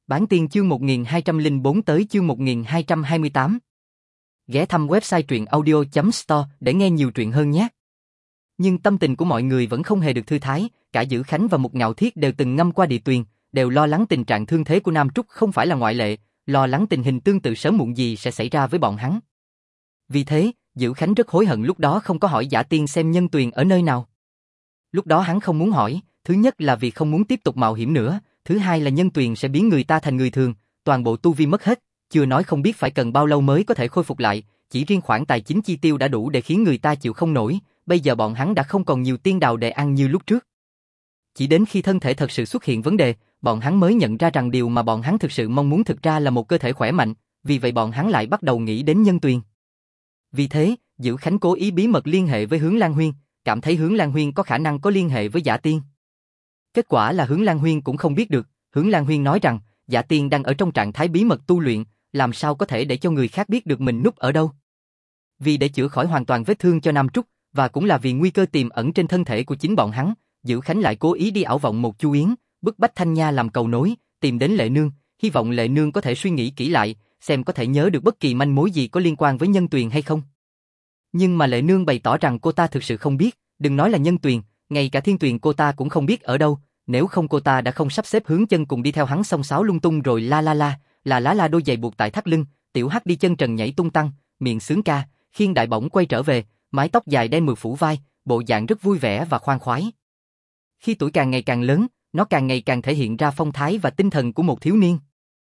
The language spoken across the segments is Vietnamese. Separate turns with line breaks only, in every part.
Bản tiên chương 1204 tới chương 1228. Ghé thăm website truyện audio.store để nghe nhiều truyện hơn nhé. Nhưng tâm tình của mọi người vẫn không hề được thư thái, cả Dữ Khánh và Mục Ngạo Thiết đều từng ngâm qua địa tuyền, đều lo lắng tình trạng thương thế của Nam Trúc không phải là ngoại lệ, lo lắng tình hình tương tự sớm muộn gì sẽ xảy ra với bọn hắn. Vì thế, Dữ Khánh rất hối hận lúc đó không có hỏi Giả Tiên xem Nhân Tuyền ở nơi nào. Lúc đó hắn không muốn hỏi, thứ nhất là vì không muốn tiếp tục mạo hiểm nữa, thứ hai là Nhân Tuyền sẽ biến người ta thành người thường, toàn bộ tu vi mất hết, chưa nói không biết phải cần bao lâu mới có thể khôi phục lại, chỉ riêng khoản tài chính chi tiêu đã đủ để khiến người ta chịu không nổi, bây giờ bọn hắn đã không còn nhiều tiên đào để ăn như lúc trước. Chỉ đến khi thân thể thật sự xuất hiện vấn đề, bọn hắn mới nhận ra rằng điều mà bọn hắn thực sự mong muốn thực ra là một cơ thể khỏe mạnh, vì vậy bọn hắn lại bắt đầu nghĩ đến Nhân Tuyền. Vì thế, Dữ Khánh cố ý bí mật liên hệ với Hướng Lan Huyên, cảm thấy Hướng Lan Huyên có khả năng có liên hệ với Giả Tiên. Kết quả là Hướng Lan Huyên cũng không biết được, Hướng Lan Huyên nói rằng Giả Tiên đang ở trong trạng thái bí mật tu luyện, làm sao có thể để cho người khác biết được mình núp ở đâu. Vì để chữa khỏi hoàn toàn vết thương cho Nam Trúc, và cũng là vì nguy cơ tiềm ẩn trên thân thể của chính bọn hắn, Dữ Khánh lại cố ý đi ảo vọng một Chu Yến, bức bách Thanh Nha làm cầu nối, tìm đến Lệ Nương, hy vọng Lệ Nương có thể suy nghĩ kỹ lại, xem có thể nhớ được bất kỳ manh mối gì có liên quan với Nhân Tuyền hay không. Nhưng mà Lệ Nương bày tỏ rằng cô ta thực sự không biết, đừng nói là Nhân Tuyền, ngay cả Thiên Tuyền cô ta cũng không biết ở đâu, nếu không cô ta đã không sắp xếp Hướng Chân cùng đi theo hắn xông xáo lung tung rồi la đôi giày buộc tại thắt lưng, Tiểu Hắc đi chân trần nhảy tung tăng, miệng sướng ca, Khiên Đại Bổng quay trở về, mái tóc dài đen mượt phủ vai, bộ dạng rất vui vẻ và khoan khoái. Khi tuổi càng ngày càng lớn, nó càng ngày càng thể hiện ra phong thái và tinh thần của một thiếu niên.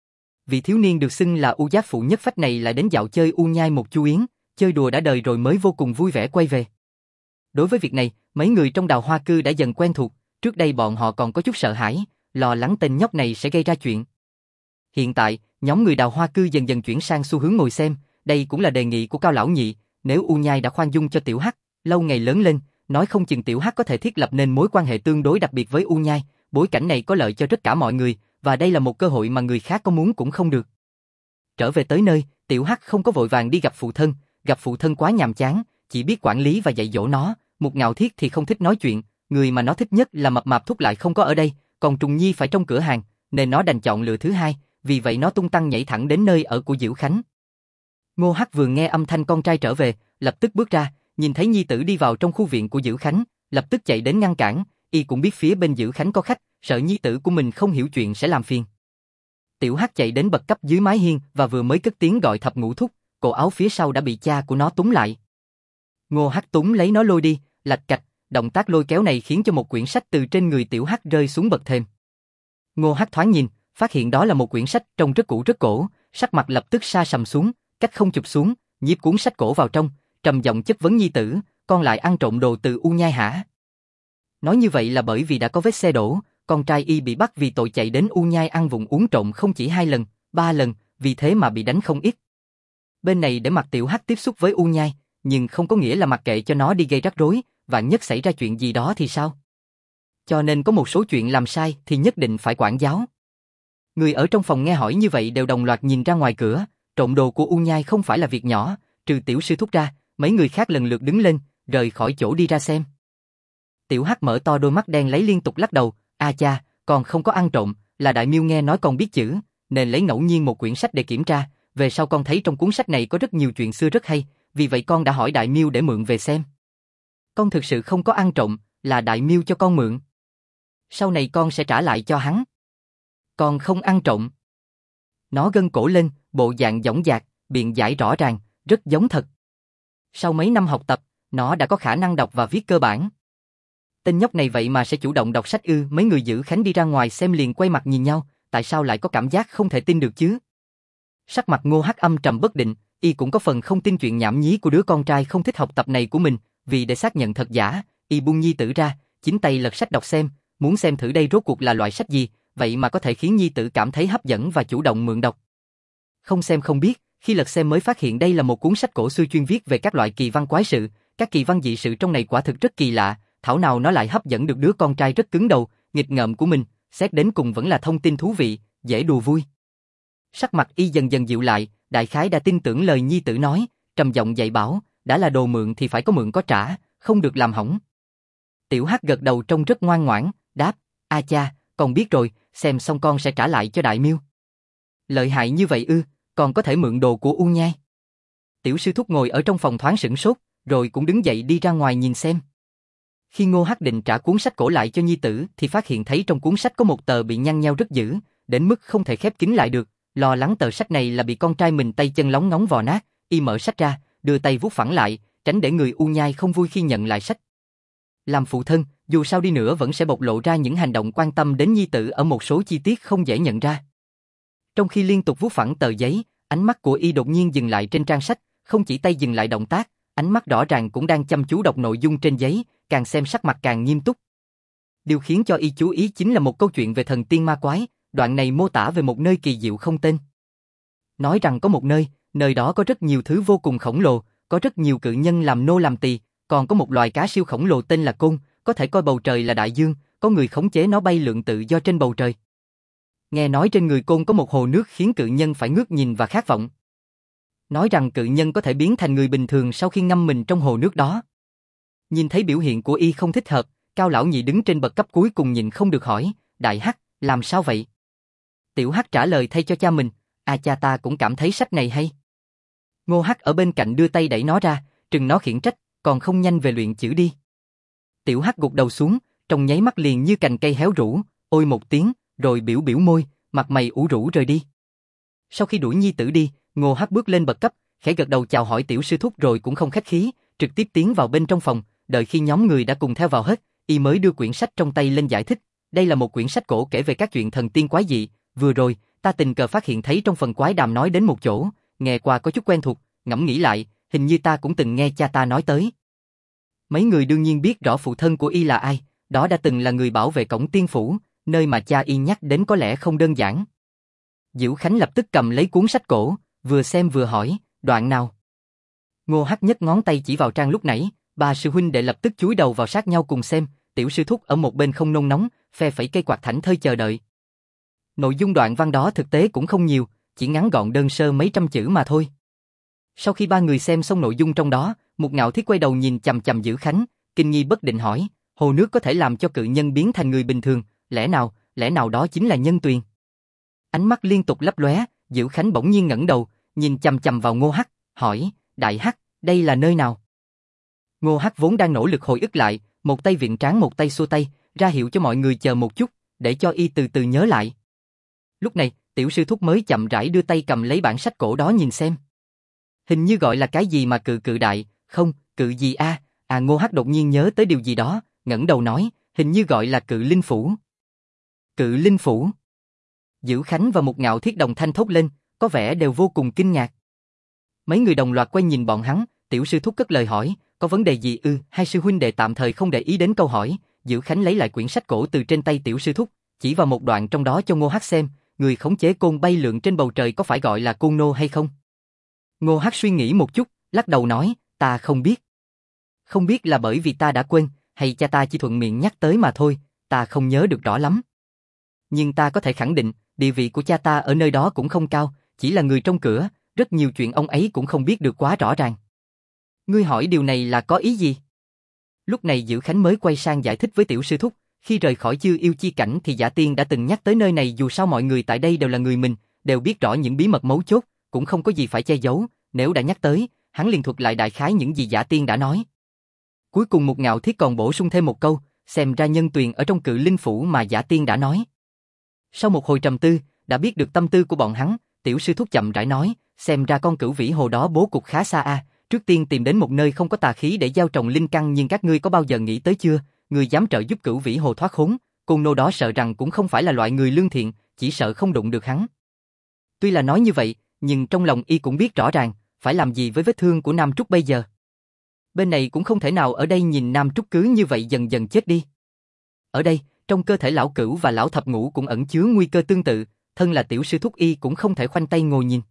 Vị thiếu niên được xưng là U Giác Phụ Nhất Phách này lại đến dạo chơi U Nhai một Chu Yến, chơi đùa đã đời rồi mới vô cùng vui vẻ quay về. Đối với việc này, mấy người trong Đào Hoa Cư đã dần quen thuộc, trước đây bọn họ còn có chút sợ hãi, lo lắng tên nhóc này sẽ gây ra chuyện. Hiện tại, nhóm người Đào Hoa Cư dần dần chuyển sang xu hướng ngồi xem, đây cũng là đề nghị của Cao Lão Nhị, nếu U Nhai đã khoan dung cho Tiểu Hắc, lâu ngày lớn lên, nói không chừng Tiểu Hắc có thể thiết lập nên mối quan hệ tương đối đặc biệt với U Nhai, bối cảnh này có lợi cho tất cả mọi người, và đây là một cơ hội mà người khác có muốn cũng không được. Trở về tới nơi, Tiểu Hắc không có vội vàng đi gặp phụ thân quá nhàm chán, chỉ biết quản lý và dạy dỗ nó, Mục Ngạo Thiết thì không thích nói chuyện, người mà nó thích nhất là Mập Mạp Thúc lại không có ở đây, còn Trùng Nhi phải trong cửa hàng, nên nó đành chọn lựa thứ hai, vì vậy nó tung tăng nhảy thẳng đến nơi ở của Dữ Khánh. Ngô Hắc vừa nghe âm thanh con trai trở về, lập tức bước ra, nhìn thấy nhi tử đi vào trong khu viện của Dữ Khánh, lập tức chạy đến ngăn cản, y cũng biết phía bên Dữ Khánh có khách, sợ nhi tử của mình không hiểu chuyện sẽ làm phiền. Tiểu Hắc chạy đến bậc cấp dưới mái hiên và vừa mới cất tiếng gọi Thập Ngũ Thúc, cổ áo phía sau đã bị cha của nó túm lại. Ngô Hắc túm lấy nó lôi đi, lạch cạch, động tác lôi kéo này khiến cho một quyển sách từ trên người Tiểu Hắc rơi xuống bậc thềm. Ngô Hắc thoáng nhìn, phát hiện đó là một quyển sách trông rất cũ rất cổ, sắc mặt lập tức sa sầm xuống, cách không chụp xuống, nhíp cuốn sách cổ vào trong, trầm giọng chất vấn nhi tử, con lại ăn trộm đồ từ U Nhai hả? Nói như vậy là bởi vì đã có vết xe đổ, con trai y bị bắt vì tội chạy đến U Nhai ăn vụng uống trộm không chỉ 2 lần, 3 lần, vì thế mà bị đánh không ít. Bên này để mặc Tiểu Hắc tiếp xúc với U Nhai, nhưng không có nghĩa là mặc kệ cho nó đi gây rắc rối, vạn nhất xảy ra chuyện gì đó thì sao? Cho nên có một số chuyện làm sai thì nhất định phải quản giáo. Người ở trong phòng nghe hỏi như vậy đều đồng loạt nhìn ra ngoài cửa, trộm đồ của U Nhai không phải là việc nhỏ, trừ Tiểu Sư Thúc ra, mấy người khác lần lượt đứng lên, rời khỏi chỗ đi ra xem. Tiểu Hắc mở to đôi mắt đen lấy liên tục lắc đầu, a cha, con không có ăn trộm, là Đại Miêu nghe nói con biết chữ, nên lấy ngẫu nhiên một quyển sách để kiểm tra, về sau con thấy trong cuốn sách này có rất nhiều chuyện xưa rất hay, vì vậy con đã hỏi Đại Miêu để mượn về xem. Con thực sự không có ăn trộm, là Đại Miêu cho con mượn. Sau này con sẽ trả lại cho hắn. Con không ăn trộm. Nó gân cổ lên, bộ dạng dõng dạc, biện giải rõ ràng, rất giống thật. Sau mấy năm học tập, nó đã có khả năng đọc và viết cơ bản. Tên nhóc này vậy mà sẽ chủ động đọc sách ư? Mấy người Dữ Khánh đi ra ngoài xem liền quay mặt nhìn nhau, tại sao lại có cảm giác không thể tin được chứ? Sắc mặt Ngô Hắc âm trầm bất định, y cũng có phần không tin chuyện nhảm nhí của đứa con trai không thích học tập này của mình, vì để xác nhận thật giả, y buông nhi tử ra, chính tay lật sách đọc xem, muốn xem thử đây rốt cuộc là loại sách gì, vậy mà có thể khiến nhi tử cảm thấy hấp dẫn và chủ động mượn đọc. Không xem không biết, khi lật xem mới phát hiện đây là một cuốn sách cổ xưa chuyên viết về các loại kỳ văn quái sự, các kỳ văn dị sự trong này quả thực rất kỳ lạ, thảo nào nó lại hấp dẫn được đứa con trai rất cứng đầu, nghịch ngợm của mình, xét đến cùng vẫn là thông tin thú vị, dễ đùa vui. Sắc mặt y dần dần dịu lại, đại khái đã tin tưởng lời nhi tử nói, trầm giọng dạy bảo, đã là đồ mượn thì phải có mượn có trả, không được làm hỏng. Tiểu Hắc gật đầu trông rất ngoan ngoãn, đáp, a cha, con biết rồi, xem xong con sẽ trả lại cho Đại Miêu. Lợi hại như vậy ư, còn có thể mượn đồ của U Nhai. Tiểu sư thúc ngồi ở trong phòng thoáng sửng sốt, rồi cũng đứng dậy đi ra ngoài nhìn xem. Khi Ngô Hắc định trả cuốn sách cổ lại cho nhi tử thì phát hiện thấy trong cuốn sách có một tờ bị nhăn nheo rất dữ, đến mức không thể khép kín lại được, lo lắng tờ sách này là bị con trai mình tay chân lóng ngóng vò nát, y mở sách ra, đưa tay vuốt phẳng lại, tránh để người U Nhai không vui khi nhận lại sách. Làm phụ thân, dù sao đi nữa vẫn sẽ bộc lộ ra những hành động quan tâm đến nhi tử ở một số chi tiết không dễ nhận ra. Trong khi liên tục vuốt phẳng tờ giấy, ánh mắt của y đột nhiên dừng lại trên trang sách, không chỉ tay dừng lại động tác, ánh mắt rõ ràng cũng đang chăm chú đọc nội dung trên giấy, càng xem sắc mặt càng nghiêm túc. Điều khiến cho y chú ý chính là một câu chuyện về thần tiên ma quái, đoạn này mô tả về một nơi kỳ diệu không tên. Nói rằng có một nơi, nơi đó có rất nhiều thứ vô cùng khổng lồ, có rất nhiều cự nhân làm nô làm tỳ, còn có một loài cá siêu khổng lồ tên là côn, có thể coi bầu trời là đại dương, có người khống chế nó bay lượn tự do trên bầu trời. Nghe nói trên người côn có một hồ nước khiến cự nhân phải ngước nhìn và khát vọng. Nói rằng cự nhân có thể biến thành người bình thường sau khi ngâm mình trong hồ nước đó. Nhìn thấy biểu hiện của y không thích hợp, Cao lão nhị đứng trên bậc cấp cuối cùng nhìn không được hỏi, Đại Hắc, làm sao vậy? Tiểu Hắc trả lời thay cho cha mình, cha ta cũng cảm thấy sách này hay. Ngô Hắc ở bên cạnh đưa tay đẩy nó ra, trừng nó khiển trách, còn không nhanh về luyện chữ đi. Tiểu Hắc gục đầu xuống, trong nháy mắt liền như cành cây héo rũ, ôi một tiếng, rồi biểu biểu môi, mặt mày ủ rũ rời đi. Sau khi đuổi nhi tử đi, Ngô Hắc bước lên bậc cấp, khẽ gật đầu chào hỏi tiểu sư thúc rồi cũng không khách khí, trực tiếp tiến vào bên trong phòng, đợi khi nhóm người đã cùng theo vào hết, y mới đưa quyển sách trong tay lên giải thích. Đây là một quyển sách cổ kể về các chuyện thần tiên quái dị, vừa rồi, ta tình cờ phát hiện thấy trong phần quái đàm nói đến một chỗ, nghe qua có chút quen thuộc, ngẫm nghĩ lại, hình như ta cũng từng nghe cha ta nói tới. Mấy người đương nhiên biết rõ phụ thân của y là ai, đó đã từng là người bảo vệ cổng tiên phủ, nơi mà cha y nhắc đến có lẽ không đơn giản. Diễu Khánh lập tức cầm lấy cuốn sách cổ, vừa xem vừa hỏi, đoạn nào? Ngô Hắc nhấc ngón tay chỉ vào trang lúc nãy, ba sư huynh đệ lập tức chúi đầu vào sát nhau cùng xem, tiểu sư thúc ở một bên không nôn nóng, phe phẩy cây quạt thảnh thơi chờ đợi. Nội dung đoạn văn đó thực tế cũng không nhiều, chỉ ngắn gọn đơn sơ mấy trăm chữ mà thôi. Sau khi ba người xem xong nội dung trong đó, Mục Ngạo Thiết quay đầu nhìn chằm chằm Diễu Khánh, kinh nghi bất định hỏi, hồ nước có thể làm cho cự nhân biến thành người bình thường, lẽ nào đó chính là nhân tuyền. Ánh mắt liên tục lấp lóe, Diễu Khánh bỗng nhiên ngẩng đầu, nhìn chằm chằm vào Ngô Hắc, hỏi, Đại Hắc, đây là nơi nào? Ngô Hắc vốn đang nỗ lực hồi ức lại, một tay viện trán một tay xua tay, ra hiệu cho mọi người chờ một chút, để cho y từ từ nhớ lại. Lúc này, tiểu sư thúc mới chậm rãi đưa tay cầm lấy bản sách cổ đó nhìn xem. Hình như gọi là cái gì mà cự đại, không, cự gì a? Ngô Hắc đột nhiên nhớ tới điều gì đó, ngẩng đầu nói, hình như gọi là Cự Linh Phủ. Cự Linh Phủ. Diễu Khánh và Mục Ngạo Thiết đồng thanh thốt lên, có vẻ đều vô cùng kinh ngạc. Mấy người đồng loạt quay nhìn bọn hắn, tiểu sư thúc cất lời hỏi, có vấn đề gì ư? Hai sư huynh đệ tạm thời không để ý đến câu hỏi. Diễu Khánh lấy lại quyển sách cổ từ trên tay tiểu sư thúc, chỉ vào một đoạn trong đó cho Ngô Hắc xem, người khống chế côn bay lượn trên bầu trời có phải gọi là côn nô hay không? Ngô Hắc suy nghĩ một chút, lắc đầu nói, ta không biết. Không biết là bởi vì ta đã quên, hay cha ta chỉ thuận miệng nhắc tới mà thôi, ta không nhớ được rõ lắm. Nhưng ta có thể khẳng định, địa vị của cha ta ở nơi đó cũng không cao, chỉ là người trong cửa, rất nhiều chuyện ông ấy cũng không biết được quá rõ ràng. Ngươi hỏi điều này là có ý gì? Lúc này Diễu Khánh mới quay sang giải thích với tiểu sư thúc, khi rời khỏi Chư Yêu Chi Cảnh thì Giả Tiên đã từng nhắc tới nơi này, dù sao mọi người tại đây đều là người mình, đều biết rõ những bí mật mấu chốt, cũng không có gì phải che giấu, nếu đã nhắc tới, hắn liền thuật lại đại khái những gì Giả Tiên đã nói. Cuối cùng Mục Ngạo Thiết còn bổ sung thêm một câu, xem ra nhân tuyền ở trong Cự Linh Phủ mà Giả Tiên đã nói. Sau một hồi trầm tư, đã biết được tâm tư của bọn hắn, tiểu sư thúc chậm rãi nói, xem ra con Cửu Vĩ Hồ đó bố cục khá xa a. Trước tiên tìm đến một nơi không có tà khí để gieo trồng linh căn, nhưng các ngươi có bao giờ nghĩ tới chưa, người dám trợ giúp Cửu Vĩ Hồ thoát khốn, côn nô đó sợ rằng cũng không phải là loại người lương thiện, chỉ sợ không đụng được hắn. Tuy là nói như vậy, nhưng trong lòng y cũng biết rõ ràng, phải làm gì với vết thương của Nam Trúc bây giờ. Bên này cũng không thể nào ở đây nhìn Nam Trúc cứ như vậy dần dần chết đi. Ở đây, trong cơ thể lão Cửu và lão Thập Ngũ cũng ẩn chứa nguy cơ tương tự, thân là tiểu sư thúc y cũng không thể khoanh tay ngồi nhìn.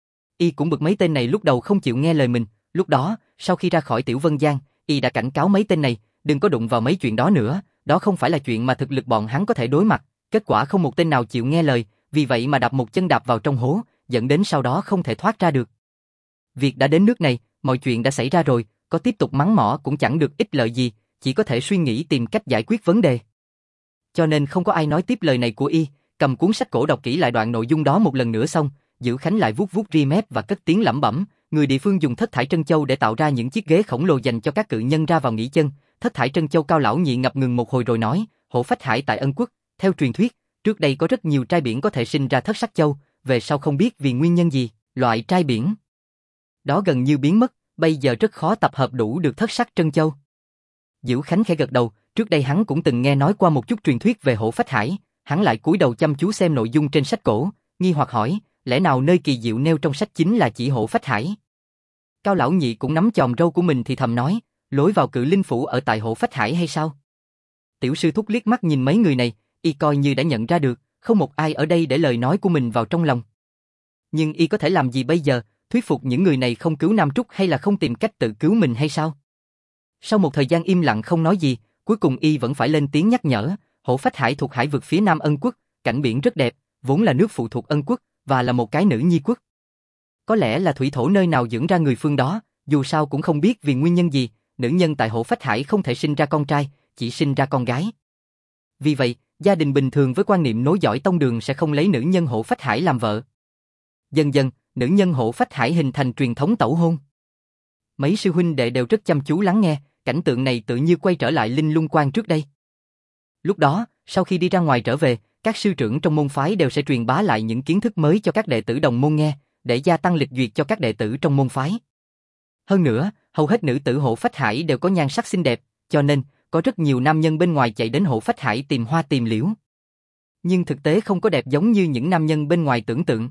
Y cũng bực mấy tên này lúc đầu không chịu nghe lời mình, lúc đó, sau khi ra khỏi Tiểu Vân Giang, y đã cảnh cáo mấy tên này, đừng có đụng vào mấy chuyện đó nữa, đó không phải là chuyện mà thực lực bọn hắn có thể đối mặt, kết quả không một tên nào chịu nghe lời, vì vậy mà đạp một chân đạp vào trong hố, dẫn đến sau đó không thể thoát ra được. Việc đã đến nước này, mọi chuyện đã xảy ra rồi, có tiếp tục mắng mỏ cũng chẳng được ích lợi gì, chỉ có thể suy nghĩ tìm cách giải quyết vấn đề. Cho nên không có ai nói tiếp lời này của y, cầm cuốn sách cổ đọc kỹ lại đoạn nội dung đó một lần nữa xong, Dữ Khánh lại vuốt vuốt ria mép và cất tiếng lẩm bẩm, người địa phương dùng thất thải trân châu để tạo ra những chiếc ghế khổng lồ dành cho các cự nhân ra vào nghỉ chân. Thất thải trân châu. Cao lão nhị ngập ngừng một hồi rồi nói, hổ phách hải tại Ân Quốc, theo truyền thuyết, trước đây có rất nhiều trai biển có thể sinh ra thất sắc châu, về sau không biết vì nguyên nhân gì, loại trai biển đó gần như biến mất, bây giờ rất khó tập hợp đủ được thất sắc trân châu. Dữ Khánh khẽ gật đầu, trước đây hắn cũng từng nghe nói qua một chút truyền thuyết về hổ phách hải, hắn lại cúi đầu chăm chú xem nội dung trên sách cổ, nghi hoặc hỏi, lẽ nào nơi kỳ diệu nêu trong sách chính là chỉ hổ phách hải? Cao lão nhị cũng nắm chòm râu của mình thì thầm nói, lối vào cự linh phủ ở tại hổ phách hải hay sao? Tiểu sư thúc liếc mắt nhìn mấy người này, y coi như đã nhận ra được, không một ai ở đây để lời nói của mình vào trong lòng. Nhưng y có thể làm gì bây giờ, thuyết phục những người này không cứu Nam Trúc hay là không tìm cách tự cứu mình hay sao? Sau một thời gian im lặng không nói gì, cuối cùng y vẫn phải lên tiếng nhắc nhở, hổ phách hải thuộc hải vực phía Nam Ân Quốc, cảnh biển rất đẹp, vốn là nước phụ thuộc Ân Quốc, và là một cái nữ nhi quốc. Có lẽ là thủy thổ nơi nào dưỡng ra người phương đó, dù sao cũng không biết vì nguyên nhân gì, nữ nhân tại hổ phách hải không thể sinh ra con trai, chỉ sinh ra con gái. Vì vậy, gia đình bình thường với quan niệm nối dõi tông đường sẽ không lấy nữ nhân hổ phách hải làm vợ. Dần dần, nữ nhân hổ phách hải hình thành truyền thống tẩu hôn. Mấy sư huynh đệ đều rất chăm chú lắng nghe, cảnh tượng này tự như quay trở lại Linh Lung Quan trước đây. Lúc đó, sau khi đi ra ngoài trở về, các sư trưởng trong môn phái đều sẽ truyền bá lại những kiến thức mới cho các đệ tử đồng môn nghe, để gia tăng lịch duyệt cho các đệ tử trong môn phái. Hơn nữa, hầu hết nữ tử hổ phách hải đều có nhan sắc xinh đẹp, cho nên có rất nhiều nam nhân bên ngoài chạy đến hổ phách hải tìm hoa tìm liễu. Nhưng thực tế không có đẹp giống như những nam nhân bên ngoài tưởng tượng.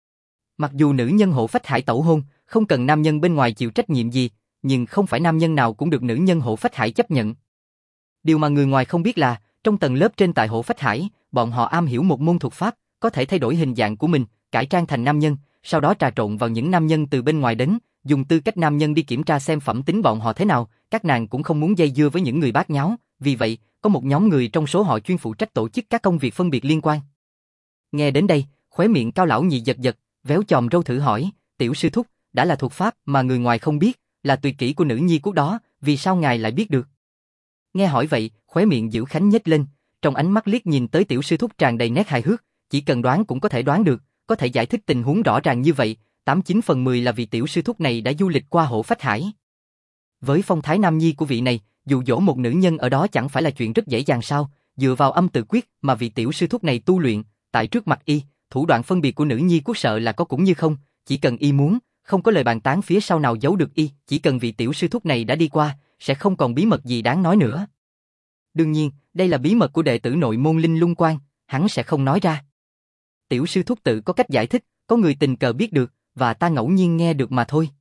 Mặc dù nữ nhân hổ phách hải tẩu hôn, không cần nam nhân bên ngoài chịu trách nhiệm gì, nhưng không phải nam nhân nào cũng được nữ nhân hổ phách hải chấp nhận. Điều mà người ngoài không biết là, trong tầng lớp trên tại hổ phách hải, bọn họ am hiểu một môn thuật pháp, có thể thay đổi hình dạng của mình, cải trang thành nam nhân, sau đó trà trộn vào những nam nhân từ bên ngoài đến, dùng tư cách nam nhân đi kiểm tra xem phẩm tính bọn họ thế nào, các nàng cũng không muốn dây dưa với những người bát nháo, vì vậy, có một nhóm người trong số họ chuyên phụ trách tổ chức các công việc phân biệt liên quan. Nghe đến đây, khóe miệng Cao lão nhị giật giật, véo chòm râu thử hỏi, tiểu sư thúc, đã là thuật pháp mà người ngoài không biết, là tuyệt kỹ của nữ nhi quốc đó, vì sao ngài lại biết được? Nghe hỏi vậy, khóe miệng Dữ Khánh nhếch lên, trong ánh mắt liếc nhìn tới tiểu sư thúc tràn đầy nét hài hước, chỉ cần đoán cũng có thể đoán được, có thể giải thích tình huống rõ ràng như vậy, 89/10 là vì tiểu sư thúc này đã du lịch qua hổ phách hải. Với phong thái nam nhi của vị này, dụ dỗ một nữ nhân ở đó chẳng phải là chuyện rất dễ dàng sao, dựa vào âm tự quyết mà vị tiểu sư thúc này tu luyện, tại trước mặt y, thủ đoạn phân biệt của nữ nhi quốc sợ là có cũng như không, chỉ cần y muốn, không có lời bàn tán phía sau nào giấu được y, chỉ cần vị tiểu sư thúc này đã đi qua, sẽ không còn bí mật gì đáng nói nữa. Đương nhiên, đây là bí mật của đệ tử nội môn Linh Lung Quan, hắn sẽ không nói ra. Tiểu sư thúc tự có cách giải thích, có người tình cờ biết được, và ta ngẫu nhiên nghe được mà thôi.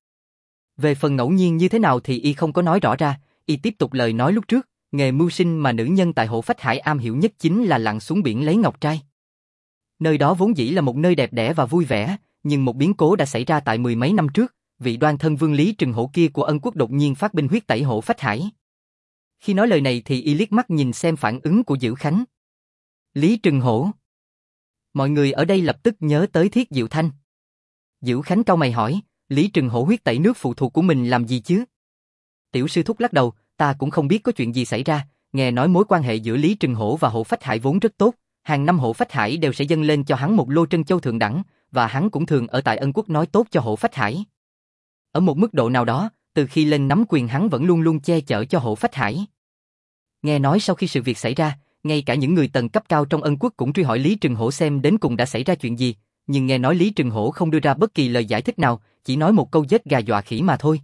Về phần ngẫu nhiên như thế nào thì y không có nói rõ ra, y tiếp tục lời nói lúc trước, nghề mưu sinh mà nữ nhân tại hổ phách hải am hiểu nhất chính là lặn xuống biển lấy ngọc trai. Nơi đó vốn dĩ là một nơi đẹp đẽ và vui vẻ, nhưng một biến cố đã xảy ra tại mười mấy năm trước, vị đoan thân vương Lý Trừng Hổ kia của Ân Quốc đột nhiên phát binh huyết tẩy hổ phách hải. Khi nói lời này thì y liếc mắt nhìn xem phản ứng của Dữ Khánh. Lý Trừng Hổ. Mọi người ở đây lập tức nhớ tới Thiết Diệu Thanh. Dữ Khánh cau mày hỏi, Lý Trừng Hổ huyết tẩy nước phụ thuộc của mình làm gì chứ? Tiểu sư thúc lắc đầu, ta cũng không biết có chuyện gì xảy ra, nghe nói mối quan hệ giữa Lý Trừng Hổ và Hổ Phách Hải vốn rất tốt, hàng năm Hổ Phách Hải đều sẽ dâng lên cho hắn một lô trân châu thượng đẳng, và hắn cũng thường ở tại Ân Quốc nói tốt cho Hổ Phách Hải. Ở một mức độ nào đó, từ khi lên nắm quyền hắn vẫn luôn luôn che chở cho Hổ Phách Hải. Nghe nói sau khi sự việc xảy ra, ngay cả những người tầng cấp cao trong Ân Quốc cũng truy hỏi Lý Trừng Hổ xem đến cùng đã xảy ra chuyện gì, nhưng nghe nói Lý Trừng Hổ không đưa ra bất kỳ lời giải thích nào, chỉ nói một câu giết gà dọa khỉ mà thôi.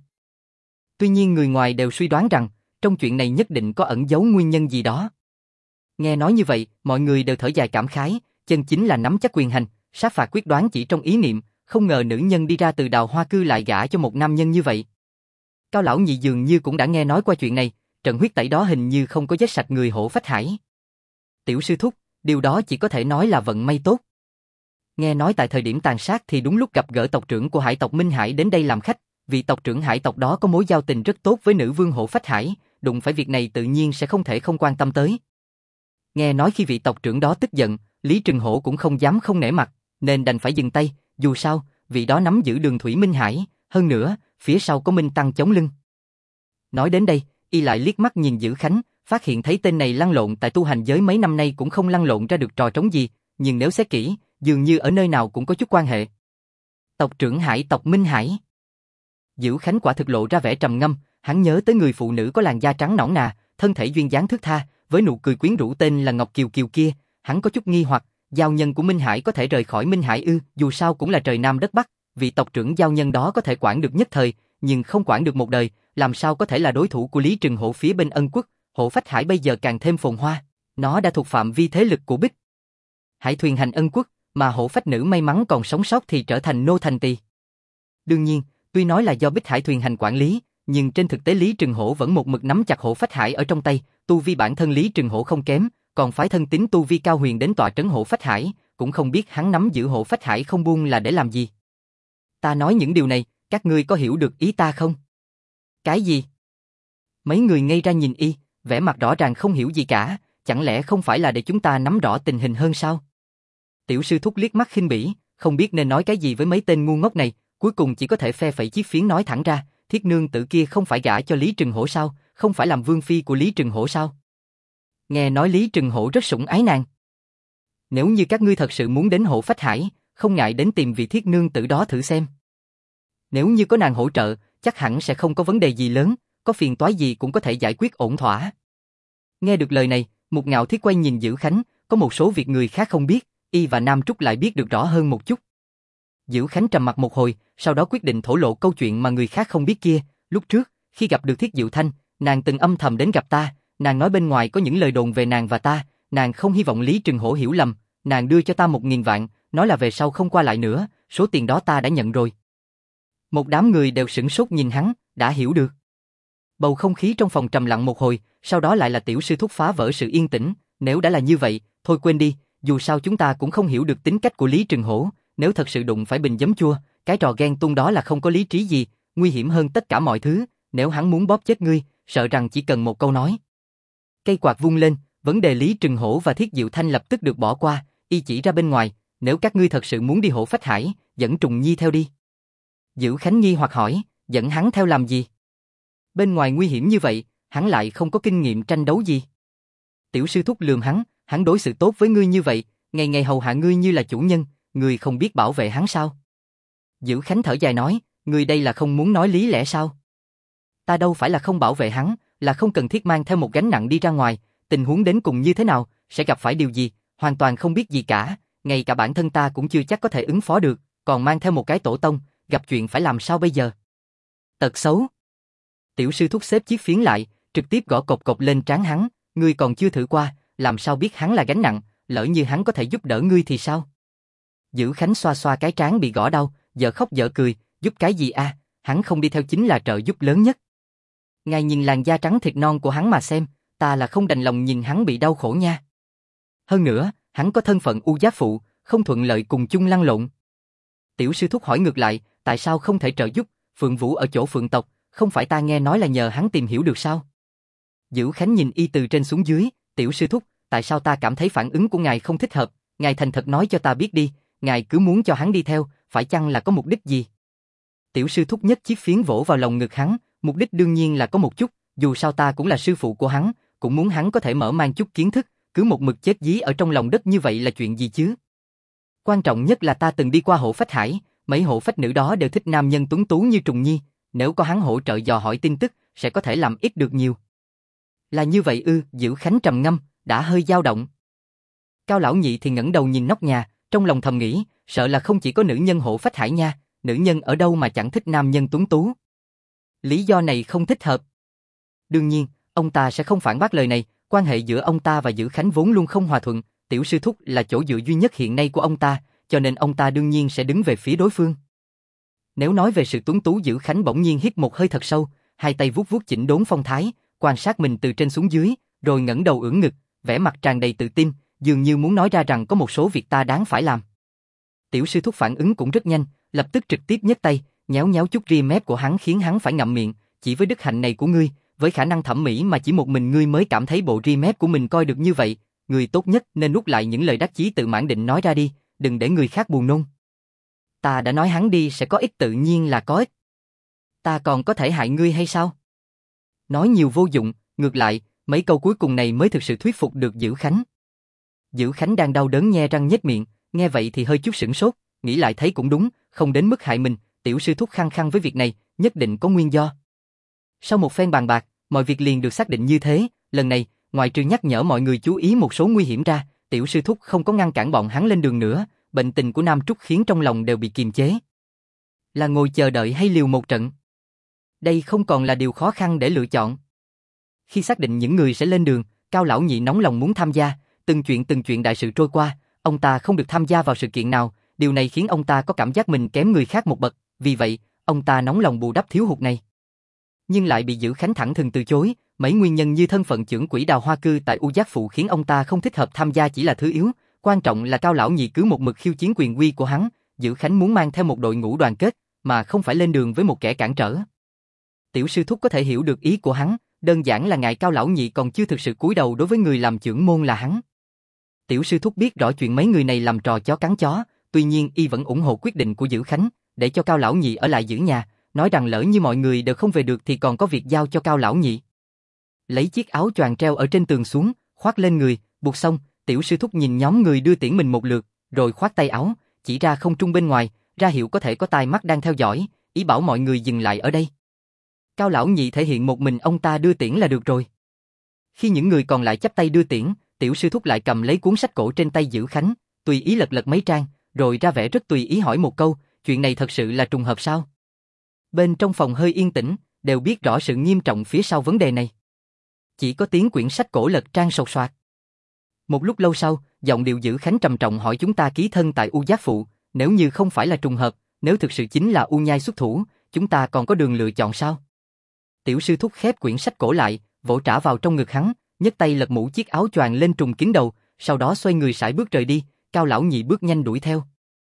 Tuy nhiên người ngoài đều suy đoán rằng, trong chuyện này nhất định có ẩn giấu nguyên nhân gì đó. Nghe nói như vậy, mọi người đều thở dài cảm khái, chân chính là nắm chắc quyền hành, sát phạt quyết đoán chỉ trong ý niệm, không ngờ nữ nhân đi ra từ Đào Hoa Cư lại gả cho một nam nhân như vậy. Cao lão nhị dường như cũng đã nghe nói qua chuyện này, trận huyết tẩy đó hình như không có giết sạch người Hổ Phách Hải. Tiểu sư thúc, điều đó chỉ có thể nói là vận may tốt. Nghe nói tại thời điểm tàn sát thì đúng lúc gặp gỡ tộc trưởng của hải tộc Minh Hải đến đây làm khách, vị tộc trưởng hải tộc đó có mối giao tình rất tốt với nữ vương Hổ Phách Hải, đụng phải việc này tự nhiên sẽ không thể không quan tâm tới. Nghe nói khi vị tộc trưởng đó tức giận, Lý Trừng Hổ cũng không dám không nể mặt, nên đành phải dừng tay, dù sao, vị đó nắm giữ đường thủy Minh Hải, hơn nữa, phía sau có Minh Tăng chống lưng. Nói đến đây, y lại liếc mắt nhìn Dữ Khánh, phát hiện thấy tên này lăn lộn tại tu hành giới mấy năm nay cũng không lăn lộn ra được trò trống gì, nhưng nếu xét kỹ, dường như ở nơi nào cũng có chút quan hệ. Tộc trưởng Hải tộc Minh Hải. Dữ Khánh quả thực lộ ra vẻ trầm ngâm, hắn nhớ tới người phụ nữ có làn da trắng nõn nà, thân thể duyên dáng thướt tha, với nụ cười quyến rũ tên là Ngọc Kiều Kiều kia, hắn có chút nghi hoặc, giao nhân của Minh Hải có thể rời khỏi Minh Hải ư? Dù sao cũng là trời Nam đất Bắc, vị tộc trưởng giao nhân đó có thể quản được nhất thời, nhưng không quản được một đời, làm sao có thể là đối thủ của Lý Trừng Hổ phía bên Ân Quốc? Hổ Phách Hải bây giờ càng thêm phồn hoa, nó đã thuộc phạm vi thế lực của Bích Hải thuyền hành Ân Quốc, mà Hổ Phách nữ may mắn còn sống sót thì trở thành nô thành tỳ. Đương nhiên, tuy nói là do Bích Hải thuyền hành quản lý, nhưng trên thực tế Lý Trừng Hổ vẫn một mực nắm chặt Hổ Phách Hải ở trong tay, tu vi bản thân Lý Trừng Hổ không kém, còn phái thân tín tu vi cao huyền đến tọa trấn Hổ Phách Hải, cũng không biết hắn nắm giữ Hổ Phách Hải không buông là để làm gì. Ta nói những điều này, các ngươi có hiểu được ý ta không? Cái gì? Mấy người ngây ra nhìn y, vẻ mặt rõ ràng không hiểu gì cả, chẳng lẽ không phải là để chúng ta nắm rõ tình hình hơn sao? Tiểu sư thúc liếc mắt khinh bỉ, không biết nên nói cái gì với mấy tên ngu ngốc này, cuối cùng chỉ có thể phe phẩy chiếc phiến nói thẳng ra, Thiết nương tử kia không phải gả cho Lý Trừng Hổ sao, không phải làm vương phi của Lý Trừng Hổ sao? Nghe nói Lý Trừng Hổ rất sủng ái nàng. Nếu như các ngươi thật sự muốn đến Hổ Phách Hải, không ngại đến tìm vị Thiết nương tử đó thử xem. Nếu như có nàng hỗ trợ, chắc hẳn sẽ không có vấn đề gì lớn, có phiền toái gì cũng có thể giải quyết ổn thỏa. Nghe được lời này, Mục Ngạo Thiết quay nhìn Dữ Khánh, có một số việc người khác không biết, y và Nam Trúc lại biết được rõ hơn một chút. Dữ Khánh trầm mặt một hồi, sau đó quyết định thổ lộ câu chuyện mà người khác không biết kia. Lúc trước, khi gặp được Thiết Diệu Thanh, nàng từng âm thầm đến gặp ta, nàng nói bên ngoài có những lời đồn về nàng và ta, nàng không hy vọng Lý Trừng Hổ hiểu lầm, nàng đưa cho ta 1.000 vạn, nói là về sau không qua lại nữa, số tiền đó ta đã nhận rồi. Một đám người đều sửng sốt nhìn hắn, đã hiểu được. Bầu không khí trong phòng trầm lặng một hồi, sau đó lại là tiểu sư thúc phá vỡ sự yên tĩnh, nếu đã là như vậy, thôi quên đi, dù sao chúng ta cũng không hiểu được tính cách của Lý Trừng Hổ, nếu thật sự đụng phải bình giấm chua, cái trò ghen tuông đó là không có lý trí gì, nguy hiểm hơn tất cả mọi thứ, nếu hắn muốn bóp chết ngươi, sợ rằng chỉ cần một câu nói. Cây quạt vung lên, vấn đề Lý Trừng Hổ và Thiết Diệu Thanh lập tức được bỏ qua, y chỉ ra bên ngoài, nếu các ngươi thật sự muốn đi Hổ Phách Hải, dẫn Trùng Nhi theo đi. Dữ Khánh nghi hoặc hỏi, dẫn hắn theo làm gì? Bên ngoài nguy hiểm như vậy, hắn lại không có kinh nghiệm tranh đấu gì. Tiểu sư thúc lườm hắn đối xử tốt với ngươi như vậy, ngày ngày hầu hạ ngươi như là chủ nhân, ngươi không biết bảo vệ hắn sao? Dữ Khánh thở dài nói, ngươi đây là không muốn nói lý lẽ sao? Ta đâu phải là không bảo vệ hắn, là không cần thiết mang theo một gánh nặng đi ra ngoài, tình huống đến cùng như thế nào, sẽ gặp phải điều gì, hoàn toàn không biết gì cả, ngay cả bản thân ta cũng chưa chắc có thể ứng phó được, còn mang theo một cái tổ tông, gặp chuyện phải làm sao bây giờ? Tật xấu. Tiểu sư thúc xếp chiếc phiến lại, trực tiếp gõ cộc cộc lên trán hắn, ngươi còn chưa thử qua, làm sao biết hắn là gánh nặng, lỡ như hắn có thể giúp đỡ ngươi thì sao? Dữ Khánh xoa xoa cái trán bị gõ đau, giờ khóc giờ cười, giúp cái gì a? Hắn không đi theo chính là trợ giúp lớn nhất. Ngài nhìn làn da trắng thịt non của hắn mà xem, ta là không đành lòng nhìn hắn bị đau khổ nha. Hơn nữa, hắn có thân phận u giá phụ, không thuận lợi cùng chung lăn lộn. Tiểu sư thúc hỏi ngược lại, tại sao không thể trợ giúp, Phượng Vũ ở chỗ Phượng tộc, không phải ta nghe nói là nhờ hắn tìm hiểu được sao? Dữ Khánh nhìn y từ trên xuống dưới, tiểu sư thúc, tại sao ta cảm thấy phản ứng của ngài không thích hợp, ngài thành thật nói cho ta biết đi, ngài cứ muốn cho hắn đi theo, phải chăng là có mục đích gì? Tiểu sư thúc nhất chiếc phiến vỗ vào lồng ngực hắn, mục đích đương nhiên là có một chút, dù sao ta cũng là sư phụ của hắn, cũng muốn hắn có thể mở mang chút kiến thức, cứ một mực chết dí ở trong lòng đất như vậy là chuyện gì chứ? Quan trọng nhất là ta từng đi qua Hổ Phách Hải, mấy hộ phách nữ đó đều thích nam nhân tuấn tú như Trùng Nhi, nếu có hắn hỗ trợ dò hỏi tin tức, sẽ có thể làm ít được nhiều. Là như vậy ư? Dữ Khánh trầm ngâm, đã hơi dao động. Cao lão nhị thì ngẩng đầu nhìn nóc nhà, trong lòng thầm nghĩ, sợ là không chỉ có nữ nhân Hổ Phách Hải nha, nữ nhân ở đâu mà chẳng thích nam nhân tuấn tú. Lý do này không thích hợp. Đương nhiên, ông ta sẽ không phản bác lời này, quan hệ giữa ông ta và Dữ Khánh vốn luôn không hòa thuận, tiểu sư thúc là chỗ dựa duy nhất hiện nay của ông ta, cho nên ông ta đương nhiên sẽ đứng về phía đối phương. Nếu nói về sự tuấn tú, Dữ Khánh bỗng nhiên hít một hơi thật sâu, hai tay vuốt vuốt chỉnh đốn phong thái, quan sát mình từ trên xuống dưới, rồi ngẩng đầu ưỡn ngực, vẻ mặt tràn đầy tự tin, dường như muốn nói ra rằng có một số việc ta đáng phải làm. Tiểu sư thúc phản ứng cũng rất nhanh, lập tức trực tiếp nhấc tay, nhéo nhéo chút ria mép của hắn khiến hắn phải ngậm miệng, chỉ với đức hạnh này của ngươi, với khả năng thẩm mỹ mà chỉ một mình ngươi mới cảm thấy bộ ria mép của mình coi được như vậy, ngươi tốt nhất nên nuốt lại những lời đắc chí tự mãn định nói ra đi, đừng để người khác buồn nôn. Ta đã nói hắn đi sẽ có ích, tự nhiên là có ích. Ta còn có thể hại ngươi hay sao? Nói nhiều vô dụng, ngược lại, mấy câu cuối cùng này mới thực sự thuyết phục được Dữ Khánh. Dữ Khánh đang đau đớn nhe răng nhếch miệng, nghe vậy thì hơi chút sửng sốt, nghĩ lại thấy cũng đúng, không đến mức hại mình, tiểu sư thúc khăng khăng với việc này, nhất định có nguyên do. Sau một phen bàn bạc, mọi việc liền được xác định như thế, lần này, ngoại trừ nhắc nhở mọi người chú ý một số nguy hiểm ra, tiểu sư thúc không có ngăn cản bọn hắn lên đường nữa, bệnh tình của Nam Trúc khiến trong lòng đều bị kiềm chế. Là ngồi chờ đợi hay liều một trận? Đây không còn là điều khó khăn để lựa chọn. Khi xác định những người sẽ lên đường, Cao lão nhị nóng lòng muốn tham gia, từng chuyện đại sự trôi qua, ông ta không được tham gia vào sự kiện nào, điều này khiến ông ta có cảm giác mình kém người khác một bậc, vì vậy, ông ta nóng lòng bù đắp thiếu hụt này. Nhưng lại bị Dữ Khánh thẳng thừng từ chối, mấy nguyên nhân như thân phận trưởng quỹ Đào Hoa Cư tại U Giác Phụ khiến ông ta không thích hợp tham gia chỉ là thứ yếu, quan trọng là Cao lão nhị cứ một mực khiêu chiến quyền uy của hắn, Dữ Khánh muốn mang theo một đội ngũ đoàn kết, mà không phải lên đường với một kẻ cản trở. Tiểu sư thúc có thể hiểu được ý của hắn, đơn giản là ngại Cao lão nhị còn chưa thực sự cúi đầu đối với người làm trưởng môn là hắn. Tiểu sư thúc biết rõ chuyện mấy người này làm trò chó cắn chó, tuy nhiên y vẫn ủng hộ quyết định của Dữ Khánh, để cho Cao lão nhị ở lại giữ nhà, nói rằng lỡ như mọi người đều không về được thì còn có việc giao cho Cao lão nhị. Lấy chiếc áo choàng treo ở trên tường xuống, khoác lên người, buộc xong, tiểu sư thúc nhìn nhóm người đưa tiễn mình một lượt, rồi khoác tay áo, chỉ ra không trung bên ngoài, ra hiệu có thể có tai mắt đang theo dõi, ý bảo mọi người dừng lại ở đây. Cao lão nhị thể hiện một mình ông ta đưa tiễn là được rồi. Khi những người còn lại chắp tay đưa tiễn, tiểu sư thúc lại cầm lấy cuốn sách cổ trên tay Dữ Khánh, tùy ý lật mấy trang, rồi ra vẻ rất tùy ý hỏi một câu, chuyện này thật sự là trùng hợp sao? Bên trong phòng hơi yên tĩnh, đều biết rõ sự nghiêm trọng phía sau vấn đề này. Chỉ có tiếng quyển sách cổ lật trang sột soạt. Một lúc lâu sau, giọng điệu Dữ Khánh trầm trọng hỏi chúng ta ký thân tại U Giác Phụ, nếu như không phải là trùng hợp, nếu thực sự chính là U Nhai xuất thủ, chúng ta còn có đường lựa chọn sao? Tiểu sư thúc khép quyển sách cổ lại, vỗ trả vào trong ngực hắn, nhấc tay lật mũ chiếc áo choàng lên trùm kín đầu, sau đó xoay người sải bước rời đi, Cao lão nhị bước nhanh đuổi theo.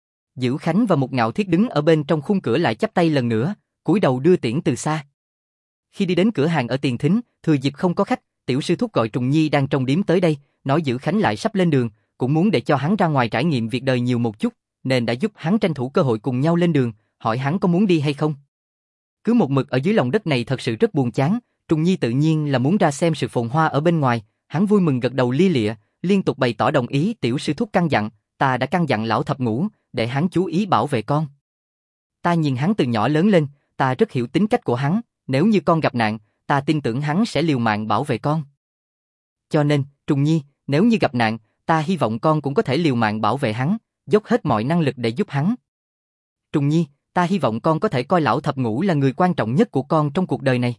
Dữ Khánh và Mục Ngạo Thiết đứng ở bên trong khung cửa lại chắp tay lần nữa, cúi đầu đưa tiễn từ xa. Khi đi đến cửa hàng ở Tiền Thính, thừa dịp không có khách, tiểu sư thúc gọi Trùng Nhi đang trong điếm tới đây, nói Dữ Khánh lại sắp lên đường, cũng muốn để cho hắn ra ngoài trải nghiệm việc đời nhiều một chút, nên đã giúp hắn tranh thủ cơ hội cùng nhau lên đường, hỏi hắn có muốn đi hay không. Cứ một mực ở dưới lòng đất này thật sự rất buồn chán, Trùng Nhi tự nhiên là muốn ra xem sự phồn hoa ở bên ngoài, hắn vui mừng gật đầu lia lịa, liên tục bày tỏ đồng ý. Tiểu sư thúc căn dặn, ta đã căn dặn lão thập ngũ, để hắn chú ý bảo vệ con. Ta nhìn hắn từ nhỏ lớn lên, ta rất hiểu tính cách của hắn, nếu như con gặp nạn, ta tin tưởng hắn sẽ liều mạng bảo vệ con. Cho nên, Trùng Nhi, nếu như gặp nạn, ta hy vọng con cũng có thể liều mạng bảo vệ hắn, dốc hết mọi năng lực để giúp hắn. Trùng Nhi, ta hy vọng con có thể coi lão thập ngũ là người quan trọng nhất của con trong cuộc đời này.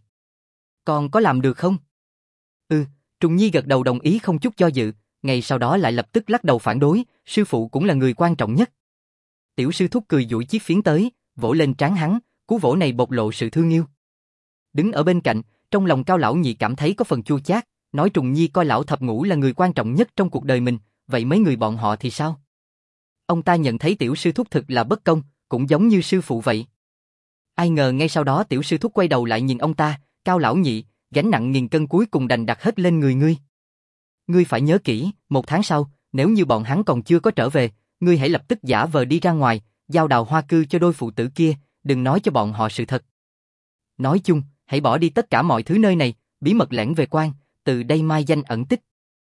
Con có làm được không? Trùng Nhi gật đầu đồng ý không chút do dự, ngày sau đó lại lập tức lắc đầu phản đối, sư phụ cũng là người quan trọng nhất. Tiểu sư thúc cười duỗi chiếc phiến tới, vỗ lên trán hắn, cú vỗ này bộc lộ sự thương yêu. Đứng ở bên cạnh, trong lòng Cao lão nhị cảm thấy có phần chua chát, nói Trùng Nhi coi lão thập ngũ là người quan trọng nhất trong cuộc đời mình, vậy mấy người bọn họ thì sao? Ông ta nhận thấy tiểu sư thúc thực là bất công, cũng giống như sư phụ vậy. Ai ngờ ngay sau đó tiểu sư thúc quay đầu lại nhìn ông ta, Cao lão nhị, gánh nặng nghìn cân cuối cùng đành đặt hết lên người ngươi. Ngươi phải nhớ kỹ, 1 tháng sau, nếu như bọn hắn còn chưa có trở về, ngươi hãy lập tức giả vờ đi ra ngoài, giao Đào Hoa Cư cho đôi phụ tử kia, đừng nói cho bọn họ sự thật. Nói chung, hãy bỏ đi tất cả mọi thứ nơi này, bí mật lẻn về quan, từ đây mai danh ẩn tích.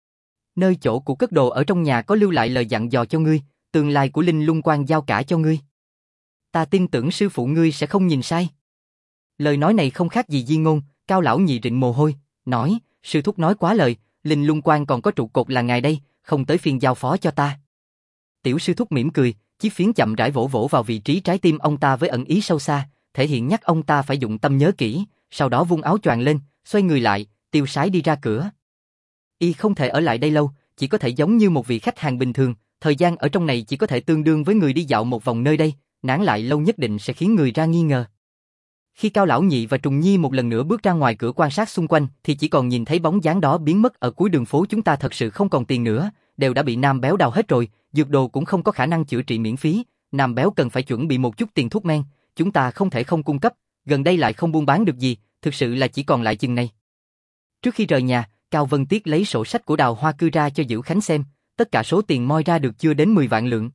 Nơi chỗ của cất đồ ở trong nhà có lưu lại lời dặn dò cho ngươi, tương lai của Linh Lung Quan giao cả cho ngươi. Ta tin tưởng sư phụ ngươi sẽ không nhìn sai. Lời nói này không khác gì di ngôn, Cao lão nhị rịn mồ hôi, nói, sư thúc nói quá lời, Linh Lung Quan còn có trụ cột là ngài đây, không tới phiên giao phó cho ta. Tiểu sư thúc mỉm cười, chiếc phiến chậm rãi vỗ vỗ vào vị trí trái tim ông ta với ẩn ý sâu xa, thể hiện nhắc ông ta phải dụng tâm nhớ kỹ, sau đó vung áo choàng lên, xoay người lại, tiêu sái đi ra cửa. Y không thể ở lại đây lâu, chỉ có thể giống như một vị khách hàng bình thường, thời gian ở trong này chỉ có thể tương đương với người đi dạo một vòng nơi đây, nán lại lâu nhất định sẽ khiến người ra nghi ngờ. Khi Cao lão nhị và Trùng Nhi một lần nữa bước ra ngoài cửa quan sát xung quanh thì chỉ còn nhìn thấy bóng dáng đó biến mất ở cuối đường phố. Chúng ta thật sự không còn tiền nữa, đều đã bị Nam Béo đào hết rồi, dược đồ cũng không có khả năng chữa trị miễn phí, Nam Béo cần phải chuẩn bị một chút tiền thuốc men, chúng ta không thể không cung cấp, gần đây lại không buôn bán được gì, thực sự là chỉ còn lại chừng này. Trước khi rời nhà, Cao Vân Tiết lấy sổ sách của Đào Hoa Cư ra cho Dữ Khánh xem, tất cả số tiền moi ra được chưa đến 10 vạn lượng.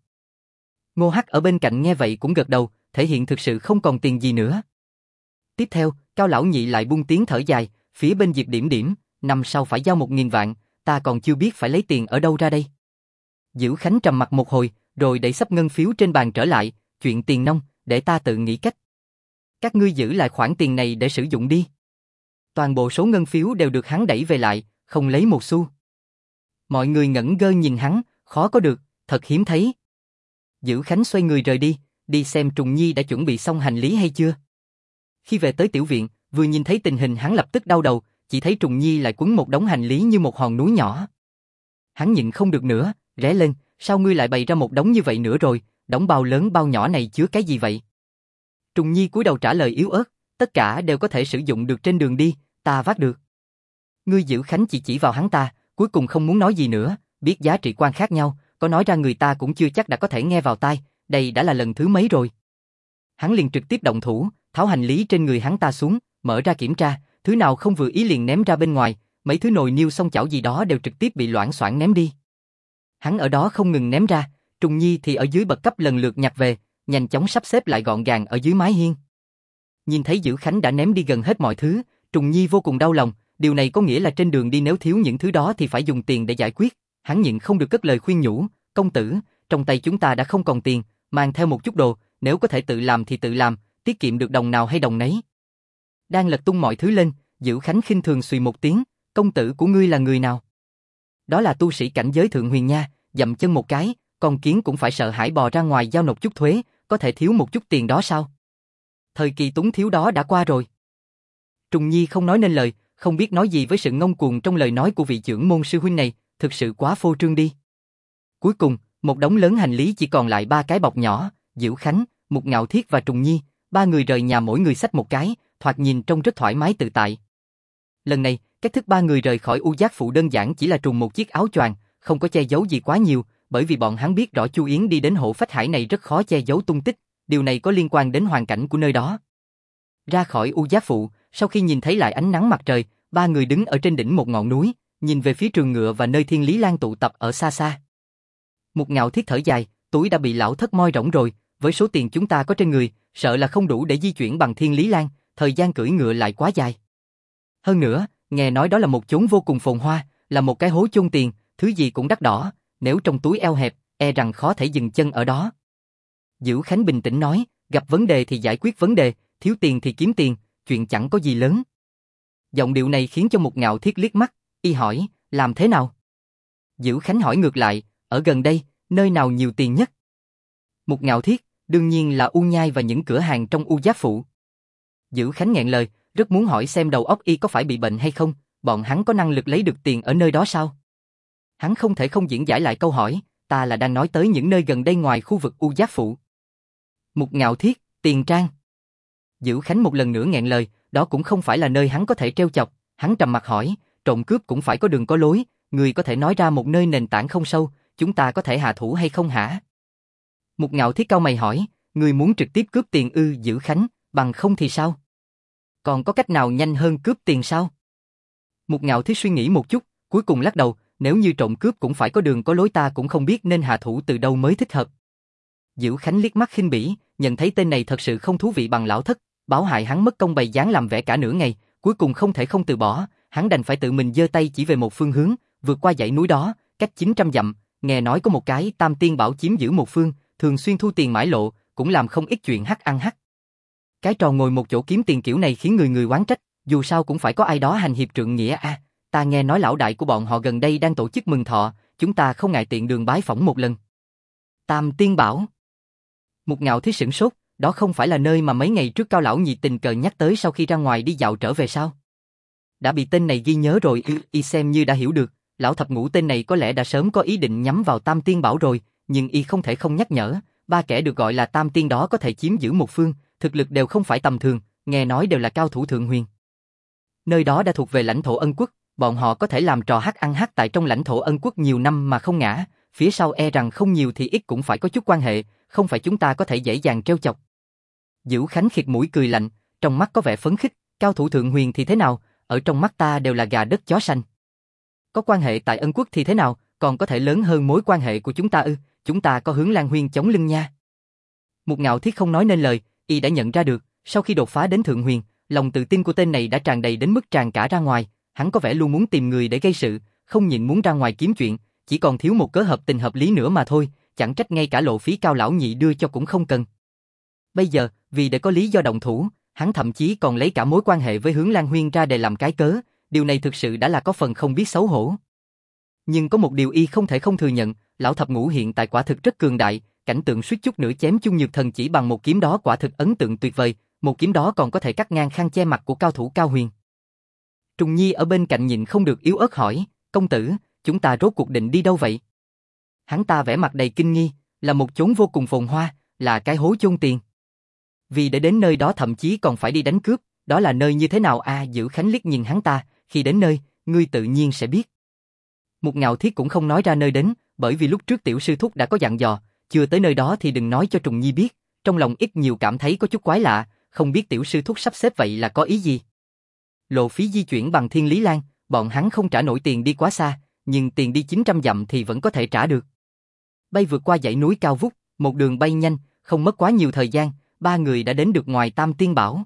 Ngô Hắc ở bên cạnh nghe vậy cũng gật đầu, thể hiện thực sự không còn tiền gì nữa. Tiếp theo, Cao lão nhị lại buông tiếng thở dài, phía bên Diệp Điểm Điểm, năm sau phải giao 1.000 vạn, ta còn chưa biết phải lấy tiền ở đâu ra đây. Diễu Khánh trầm mặt một hồi, rồi đẩy sắp ngân phiếu trên bàn trở lại, chuyện tiền nong, để ta tự nghĩ cách. Các ngươi giữ lại khoản tiền này để sử dụng đi. Toàn bộ số ngân phiếu đều được hắn đẩy về lại, không lấy một xu. Mọi người ngẩn ngơ nhìn hắn, khó có được, thật hiếm thấy. Diễu Khánh xoay người rời đi, đi xem Trùng Nhi đã chuẩn bị xong hành lý hay chưa. Khi về tới tiểu viện, vừa nhìn thấy tình hình hắn lập tức đau đầu, chỉ thấy Trùng Nhi lại quấn một đống hành lý như một hòn núi nhỏ. Hắn nhịn không được nữa, ré lên, sao ngươi lại bày ra một đống như vậy nữa rồi, đống bao lớn bao nhỏ này chứa cái gì vậy? Trùng Nhi cúi đầu trả lời yếu ớt, tất cả đều có thể sử dụng được trên đường đi, ta vác được. Ngươi Diễu Khánh chỉ vào hắn ta, cuối cùng không muốn nói gì nữa, biết giá trị quan khác nhau, có nói ra người ta cũng chưa chắc đã có thể nghe vào tai, đây đã là lần thứ mấy rồi. Hắn liền trực tiếp động thủ, tháo hành lý trên người hắn ta xuống, mở ra kiểm tra, thứ nào không vừa ý liền ném ra bên ngoài, mấy thứ nồi niêu xông chảo gì đó đều trực tiếp bị loảng xoảng ném đi. Hắn ở đó không ngừng ném ra, Trùng Nhi thì ở dưới bậc cấp lần lượt nhặt về, nhanh chóng sắp xếp lại gọn gàng ở dưới mái hiên. Nhìn thấy Diễu Khánh đã ném đi gần hết mọi thứ, Trùng Nhi vô cùng đau lòng, điều này có nghĩa là trên đường đi nếu thiếu những thứ đó thì phải dùng tiền để giải quyết. Hắn nhịn không được cất lời khuyên nhủ, công tử, trong tay chúng ta đã không còn tiền, mang theo một chút đồ, nếu có thể tự làm thì tự làm, tiết kiệm được đồng nào hay đồng nấy. Đang lật tung mọi thứ lên, Diễu Khánh khinh thường xùy một tiếng, công tử của ngươi là người nào? Đó là tu sĩ cảnh giới thượng huyền nha, dậm chân một cái, con kiến cũng phải sợ hãi bò ra ngoài giao nộp chút thuế, có thể thiếu một chút tiền đó sao? Thời kỳ túng thiếu đó đã qua rồi. Trùng Nhi không nói nên lời, không biết nói gì với sự ngông cuồng trong lời nói của vị trưởng môn sư huynh này, thực sự quá phô trương đi. Cuối cùng, một đống lớn hành lý chỉ còn lại 3 cái bọc nhỏ, Diễu Khánh, Mục Ngạo Thiết và Trùng Nhi, 3 người rời nhà mỗi người xách một cái, thoạt nhìn trông rất thoải mái tự tại. Lần này, cách thức 3 người rời khỏi U Giác Phụ đơn giản chỉ là trùng một chiếc áo choàng, không có che giấu gì quá nhiều, bởi vì bọn hắn biết rõ Chu Yến đi đến Hộ Phách Hải này rất khó che giấu tung tích, điều này có liên quan đến hoàn cảnh của nơi đó. Ra khỏi U Giác Phụ, sau khi nhìn thấy lại ánh nắng mặt trời, 3 người đứng ở trên đỉnh một ngọn núi, nhìn về phía trường ngựa và nơi Thiên Lý Lan tụ tập ở xa xa. Mục Ngạo Thiết thở dài, túi đã bị lão thất moi rỗng rồi, với số tiền chúng ta có trên người, sợ là không đủ để di chuyển bằng Thiên Lý Lan, thời gian cưỡi ngựa lại quá dài. Hơn nữa, nghe nói đó là một chốn vô cùng phồn hoa, là một cái hố chôn tiền, thứ gì cũng đắt đỏ, nếu trong túi eo hẹp, e rằng khó thể dừng chân ở đó. Diễu Khánh bình tĩnh nói, gặp vấn đề thì giải quyết vấn đề, thiếu tiền thì kiếm tiền, chuyện chẳng có gì lớn. Giọng điệu này khiến cho Mục Ngạo Thiết liếc mắt, y hỏi, làm thế nào? Diễu Khánh hỏi ngược lại, ở gần đây, nơi nào nhiều tiền nhất? Mục Ngạo Thiết, đương nhiên là U Nhai và những cửa hàng trong U Giác Phụ. Diễu Khánh nghẹn lời, rất muốn hỏi xem đầu óc y có phải bị bệnh hay không, bọn hắn có năng lực lấy được tiền ở nơi đó sao? Hắn không thể không diễn giải lại câu hỏi, ta là đang nói tới những nơi gần đây ngoài khu vực U Giác Phụ. Mục Ngạo Thiết, Tiền Trang. Diễu Khánh một lần nữa nghẹn lời, đó cũng không phải là nơi hắn có thể trêu chọc, hắn trầm mặt hỏi, trộm cướp cũng phải có đường có lối, người có thể nói ra một nơi nền tảng không sâu, chúng ta có thể hạ thủ hay không hả? Mục Ngạo Thiết cau mày hỏi, người muốn trực tiếp cướp tiền ư? Diễu Khánh, bằng không thì sao? Còn có cách nào nhanh hơn cướp tiền sao? Mục Ngạo Thiết suy nghĩ một chút, cuối cùng lắc đầu, nếu như trộm cướp cũng phải có đường có lối, ta cũng không biết nên hạ thủ từ đâu mới thích hợp. Diễu Khánh liếc mắt khinh bỉ, nhận thấy tên này thật sự không thú vị bằng lão thất, báo hại hắn mất công bày dáng làm vẻ cả nửa ngày, cuối cùng không thể không từ bỏ, hắn đành phải tự mình giơ tay chỉ về một phương hướng, vượt qua dãy núi đó, cách 900 dặm, nghe nói có một cái Tam Tiên Bảo chiếm giữ một phương, thường xuyên thu tiền mãi lộ, cũng làm không ít chuyện hắc ăn hắc. Cái trò ngồi một chỗ kiếm tiền kiểu này khiến người người oán trách, dù sao cũng phải có ai đó hành hiệp trượng nghĩa a. Ta nghe nói lão đại của bọn họ gần đây đang tổ chức mừng thọ, chúng ta không ngại tiện đường bái phỏng một lần. Tam Tiên Bảo. Mục Ngạo Thiết sửng sốt, đó không phải là nơi mà mấy ngày trước Cao lão nhị tình cờ nhắc tới sau khi ra ngoài đi dạo trở về sao? Đã bị tên này ghi nhớ rồi, y xem như đã hiểu được, lão thập ngũ tên này có lẽ đã sớm có ý định nhắm vào Tam Tiên Bảo rồi, nhưng y không thể không nhắc nhở, 3 kẻ được gọi là Tam Tiên đó có thể chiếm giữ một phương, thực lực đều không phải tầm thường, nghe nói đều là cao thủ thượng huyền. Nơi đó đã thuộc về lãnh thổ Ân Quốc, bọn họ có thể làm trò hắc ăn hắc tại trong lãnh thổ Ân Quốc nhiều năm mà không ngã, phía sau e rằng không nhiều thì ít cũng phải có chút quan hệ, không phải chúng ta có thể dễ dàng trêu chọc. Diễu Khánh khịt mũi cười lạnh, trong mắt có vẻ phấn khích, cao thủ thượng huyền thì thế nào, ở trong mắt ta đều là gà đất chó xanh. Có quan hệ tại Ân Quốc thì thế nào, còn có thể lớn hơn mối quan hệ của chúng ta ư? Chúng ta có hướng Lan Huyên chống lưng nha. Mục Ngạo Thiết không nói nên lời, y đã nhận ra được, sau khi đột phá đến thượng huyền, lòng tự tin của tên này đã tràn đầy đến mức tràn cả ra ngoài, hắn có vẻ luôn muốn tìm người để gây sự, không nhịn muốn ra ngoài kiếm chuyện, chỉ còn thiếu một cớ hợp tình hợp lý nữa mà thôi, chẳng trách ngay cả lộ phí Cao lão nhị đưa cho cũng không cần. Bây giờ, vì để có lý do động thủ, hắn thậm chí còn lấy cả mối quan hệ với Hướng Lan Huyên ra để làm cái cớ, điều này thực sự đã là có phần không biết xấu hổ. Nhưng có một điều y không thể không thừa nhận, lão thập ngũ hiện tại quả thực rất cường đại, cảnh tượng suýt chút nữa chém Chung Nhược Thần chỉ bằng một kiếm đó quả thực ấn tượng tuyệt vời, một kiếm đó còn có thể cắt ngang khăn che mặt của cao thủ Cao Huyền. Trùng Nhi ở bên cạnh nhịn không được yếu ớt hỏi, công tử, chúng ta rốt cuộc định đi đâu vậy? Hắn ta vẻ mặt đầy kinh nghi, là một chốn vô cùng phồn hoa, là cái hố chôn tiền. Vì để đến nơi đó thậm chí còn phải đi đánh cướp, đó là nơi như thế nào a? Dữ Khánh liếc nhìn hắn ta, khi đến nơi, ngươi tự nhiên sẽ biết. Một Ngạo Thiết cũng không nói ra nơi đến, bởi vì lúc trước tiểu sư thúc đã có dặn dò, chưa tới nơi đó thì đừng nói cho Trùng Nhi biết, trong lòng ít nhiều cảm thấy có chút quái lạ, không biết tiểu sư thúc sắp xếp vậy là có ý gì. Lộ phí di chuyển bằng Thiên Lý Lan, bọn hắn không trả nổi tiền đi quá xa, nhưng tiền đi 900 dặm thì vẫn có thể trả được. Bay vượt qua dãy núi cao vút, một đường bay nhanh, không mất quá nhiều thời gian, ba người đã đến được ngoài Tam Tiên Bảo.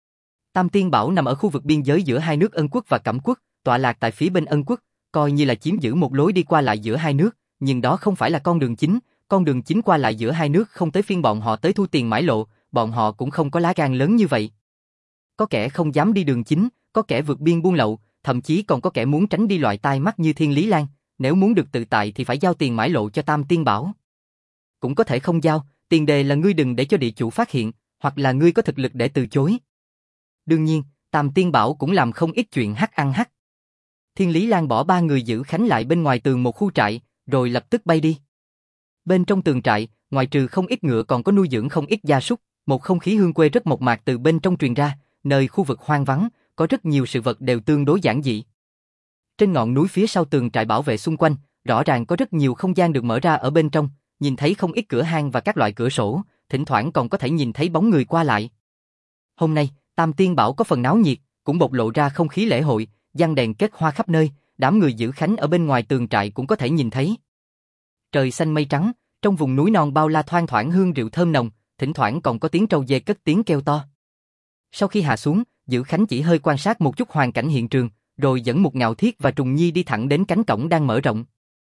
Tam Tiên Bảo nằm ở khu vực biên giới giữa hai nước Ân Quốc và Cẩm Quốc, tọa lạc tại phía bên Ân Quốc, coi như là chiếm giữ một lối đi qua lại giữa hai nước, nhưng đó không phải là con đường chính qua lại giữa hai nước không tới phiên bọn họ tới thu tiền mãi lộ, bọn họ cũng không có lá gan lớn như vậy. Có kẻ không dám đi đường chính, có kẻ vượt biên buôn lậu, thậm chí còn có kẻ muốn tránh đi loại tai mắt như Thiên Lý Lan, nếu muốn được tự tại thì phải giao tiền mãi lộ cho Tam Tiên Bảo. Cũng có thể không giao, tiền đề là ngươi đừng để cho địa chủ phát hiện, hoặc là ngươi có thực lực để từ chối. Đương nhiên, Tam Tiên Bảo cũng làm không ít chuyện hắc ăn hắc. Thiên Lý Lan bỏ ba người giữ Khánh lại bên ngoài tường một khu trại, rồi lập tức bay đi. Bên trong tường trại, ngoài trừ không ít ngựa còn có nuôi dưỡng không ít gia súc, một không khí hương quê rất mộc mạc từ bên trong truyền ra, nơi khu vực hoang vắng, có rất nhiều sự vật đều tương đối giản dị. Trên ngọn núi phía sau tường trại bảo vệ xung quanh, rõ ràng có rất nhiều không gian được mở ra ở bên trong, nhìn thấy không ít cửa hang và các loại cửa sổ, thỉnh thoảng còn có thể nhìn thấy bóng người qua lại. Hôm nay, Tam Tiên Bảo có phần náo nhiệt, cũng bộc lộ ra không khí lễ hội, giăng đèn kết hoa khắp nơi, đám người giữ Khánh ở bên ngoài tường trại cũng có thể nhìn thấy. Trời xanh mây trắng, trong vùng núi non bao la thoang thoảng hương rượu thơm nồng, thỉnh thoảng còn có tiếng trâu dê cất tiếng kêu to. Sau khi hạ xuống, Giữ Khánh chỉ hơi quan sát một chút hoàn cảnh hiện trường, rồi dẫn một Ngạo Thiết và Trùng Nhi đi thẳng đến cánh cổng đang mở rộng.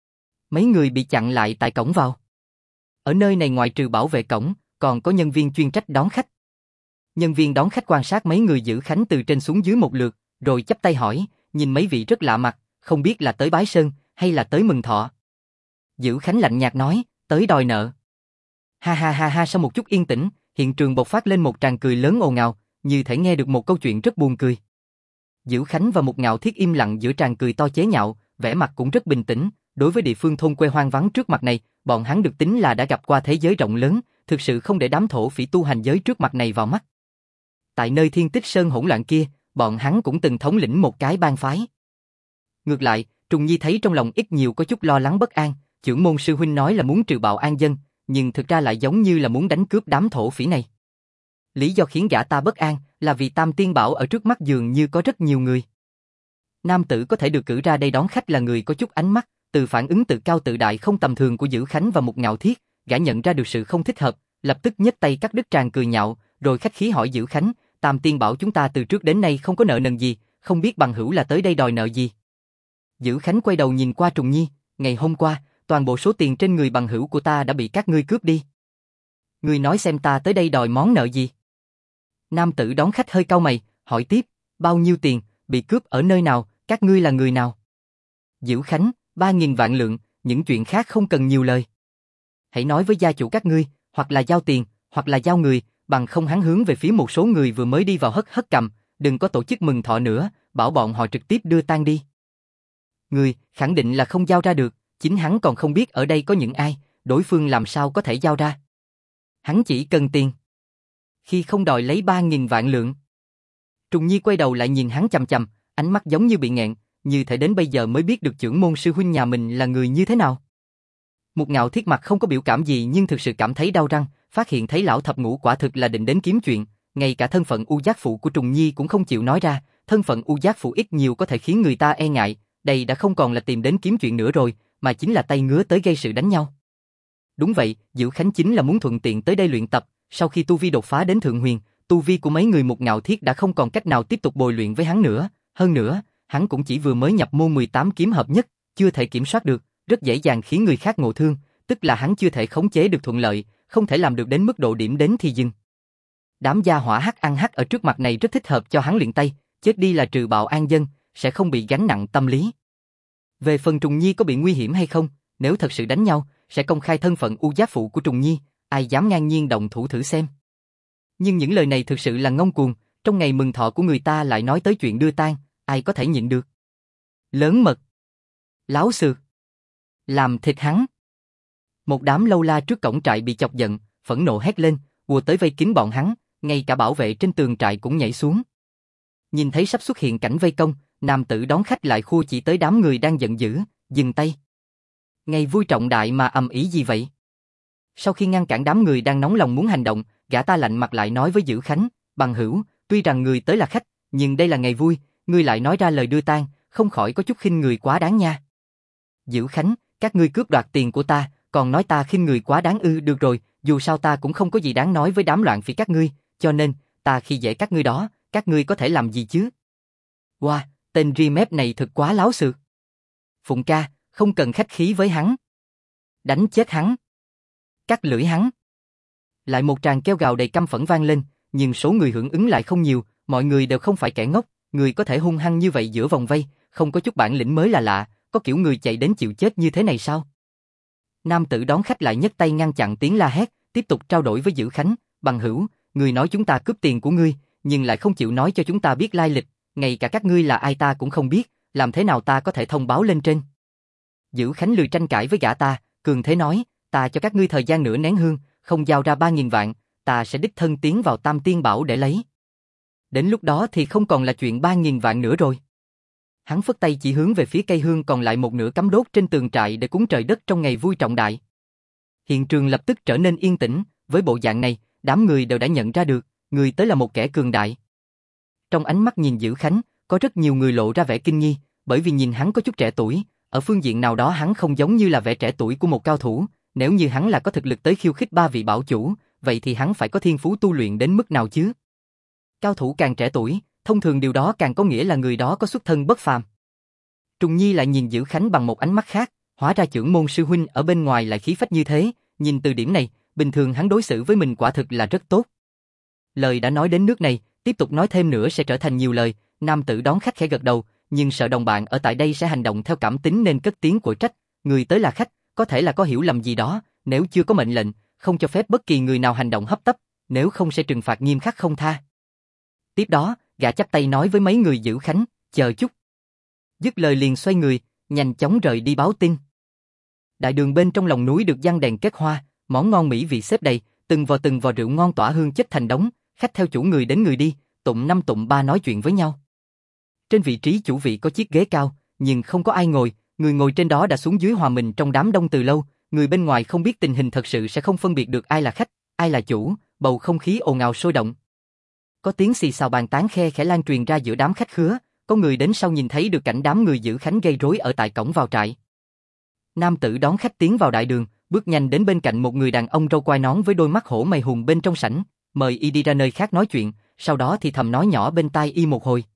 Mấy người bị chặn lại tại cổng vào. Ở nơi này ngoài trừ bảo vệ cổng, còn có nhân viên chuyên trách đón khách. Nhân viên đón khách quan sát mấy người Giữ Khánh từ trên xuống dưới một lượt, rồi chắp tay hỏi, nhìn mấy vị rất lạ mặt, không biết là tới bái sơn hay là tới mừng thọ. Giữ Khánh lạnh nhạt nói, tới đòi nợ. Ha ha ha ha. Sau một chút yên tĩnh, hiện trường bộc phát lên một tràng cười lớn ồn ào, như thể nghe được một câu chuyện rất buồn cười. Giữ Khánh và một Ngạo Thiết im lặng giữa tràng cười to chế nhạo, vẻ mặt cũng rất bình tĩnh. Đối với địa phương thôn quê hoang vắng trước mặt này, bọn hắn được tính là đã gặp qua thế giới rộng lớn, thực sự không để đám thổ phỉ tu hành giới trước mặt này vào mắt. Tại nơi Thiên Tích Sơn hỗn loạn kia, bọn hắn cũng từng thống lĩnh một cái bang phái. Ngược lại, Trùng Nhi thấy trong lòng ít nhiều có chút lo lắng bất an, trưởng môn sư huynh nói là muốn trừ bạo an dân, nhưng thực ra lại giống như là muốn đánh cướp đám thổ phỉ này. Lý do khiến gã ta bất an là vì Tam Tiên Bảo ở trước mắt dường như có rất nhiều người. Nam tử có thể được cử ra đây đón khách là người có chút ánh mắt, từ phản ứng tự cao tự đại không tầm thường của Giữ Khánh và một Ngạo Thiết, gã nhận ra được sự không thích hợp, lập tức nhấc tay cắt đứt tràng cười nhạo, rồi khách khí hỏi Giữ Khánh, Tam Tiên Bảo chúng ta từ trước đến nay không có nợ nần gì, không biết bằng hữu là tới đây đòi nợ gì. Giữ Khánh quay đầu nhìn qua Trùng Nhi, ngày hôm qua, toàn bộ số tiền trên người bằng hữu của ta đã bị các ngươi cướp đi. Ngươi nói xem ta tới đây đòi món nợ gì? Nam tử đón khách hơi cau mày, hỏi tiếp, bao nhiêu tiền, bị cướp ở nơi nào, các ngươi là người nào? Giữ Khánh, 3.000 vạn lượng, những chuyện khác không cần nhiều lời. Hãy nói với gia chủ các ngươi, hoặc là giao tiền, hoặc là giao người, bằng không. Hắn hướng về phía một số người vừa mới đi vào hất hất cầm, đừng có tổ chức mừng thọ nữa, bảo bọn họ trực tiếp đưa tang đi. Người, khẳng định là không giao ra được, chính hắn còn không biết ở đây có những ai, đối phương làm sao có thể giao ra. Hắn chỉ cần tiền. Khi không đòi lấy 3.000 vạn lượng. Trùng Nhi quay đầu lại nhìn hắn chằm chằm, ánh mắt giống như bị nghẹn, như thể đến bây giờ mới biết được trưởng môn sư huynh nhà mình là người như thế nào. Một Ngạo Thiết mặt không có biểu cảm gì nhưng thực sự cảm thấy đau răng, phát hiện thấy lão thập ngũ quả thực là định đến kiếm chuyện, ngay cả thân phận U Giác Phụ của Trùng Nhi cũng không chịu nói ra, thân phận U Giác Phụ ít nhiều có thể khiến người ta e ngại, đây đã không còn là tìm đến kiếm chuyện nữa rồi, mà chính là tay ngứa tới gây sự đánh nhau. Đúng vậy, Giữ Khánh chính là muốn thuận tiện tới đây luyện tập, sau khi tu vi đột phá đến thượng huyền, tu vi của mấy người một Ngạo Thiết đã không còn cách nào tiếp tục bồi luyện với hắn nữa, hơn nữa, hắn cũng chỉ vừa mới nhập môn 18 kiếm hợp nhất, chưa thể kiểm soát được, rất dễ dàng khiến người khác ngộ thương, tức là hắn chưa thể khống chế được thuận lợi, không thể làm được đến mức độ điểm đến thì dừng. Đám gia hỏa hắc ăn hắc ở trước mặt này rất thích hợp cho hắn luyện tay, chết đi là trừ bạo an dân, sẽ không bị gánh nặng tâm lý. Về phần Trùng Nhi có bị nguy hiểm hay không, nếu thật sự đánh nhau, sẽ công khai thân phận U Giác Phụ của Trùng Nhi, ai dám ngang nhiên động thủ thử xem. Nhưng những lời này thực sự là ngông cuồng, trong ngày mừng thọ của người ta lại nói tới chuyện đưa tang, ai có thể nhịn được. Lớn mật, láo xược, làm thịt hắn. Một đám lâu la trước cổng trại bị chọc giận, phẫn nộ hét lên, ùa tới vây kín bọn hắn, ngay cả bảo vệ trên tường trại cũng nhảy xuống. Nhìn thấy sắp xuất hiện cảnh vây công, nam tử đón khách lại khua chỉ tới đám người đang giận dữ, dừng tay. Ngày vui trọng đại mà ầm ĩ gì vậy? Sau khi ngăn cản đám người đang nóng lòng muốn hành động, gã ta lạnh mặt lại nói với Dữ Khánh, bằng hữu, tuy rằng người tới là khách, nhưng đây là ngày vui, ngươi lại nói ra lời đưa tang, không khỏi có chút khinh người quá đáng nha. Dữ Khánh, các ngươi cướp đoạt tiền của ta, còn nói ta khinh người quá đáng ư? Được rồi, dù sao ta cũng không có gì đáng nói với đám loạn phỉ các ngươi, cho nên, ta khi dễ các ngươi đó, các ngươi có thể làm gì chứ? Wow, tên ri mép này thật quá láo xược. Phụng ca, không cần khách khí với hắn. Đánh chết hắn. Cắt lưỡi hắn. Lại một tràng kêu gào đầy căm phẫn vang lên, nhưng số người hưởng ứng lại không nhiều, mọi người đều không phải kẻ ngốc, người có thể hung hăng như vậy giữa vòng vây, không có chút bản lĩnh mới là lạ, có kiểu người chạy đến chịu chết như thế này sao? Nam tử đón khách lại nhấc tay ngăn chặn tiếng la hét, tiếp tục trao đổi với Dữ Khánh, bằng hữu, người nói chúng ta cướp tiền của ngươi, nhưng lại không chịu nói cho chúng ta biết lai lịch, ngay cả các ngươi là ai ta cũng không biết, làm thế nào ta có thể thông báo lên trên? Dữ Khánh lười tranh cãi với gã ta, cường thế nói, ta cho các ngươi thời gian nửa nén hương, không giao ra 3.000 vạn, ta sẽ đích thân tiến vào Tam Tiên Bảo để lấy. Đến lúc đó thì không còn là chuyện 3.000 vạn nữa rồi. Hắn phất tay chỉ hướng về phía cây hương còn lại một nửa cắm đốt trên tường trại để cúng trời đất trong ngày vui trọng đại. Hiện trường lập tức trở nên yên tĩnh, với bộ dạng này, đám người đều đã nhận ra được, người tới là một kẻ cường đại. Trong ánh mắt nhìn Dữ Khánh, có rất nhiều người lộ ra vẻ kinh nghi, bởi vì nhìn hắn có chút trẻ tuổi, ở phương diện nào đó hắn không giống như là vẻ trẻ tuổi của một cao thủ, nếu như hắn là có thực lực tới khiêu khích ba vị bảo chủ, vậy thì hắn phải có thiên phú tu luyện đến mức nào chứ? Cao thủ càng trẻ tuổi, thông thường điều đó càng có nghĩa là người đó có xuất thân bất phàm. Trùng Nhi lại nhìn Dữ Khánh bằng một ánh mắt khác, hóa ra trưởng môn sư huynh ở bên ngoài lại khí phách như thế, nhìn từ điểm này, bình thường hắn đối xử với mình quả thực là rất tốt. Lời đã nói đến nước này, tiếp tục nói thêm nữa sẽ trở thành nhiều lời, nam tử đón khách khẽ gật đầu, nhưng sợ đồng bạn ở tại đây sẽ hành động theo cảm tính nên cất tiếng của trách, người tới là khách, có thể là có hiểu lầm gì đó, nếu chưa có mệnh lệnh, không cho phép bất kỳ người nào hành động hấp tấp, nếu không sẽ trừng phạt nghiêm khắc không tha. Tiếp đó, gã chắp tay nói với mấy người Dữ Khánh, chờ chút. Dứt lời liền xoay người, nhanh chóng rời đi báo tin. Đại đường bên trong lòng núi được giăng đèn kết hoa, món ngon mỹ vị xếp đầy, từng vò rượu ngon tỏa hương chất thành đống, khách theo chủ người đến người đi, tụng năm tụng ba nói chuyện với nhau. Trên vị trí chủ vị có chiếc ghế cao, nhưng không có ai ngồi, người ngồi trên đó đã xuống dưới hòa mình trong đám đông từ lâu, người bên ngoài không biết tình hình thật sự sẽ không phân biệt được ai là khách, ai là chủ, bầu không khí ồn ào sôi động. Có tiếng xì xào bàn tán khe khẽ lan truyền ra giữa đám khách khứa, có người đến sau nhìn thấy được cảnh đám người Dữ Khánh gây rối ở tại cổng vào trại. Nam tử đón khách tiến vào đại đường, bước nhanh đến bên cạnh một người đàn ông râu quai nón với đôi mắt hổ mày hùng bên trong sảnh, mời y đi ra nơi khác nói chuyện, sau đó thì thầm nói nhỏ bên tai y một hồi.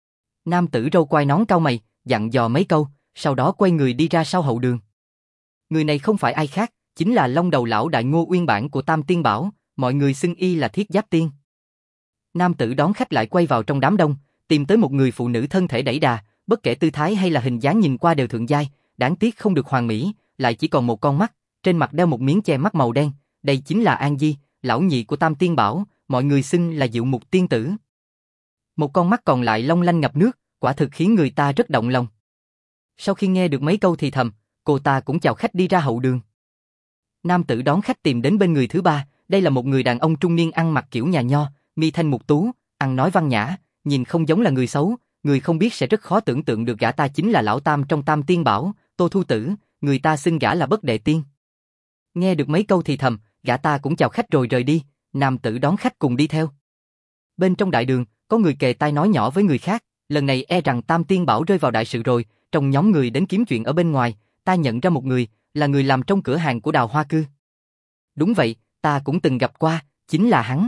Nam tử râu quai nón cau mày, dặn dò mấy câu, sau đó quay người đi ra sau hậu đường. Người này không phải ai khác, chính là Long Đầu lão đại Ngô Uyên Bản của Tam Tiên Bảo, mọi người xưng y là Thiết Giáp Tiên. Nam tử đón khách lại quay vào trong đám đông, tìm tới một người phụ nữ thân thể đẩy đà, bất kể tư thái hay là hình dáng nhìn qua đều thượng giai, đáng tiếc không được hoàn mỹ, lại chỉ còn một con mắt, trên mặt đeo một miếng che mắt màu đen, đây chính là An Di, lão nhị của Tam Tiên Bảo, mọi người xưng là Diệu Mục tiên tử. Một con mắt còn lại long lanh ngập nước, quả thực khiến người ta rất động lòng. Sau khi nghe được mấy câu thì thầm, cô ta cũng chào khách đi ra hậu đường. Nam tử đón khách tìm đến bên người thứ ba, đây là một người đàn ông trung niên ăn mặc kiểu nhà nho, mi thanh mục tú, ăn nói văn nhã, nhìn không giống là người xấu, người không biết sẽ rất khó tưởng tượng được gã ta chính là lão tam trong Tam Tiên Bảo, Tô Thu Tử, người ta xưng gã là Bất Đệ Tiên. Nghe được mấy câu thì thầm, gã ta cũng chào khách rồi rời đi, nam tử đón khách cùng đi theo. Bên trong đại đường, có người kề tai nói nhỏ với người khác, lần này e rằng Tam Tiên Bảo rơi vào đại sự rồi, trong nhóm người đến kiếm chuyện ở bên ngoài, ta nhận ra một người, là người làm trong cửa hàng của Đào Hoa Cư. Đúng vậy, ta cũng từng gặp qua, chính là hắn.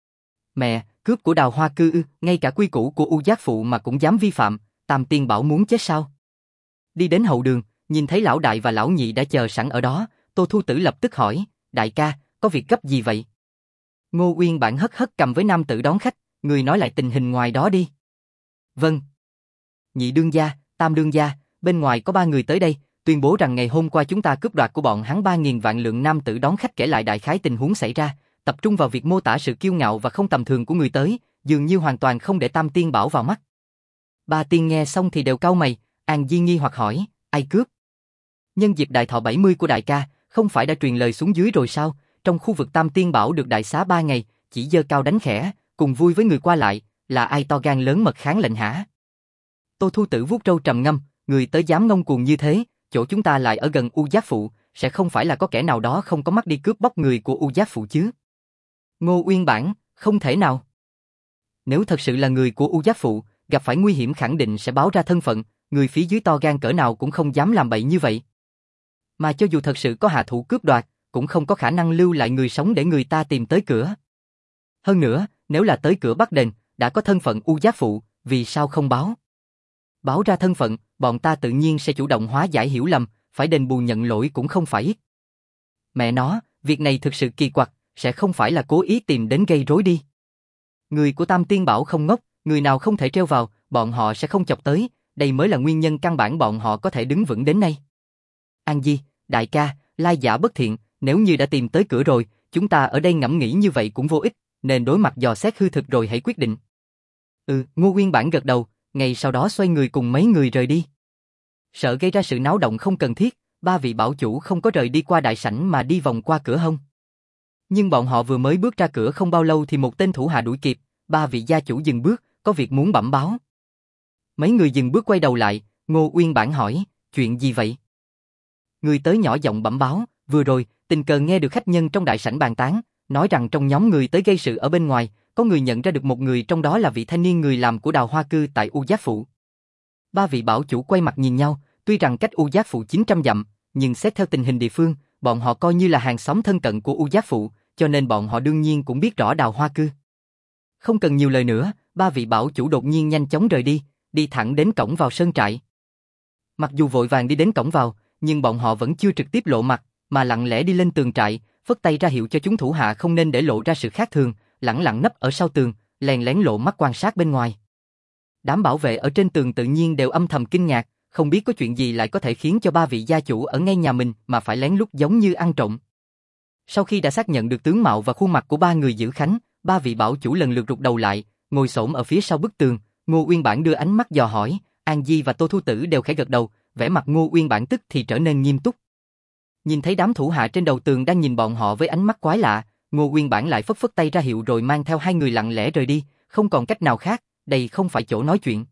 Mẹ, cướp của Đào Hoa Cư ư, ngay cả quy củ của U Giác Phụ mà cũng dám vi phạm, Tam Tiên Bảo muốn chết sao? Đi đến hậu đường, Nhìn thấy lão đại và lão nhị đã chờ sẵn ở đó, Tô Thu Tử lập tức hỏi, đại ca, có việc gấp gì vậy? Ngô Uyên Bản hất hất cầm với nam tử đón khách, người nói lại tình hình ngoài đó đi. Vâng. Nhị đương gia, tam đương gia, bên ngoài có 3 người tới đây, tuyên bố rằng ngày hôm qua chúng ta cướp đoạt của bọn hắn 3.000 vạn lượng. Nam tử đón khách kể lại đại khái tình huống xảy ra, tập trung vào việc mô tả sự kiêu ngạo và không tầm thường của người tới, dường như hoàn toàn không để Tam Tiên Bảo vào mắt. Ba tiên nghe xong thì đều cau mày, An Di nghi hoặc hỏi, ai cướp? Nhân dịp đại thọ 70 của đại ca, không phải đã truyền lời xuống dưới rồi sao? Trong khu vực Tam Tiên Bảo được đại xá 3 ngày, chỉ giơ cao đánh khẽ, cùng vui với người qua lại, là ai to gan lớn mật kháng lệnh hả? Tô Thu Tử vuốt râu trầm ngâm, người tới dám ngông cuồng như thế, chỗ chúng ta lại ở gần U Giác Phụ, sẽ không phải là có kẻ nào đó không có mắt đi cướp bóc người của U Giác Phụ chứ? Ngô Uyên Bản, không thể nào. Nếu thật sự là người của U Giác Phụ, gặp phải nguy hiểm khẳng định sẽ báo ra thân phận, người phía dưới to gan cỡ nào cũng không dám làm bậy như vậy. Mà cho dù thật sự có hạ thủ cướp đoạt, cũng không có khả năng lưu lại người sống để người ta tìm tới cửa. Hơn nữa, nếu là tới cửa bắt đền, đã có thân phận U Giác Phụ, vì sao không báo? Báo ra thân phận, bọn ta tự nhiên sẽ chủ động hóa giải hiểu lầm, phải đền bù nhận lỗi cũng không phải ít. Mẹ nó, việc này thực sự kỳ quặc, sẽ không phải là cố ý tìm đến gây rối đi. Người của Tam Tiên Bảo không ngốc, người nào không thể treo vào, bọn họ sẽ không chọc tới, đây mới là nguyên nhân căn bản bọn họ có thể đứng vững đến nay. An Di, đại ca, lai giả bất thiện, nếu như đã tìm tới cửa rồi, chúng ta ở đây ngẫm nghĩ như vậy cũng vô ích, nên đối mặt dò xét hư thực rồi hãy quyết định. Ngô Uyên Bản gật đầu, ngày sau đó xoay người cùng mấy người rời đi. Sợ gây ra sự náo động không cần thiết, 3 vị bảo chủ không có rời đi qua đại sảnh mà đi vòng qua cửa hông. Nhưng bọn họ vừa mới bước ra cửa không bao lâu thì một tên thủ hạ đuổi kịp, 3 vị gia chủ dừng bước, có việc muốn bẩm báo. Mấy người dừng bước quay đầu lại, Ngô Uyên Bản hỏi, chuyện gì vậy? Người tới nhỏ giọng bẩm báo, vừa rồi, tình cờ nghe được khách nhân trong đại sảnh bàn tán, nói rằng trong nhóm người tới gây sự ở bên ngoài, có người nhận ra được một người trong đó là vị thanh niên người làm của Đào Hoa Cư tại U Giác Phụ. 3 vị bảo chủ quay mặt nhìn nhau, tuy rằng cách U Giác Phụ 900 dặm, nhưng xét theo tình hình địa phương, bọn họ coi như là hàng xóm thân cận của U Giác Phụ, cho nên bọn họ đương nhiên cũng biết rõ Đào Hoa Cư. Không cần nhiều lời nữa, 3 vị bảo chủ đột nhiên nhanh chóng rời đi, đi thẳng đến cổng vào sơn trại. Mặc dù vội vàng đi đến cổng vào, nhưng bọn họ vẫn chưa trực tiếp lộ mặt, mà lặng lẽ đi lên tường trại, phất tay ra hiệu cho chúng thủ hạ không nên để lộ ra sự khác thường, lẳng lặng nấp ở sau tường, lén lén lộ mắt quan sát bên ngoài. Đám bảo vệ ở trên tường tự nhiên đều âm thầm kinh ngạc, không biết có chuyện gì lại có thể khiến cho 3 vị gia chủ ở ngay nhà mình mà phải lén lút giống như ăn trộm. Sau khi đã xác nhận được tướng mạo và khuôn mặt của 3 người giữ khánh, 3 vị bảo chủ lần lượt rụt đầu lại, ngồi xổm ở phía sau bức tường. Ngô Uyên Bản đưa ánh mắt dò hỏi, An Di và Tô Thu Tử đều khẽ gật đầu, vẻ mặt Ngô Uyên Bản tức thì trở nên nghiêm túc. Nhìn thấy đám thủ hạ trên đầu tường đang nhìn bọn họ với ánh mắt quái lạ, Ngô Uyên Bản lại phất phất tay ra hiệu rồi mang theo 2 người lặng lẽ rời đi, không còn cách nào khác, đây không phải chỗ nói chuyện.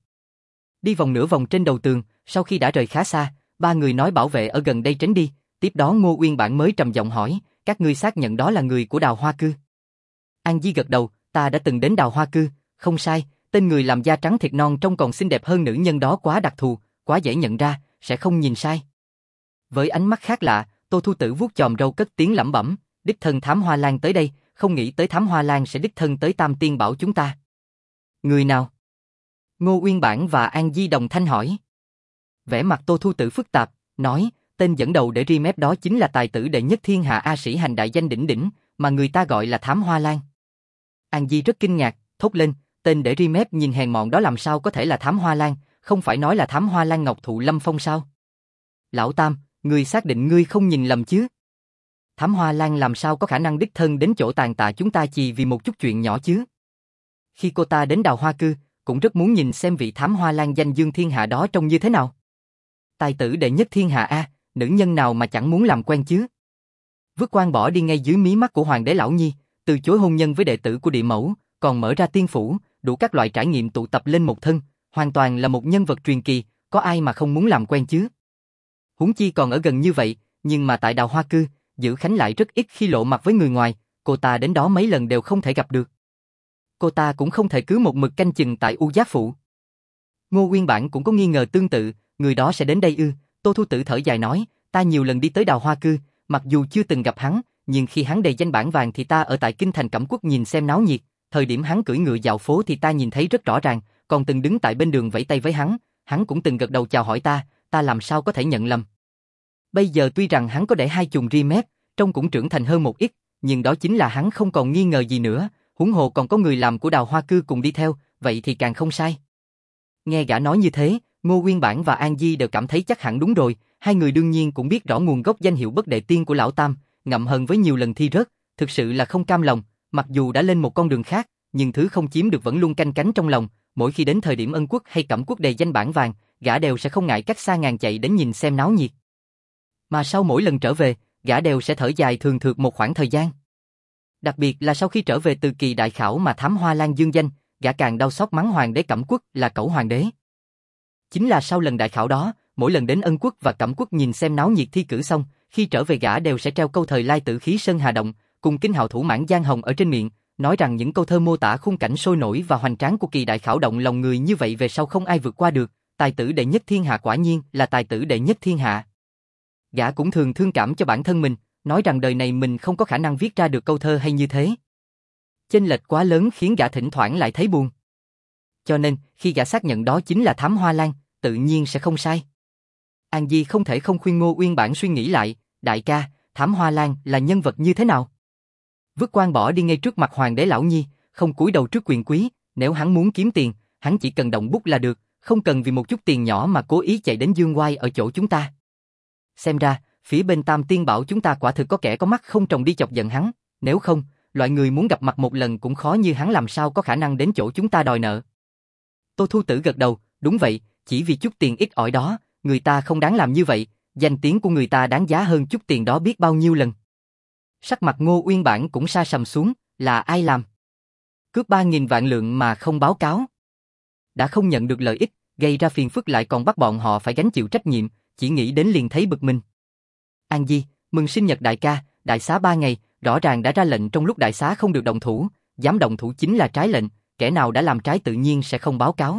Đi vòng nửa vòng trên đầu tường, sau khi đã rời khá xa, 3 người nói bảo vệ ở gần đây tránh đi, tiếp đó Ngô Uyên Bản mới trầm giọng hỏi, các ngươi xác nhận đó là người của Đào Hoa Cư? An Di gật đầu, ta đã từng đến Đào Hoa Cư, không sai, tên người làm da trắng thịt non trông còn xinh đẹp hơn nữ nhân đó quá đặc thù, quá dễ nhận ra, sẽ không nhìn sai. Với ánh mắt khác lạ, Tô Thu Tử vuốt chòm râu cất tiếng lẩm bẩm, đích thân Thám Hoa Lan tới đây, không nghĩ tới Thám Hoa Lan sẽ đích thân tới Tam Tiên Bảo chúng ta. Người nào? Ngô Uyên Bản và An Di đồng thanh hỏi. Vẻ mặt Tô Thu Tử phức tạp, nói, tên dẫn đầu để remap đó chính là tài tử đệ nhất thiên hạ A Sĩ Hành đại danh đỉnh đỉnh, mà người ta gọi là Thám Hoa Lan. An Di rất kinh ngạc, thốt lên, tên để remap nhìn hèn mọn đó làm sao có thể là Thám Hoa Lan, không phải nói là Thám Hoa Lan Ngọc Thụ Lâm Phong sao? Lão Tam, ngươi xác định ngươi không nhìn lầm chứ? Thám Hoa Lan làm sao có khả năng đích thân đến chỗ tàn tạ chúng ta chỉ vì một chút chuyện nhỏ chứ? Khi cô ta đến Đào Hoa Cư, cũng rất muốn nhìn xem vị Thám Hoa Lan danh dương thiên hạ đó trông như thế nào. Tài tử đệ nhất thiên hạ a, nữ nhân nào mà chẳng muốn làm quen chứ? Vứt quan bỏ đi ngay dưới mí mắt của Hoàng đế Lão Nhi, từ chối hôn nhân với đệ tử của địa mẫu, còn mở ra tiên phủ, đủ các loại trải nghiệm tụ tập lên một thân, hoàn toàn là một nhân vật truyền kỳ, có ai mà không muốn làm quen chứ? Huống chi còn ở gần như vậy, nhưng mà tại Đào Hoa Cư, Giữ Khánh lại rất ít khi lộ mặt với người ngoài, cô ta đến đó mấy lần đều không thể gặp được. Cô ta cũng không thể cứ một mực canh chừng tại U Giác Phụ. Ngô Uyên Bản cũng có nghi ngờ tương tự, người đó sẽ đến đây ư? Tô Thu Tử thở dài nói, ta nhiều lần đi tới Đào Hoa Cư, mặc dù chưa từng gặp hắn, nhưng khi hắn đầy danh bản vàng thì ta ở tại kinh thành Cẩm Quốc nhìn xem náo nhiệt, thời điểm hắn cưỡi ngựa dạo phố thì ta nhìn thấy rất rõ ràng, còn từng đứng tại bên đường vẫy tay với hắn cũng từng gật đầu chào hỏi ta làm sao có thể nhận lầm. Bây giờ tuy rằng hắn có để hai chùm ria mép, trông cũng trưởng thành hơn một ít, nhưng đó chính là hắn không còn nghi ngờ gì nữa, huống hồ còn có người làm của Đào Hoa Cư cùng đi theo, vậy thì càng không sai. Nghe gã nói như thế, Ngô Nguyên Bản và An Di đều cảm thấy chắc hẳn đúng rồi, hai người đương nhiên cũng biết rõ nguồn gốc danh hiệu bất đệ tiên của lão Tam, ngậm hờn với nhiều lần thi rớt, thực sự là không cam lòng, mặc dù đã lên một con đường khác, nhưng thứ không chiếm được vẫn luôn canh cánh trong lòng, mỗi khi đến thời điểm Ân Quốc hay Cẩm Quốc đề danh bảng vàng, gã đều sẽ không ngại cách xa ngàn chạy đến nhìn xem náo nhiệt. Mà sau mỗi lần trở về, gã đều sẽ thở dài thường thượt một khoảng thời gian. Đặc biệt là sau khi trở về từ kỳ đại khảo mà Thám Hoa Lan dương danh, gã càng đau xót mắng hoàng đế Cẩm Quốc là cẩu hoàng đế. Chính là sau lần đại khảo đó, mỗi lần đến Ân Quốc và Cẩm Quốc nhìn xem náo nhiệt thi cử xong, khi trở về gã đều sẽ treo câu thời lai tử khí sơn hà động, cùng kinh hào thủ mãn Giang Hồng ở trên miệng, nói rằng những câu thơ mô tả khung cảnh sôi nổi và hoành tráng của kỳ đại khảo động lòng người như vậy về sau không ai vượt qua được, tài tử đệ nhất thiên hạ quả nhiên là tài tử đệ nhất thiên hạ. Gã cũng thường thương cảm cho bản thân mình, nói rằng đời này mình không có khả năng viết ra được câu thơ hay như thế. Chênh lệch quá lớn khiến gã thỉnh thoảng lại thấy buồn. Cho nên, khi gã xác nhận đó chính là Thám Hoa Lan, tự nhiên sẽ không sai. An Di không thể không khuyên Ngô Uyên Bản suy nghĩ lại, đại ca, Thám Hoa Lan là nhân vật như thế nào? Vứt quan bỏ đi ngay trước mặt hoàng đế lão nhi, không cúi đầu trước quyền quý, nếu hắn muốn kiếm tiền, hắn chỉ cần động bút là được, không cần vì một chút tiền nhỏ mà cố ý chạy đến dương oai ở chỗ chúng ta. Xem ra, phía bên Tam Tiên Bảo chúng ta quả thực có kẻ có mắt không trồng đi chọc giận hắn, nếu không, loại người muốn gặp mặt một lần cũng khó như hắn làm sao có khả năng đến chỗ chúng ta đòi nợ. Tô Thu Tử gật đầu, đúng vậy, chỉ vì chút tiền ít ỏi đó, người ta không đáng làm như vậy, danh tiếng của người ta đáng giá hơn chút tiền đó biết bao nhiêu lần. Sắc mặt Ngô Uyên Bản cũng sa sầm xuống, là ai làm? Cướp 3.000 vạn lượng mà không báo cáo. Đã không nhận được lợi ích, gây ra phiền phức lại còn bắt bọn họ phải gánh chịu trách nhiệm, chỉ nghĩ đến liền thấy bực mình. An Di, mừng sinh nhật đại ca, đại xá 3 ngày, rõ ràng đã ra lệnh trong lúc đại xá không được động thủ, dám động thủ chính là trái lệnh, kẻ nào đã làm trái tự nhiên sẽ không báo cáo.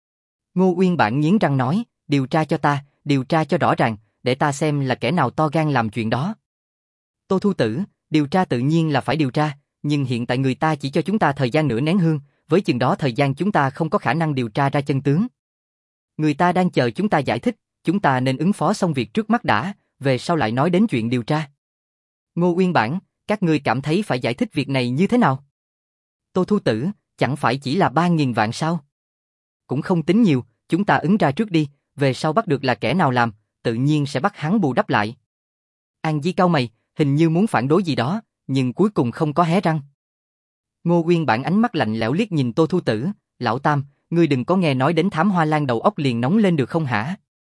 Ngô Uyên Bản nghiến răng nói, điều tra cho ta, điều tra cho rõ ràng, để ta xem là kẻ nào to gan làm chuyện đó. Tô Thu Tử, điều tra tự nhiên là phải điều tra, nhưng hiện tại người ta chỉ cho chúng ta thời gian nửa nén hương, với chừng đó thời gian chúng ta không có khả năng điều tra ra chân tướng. Người ta đang chờ chúng ta giải thích, chúng ta nên ứng phó xong việc trước mắt đã, về sau lại nói đến chuyện điều tra. Ngô Uyên Bản, các ngươi cảm thấy phải giải thích việc này như thế nào? Tô Thu Tử, chẳng phải chỉ là 3.000 vạn sao? Cũng không tính nhiều, chúng ta ứng ra trước đi, về sau bắt được là kẻ nào làm, tự nhiên sẽ bắt hắn bù đắp lại. An Di cau mày, hình như muốn phản đối gì đó, nhưng cuối cùng không có hé răng. Ngô Uyên Bản ánh mắt lạnh lẽo liếc nhìn Tô Thu Tử, lão Tam, ngươi đừng có nghe nói đến Thám Hoa Lan đầu óc liền nóng lên được không hả?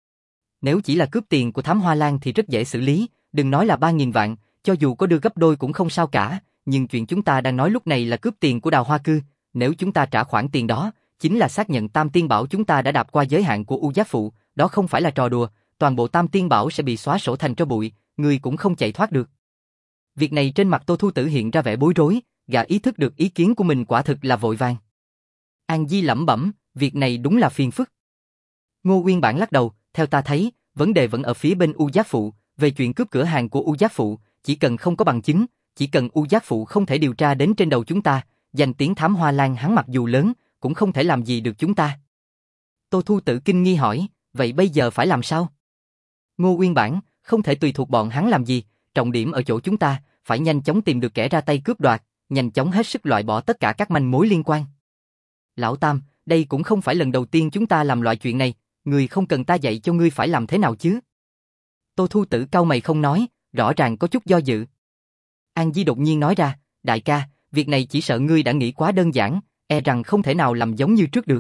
Nếu chỉ là cướp tiền của Thám Hoa Lan thì rất dễ xử lý, đừng nói là 3.000 vạn, cho dù có đưa gấp đôi cũng không sao cả, nhưng chuyện chúng ta đang nói lúc này là cướp tiền của Đào Hoa Cư, nếu chúng ta trả khoản tiền đó, chính là xác nhận Tam Tiên Bảo chúng ta đã đạp qua giới hạn của U Giác Phụ, đó không phải là trò đùa, toàn bộ Tam Tiên Bảo sẽ bị xóa sổ thành tro bụi, người cũng không chạy thoát được. Việc này trên mặt Tô Thu Tử hiện ra vẻ bối rối, gã ý thức được ý kiến của mình quả thực là vội vàng. An Di lẩm bẩm, việc này đúng là phiền phức. Ngô Uyên Bản lắc đầu, theo ta thấy, vấn đề vẫn ở phía bên U Giác Phụ, về chuyện cướp cửa hàng của U Giác Phụ, chỉ cần không có bằng chứng, chỉ cần U Giác Phụ không thể điều tra đến trên đầu chúng ta, danh tiếng Thám Hoa Lan hắn mặc dù lớn, cũng không thể làm gì được chúng ta. Tô Thu Tử kinh nghi hỏi, vậy bây giờ phải làm sao? Ngô Uyên Bản, không thể tùy thuộc bọn hắn làm gì, trọng điểm ở chỗ chúng ta, phải nhanh chóng tìm được kẻ ra tay cướp đoạt, nhanh chóng hết sức loại bỏ tất cả các manh mối liên quan. Lão Tam, đây cũng không phải lần đầu tiên chúng ta làm loại chuyện này, người không cần ta dạy cho ngươi phải làm thế nào chứ? Tô Thu Tử cau mày không nói, rõ ràng có chút do dự. An Di đột nhiên nói ra, đại ca, việc này chỉ sợ ngươi đã nghĩ quá đơn giản, e rằng không thể nào làm giống như trước được.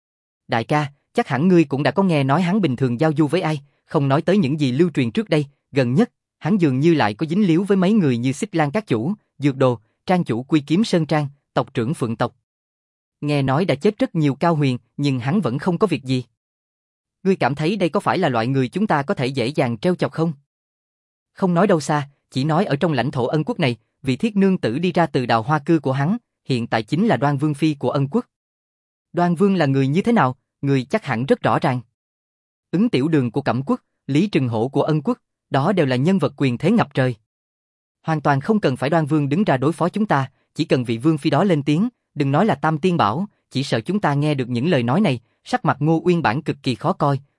Đại ca, chắc hẳn ngươi cũng đã có nghe nói hắn bình thường giao du với ai, không nói tới những gì lưu truyền trước đây, gần nhất, hắn dường như lại có dính líu với mấy người như Xích Lan các chủ, Dược Đồ, Trang chủ Quy Kiếm Sơn Trang, tộc trưởng Phượng tộc. Nghe nói đã chết rất nhiều cao huyền, nhưng hắn vẫn không có việc gì. Ngươi cảm thấy đây có phải là loại người chúng ta có thể dễ dàng trêu chọc không? Không nói đâu xa, chỉ nói ở trong lãnh thổ Ân Quốc này, vị thiết nương tử đi ra từ Đào Hoa Cư của hắn, hiện tại chính là Đoan Vương phi của Ân Quốc. Đoan Vương là người như thế nào, người chắc hẳn rất rõ ràng. Ứng Tiểu Đường của Cẩm Quốc, Lý Trừng Hổ của Ân Quốc, đó đều là nhân vật quyền thế ngập trời. Hoàn toàn không cần phải Đoan Vương đứng ra đối phó chúng ta, chỉ cần vị vương phi đó lên tiếng, đừng nói là Tam Tiên Bảo, chỉ sợ chúng ta nghe được những lời nói này, sắc mặt Ngô Uyên Bản cực kỳ khó coi,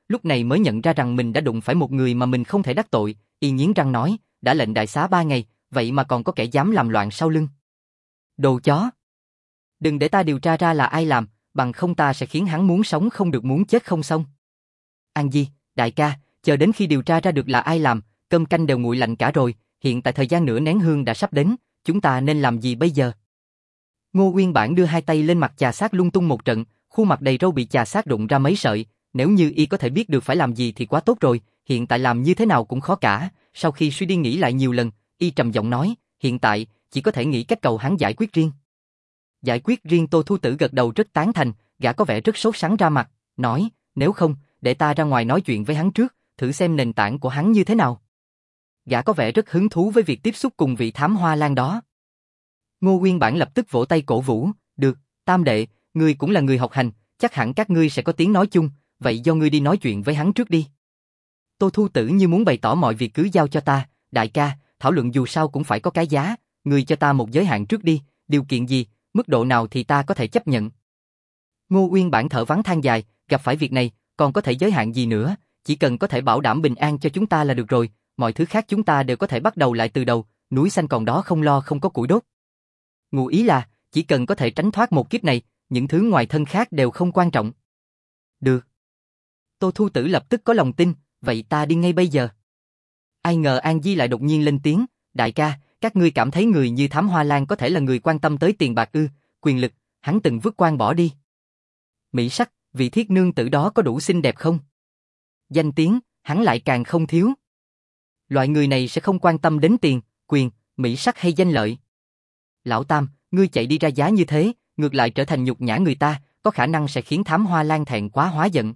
lúc này mới nhận ra rằng mình đã đụng phải một người mà mình không thể đắc tội, y nghiến răng nói, đã lệnh đại xá 3 ngày, vậy mà còn có kẻ dám làm loạn sau lưng. Đồ chó! Đừng để ta điều tra ra là ai làm, bằng không ta sẽ khiến hắn muốn sống không được muốn chết không xong. An Di, đại ca, chờ đến khi điều tra ra được là ai làm, cơm canh đều nguội lạnh cả rồi, hiện tại thời gian nửa nén hương đã sắp đến, chúng ta nên làm gì bây giờ? Ngô Nguyên Bản đưa hai tay lên mặt chà sát lung tung một trận, khuôn mặt đầy râu bị chà sát rụng ra mấy sợi, nếu như y có thể biết được phải làm gì thì quá tốt rồi, hiện tại làm như thế nào cũng khó cả, sau khi suy đi nghĩ lại nhiều lần, y trầm giọng nói, hiện tại, chỉ có thể nghĩ cách cầu hắn giải quyết riêng. Giải quyết riêng. Tô Thu Tử gật đầu rất tán thành, gã có vẻ rất sốt sắng ra mặt, nói, nếu không, để ta ra ngoài nói chuyện với hắn trước, thử xem nền tảng của hắn như thế nào. Gã có vẻ rất hứng thú với việc tiếp xúc cùng vị thám hoa lan đó. Ngô Nguyên Bản lập tức vỗ tay cổ vũ, được, Tam đệ, ngươi cũng là người học hành, chắc hẳn các ngươi sẽ có tiếng nói chung, vậy do ngươi đi nói chuyện với hắn trước đi. Tô Thu Tử như muốn bày tỏ mọi việc cứ giao cho ta, đại ca, thảo luận dù sao cũng phải có cái giá, ngươi cho ta một giới hạn trước đi, điều kiện gì, mức độ nào thì ta có thể chấp nhận. Ngô Nguyên Bản thở vắng than dài, gặp phải việc này, còn có thể giới hạn gì nữa, chỉ cần có thể bảo đảm bình an cho chúng ta là được rồi, mọi thứ khác chúng ta đều có thể bắt đầu lại từ đầu, núi xanh còn đó không lo không có củi đốt. Ngụ ý là, chỉ cần có thể tránh thoát một kiếp này, những thứ ngoài thân khác đều không quan trọng. Được. Tô Thu Tử lập tức có lòng tin, vậy ta đi ngay bây giờ. Ai ngờ An Di lại đột nhiên lên tiếng, đại ca, các ngươi cảm thấy người như Thám Hoa Lan có thể là người quan tâm tới tiền bạc ư, quyền lực, hắn từng vứt quan bỏ đi. Mỹ sắc, vị thiết nương tử đó có đủ xinh đẹp không? Danh tiếng, hắn lại càng không thiếu. Loại người này sẽ không quan tâm đến tiền, quyền, mỹ sắc hay danh lợi. Lão Tam, ngươi chạy đi ra giá như thế, ngược lại trở thành nhục nhã người ta, có khả năng sẽ khiến Thám Hoa Lan thẹn quá hóa giận.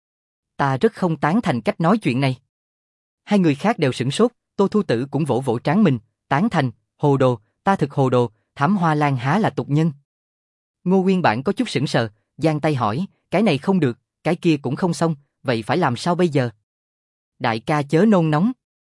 Ta rất không tán thành cách nói chuyện này. Hai người khác đều sửng sốt, Tô Thu Tử cũng vỗ vỗ trán mình, tán thành, hồ đồ, ta thực hồ đồ, Thám Hoa Lan há là tục nhân. Ngô Nguyên Bản có chút sững sờ, giang tay hỏi, cái này không được, cái kia cũng không xong, vậy phải làm sao bây giờ? Đại ca chớ nôn nóng.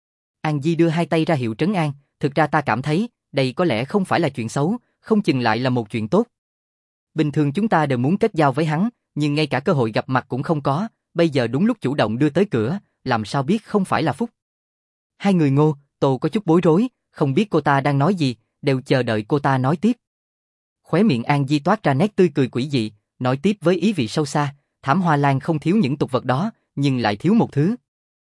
An Di đưa hai tay ra hiệu trấn an, thực ra ta cảm thấy, đây có lẽ không phải là chuyện xấu, không chừng lại là một chuyện tốt. Bình thường chúng ta đều muốn kết giao với hắn, nhưng ngay cả cơ hội gặp mặt cũng không có, bây giờ đúng lúc chủ động đưa tới cửa, làm sao biết không phải là phúc. Hai người Ngô, Tô có chút bối rối, không biết cô ta đang nói gì, đều chờ đợi cô ta nói tiếp. Khóe miệng An Di toát ra nét tươi cười quỷ dị, nói tiếp với ý vị sâu xa, Thám Hoa Lan không thiếu những tục vật đó, nhưng lại thiếu một thứ.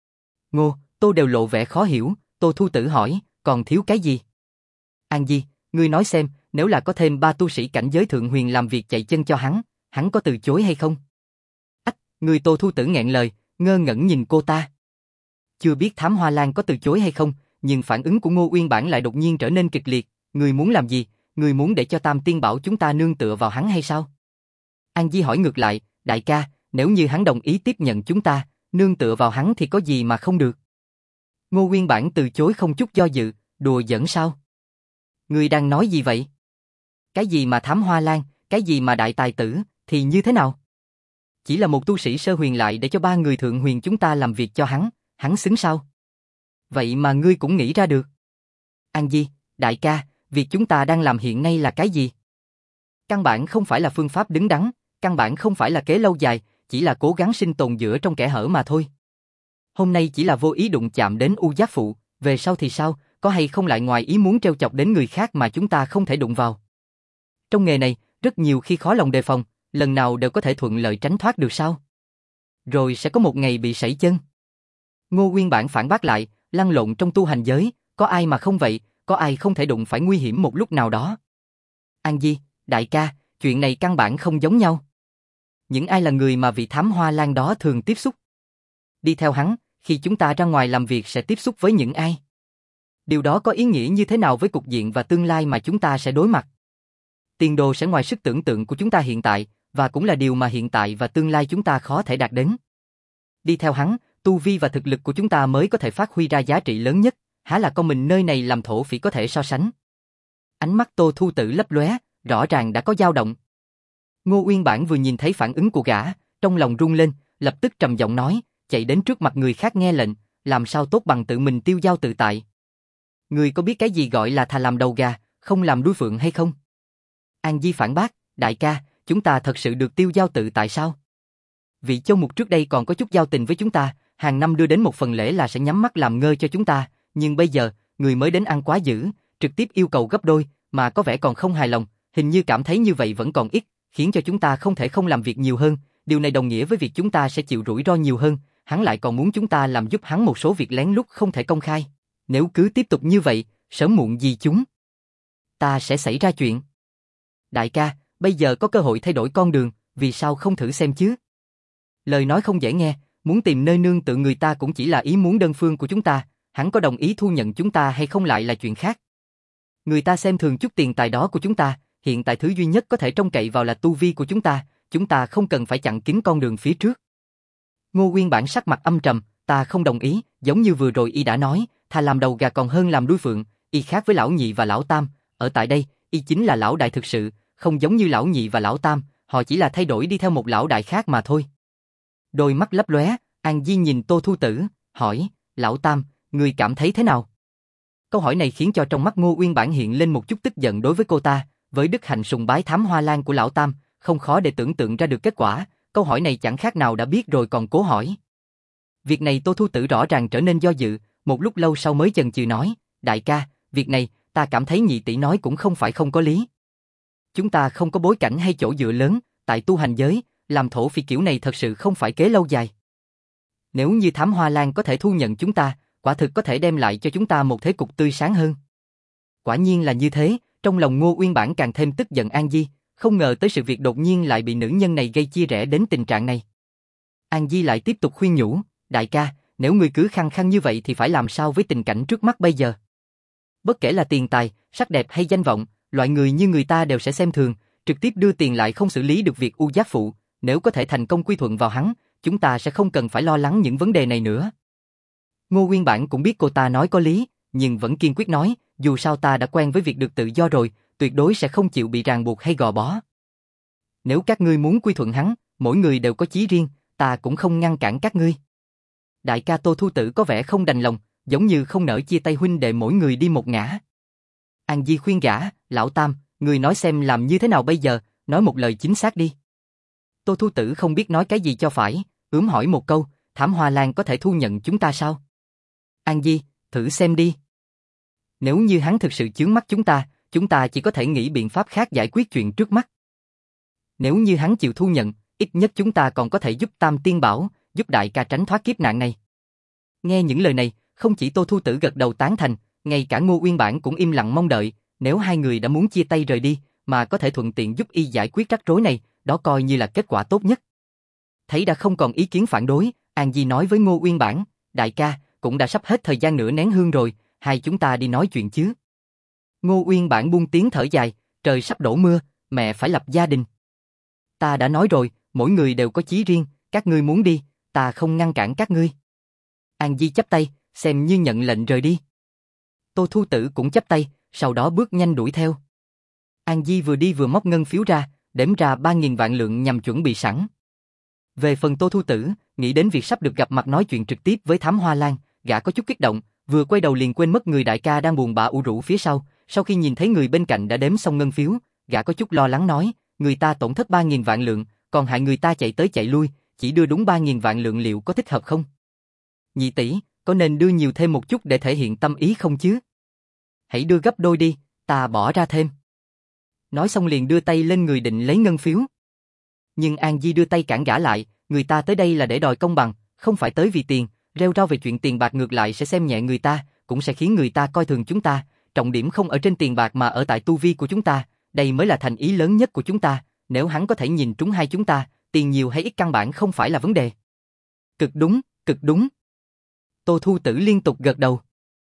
Ngô, Tô đều lộ vẻ khó hiểu, Tô Thu Tử hỏi, còn thiếu cái gì? An Di, ngươi nói xem, nếu là có thêm 3 tu sĩ cảnh giới thượng huyền làm việc chạy chân cho hắn có từ chối hay không? Ách, người Tô Thu Tử nghẹn lời, ngơ ngẩn nhìn cô ta. Chưa biết Thám Hoa Lan có từ chối hay không, nhưng phản ứng của Ngô Nguyên Bản lại đột nhiên trở nên kịch liệt, ngươi muốn làm gì? Ngươi muốn để cho Tam Tiên bảo chúng ta nương tựa vào hắn hay sao? An Di hỏi ngược lại, đại ca, nếu như hắn đồng ý tiếp nhận chúng ta, nương tựa vào hắn thì có gì mà không được? Ngô Nguyên Bản từ chối không chút do dự, đùa giỡn sao? Ngươi đang nói gì vậy? Cái gì mà Thám Hoa Lan, cái gì mà đại tài tử, thì như thế nào? Chỉ là một tu sĩ sơ huyền lại để cho 3 người thượng huyền chúng ta làm việc cho hắn xứng sao? Vậy mà ngươi cũng nghĩ ra được. An Di, đại ca, việc chúng ta đang làm hiện nay là cái gì? Căn bản không phải là phương pháp đứng đắn, căn bản không phải là kế lâu dài, chỉ là cố gắng sinh tồn giữa trong kẽ hở mà thôi. Hôm nay chỉ là vô ý đụng chạm đến U Giác Phụ, về sau thì sao, có hay không lại ngoài ý muốn trêu chọc đến người khác mà chúng ta không thể đụng vào. Trong nghề này, rất nhiều khi khó lòng đề phòng, lần nào đều có thể thuận lợi tránh thoát được sao? Rồi sẽ có một ngày bị sẩy chân. Ngô Nguyên Bản phản bác lại, lăn lộn trong tu hành giới, có ai mà không vậy, có ai không thể đụng phải nguy hiểm một lúc nào đó. An Di, đại ca, chuyện này căn bản không giống nhau. Những ai là người mà vị Thám Hoa Lan đó thường tiếp xúc? Đi theo hắn, khi chúng ta ra ngoài làm việc sẽ tiếp xúc với những ai? Điều đó có ý nghĩa như thế nào với cục diện và tương lai mà chúng ta sẽ đối mặt? Tiền đồ sẽ ngoài sức tưởng tượng của chúng ta hiện tại, và cũng là điều mà hiện tại và tương lai chúng ta khó thể đạt đến. Đi theo hắn, tu vi và thực lực của chúng ta mới có thể phát huy ra giá trị lớn nhất, há là con mình nơi này làm thổ phỉ có thể so sánh. Ánh mắt Tô Thu Tử lấp lóe, rõ ràng đã có dao động. Ngô Nguyên Bản vừa nhìn thấy phản ứng của gã, trong lòng rung lên, lập tức trầm giọng nói, chạy đến trước mặt người khác nghe lệnh, làm sao tốt bằng tự mình tiêu dao tự tại. Người có biết cái gì gọi là thà làm đầu gà, không làm đuôi phượng hay không? An Di phản bác, đại ca, chúng ta thật sự được tiêu dao tự tại sao? Vị châu mục trước đây còn có chút giao tình với chúng ta, hàng năm đưa đến một phần lễ là sẽ nhắm mắt làm ngơ cho chúng ta, nhưng bây giờ, người mới đến ăn quá dữ, trực tiếp yêu cầu gấp đôi, mà có vẻ còn không hài lòng, hình như cảm thấy như vậy vẫn còn ít, khiến cho chúng ta không thể không làm việc nhiều hơn, điều này đồng nghĩa với việc chúng ta sẽ chịu rủi ro nhiều hơn, hắn lại còn muốn chúng ta làm giúp hắn một số việc lén lút không thể công khai. Nếu cứ tiếp tục như vậy, sớm muộn gì chúng ta sẽ xảy ra chuyện. Đại ca, bây giờ có cơ hội thay đổi con đường, vì sao không thử xem chứ? Lời nói không dễ nghe, muốn tìm nơi nương tựa người ta cũng chỉ là ý muốn đơn phương của chúng ta, hắn có đồng ý thu nhận chúng ta hay không lại là chuyện khác. Người ta xem thường chút tiền tài đó của chúng ta, hiện tại thứ duy nhất có thể trông cậy vào là tu vi của chúng ta không cần phải chặn kín con đường phía trước. Ngô Nguyên Bản sắc mặt âm trầm, ta không đồng ý, giống như vừa rồi y đã nói, thà làm đầu gà còn hơn làm đuôi phượng, y khác với lão nhị và lão tam, ở tại đây, y chính là lão đại thực sự, không giống như lão nhị và lão tam, họ chỉ là thay đổi đi theo một lão đại khác mà thôi. Đôi mắt lấp lóe, An Di nhìn Tô Thu Tử, hỏi, lão tam, ngươi cảm thấy thế nào? Câu hỏi này khiến cho trong mắt Ngô Nguyên Bản hiện lên một chút tức giận đối với cô ta, với đức hạnh sùng bái Thám Hoa Lan của lão tam, không khó để tưởng tượng ra được kết quả, câu hỏi này chẳng khác nào đã biết rồi còn cố hỏi. Việc này Tô Thu Tử rõ ràng trở nên do dự, một lúc lâu sau mới chần chừ nói, đại ca, việc này, ta cảm thấy nhị tỷ nói cũng không phải không có lý. Chúng ta không có bối cảnh hay chỗ dựa lớn, tại tu hành giới, làm thổ phỉ kiểu này thật sự không phải kế lâu dài. Nếu như Thám Hoa Lan có thể thu nhận chúng ta, quả thực có thể đem lại cho chúng ta một thế cục tươi sáng hơn. Quả nhiên là như thế, trong lòng Ngô Uyên Bản càng thêm tức giận An Di, không ngờ tới sự việc đột nhiên lại bị nữ nhân này gây chia rẽ đến tình trạng này. An Di lại tiếp tục khuyên nhủ, đại ca, nếu người cứ khăng khăng như vậy thì phải làm sao với tình cảnh trước mắt bây giờ? Bất kể là tiền tài, sắc đẹp hay danh vọng, loại người như người ta đều sẽ xem thường, trực tiếp đưa tiền lại không xử lý được việc u giác phụ, nếu có thể thành công quy thuận vào hắn, chúng ta sẽ không cần phải lo lắng những vấn đề này nữa. Ngô Nguyên Bản cũng biết cô ta nói có lý, nhưng vẫn kiên quyết nói, dù sao ta đã quen với việc được tự do rồi, tuyệt đối sẽ không chịu bị ràng buộc hay gò bó. Nếu các ngươi muốn quy thuận hắn, mỗi người đều có chí riêng, ta cũng không ngăn cản các ngươi. Đại ca Tô Thu Tử có vẻ không đành lòng, giống như không nỡ chia tay huynh đệ mỗi người đi một ngả. An Di khuyên gã, lão tam, người nói xem làm như thế nào bây giờ, nói một lời chính xác đi. Tô Thu Tử không biết nói cái gì cho phải, ướm hỏi một câu, Thám Hoa Lan có thể thu nhận chúng ta sao? An Di, thử xem đi. Nếu như hắn thực sự chướng mắt chúng ta chỉ có thể nghĩ biện pháp khác giải quyết chuyện trước mắt. Nếu như hắn chịu thu nhận, ít nhất chúng ta còn có thể giúp Tam Tiên Bảo, giúp đại ca tránh thoát kiếp nạn này. Nghe những lời này, không chỉ Tô Thu Tử gật đầu tán thành, ngay cả Ngô Uyên Bản cũng im lặng mong đợi, nếu hai người đã muốn chia tay rời đi, mà có thể thuận tiện giúp y giải quyết rắc rối này, đó coi như là kết quả tốt nhất. Thấy đã không còn ý kiến phản đối, An Di nói với Ngô Uyên Bản, đại ca, cũng đã sắp hết thời gian nửa nén hương rồi, hai chúng ta đi nói chuyện chứ. Ngô Uyên Bản buông tiếng thở dài, trời sắp đổ mưa, mẹ phải lập gia đình. Ta đã nói rồi, mỗi người đều có chí riêng, các ngươi muốn đi, ta không ngăn cản các ngươi. An Di chắp tay, xem như nhận lệnh rời đi. Tô Thu Tử cũng chắp tay, sau đó bước nhanh đuổi theo. An Di vừa đi vừa móc ngân phiếu ra, đếm ra 3.000 vạn lượng nhằm chuẩn bị sẵn. Về phần Tô Thu Tử, nghĩ đến việc sắp được gặp mặt nói chuyện trực tiếp với Thám Hoa Lan, gã có chút kích động, vừa quay đầu liền quên mất người đại ca đang buồn bã ủ rũ phía sau, sau khi nhìn thấy người bên cạnh đã đếm xong ngân phiếu, gã có chút lo lắng nói, người ta tổn thất 3.000 vạn lượng, còn hại người ta chạy tới chạy lui, chỉ đưa đúng 3.000 vạn lượng liệu có thích hợp không? Nhị tỷ, có nên đưa nhiều thêm một chút để thể hiện tâm ý không chứ? Hãy đưa gấp đôi đi, ta bỏ ra thêm. Nói xong liền đưa tay lên người định lấy ngân phiếu. Nhưng An Di đưa tay cản gã lại, người ta tới đây là để đòi công bằng, không phải tới vì tiền, rêu rao về chuyện tiền bạc ngược lại sẽ xem nhẹ người ta, cũng sẽ khiến người ta coi thường chúng ta, trọng điểm không ở trên tiền bạc mà ở tại tu vi của chúng ta, đây mới là thành ý lớn nhất của chúng ta, nếu hắn có thể nhìn trúng hai chúng ta, tiền nhiều hay ít căn bản không phải là vấn đề. Cực đúng, cực đúng. Tô Thu Tử liên tục gật đầu.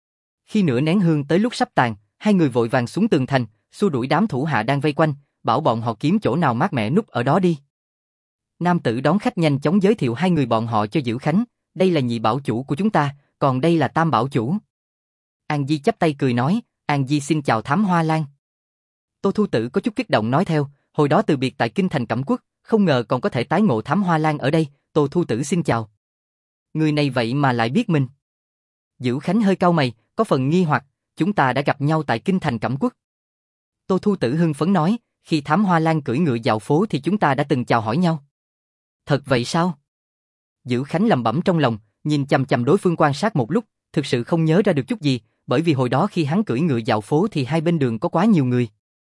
Khi nửa nén hương tới lúc sắp tàn, hai người vội vàng xuống tường thành, xua đuổi đám thủ hạ đang vây quanh, bảo bọn họ kiếm chỗ nào mát mẻ núp ở đó đi. Nam tử đón khách nhanh chóng giới thiệu hai người bọn họ cho Dữ Khánh, đây là nhị bảo chủ của chúng ta, còn đây là tam bảo chủ. An Di chắp tay cười nói, An Di xin chào Thám Hoa Lan. Tô Thu Tử có chút kích động nói theo, hồi đó từ biệt tại Kinh Thành Cẩm Quốc, không ngờ còn có thể tái ngộ Thám Hoa Lan ở đây, Tô Thu Tử xin chào. Người này vậy mà lại biết mình. Dữ Khánh hơi cau mày, có phần nghi hoặc, chúng ta đã gặp nhau tại Kinh Thành Cẩm Quốc. Tô Thu Tử hưng phấn nói, khi Thám Hoa Lan cưỡi ngựa dạo phố thì chúng ta đã từng chào hỏi nhau. Thật vậy sao? Dữ Khánh lẩm bẩm trong lòng, nhìn chằm chằm đối phương quan sát một lúc, thực sự không nhớ ra được chút gì, bởi vì hồi đó khi hắn cưỡi ngựa dạo phố thì hai bên đường có quá nhiều người.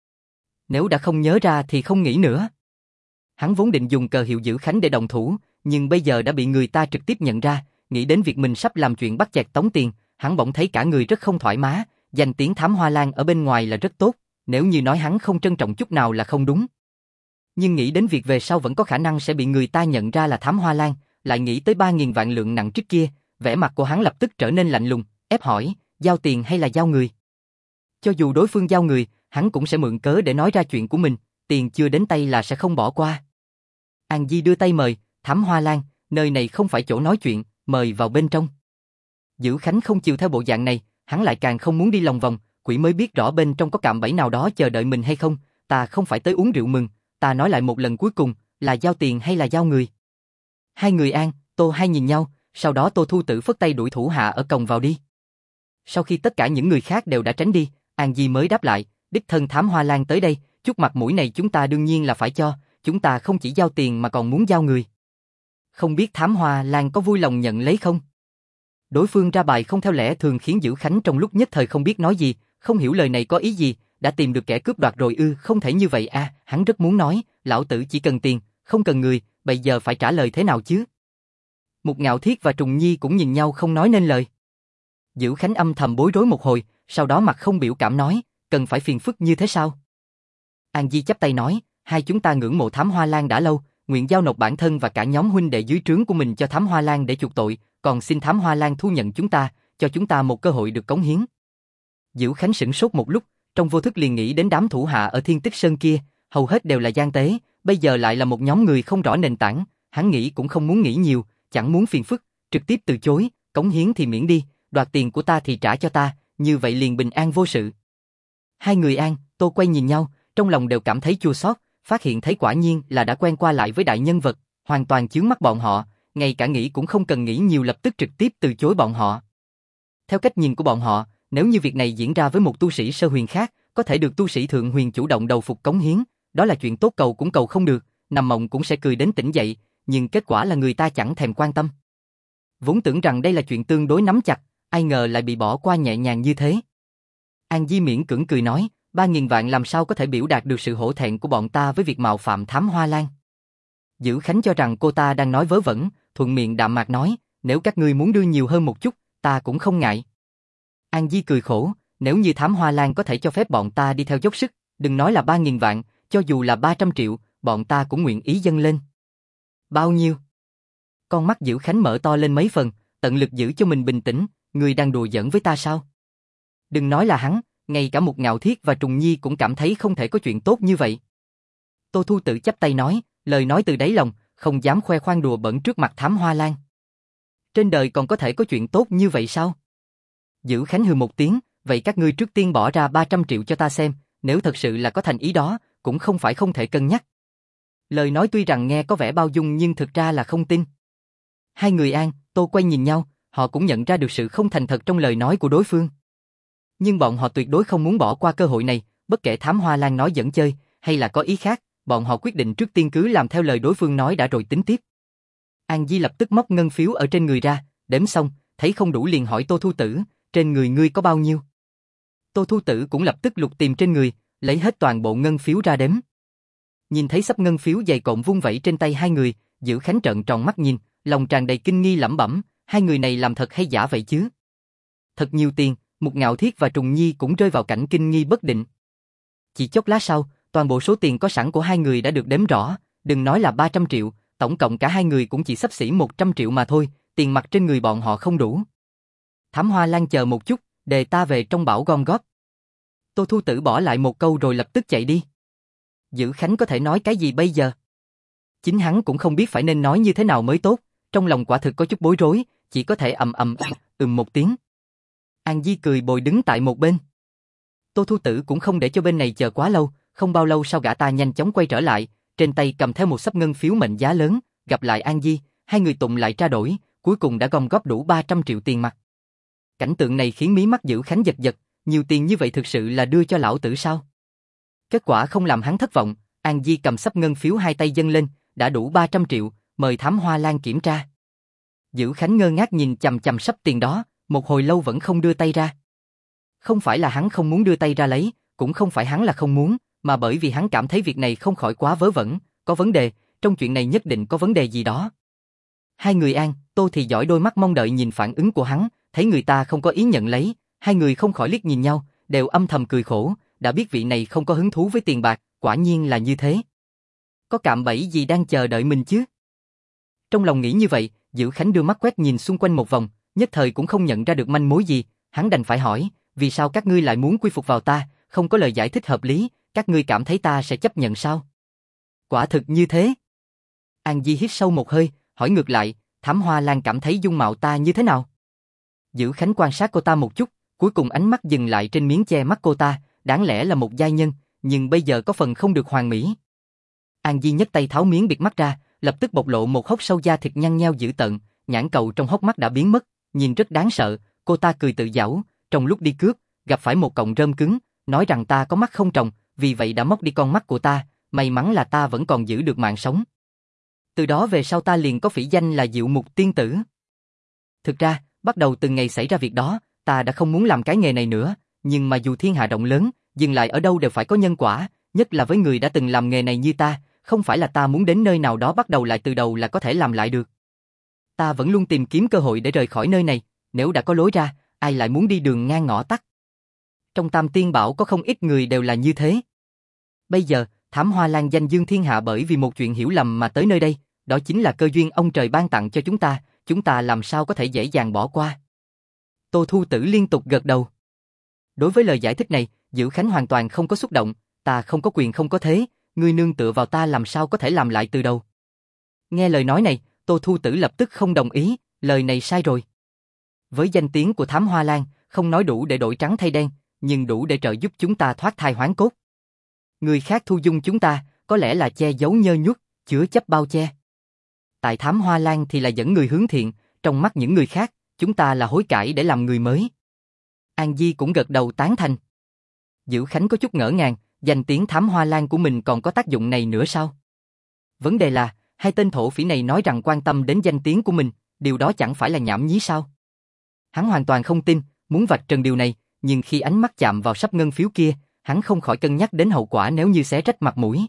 Nếu đã không nhớ ra thì không nghĩ nữa. Hắn vốn định dùng cờ hiệu Dữ Khánh để động thủ, nhưng bây giờ đã bị người ta trực tiếp nhận ra, nghĩ đến việc mình sắp làm chuyện bắt chẹt tống tiền, hắn bỗng thấy cả người rất không thoải mái, danh tiếng Thám Hoa Lan ở bên ngoài là rất tốt, nếu như nói hắn không trân trọng chút nào là không đúng. Nhưng nghĩ đến việc về sau vẫn có khả năng sẽ bị người ta nhận ra là Thám Hoa Lan, lại nghĩ tới 3.000 vạn lượng nặng trước kia, vẻ mặt của hắn lập tức trở nên lạnh lùng, ép hỏi, giao tiền hay là giao người? Cho dù đối phương giao người, hắn cũng sẽ mượn cớ để nói ra chuyện của mình, tiền chưa đến tay là sẽ không bỏ qua. An Di đưa tay mời, Thám Hoa Lan, nơi này không phải chỗ nói chuyện, mời vào bên trong. Dữ Khánh không chịu theo bộ dạng này, hắn lại càng không muốn đi lòng vòng, quỷ mới biết rõ bên trong có cạm bẫy nào đó chờ đợi mình hay không, ta không phải tới uống rượu mừng, ta nói lại một lần cuối cùng, là giao tiền hay là giao người? Hai người An, Tô hai nhìn nhau, sau đó Tô Thu Tử phất tay đuổi thủ hạ ở cổng vào đi. Sau khi tất cả những người khác đều đã tránh đi, An Di mới đáp lại, đích thân Thám Hoa Lan tới đây, chút mặt mũi này chúng ta đương nhiên là phải cho, chúng ta không chỉ giao tiền mà còn muốn giao người. Không biết Thám Hoa Lan có vui lòng nhận lấy không? Đối phương ra bài không theo lẽ thường khiến Dữ Khánh trong lúc nhất thời không biết nói gì, không hiểu lời này có ý gì, đã tìm được kẻ cướp đoạt rồi ư? Không thể như vậy à, hắn rất muốn nói, lão tử chỉ cần tiền, không cần người, bây giờ phải trả lời thế nào chứ? Mục Ngạo Thiết và Trùng Nhi cũng nhìn nhau không nói nên lời. Dữ Khánh âm thầm bối rối một hồi, sau đó mặt không biểu cảm nói, cần phải phiền phức như thế sao? An Di chắp tay nói, hai chúng ta ngưỡng mộ Thám Hoa Lan đã lâu, nguyện giao nộp bản thân và cả nhóm huynh đệ dưới trướng của mình cho Thám Hoa Lan để chuộc tội, còn xin Thám Hoa Lan thu nhận chúng ta, cho chúng ta một cơ hội được cống hiến. Dữ Khánh sửng sốt một lúc, trong vô thức liền nghĩ đến đám thủ hạ ở Thiên Tích Sơn kia, hầu hết đều là gian tế, bây giờ lại là một nhóm người không rõ nền tảng, hắn nghĩ cũng không muốn nghĩ nhiều, chẳng muốn phiền phức, trực tiếp từ chối, cống hiến thì miễn đi, đoạt tiền của ta thì trả cho ta, như vậy liền bình an vô sự. Hai người An, Tô quay nhìn nhau, trong lòng đều cảm thấy chua xót, phát hiện thấy quả nhiên là đã quen qua lại với đại nhân vật, hoàn toàn chướng mắt bọn họ, ngay cả nghĩ cũng không cần nghĩ nhiều lập tức trực tiếp từ chối bọn họ. Theo cách nhìn của bọn họ, nếu như việc này diễn ra với một tu sĩ sơ huyền khác, có thể được tu sĩ thượng huyền chủ động đầu phục cống hiến, đó là chuyện tốt cầu cũng cầu không được, nằm mộng cũng sẽ cười đến tỉnh dậy, nhưng kết quả là người ta chẳng thèm quan tâm. Vốn tưởng rằng đây là chuyện tương đối nắm chặt, ai ngờ lại bị bỏ qua nhẹ nhàng như thế. An Di miễn cưỡng cười nói, 3.000 vạn làm sao có thể biểu đạt được sự hổ thẹn của bọn ta với việc mạo phạm Thám Hoa Lan. Dữ Khánh cho rằng cô ta đang nói vớ vẩn, thuận miệng đạm mạc nói, nếu các ngươi muốn đưa nhiều hơn một chút, ta cũng không ngại. An Di cười khổ, nếu như Thám Hoa Lan có thể cho phép bọn ta đi theo dốc sức, đừng nói là 3.000 vạn, cho dù là 300 triệu, bọn ta cũng nguyện ý dâng lên. Bao nhiêu? Con mắt Dữ Khánh mở to lên mấy phần, tận lực giữ cho mình bình tĩnh, ngươi đang đùa giỡn với ta sao? Đừng nói là hắn, ngay cả Mục Ngạo Thiết và Trùng Nhi cũng cảm thấy không thể có chuyện tốt như vậy. Tô Thu Tử chắp tay nói, lời nói từ đáy lòng, không dám khoe khoang đùa bẩn trước mặt Thám Hoa Lan. Trên đời còn có thể có chuyện tốt như vậy sao? Dữ Khánh hừ một tiếng, vậy các ngươi trước tiên bỏ ra 300 triệu cho ta xem, nếu thật sự là có thành ý đó, cũng không phải không thể cân nhắc. Lời nói tuy rằng nghe có vẻ bao dung nhưng thực ra là không tin. Hai người An, Tô quay nhìn nhau, họ cũng nhận ra được sự không thành thật trong lời nói của đối phương. Nhưng bọn họ tuyệt đối không muốn bỏ qua cơ hội này, bất kể Thám Hoa Lan nói dẫn chơi, hay là có ý khác, bọn họ quyết định trước tiên cứ làm theo lời đối phương nói đã rồi tính tiếp. An Di lập tức móc ngân phiếu ở trên người ra, đếm xong, thấy không đủ liền hỏi Tô Thu Tử, trên người ngươi có bao nhiêu? Tô Thu Tử cũng lập tức lục tìm trên người, lấy hết toàn bộ ngân phiếu ra đếm. Nhìn thấy sắp ngân phiếu dày cộm vung vẩy trên tay hai người, Dữ Khánh trợn tròn mắt nhìn, lòng tràn đầy kinh nghi lẩm bẩm, hai người này làm thật hay giả vậy chứ? Thật nhiều tiền, Mục Ngạo Thiết và Trùng Nhi cũng rơi vào cảnh kinh nghi bất định. Chỉ chốc lát sau, toàn bộ số tiền có sẵn của hai người đã được đếm rõ, đừng nói là 300 triệu, tổng cộng cả hai người cũng chỉ xấp xỉ 100 triệu mà thôi, tiền mặt trên người bọn họ không đủ. Thám Hoa Lan chờ một chút, để ta về trong bảo gom góp. Tô Thu Tử bỏ lại một câu rồi lập tức chạy đi. Dữ Khánh có thể nói cái gì bây giờ? Chính hắn cũng không biết phải nên nói như thế nào mới tốt, trong lòng quả thực có chút bối rối, chỉ có thể một tiếng. An Di cười bồi đứng tại một bên. Tô Thu Tử cũng không để cho bên này chờ quá lâu, không bao lâu sau gã ta nhanh chóng quay trở lại, trên tay cầm theo một xấp ngân phiếu mệnh giá lớn, gặp lại An Di, hai người tụng lại trao đổi, cuối cùng đã gom góp đủ 300 triệu tiền mặt. Cảnh tượng này khiến mí mắt Dữ Khánh giật giật, nhiều tiền như vậy thực sự là đưa cho lão tử sao? Kết quả không làm hắn thất vọng, An Di cầm xấp ngân phiếu hai tay dâng lên, đã đủ 300 triệu, mời Thám Hoa Lan kiểm tra. Dữ Khánh ngơ ngác nhìn chằm chằm sắp tiền đó, một hồi lâu vẫn không đưa tay ra. Không phải là hắn không muốn đưa tay ra lấy, cũng không phải hắn là không muốn, mà bởi vì hắn cảm thấy việc này không khỏi quá vớ vẩn, có vấn đề, trong chuyện này nhất định có vấn đề gì đó. Hai người Tô thì giỏi đôi mắt mong đợi nhìn phản ứng của hắn, thấy người ta không có ý nhận lấy, hai người không khỏi liếc nhìn nhau, đều âm thầm cười khổ, đã biết vị này không có hứng thú với tiền bạc, quả nhiên là như thế. Có cạm bẫy gì đang chờ đợi mình chứ? Trong lòng nghĩ như vậy, Dữ Khánh đưa mắt quét nhìn xung quanh một vòng, nhất thời cũng không nhận ra được manh mối gì, hắn đành phải hỏi, vì sao các ngươi lại muốn quy phục vào ta, không có lời giải thích hợp lý, các ngươi cảm thấy ta sẽ chấp nhận sao? Quả thực như thế. An Di hít sâu một hơi, hỏi ngược lại, Thám Hoa Lan cảm thấy dung mạo ta như thế nào? Dữ Khánh quan sát cô ta một chút, cuối cùng ánh mắt dừng lại trên miếng che mắt cô ta, đáng lẽ là một giai nhân, nhưng bây giờ có phần không được hoàn mỹ. An Di nhấc tay tháo miếng bịt mắt ra, lập tức bộc lộ một hốc sâu da thịt nhăn nheo dữ tợn, nhãn cầu trong hốc mắt đã biến mất, nhìn rất đáng sợ, cô ta cười tự giãu, trong lúc đi cướp, gặp phải một cọng rơm cứng, nói rằng ta có mắt không tròng, vì vậy đã móc đi con mắt của ta, may mắn là ta vẫn còn giữ được mạng sống. Từ đó về sau ta liền có phỉ danh là Diệu Mục Tiên Tử. Thực ra, bắt đầu từ ngày xảy ra việc đó, ta đã không muốn làm cái nghề này nữa, nhưng mà dù thiên hạ rộng lớn, dừng lại ở đâu đều phải có nhân quả, nhất là với người đã từng làm nghề này như ta, không phải là ta muốn đến nơi nào đó bắt đầu lại từ đầu là có thể làm lại được. Ta vẫn luôn tìm kiếm cơ hội để rời khỏi nơi này, nếu đã có lối ra, ai lại muốn đi đường ngang ngõ tắt. Trong Tam Tiên Bảo có không ít người đều là như thế. Bây giờ, Thám Hoa Lan danh dương thiên hạ bởi vì một chuyện hiểu lầm mà tới nơi đây, đó chính là cơ duyên ông trời ban tặng cho chúng ta làm sao có thể dễ dàng bỏ qua. Tô Thu Tử liên tục gật đầu. Đối với lời giải thích này, Dữ Khánh hoàn toàn không có xúc động, ta không có quyền không có thế, ngươi nương tựa vào ta làm sao có thể làm lại từ đầu. Nghe lời nói này, Tô Thu Tử lập tức không đồng ý, lời này sai rồi. Với danh tiếng của Thám Hoa Lan, không nói đủ để đổi trắng thay đen, nhưng đủ để trợ giúp chúng ta thoát thai hoán cốt. Người khác thu dung chúng ta, có lẽ là che giấu nhơ nhuất, chứa chấp bao che. Tại Thám Hoa Lan thì là dẫn người hướng thiện, trong mắt những người khác, chúng ta là hối cải để làm người mới. An Di cũng gật đầu tán thành. Dữ Khánh có chút ngỡ ngàng, danh tiếng Thám Hoa Lan của mình còn có tác dụng này nữa sao? Vấn đề là, hai tên thổ phỉ này nói rằng quan tâm đến danh tiếng của mình, điều đó chẳng phải là nhảm nhí sao? Hắn hoàn toàn không tin, muốn vạch trần điều này, nhưng khi ánh mắt chạm vào sắp ngân phiếu kia, hắn không khỏi cân nhắc đến hậu quả nếu như xé rách mặt mũi.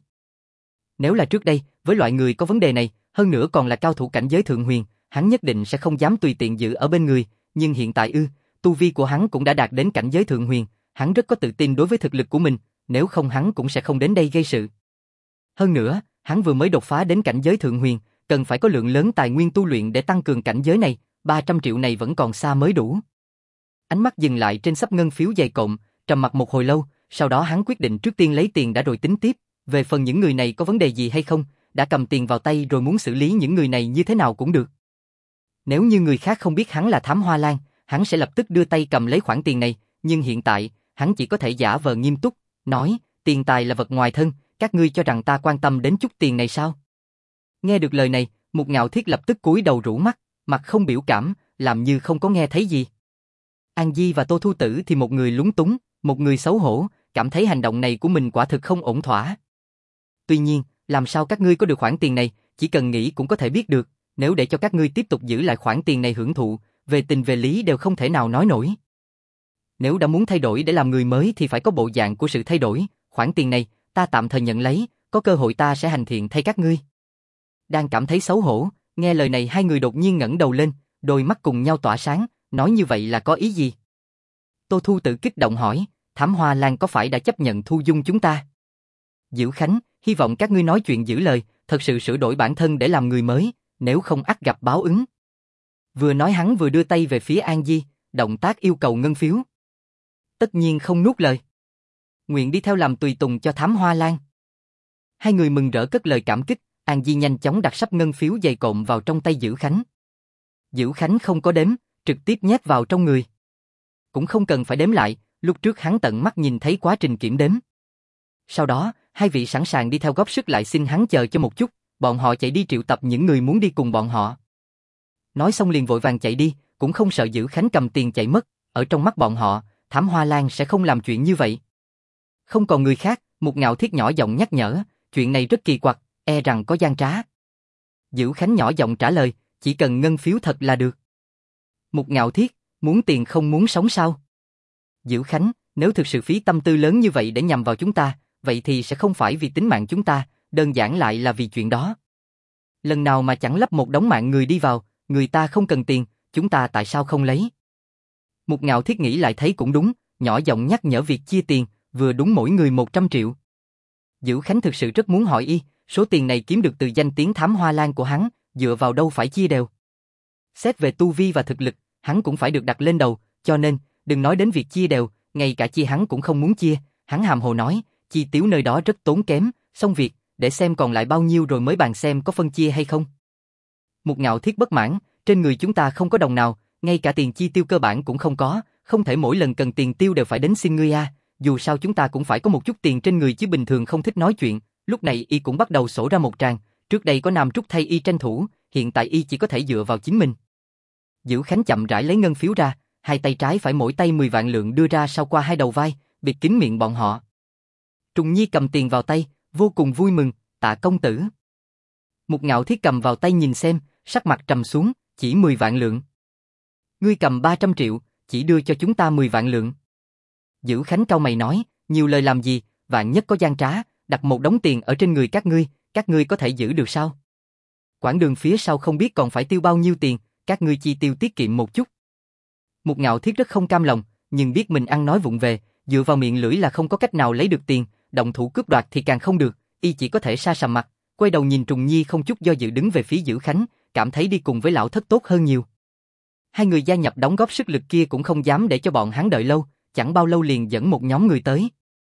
Nếu là trước đây, với loại người có vấn đề này, hơn nữa còn là cao thủ cảnh giới thượng huyền, hắn nhất định sẽ không dám tùy tiện giữ ở bên người, nhưng hiện tại tu vi của hắn cũng đã đạt đến cảnh giới thượng huyền, hắn rất có tự tin đối với thực lực của mình, nếu không hắn cũng sẽ không đến đây gây sự. Hơn nữa, hắn vừa mới đột phá đến cảnh giới thượng huyền, cần phải có lượng lớn tài nguyên tu luyện để tăng cường cảnh giới này, 300 triệu này vẫn còn xa mới đủ. Ánh mắt dừng lại trên sắp ngân phiếu dày cộm, trầm mặc một hồi lâu, sau đó hắn quyết định trước tiên lấy tiền đã rồi tính tiếp, về phần những người này có vấn đề gì hay không, đã cầm tiền vào tay rồi muốn xử lý những người này như thế nào cũng được. Nếu như người khác không biết hắn là Thám Hoa Lan, hắn sẽ lập tức đưa tay cầm lấy khoản tiền này, nhưng hiện tại, hắn chỉ có thể giả vờ nghiêm túc, nói, tiền tài là vật ngoài thân, các ngươi cho rằng ta quan tâm đến chút tiền này sao? Nghe được lời này, Mục Ngạo Thiết lập tức cúi đầu rũ mắt, mặt không biểu cảm, làm như không có nghe thấy gì. An Di và Tô Thu Tử thì một người lúng túng, một người xấu hổ, cảm thấy hành động này của mình quả thực không ổn thỏa. Tuy nhiên, làm sao các ngươi có được khoản tiền này, chỉ cần nghĩ cũng có thể biết được, nếu để cho các ngươi tiếp tục giữ lại khoản tiền này hưởng thụ, về tình về lý đều không thể nào nói nổi. Nếu đã muốn thay đổi để làm người mới thì phải có bộ dạng của sự thay đổi, khoản tiền này, ta tạm thời nhận lấy, có cơ hội ta sẽ hành thiện thay các ngươi. Đang cảm thấy xấu hổ, nghe lời này hai người đột nhiên ngẩng đầu lên, đôi mắt cùng nhau tỏa sáng, nói như vậy là có ý gì? Tô Thu Tử kích động hỏi, Thám Hoa Lan có phải đã chấp nhận thu dung chúng ta? Dữ Khánh, hy vọng các ngươi nói chuyện giữ lời, thật sự sửa đổi bản thân để làm người mới, nếu không ắt gặp báo ứng. Vừa nói hắn vừa đưa tay về phía An Di, động tác yêu cầu ngân phiếu. Tất nhiên không nuốt lời. Nguyện đi theo làm tùy tùng cho Thám Hoa Lan. Hai người mừng rỡ cất lời cảm kích, An Di nhanh chóng đặt sắp ngân phiếu dày cộm vào trong tay Dữ Khánh. Dữ Khánh không có đếm, trực tiếp nhét vào trong người. Cũng không cần phải đếm lại, lúc trước hắn tận mắt nhìn thấy quá trình kiểm đếm. Sau đó, hai vị sẵn sàng đi theo góp sức lại xin hắn chờ cho một chút, bọn họ chạy đi triệu tập những người muốn đi cùng bọn họ. Nói xong liền vội vàng chạy đi, cũng không sợ Dữ Khánh cầm tiền chạy mất, ở trong mắt bọn họ, Thám Hoa Lan sẽ không làm chuyện như vậy. Không còn người khác, Mục Ngạo Thiết nhỏ giọng nhắc nhở, chuyện này rất kỳ quặc, e rằng có gian trá. Dữ Khánh nhỏ giọng trả lời, chỉ cần ngân phiếu thật là được. Mục Ngạo Thiết, muốn tiền không muốn sống sao? Diễu Khánh, nếu thực sự phí tâm tư lớn như vậy để nhằm vào chúng ta, vậy thì sẽ không phải vì tính mạng chúng ta, đơn giản lại là vì chuyện đó. Lần nào mà chẳng lắp một đống mạng người đi vào, người ta không cần tiền, chúng ta tại sao không lấy? Mục Ngạo Thiết nghĩ lại thấy cũng đúng, nhỏ giọng nhắc nhở việc chia tiền, vừa đúng mỗi người 100 triệu. Diễu Khánh thực sự rất muốn hỏi y, số tiền này kiếm được từ danh tiếng Thám Hoa Lan của hắn, dựa vào đâu phải chia đều. Xét về tu vi và thực lực, hắn cũng phải được đặt lên đầu, cho nên, đừng nói đến việc chia đều, ngay cả chia hắn cũng không muốn chia, hắn hàm hồ nói, chi tiêu nơi đó rất tốn kém, xong việc, để xem còn lại bao nhiêu rồi mới bàn xem có phân chia hay không. Mục Ngạo Thiết bất mãn, trên người chúng ta không có đồng nào, ngay cả tiền chi tiêu cơ bản cũng không có, không thể mỗi lần cần tiền tiêu đều phải đến xin ngươi a, dù sao chúng ta cũng phải có một chút tiền trên người chứ bình thường không thích nói chuyện, lúc này y cũng bắt đầu sổ ra một tràng, trước đây có Nam Trúc thay y tranh thủ, hiện tại y chỉ có thể dựa vào chính mình. Diễu Khánh chậm rãi lấy ngân phiếu ra, hai tay trái phải mỗi tay 10 vạn lượng đưa ra sau qua hai đầu vai, bịt kín miệng bọn họ. Trùng Nhi cầm tiền vào tay, vô cùng vui mừng, tạ công tử. Mục Ngạo Thiết cầm vào tay nhìn xem, sắc mặt trầm xuống, chỉ 10 vạn lượng. Ngươi cầm 300 triệu, chỉ đưa cho chúng ta 10 vạn lượng. Diễu Khánh cau mày nói, nhiều lời làm gì, vạn nhất có gian trá, đặt một đống tiền ở trên người các ngươi có thể giữ được sao? Quãng đường phía sau không biết còn phải tiêu bao nhiêu tiền, các ngươi chi tiêu tiết kiệm một chút. Mục Ngạo Thiết rất không cam lòng, nhưng biết mình ăn nói vụng về, dựa vào miệng lưỡi là không có cách nào lấy được tiền, động thủ cướp đoạt thì càng không được, y chỉ có thể sa sầm mặt, quay đầu nhìn Trùng Nhi không chút do dự đứng về phía Diễu Khánh, cảm thấy đi cùng với lão thất tốt hơn nhiều. Hai người gia nhập đóng góp sức lực kia cũng không dám để cho bọn hắn đợi lâu, chẳng bao lâu liền dẫn một nhóm người tới.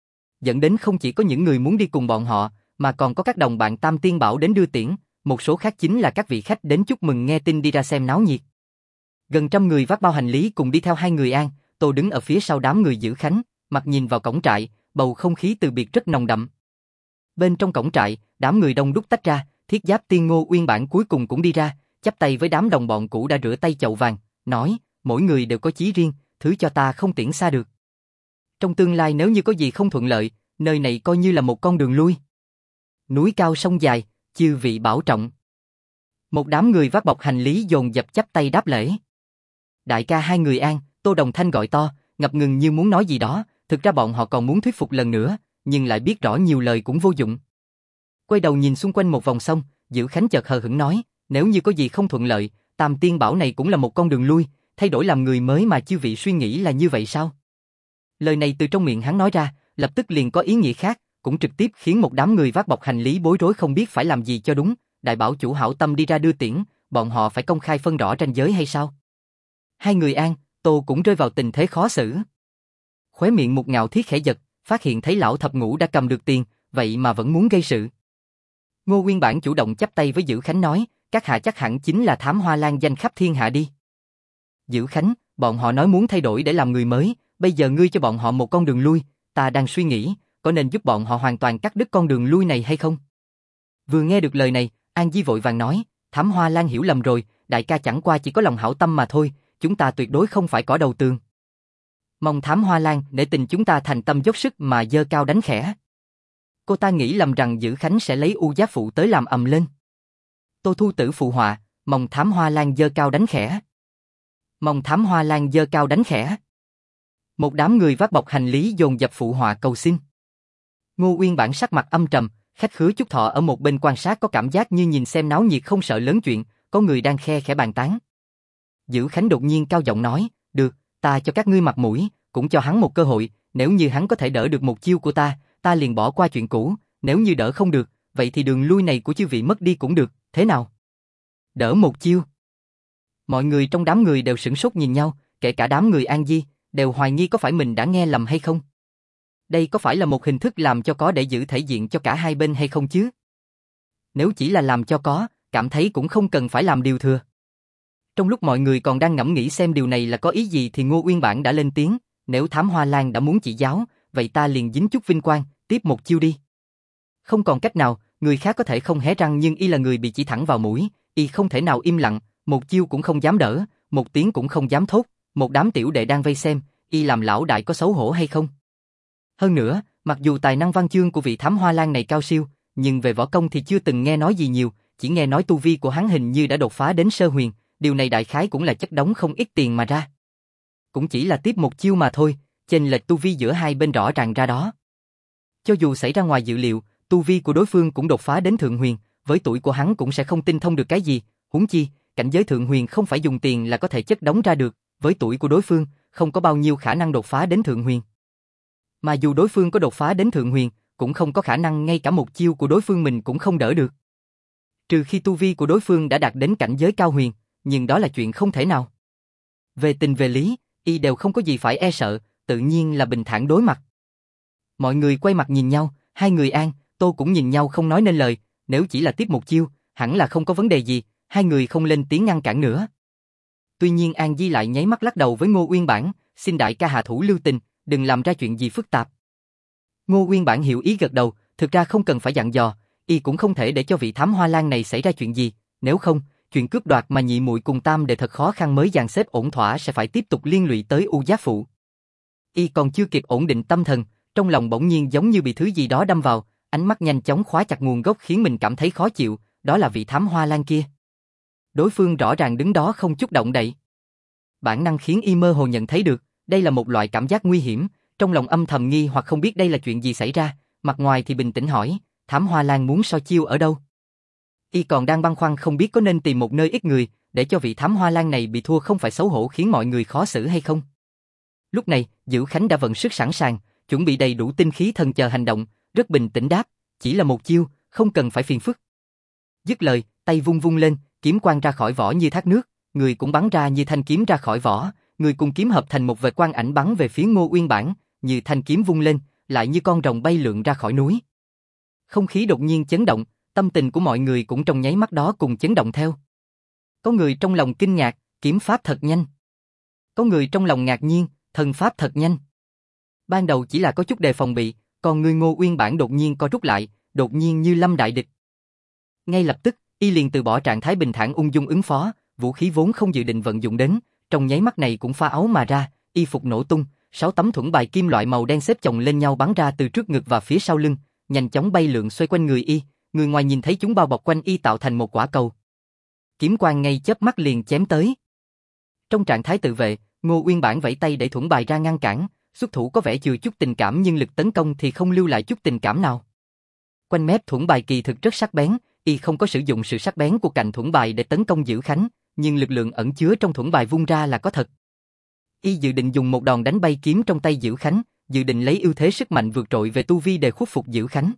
Dẫn đến không chỉ có những người muốn đi cùng bọn họ, mà còn có các đồng bạn Tam Tiên Bảo đến đưa tiễn, một số khác chính là các vị khách đến chúc mừng nghe tin đi ra xem náo nhiệt. Gần 100 người vác bao hành lý cùng đi theo hai người An, Tô đứng ở phía sau đám người Diễu Khánh, mặt nhìn vào cổng trại, bầu không khí từ biệt rất nồng đậm. Bên trong cổng trại, đám người đông đúc tách ra, Thiết Giáp Tiên Ngô Uyên Bản cuối cùng cũng đi ra, chắp tay với đám đồng bọn cũ đã rửa tay chậu vàng, nói, mỗi người đều có chí riêng, thứ cho ta không tiễn xa được. Trong tương lai nếu như có gì không thuận lợi, nơi này coi như là một con đường lui. Núi cao sông dài, chư vị bảo trọng. Một đám người vác bọc hành lý dồn dập chắp tay đáp lễ. Đại ca hai người An, Tô Đồng Thanh gọi to, ngập ngừng như muốn nói gì đó, thực ra bọn họ còn muốn thuyết phục lần nữa, nhưng lại biết rõ nhiều lời cũng vô dụng. Quay đầu nhìn xung quanh một vòng xong, Diễu Khánh chợt hờ hững nói, nếu như có gì không thuận lợi, Tam Tiên Bảo này cũng là một con đường lui, thay đổi làm người mới mà chư vị suy nghĩ là như vậy sao? Lời này từ trong miệng hắn nói ra, lập tức liền có ý nghĩa khác, cũng trực tiếp khiến một đám người vác bọc hành lý bối rối không biết phải làm gì cho đúng, đại bảo chủ hảo tâm đi ra đưa tiễn, bọn họ phải công khai phân rõ ranh giới hay sao? Hai người An, Tô cũng rơi vào tình thế khó xử. Khóe miệng Mục Ngạo Thiết khẽ giật, phát hiện thấy lão thập ngũ đã cầm được tiền, vậy mà vẫn muốn gây sự. Ngô Nguyên Bản chủ động chắp tay với Diễu Khánh nói, các hạ chắc hẳn chính là Thám Hoa Lan danh khắp thiên hạ đi. Diễu Khánh, bọn họ nói muốn thay đổi để làm người mới, bây giờ ngươi cho bọn họ một con đường lui, ta đang suy nghĩ, có nên giúp bọn họ hoàn toàn cắt đứt con đường lui này hay không? Vừa nghe được lời này, An Di vội vàng nói, Thám Hoa Lan hiểu lầm rồi, đại ca chẳng qua chỉ có lòng hảo tâm mà thôi, chúng ta tuyệt đối không phải cỏ đầu tường. Mong Thám Hoa Lan để tình chúng ta thành tâm dốc sức mà giơ cao đánh khẽ. Cô ta nghĩ lầm rằng Diễu Khánh sẽ lấy U Giáp Phụ tới làm ầm lên. Tô Thu Tử phụ họa, mong Thám Hoa Lan giơ cao đánh khẽ. Mong Thám Hoa Lan giơ cao đánh khẽ. Một đám người vác bọc hành lý dồn dập phụ họa cầu xin. Ngô Uyên Bản sắc mặt âm trầm, khách khứa Chúc Thọ ở một bên quan sát có cảm giác như nhìn xem náo nhiệt không sợ lớn chuyện, có người đang khe khẽ bàn tán. Diễu Khánh đột nhiên cao giọng nói, được, ta cho các ngươi mặt mũi, cũng cho hắn một cơ hội, nếu như hắn có thể đỡ được một chiêu của ta liền bỏ qua chuyện cũ, nếu như đỡ không được, vậy thì đường lui này của chư vị mất đi cũng được, thế nào? Đỡ một chiêu. Mọi người trong đám người đều sửng sốt nhìn nhau, kể cả đám người An Di, đều hoài nghi có phải mình đã nghe lầm hay không. Đây có phải là một hình thức làm cho có để giữ thể diện cho cả hai bên hay không chứ? Nếu chỉ là làm cho có, cảm thấy cũng không cần phải làm điều thừa. Trong lúc mọi người còn đang ngẫm nghĩ xem điều này là có ý gì thì Ngô Uyên Bản đã lên tiếng, nếu Thám Hoa Lan đã muốn chỉ giáo, vậy ta liền dính chút vinh quang, tiếp một chiêu đi. Không còn cách nào, người khác có thể không hé răng nhưng y là người bị chỉ thẳng vào mũi, y không thể nào im lặng, một chiêu cũng không dám đỡ, một tiếng cũng không dám thốt, một đám tiểu đệ đang vây xem, y làm lão đại có xấu hổ hay không? Hơn nữa, mặc dù tài năng văn chương của vị Thám Hoa Lan này cao siêu, nhưng về võ công thì chưa từng nghe nói gì nhiều, chỉ nghe nói tu vi của hắn hình như đã đột phá đến sơ huyền, điều này đại khái cũng là chất đống không ít tiền mà ra. Cũng chỉ là tiếp một chiêu mà thôi, chênh lệch tu vi giữa hai bên rõ ràng ra đó. Cho dù xảy ra ngoài dự liệu, tu vi của đối phương cũng đột phá đến thượng huyền, với tuổi của hắn cũng sẽ không tinh thông được cái gì, huống chi, cảnh giới thượng huyền không phải dùng tiền là có thể chất đống ra được, với tuổi của đối phương, không có bao nhiêu khả năng đột phá đến thượng huyền. Mà dù đối phương có đột phá đến thượng huyền, cũng không có khả năng ngay cả một chiêu của đối phương mình cũng không đỡ được. Trừ khi tu vi của đối phương đã đạt đến cảnh giới cao huyền, nhưng đó là chuyện không thể nào. Về tình về lý, y đều không có gì phải e sợ, tự nhiên là bình thản đối mặt. Mọi người quay mặt nhìn nhau, hai người An, Tô cũng nhìn nhau không nói nên lời, nếu chỉ là tiếp một chiêu, hẳn là không có vấn đề gì, hai người không lên tiếng ngăn cản nữa. Tuy nhiên An Di lại nháy mắt lắc đầu với Ngô Uyên Bản, xin đại ca hạ thủ lưu tình, đừng làm ra chuyện gì phức tạp. Ngô Uyên Bản hiểu ý gật đầu, thực ra không cần phải dặn dò, y cũng không thể để cho vị thám hoa lan này xảy ra chuyện gì, nếu không, chuyện cướp đoạt mà nhị muội cùng tam đệ thật khó khăn mới dàn xếp ổn thỏa sẽ phải tiếp tục liên lụy tới U Giác Phụ. Y còn chưa kịp ổn định tâm thần, trong lòng bỗng nhiên giống như bị thứ gì đó đâm vào, ánh mắt nhanh chóng khóa chặt nguồn gốc khiến mình cảm thấy khó chịu, đó là vị thám hoa lan kia. Đối phương rõ ràng đứng đó không chút động đậy. Bản năng khiến y mơ hồ nhận thấy được, đây là một loại cảm giác nguy hiểm, trong lòng âm thầm nghi hoặc không biết đây là chuyện gì xảy ra, mặt ngoài thì bình tĩnh hỏi, thám hoa lan muốn so chiêu ở đâu? Y còn đang băn khoăn không biết có nên tìm một nơi ít người, để cho vị thám hoa lan này bị thua không phải xấu hổ khiến mọi người khó xử hay không? Lúc này, Dữ Khánh đã vận sức sẵn sàng, chuẩn bị đầy đủ tinh khí thần chờ hành động, rất bình tĩnh đáp, chỉ là một chiêu, không cần phải phiền phức. Dứt lời, tay vung vung lên, kiếm quang ra khỏi vỏ như thác nước, người cũng bắn ra như thanh kiếm ra khỏi vỏ, người cùng kiếm hợp thành một vệt quang ảnh bắn về phía Ngô Uyên Bản, như thanh kiếm vung lên, lại như con rồng bay lượn ra khỏi núi. Không khí đột nhiên chấn động, tâm tình của mọi người cũng trong nháy mắt đó cùng chấn động theo. Có người trong lòng kinh ngạc, kiếm pháp thật nhanh. Có người trong lòng ngạc nhiên, thần pháp thật nhanh. Ban đầu chỉ là có chút đề phòng bị, còn người Ngô Uyên Bản đột nhiên co rút lại, đột nhiên như lâm đại địch. Ngay lập tức, y liền từ bỏ trạng thái bình thản ung dung ứng phó, vũ khí vốn không dự định vận dụng đến, trong nháy mắt này cũng pha áo mà ra, y phục nổ tung, 6 tấm thuẫn bài kim loại màu đen xếp chồng lên nhau bắn ra từ trước ngực và phía sau lưng, nhanh chóng bay lượn xoay quanh người y, người ngoài nhìn thấy chúng bao bọc quanh y tạo thành một quả cầu. Kiếm quang ngay chớp mắt liền chém tới. Trong trạng thái tự vệ, Ngô Uyên Bản vẫy tay để thuẫn bài ra ngăn cản, xuất thủ có vẻ chừa chút tình cảm nhưng lực tấn công thì không lưu lại chút tình cảm nào. Quanh mép thuẫn bài kỳ thực rất sắc bén, y không có sử dụng sự sắc bén của cạnh thuẫn bài để tấn công Dữ Khánh, nhưng lực lượng ẩn chứa trong thuẫn bài vung ra là có thật. Y dự định dùng một đòn đánh bay kiếm trong tay Dữ Khánh, dự định lấy ưu thế sức mạnh vượt trội về tu vi để khuất phục Dữ Khánh.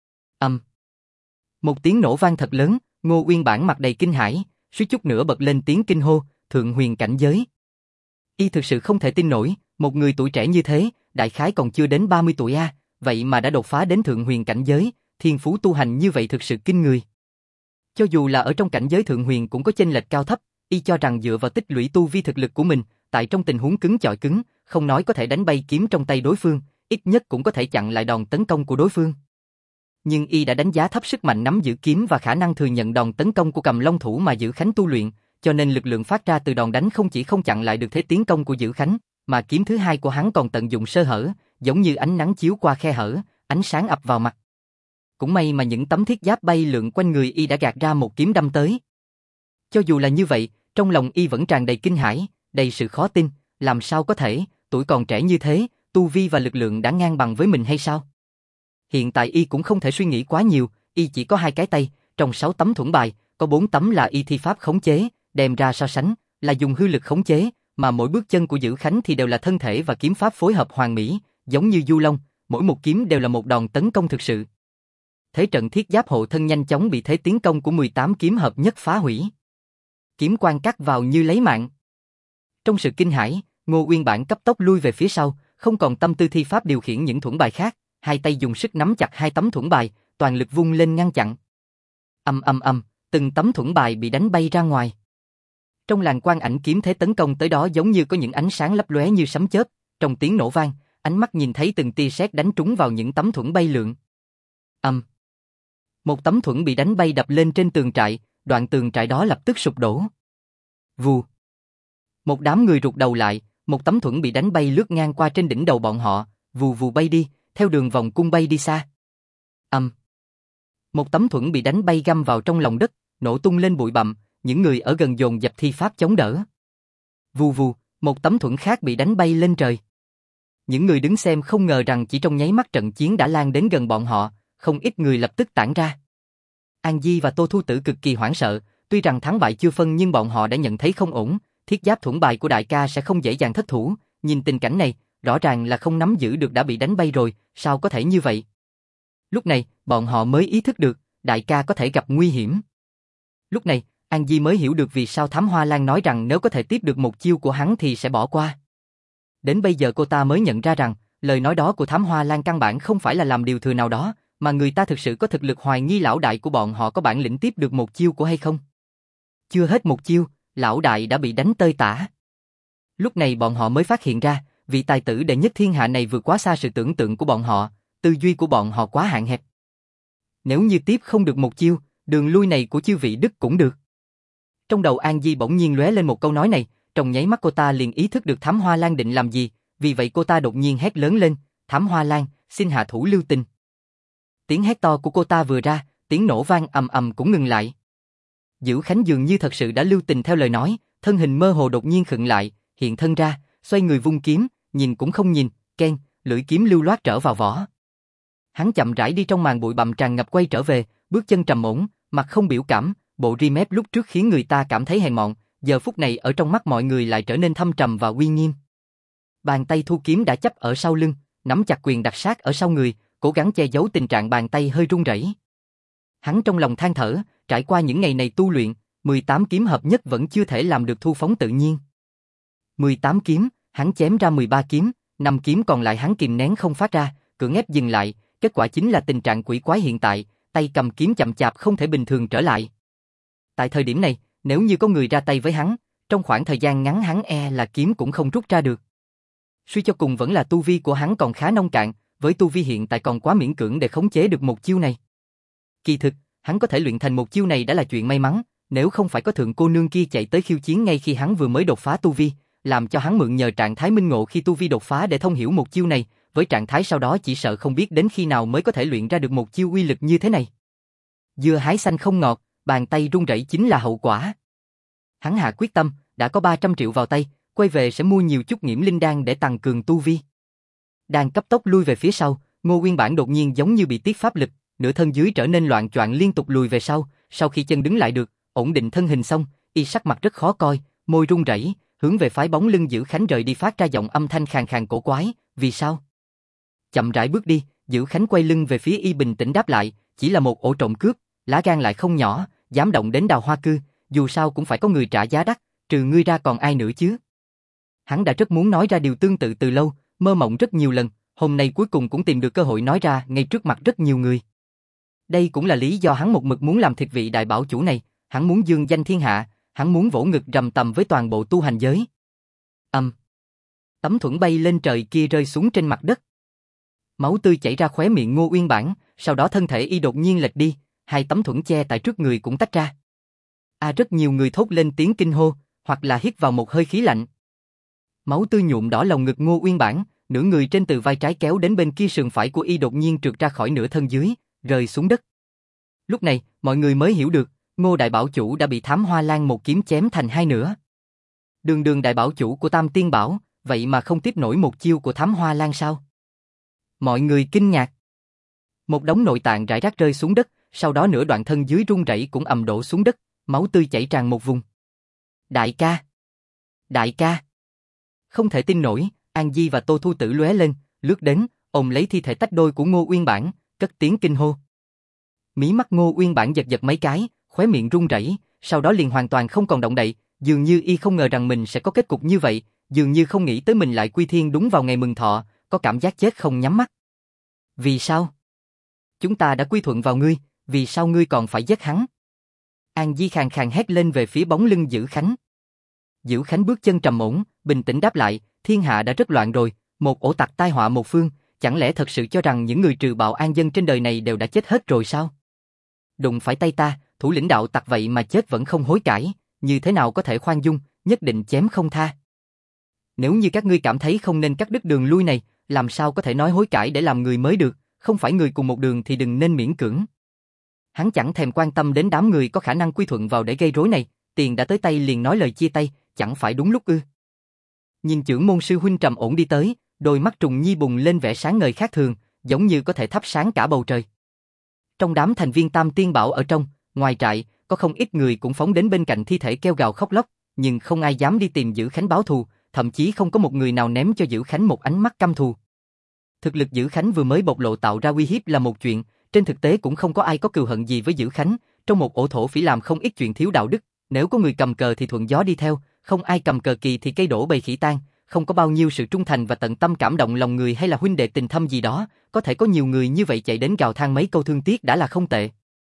Một tiếng nổ vang thật lớn, Ngô Uyên Bản mặt đầy kinh hãi, suýt chút nữa bật lên tiếng kinh hô, thượng huyền cảnh giới. Y thực sự không thể tin nổi, một người tuổi trẻ như thế, đại khái còn chưa đến 30 tuổi a, vậy mà đã đột phá đến thượng huyền cảnh giới, thiên phú tu hành như vậy thực sự kinh người. Cho dù là ở trong cảnh giới thượng huyền cũng có chênh lệch cao thấp, y cho rằng dựa vào tích lũy tu vi thực lực của mình, tại trong tình huống cứng chọi cứng, không nói có thể đánh bay kiếm trong tay đối phương, ít nhất cũng có thể chặn lại đòn tấn công của đối phương. Nhưng y đã đánh giá thấp sức mạnh nắm giữ kiếm và khả năng thừa nhận đòn tấn công của Cầm Long thủ mà Dữ Khánh tu luyện, cho nên lực lượng phát ra từ đòn đánh không chỉ không chặn lại được thế tiến công của Dữ Khánh, mà kiếm thứ hai của hắn còn tận dụng sơ hở, giống như ánh nắng chiếu qua khe hở, ánh sáng ập vào mặt. Cũng may mà những tấm thiết giáp bay lượn quanh người y đã gạt ra một kiếm đâm tới. Cho dù là như vậy, trong lòng y vẫn tràn đầy kinh hãi, đầy sự khó tin, làm sao có thể, tuổi còn trẻ như thế, tu vi và lực lượng đã ngang bằng với mình hay sao? Hiện tại y cũng không thể suy nghĩ quá nhiều, y chỉ có 2 cái tay, trong 6 tấm thuẫn bài, có 4 tấm là y thi pháp khống chế, đem ra so sánh, là dùng hư lực khống chế, mà mỗi bước chân của Dữ Khánh thì đều là thân thể và kiếm pháp phối hợp hoàn mỹ, giống như du long, mỗi một kiếm đều là một đòn tấn công thực sự. Thế trận thiết giáp hộ thân nhanh chóng bị thế tiến công của 18 kiếm hợp nhất phá hủy. Kiếm quang cắt vào như lấy mạng. Trong sự kinh hãi, Ngô Uyên Bản cấp tốc lui về phía sau, không còn tâm tư thi pháp điều khiển những thuẫn bài khác, hai tay dùng sức nắm chặt 2 tấm thuẫn bài, toàn lực vung lên ngăn chặn. Từng tấm thuẫn bài bị đánh bay ra ngoài. Trong làn quang ảnh kiếm thế tấn công tới đó giống như có những ánh sáng lấp lóe như sấm chớp, trong tiếng nổ vang, ánh mắt nhìn thấy từng tia sét đánh trúng vào những tấm thuẫn bay lượn. Một tấm thuẫn bị đánh bay đập lên trên tường trại, đoạn tường trại đó lập tức sụp đổ. Vù. Một đám người rụt đầu lại, một tấm thuẫn bị đánh bay lướt ngang qua trên đỉnh đầu bọn họ, vù vù bay đi, theo đường vòng cung bay đi xa. Một tấm thuẫn bị đánh bay găm vào trong lòng đất, nổ tung lên bụi bặm, những người ở gần dồn dập thi pháp chống đỡ. Vù vù, một tấm thuẫn khác bị đánh bay lên trời. Những người đứng xem không ngờ rằng chỉ trong nháy mắt trận chiến đã lan đến gần bọn họ, không ít người lập tức tản ra. An Di và Tô Thu Tử cực kỳ hoảng sợ, tuy rằng thắng bại chưa phân nhưng bọn họ đã nhận thấy không ổn, thiết giáp thuẫn bài của đại ca sẽ không dễ dàng thất thủ, nhìn tình cảnh này, rõ ràng là không nắm giữ được đã bị đánh bay rồi, sao có thể như vậy? Lúc này, bọn họ mới ý thức được, đại ca có thể gặp nguy hiểm. Lúc này, An Di mới hiểu được vì sao Thám Hoa Lan nói rằng nếu có thể tiếp được một chiêu của hắn thì sẽ bỏ qua. Đến bây giờ cô ta mới nhận ra rằng, lời nói đó của Thám Hoa Lan căn bản không phải là làm điều thừa nào đó, mà người ta thực sự có thực lực hoài nghi lão đại của bọn họ có bản lĩnh tiếp được một chiêu của hay không. Chưa hết một chiêu, lão đại đã bị đánh tơi tả. Lúc này bọn họ mới phát hiện ra, vị tài tử đệ nhất thiên hạ này vượt quá xa sự tưởng tượng của bọn họ, tư duy của bọn họ quá hạn hẹp. Nếu như tiếp không được một chiêu, đường lui này của chư vị Đức cũng được. Trong đầu An Di bỗng nhiên lóe lên một câu nói này, trong nháy mắt cô ta liền ý thức được Thám Hoa Lan định làm gì, vì vậy cô ta đột nhiên hét lớn lên, Thám Hoa Lan, xin hạ thủ lưu tình. Tiếng hét to của cô ta vừa ra, tiếng nổ vang ầm ầm cũng ngừng lại. Dữ Khánh dường như thật sự đã lưu tình theo lời nói, thân hình mơ hồ đột nhiên khựng lại, hiện thân ra, xoay người vung kiếm, nhìn cũng không nhìn, keng, lưỡi kiếm lưu loát trở vào vỏ. Hắn chậm rãi đi trong màn bụi bặm tràn ngập quay trở về, bước chân trầm ổn, mặt không biểu cảm, bộ ri mép lúc trước khiến người ta cảm thấy hèn mọn, giờ phút này ở trong mắt mọi người lại trở nên thâm trầm và uy nghiêm. Bàn tay thu kiếm đã chấp ở sau lưng, nắm chặt quyền đặt sát ở sau người, cố gắng che giấu tình trạng bàn tay hơi run rẩy. Hắn trong lòng than thở, trải qua những ngày này tu luyện, 18 kiếm hợp nhất vẫn chưa thể làm được thu phóng tự nhiên. 18 kiếm, hắn chém ra 13 kiếm, 5 kiếm còn lại hắn kìm nén không phát ra, cưỡng ép dừng lại, kết quả chính là tình trạng quỷ quái hiện tại, tay cầm kiếm chậm chạp không thể bình thường trở lại. Tại thời điểm này, nếu như có người ra tay với hắn, trong khoảng thời gian ngắn hắn là kiếm cũng không rút ra được. Suy cho cùng vẫn là tu vi của hắn còn khá nông cạn, với tu vi hiện tại còn quá miễn cưỡng để khống chế được một chiêu này. Kỳ thực, hắn có thể luyện thành một chiêu này đã là chuyện may mắn, nếu không phải có thượng cô nương kia chạy tới khiêu chiến ngay khi hắn vừa mới đột phá tu vi, làm cho hắn mượn nhờ trạng thái minh ngộ khi tu vi đột phá để thông hiểu một chiêu này, với trạng thái sau đó chỉ sợ không biết đến khi nào mới có thể luyện ra được một chiêu uy lực như thế này. Dưa hái xanh không ngọt, bàn tay run rẩy chính là hậu quả. Hắn hạ quyết tâm, đã có 300 triệu vào tay, quay về sẽ mua nhiều chút nghiễm linh đan để tăng cường tu vi. Đang cấp tốc lui về phía sau, Ngô Nguyên Bản đột nhiên giống như bị tiết pháp lực, nửa thân dưới trở nên loạng choạng liên tục lùi về sau khi chân đứng lại được, ổn định thân hình xong, y sắc mặt rất khó coi, môi run rẩy, hướng về phái bóng lưng Dữ Khánh rời đi phát ra giọng âm thanh khàn khàn cổ quái, vì sao? Chậm rãi bước đi, Dữ Khánh quay lưng về phía y bình tĩnh đáp lại, chỉ là một ổ trộm cướp, lá gan lại không nhỏ, dám động đến Đào Hoa Cư, dù sao cũng phải có người trả giá đắt, trừ ngươi ra còn ai nữa chứ? Hắn đã rất muốn nói ra điều tương tự từ lâu, mơ mộng rất nhiều lần, hôm nay cuối cùng cũng tìm được cơ hội nói ra ngay trước mặt rất nhiều người. Đây cũng là lý do hắn một mực muốn làm thịt vị đại bảo chủ này, hắn muốn dương danh thiên hạ, hắn muốn vỗ ngực rầm tầm với toàn bộ tu hành giới. Tấm thuẫn bay lên trời kia rơi xuống trên mặt đất. Máu tươi chảy ra khóe miệng Ngô Uyên Bản, sau đó thân thể y đột nhiên lệch đi, hai tấm thuẫn che tại trước người cũng tách ra. Rất nhiều người thốt lên tiếng kinh hô, hoặc là hít vào một hơi khí lạnh. Máu tươi nhuộm đỏ lồng ngực Ngô Uyên Bản, nửa người trên từ vai trái kéo đến bên kia sườn phải của y đột nhiên trượt ra khỏi nửa thân dưới, rơi xuống đất. Lúc này, mọi người mới hiểu được, Ngô đại bảo chủ đã bị Thám Hoa Lan một kiếm chém thành hai nửa. Đường đại bảo chủ của Tam Tiên Bảo, vậy mà không tiếp nổi một chiêu của Thám Hoa Lan sao? Mọi người kinh ngạc. Một đống nội tạng rải rác rơi xuống đất, sau đó nửa đoạn thân dưới rung rẩy cũng ầm đổ xuống đất, máu tươi chảy tràn một vùng. Đại ca! Đại ca! Không thể tin nổi, An Di và Tô Thu Tử lóe lên, lướt đến, ôm lấy thi thể tách đôi của Ngô Uyên Bản, cất tiếng kinh hô. Mí mắt Ngô Uyên Bản giật giật mấy cái, khóe miệng run rẩy, sau đó liền hoàn toàn không còn động đậy, dường như y không ngờ rằng mình sẽ có kết cục như vậy, dường như không nghĩ tới mình lại quy thiên đúng vào ngày mừng thọ, có cảm giác chết không nhắm mắt. Vì sao? Chúng ta đã quy thuận vào ngươi, vì sao ngươi còn phải giết hắn? An Di khàn khàn hét lên về phía bóng lưng Dữ Khánh. Dữ Khánh bước chân trầm ổn, bình tĩnh đáp lại, thiên hạ đã rất loạn rồi, một ổ tặc tai họa một phương, chẳng lẽ thật sự cho rằng những người trừ bạo an dân trên đời này đều đã chết hết rồi sao? Đụng phải tay ta, thủ lĩnh đạo tặc vậy mà chết vẫn không hối cải, như thế nào có thể khoan dung, nhất định chém không tha. Nếu như các ngươi cảm thấy không nên cắt đứt đường lui này, làm sao có thể nói hối cải để làm người mới được, không phải người cùng một đường thì đừng nên miễn cưỡng. Hắn chẳng thèm quan tâm đến đám người có khả năng quy thuận vào để gây rối này, tiền đã tới tay liền nói lời chia tay, chẳng phải đúng lúc ư? Nhìn chưởng môn sư huynh trầm ổn đi tới, đôi mắt Trùng Nhi bùng lên vẻ sáng ngời khác thường, giống như có thể thắp sáng cả bầu trời. Trong đám thành viên Tam Tiên Bảo ở trong, ngoài trại, có không ít người cũng phóng đến bên cạnh thi thể kêu gào khóc lóc, nhưng không ai dám đi tìm Dữ Khánh báo thù, thậm chí không có một người nào ném cho Dữ Khánh một ánh mắt căm thù. Thực lực Dữ Khánh vừa mới bộc lộ tạo ra uy hiếp là một chuyện, trên thực tế cũng không có ai có cừu hận gì với Dữ Khánh, trong một ổ thổ phỉ làm không ít chuyện thiếu đạo đức, nếu có người cầm cờ thì thuận gió đi theo, không ai cầm cờ kỳ thì cây đổ bầy khỉ tan, không có bao nhiêu sự trung thành và tận tâm cảm động lòng người hay là huynh đệ tình thâm gì đó, có thể có nhiều người như vậy chạy đến gào than mấy câu thương tiếc đã là không tệ.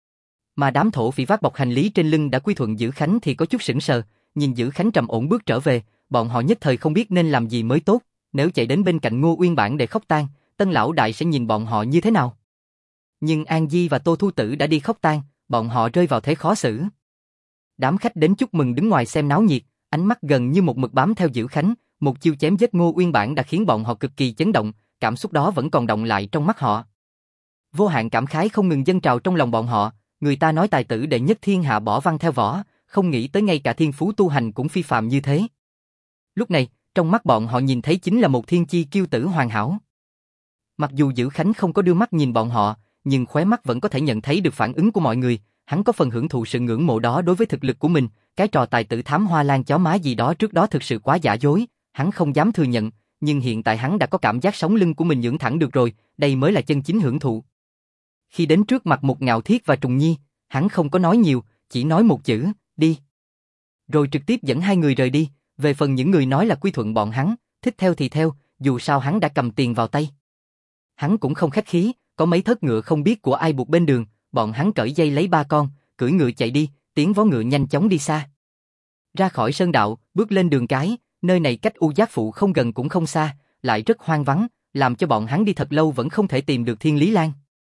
Mà đám thổ phỉ vác bọc hành lý trên lưng đã quy thuận Dữ Khánh thì có chút sững sờ, nhìn Dữ Khánh trầm ổn bước trở về, bọn họ nhất thời không biết nên làm gì mới tốt, nếu chạy đến bên cạnh Ngô Uyên Bản để khóc tang, Tân lão đại sẽ nhìn bọn họ như thế nào? Nhưng An Di và Tô Thu Tử đã đi khóc tang, bọn họ rơi vào thế khó xử. Đám khách đến chúc mừng đứng ngoài xem náo nhiệt, ánh mắt gần như một mực bám theo Dữ Khánh, một chiêu chém giết Ngô Uyên Bản đã khiến bọn họ cực kỳ chấn động, cảm xúc đó vẫn còn đọng lại trong mắt họ. Vô hạn cảm khái không ngừng dâng trào trong lòng bọn họ, người ta nói tài tử đệ nhất thiên hạ bỏ văn theo võ, không nghĩ tới ngay cả thiên phú tu hành cũng phi phàm như thế. Lúc này, trong mắt bọn họ nhìn thấy chính là một thiên chi kiêu tử hoàn hảo. Mặc dù Dữ Khánh không có đưa mắt nhìn bọn họ, nhưng khóe mắt vẫn có thể nhận thấy được phản ứng của mọi người, hắn có phần hưởng thụ sự ngưỡng mộ đó đối với thực lực của mình, cái trò tài tử thám hoa lan chó má gì đó trước đó thực sự quá giả dối, hắn không dám thừa nhận, nhưng hiện tại hắn đã có cảm giác sống lưng của mình dưỡng thẳng được rồi, đây mới là chân chính hưởng thụ. Khi đến trước mặt Một Ngạo Thiết và Trùng Nhi, hắn không có nói nhiều, chỉ nói một chữ, đi. Rồi trực tiếp dẫn hai người rời đi, về phần những người nói là quy thuận bọn hắn, thích theo thì theo, dù sao hắn đã cầm tiền vào tay. Hắn cũng không khách khí, có mấy thớt ngựa không biết của ai buộc bên đường, bọn hắn cởi dây lấy ba con, cưỡi ngựa chạy đi, tiếng vó ngựa nhanh chóng đi xa. Ra khỏi sơn đạo, bước lên đường cái, nơi này cách U Giác Phụ không gần cũng không xa, lại rất hoang vắng, làm cho bọn hắn đi thật lâu vẫn không thể tìm được Thiên Lý Lan.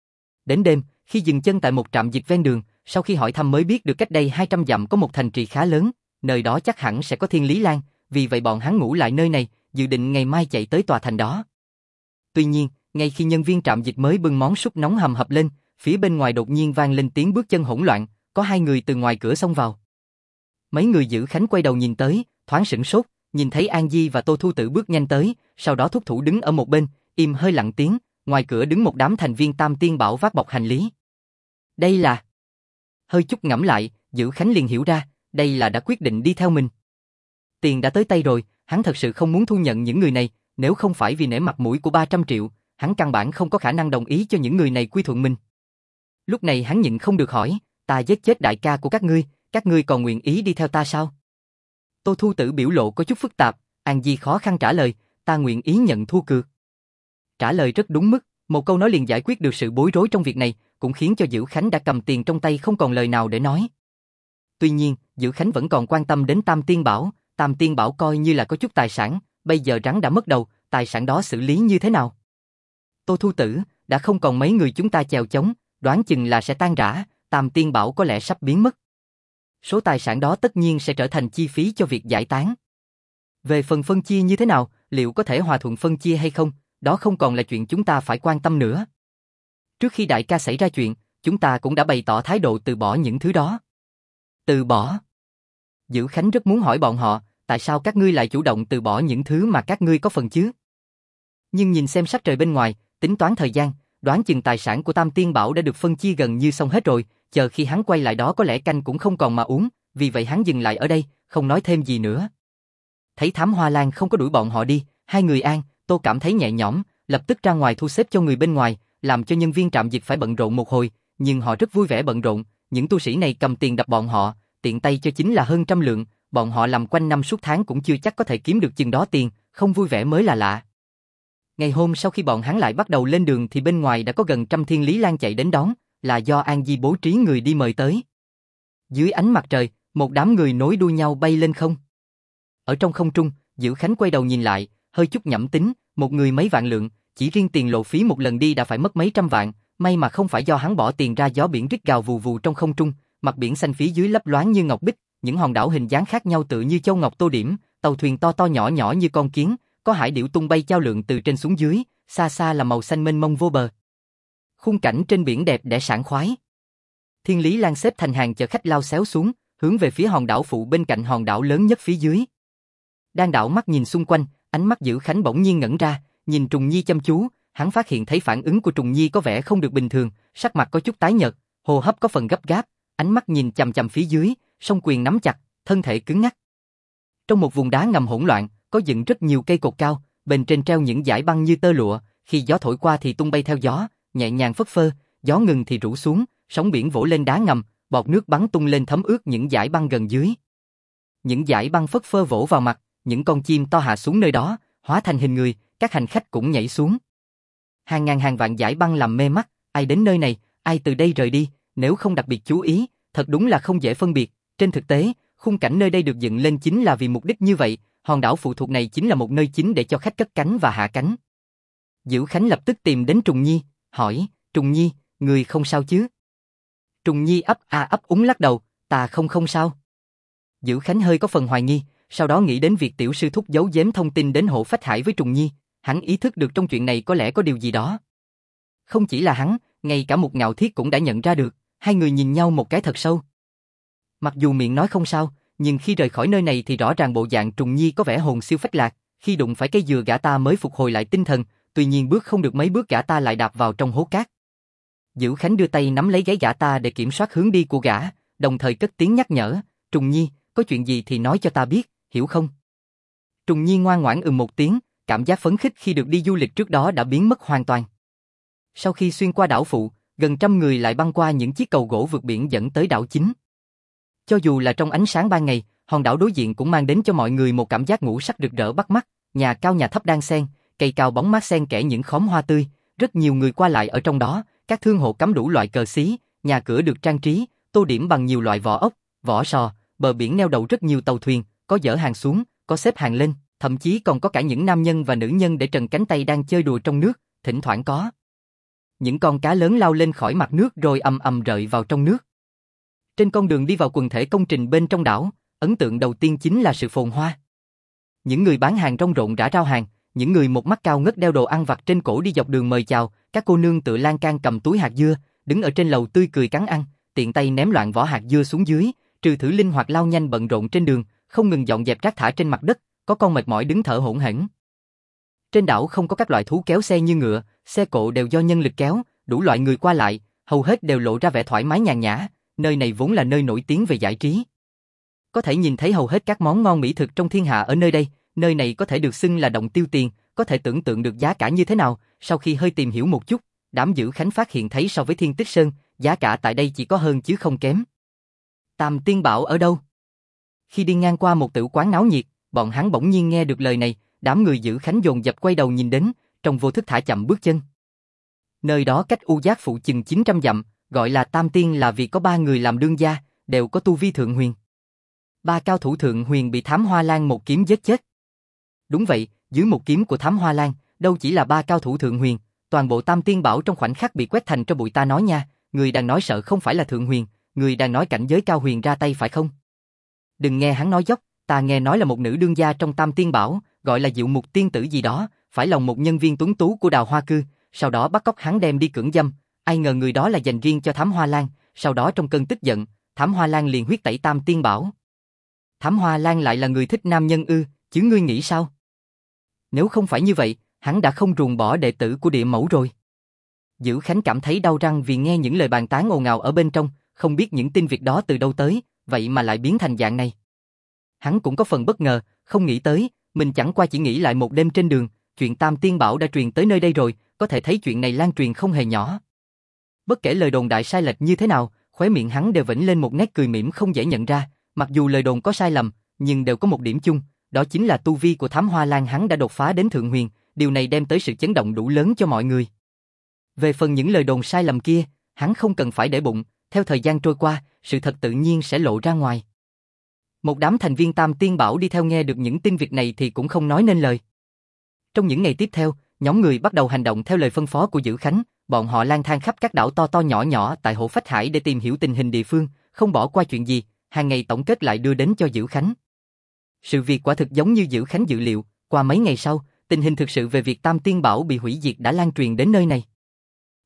Đến đêm, khi dừng chân tại một trạm dịch ven đường, sau khi hỏi thăm mới biết được cách đây 200 dặm có một thành trì khá lớn, nơi đó chắc hẳn sẽ có Thiên Lý Lan, vì vậy bọn hắn ngủ lại nơi này, dự định ngày mai chạy tới tòa thành đó. Tuy nhiên, ngay khi nhân viên trạm dịch mới bưng món súp nóng hầm hập lên, phía bên ngoài đột nhiên vang lên tiếng bước chân hỗn loạn, có hai người từ ngoài cửa xông vào. Mấy người Dữ Khánh quay đầu nhìn tới, thoáng sửng sốt, nhìn thấy An Di và Tô Thu Tử bước nhanh tới, sau đó thúc thủ đứng ở một bên, im hơi lặng tiếng, ngoài cửa đứng một đám thành viên Tam Tiên Bảo vác bọc hành lý. Đây là... Hơi chút ngẫm lại, Dữ Khánh liền hiểu ra, đây là đã quyết định đi theo mình. Tiền đã tới tay rồi, hắn thật sự không muốn thu nhận những người này, nếu không phải vì nể mặt mũi của 300 triệu, hắn căn bản không có khả năng đồng ý cho những người này quy thuận mình. Lúc này hắn nhịn không được hỏi, ta giết chết đại ca của các ngươi còn nguyện ý đi theo ta sao? Tô Thu Tử biểu lộ có chút phức tạp, An Di khó khăn trả lời, ta nguyện ý nhận thua cược. Trả lời rất đúng mức, một câu nói liền giải quyết được sự bối rối trong việc này, cũng khiến cho Dữ Khánh đã cầm tiền trong tay không còn lời nào để nói. Tuy nhiên, Dữ Khánh vẫn còn quan tâm đến Tam Tiên Bảo coi như là có chút tài sản, bây giờ rắn đã mất đầu, tài sản đó xử lý như thế nào? Tô Thu Tử, đã không còn mấy người chúng ta chèo chống, đoán chừng là sẽ tan rã, Tam Tiên Bảo có lẽ sắp biến mất. Số tài sản đó tất nhiên sẽ trở thành chi phí cho việc giải tán. Về phần phân chia như thế nào, liệu có thể hòa thuận phân chia hay không, đó không còn là chuyện chúng ta phải quan tâm nữa. Trước khi đại ca xảy ra chuyện, chúng ta cũng đã bày tỏ thái độ từ bỏ những thứ đó. Từ bỏ? Dữ Khánh rất muốn hỏi bọn họ, tại sao các ngươi lại chủ động từ bỏ những thứ mà các ngươi có phần chứ? Nhưng nhìn xem sắc trời bên ngoài, tính toán thời gian, đoán chừng tài sản của Tam Tiên Bảo đã được phân chia gần như xong hết rồi, chờ khi hắn quay lại đó có lẽ canh cũng không còn mà uống, vì vậy hắn dừng lại ở đây, không nói thêm gì nữa. Thấy Thám Hoa Lan không có đuổi bọn họ đi, hai người An, Tô cảm thấy nhẹ nhõm, lập tức ra ngoài thu xếp cho người bên ngoài, làm cho nhân viên trạm dịch phải bận rộn một hồi, nhưng họ rất vui vẻ bận rộn, những tu sĩ này cầm tiền đập bọn họ, tiện tay cho chính là hơn 100 lượng, bọn họ làm quanh năm suốt tháng cũng chưa chắc có thể kiếm được chừng đó tiền, không vui vẻ mới là lạ. Ngày hôm sau khi bọn hắn lại bắt đầu lên đường thì bên ngoài đã có gần 100 Thiên Lý Lan chạy đến đón, là do An Di bố trí người đi mời tới. Dưới ánh mặt trời, một đám người nối đuôi nhau bay lên không. Ở trong không trung, Dữ Khánh quay đầu nhìn lại, hơi chút nhẩm tính, một người mấy vạn lượng, chỉ riêng tiền lộ phí một lần đi đã phải mất mấy trăm vạn, may mà không phải do hắn bỏ tiền ra, gió biển rít gào vù vù trong không trung, mặt biển xanh phía dưới lấp loáng như ngọc bích, những hòn đảo hình dáng khác nhau tựa như châu ngọc tô điểm, tàu thuyền to to nhỏ nhỏ như con kiến, có hải điểu tung bay chao lượn từ trên xuống dưới, xa xa là màu xanh mênh mông vô bờ. Khung cảnh trên biển đẹp đẽ sảng khoái. Thiên Lý Lan xếp thành hàng chở khách lao xéo xuống, hướng về phía hòn đảo phụ bên cạnh hòn đảo lớn nhất phía dưới. Đang đảo mắt nhìn xung quanh, ánh mắt Dữ Khánh bỗng nhiên ngẩn ra, nhìn Trùng Nhi chăm chú, hắn phát hiện thấy phản ứng của Trùng Nhi có vẻ không được bình thường, sắc mặt có chút tái nhợt, hô hấp có phần gấp gáp, ánh mắt nhìn chằm chằm phía dưới, song quyền nắm chặt, thân thể cứng ngắc. Trong một vùng đá ngầm hỗn loạn, có dựng rất nhiều cây cột cao, bên trên treo những dải băng như tơ lụa, khi gió thổi qua thì tung bay theo gió, nhẹ nhàng phất phơ, gió ngừng thì rủ xuống, sóng biển vỗ lên đá ngầm, bọt nước bắn tung lên thấm ướt những dải băng gần dưới. Những dải băng phất phơ vỗ vào mặt, những con chim to hạ xuống nơi đó, hóa thành hình người, các hành khách cũng nhảy xuống. Hàng ngàn hàng vạn dải băng làm mê mắt, ai đến nơi này, ai từ đây rời đi, nếu không đặc biệt chú ý, thật đúng là không dễ phân biệt. Trên thực tế, khung cảnh nơi đây được dựng lên chính là vì mục đích như vậy, hòn đảo phụ thuộc này chính là một nơi chính để cho khách cất cánh và hạ cánh. Dữ Khánh lập tức tìm đến Trùng Nhi, hỏi, Trùng Nhi, người không sao chứ? Trùng Nhi ấp a ấp úng lắc đầu, ta không sao. Dữ Khánh hơi có phần hoài nghi, sau đó nghĩ đến việc tiểu sư thúc giấu giếm thông tin đến Hộ Phách Hải với Trùng Nhi, hắn ý thức được trong chuyện này có lẽ có điều gì đó. Không chỉ là hắn, ngay cả Mục Ngạo Thiết cũng đã nhận ra được, hai người nhìn nhau một cái thật sâu. Mặc dù miệng nói không sao, nhưng khi rời khỏi nơi này thì rõ ràng bộ dạng Trùng Nhi có vẻ hồn siêu phách lạc, khi đụng phải cây dừa gã ta mới phục hồi lại tinh thần, tuy nhiên bước không được mấy bước gã ta lại đạp vào trong hố cát. Dữ Khánh đưa tay nắm lấy gáy gã ta để kiểm soát hướng đi của gã, đồng thời cất tiếng nhắc nhở, Trùng Nhi, có chuyện gì thì nói cho ta biết, hiểu không? Trùng Nhi ngoan ngoãn một tiếng, cảm giác phấn khích khi được đi du lịch trước đó đã biến mất hoàn toàn. Sau khi xuyên qua đảo phụ, gần 100 người lại băng qua những chiếc cầu gỗ vượt biển dẫn tới đảo chính. Cho dù là trong ánh sáng ban ngày, hòn đảo đối diện cũng mang đến cho mọi người một cảm giác ngũ sắc rực rỡ bắt mắt, nhà cao nhà thấp đan xen, cây cao bóng mát xen kẽ những khóm hoa tươi, rất nhiều người qua lại ở trong đó, các thương hộ cắm đủ loại cờ xí, nhà cửa được trang trí, tô điểm bằng nhiều loại vỏ ốc, vỏ sò, bờ biển neo đậu rất nhiều tàu thuyền, có dỡ hàng xuống, có xếp hàng lên, thậm chí còn có cả những nam nhân và nữ nhân để trần cánh tay đang chơi đùa trong nước, thỉnh thoảng có những con cá lớn lao lên khỏi mặt nước rồi ầm ầm rơi vào trong nước. Trên con đường đi vào quần thể công trình bên trong đảo, ấn tượng đầu tiên chính là sự phồn hoa. Những người bán hàng rong rộn rã rao hàng, những người một mắt cao ngất đeo đồ ăn vặt trên cổ đi dọc đường mời chào, các cô nương tựa lan can cầm túi hạt dưa, đứng ở trên lầu tươi cười cắn ăn, tiện tay ném loạn vỏ hạt dưa xuống dưới, trừ thử linh hoạt lao nhanh bận rộn trên đường, không ngừng dọn dẹp rác thải trên mặt đất, có con mệt mỏi đứng thở hổn hển. Trên đảo không có các loại thú kéo xe như ngựa, xe cộ đều do nhân lực kéo, đủ loại người qua lại, hầu hết đều lộ ra vẻ thoải mái nhàn nhã, nơi này vốn là nơi nổi tiếng về giải trí. Có thể nhìn thấy hầu hết các món ngon mỹ thực trong thiên hạ ở nơi đây, nơi này có thể được xưng là động tiêu tiền, có thể tưởng tượng được giá cả như thế nào, sau khi hơi tìm hiểu một chút, đám Dữ Khánh phát hiện thấy so với Thiên Tích Sơn, giá cả tại đây chỉ có hơn chứ không kém. Tam Tiên Bảo ở đâu? Khi đi ngang qua một tiểu quán náo nhiệt, bọn hắn bỗng nhiên nghe được lời này, đám người Dữ Khánh dồn dập quay đầu nhìn đến, trong vô thức thả chậm bước chân. Nơi đó cách U Giác Phụ chừng 900 dặm, gọi là Tam Tiên là vì có 3 người làm đương gia, đều có tu vi thượng huyền. 3 cao thủ thượng huyền bị Thám Hoa Lan một kiếm giết chết. Đúng vậy, dưới một kiếm của Thám Hoa Lan, đâu chỉ là 3 cao thủ thượng huyền, toàn bộ Tam Tiên Bảo trong khoảnh khắc bị quét thành tro bụi. Ta nói nha, người đang nói sợ không phải là thượng huyền, người đang nói cảnh giới cao huyền ra tay phải không? Đừng nghe hắn nói dốc, ta nghe nói là một nữ đương gia trong Tam Tiên Bảo, gọi là Diệu Mục tiên tử gì đó, phải lòng một nhân viên tuấn tú của Đào Hoa Cư, sau đó bắt cóc hắn đem đi cưỡng dâm, ai ngờ người đó là dành riêng cho Thám Hoa Lan, sau đó trong cơn tức giận, Thám Hoa Lan liền huyết tẩy Tam Tiên Bảo. Thám Hoa Lan lại là người thích nam nhân ư, chứ ngươi nghĩ sao? Nếu không phải như vậy, hắn đã không ruồng bỏ đệ tử của địa mẫu rồi. Dữ Khánh cảm thấy đau răng vì nghe những lời bàn tán ồn ào ở bên trong, không biết những tin việc đó từ đâu tới, vậy mà lại biến thành dạng này. Hắn cũng có phần bất ngờ, không nghĩ tới, mình chẳng qua chỉ nghĩ lại một đêm trên đường, chuyện Tam Tiên Bảo đã truyền tới nơi đây rồi, có thể thấy chuyện này lan truyền không hề nhỏ. Bất kể lời đồn đại sai lệch như thế nào, khóe miệng hắn đều vểnh lên một nét cười mỉm không dễ nhận ra, mặc dù lời đồn có sai lầm, nhưng đều có một điểm chung, đó chính là tu vi của Thám Hoa Lan hắn đã đột phá đến thượng huyền, điều này đem tới sự chấn động đủ lớn cho mọi người. Về phần những lời đồn sai lầm kia, hắn không cần phải để bụng, theo thời gian trôi qua, sự thật tự nhiên sẽ lộ ra ngoài. Một đám thành viên Tam Tiên Bảo đi theo nghe được những tin việc này thì cũng không nói nên lời. Trong những ngày tiếp theo, nhóm người bắt đầu hành động theo lời phân phó của Dữ Khánh, bọn họ lang thang khắp các đảo to to nhỏ nhỏ tại Hộ Phách Hải để tìm hiểu tình hình địa phương, không bỏ qua chuyện gì, hàng ngày tổng kết lại đưa đến cho Dữ Khánh. Sự việc quả thực giống như Dữ Khánh dự liệu, qua mấy ngày sau, tình hình thực sự về việc Tam Tiên Bảo bị hủy diệt đã lan truyền đến nơi này.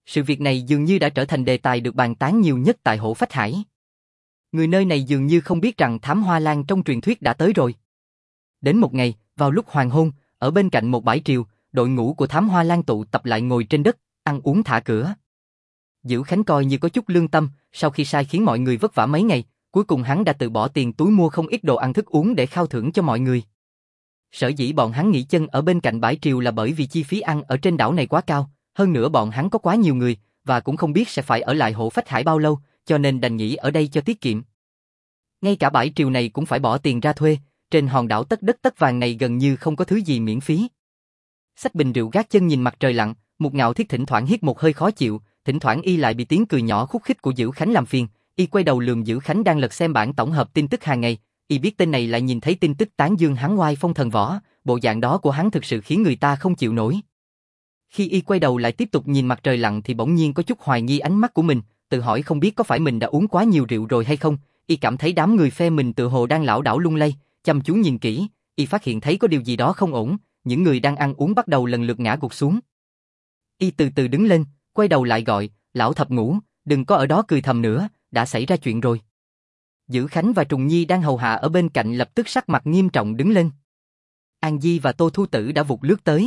Sự việc này dường như đã trở thành đề tài được bàn tán nhiều nhất tại Hổ Phách Hải. Người nơi này dường như không biết rằng Thám Hoa Lan trong truyền thuyết đã tới rồi. Đến một ngày, vào lúc hoàng hôn, ở bên cạnh một bãi triều, đội ngũ của Thám Hoa Lan tụ tập lại ngồi trên đất, ăn uống thả cửa. Dữ Khánh coi như có chút lương tâm, sau khi sai khiến mọi người vất vả mấy ngày, cuối cùng hắn đã tự bỏ tiền túi mua không ít đồ ăn thức uống để khao thưởng cho mọi người. Sở dĩ bọn hắn nghỉ chân ở bên cạnh bãi triều là bởi vì chi phí ăn ở trên đảo này quá cao, hơn nữa bọn hắn có quá nhiều người, và cũng không biết sẽ phải ở lại Hổ Phách Hải bao lâu, cho nên đành nghỉ ở đây cho tiết kiệm. Ngay cả bãi triều này cũng phải bỏ tiền ra thuê, trên hòn đảo tất đất tất vàng này gần như không có thứ gì miễn phí. Xách bình rượu gác chân nhìn mặt trời lặn, Một Ngạo Thiết thỉnh thoảng hít một hơi khó chịu, thỉnh thoảng y lại bị tiếng cười nhỏ khúc khích của Dữ Khánh làm phiền, y quay đầu lườm Dữ Khánh đang lật xem bản tổng hợp tin tức hàng ngày, y biết tên này lại nhìn thấy tin tức tán dương hắn oai phong thần võ, bộ dạng đó của hắn thực sự khiến người ta không chịu nổi. Khi y quay đầu lại tiếp tục nhìn mặt trời lặn thì bỗng nhiên có chút hoài nghi ánh mắt của mình, tự hỏi không biết có phải mình đã uống quá nhiều rượu rồi hay không, y cảm thấy đám người phe mình tựa hồ đang lảo đảo lung lay, chăm chú nhìn kỹ, y phát hiện thấy có điều gì đó không ổn, những người đang ăn uống bắt đầu lần lượt ngã gục xuống. Y từ từ đứng lên, quay đầu lại gọi, lão thập ngũ, đừng có ở đó cười thầm nữa, đã xảy ra chuyện rồi. Dữ Khánh và Trùng Nhi đang hầu hạ ở bên cạnh lập tức sắc mặt nghiêm trọng đứng lên. An Di và Tô Thu Tử đã vụt lướt tới.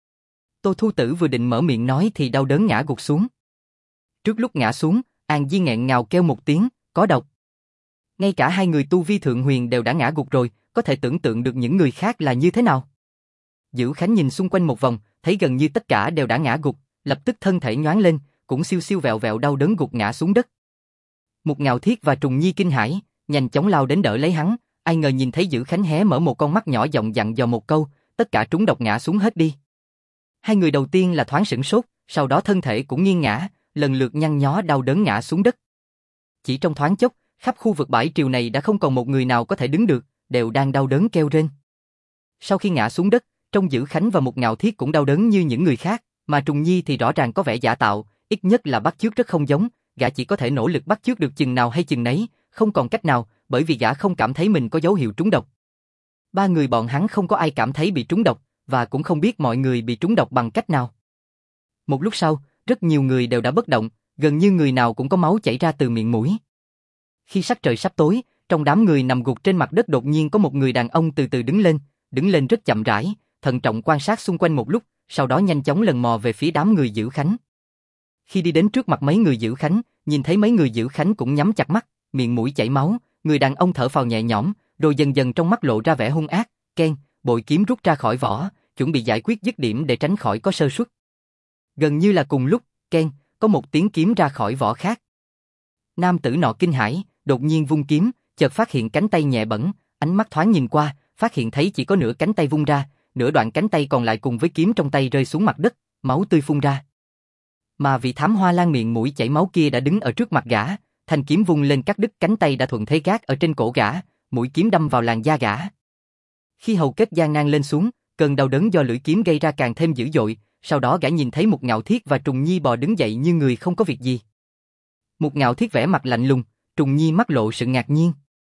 Tô Thu Tử vừa định mở miệng nói thì đau đớn ngã gục xuống. Trước lúc ngã xuống, An Di nghẹn ngào kêu một tiếng, có độc. Ngay cả hai người tu vi thượng huyền đều đã ngã gục rồi, có thể tưởng tượng được những người khác là như thế nào. Dữ Khánh nhìn xung quanh một vòng, thấy gần như tất cả đều đã ngã gục, lập tức thân thể nhoáng lên, cũng siêu siêu vẹo vẹo đau đớn gục ngã xuống đất. Một Ngạo Thiết và Trùng Nhi kinh hãi, nhanh chóng lao đến đỡ lấy hắn, ai ngờ nhìn thấy Dữ Khánh hé mở một con mắt nhỏ giọng dặn dò một câu, tất cả trúng độc ngã xuống hết đi. Hai người đầu tiên là thoáng sửng sốt, sau đó thân thể cũng nghiêng ngã, lần lượt nhăn nhó đau đớn ngã xuống đất. Chỉ trong thoáng chốc, khắp khu vực bãi triều này đã không còn một người nào có thể đứng được, đều đang đau đớn kêu rên. Sau khi ngã xuống đất, trong Dữ Khánh và Một Ngạo Thiết cũng đau đớn như những người khác, mà Trùng Nhi thì rõ ràng có vẻ giả tạo, ít nhất là bắt chước rất không giống, gã chỉ có thể nỗ lực bắt chước được chừng nào hay chừng nấy, không còn cách nào, bởi vì gã không cảm thấy mình có dấu hiệu trúng độc. Ba người bọn hắn không có ai cảm thấy bị trúng độc, và cũng không biết mọi người bị trúng độc bằng cách nào. Một lúc sau, rất nhiều người đều đã bất động, gần như người nào cũng có máu chảy ra từ miệng mũi. Khi sắc trời sắp tối, trong đám người nằm gục trên mặt đất đột nhiên có một người đàn ông từ từ đứng lên rất chậm rãi, thận trọng quan sát xung quanh một lúc, sau đó nhanh chóng lần mò về phía đám người Dữ Khánh. Khi đi đến trước mặt mấy người Dữ Khánh, nhìn thấy mấy người Dữ Khánh cũng nhắm chặt mắt, miệng mũi chảy máu, người đàn ông thở phào nhẹ nhõm, rồi dần dần trong mắt lộ ra vẻ hung ác, keng, bội kiếm rút ra khỏi vỏ, chuẩn bị giải quyết dứt điểm để tránh khỏi có sơ suất. Gần như là cùng lúc, keng, có một tiếng kiếm ra khỏi vỏ khác. Nam tử nọ kinh hãi, đột nhiên vung kiếm, chợt phát hiện cánh tay nhẹ bẫng, ánh mắt thoáng nhìn qua, phát hiện thấy chỉ có nửa cánh tay vung ra, nửa đoạn cánh tay còn lại cùng với kiếm trong tay rơi xuống mặt đất, máu tươi phun ra. Mà vị Thám Hoa Lan miệng mũi chảy máu kia đã đứng ở trước mặt gã, thanh kiếm vung lên cắt đứt cánh tay đã thuận thế gác ở trên cổ gã, mũi kiếm đâm vào làn da gã. Khi hầu kết gian nan lên xuống, cơn đau đớn do lưỡi kiếm gây ra càng thêm dữ dội, sau đó gã nhìn thấy Một Ngạo Thiết và Trùng Nhi bò đứng dậy như người không có việc gì. Một Ngạo Thiết vẻ mặt lạnh lùng, Trùng Nhi mắt lộ sự ngạc nhiên.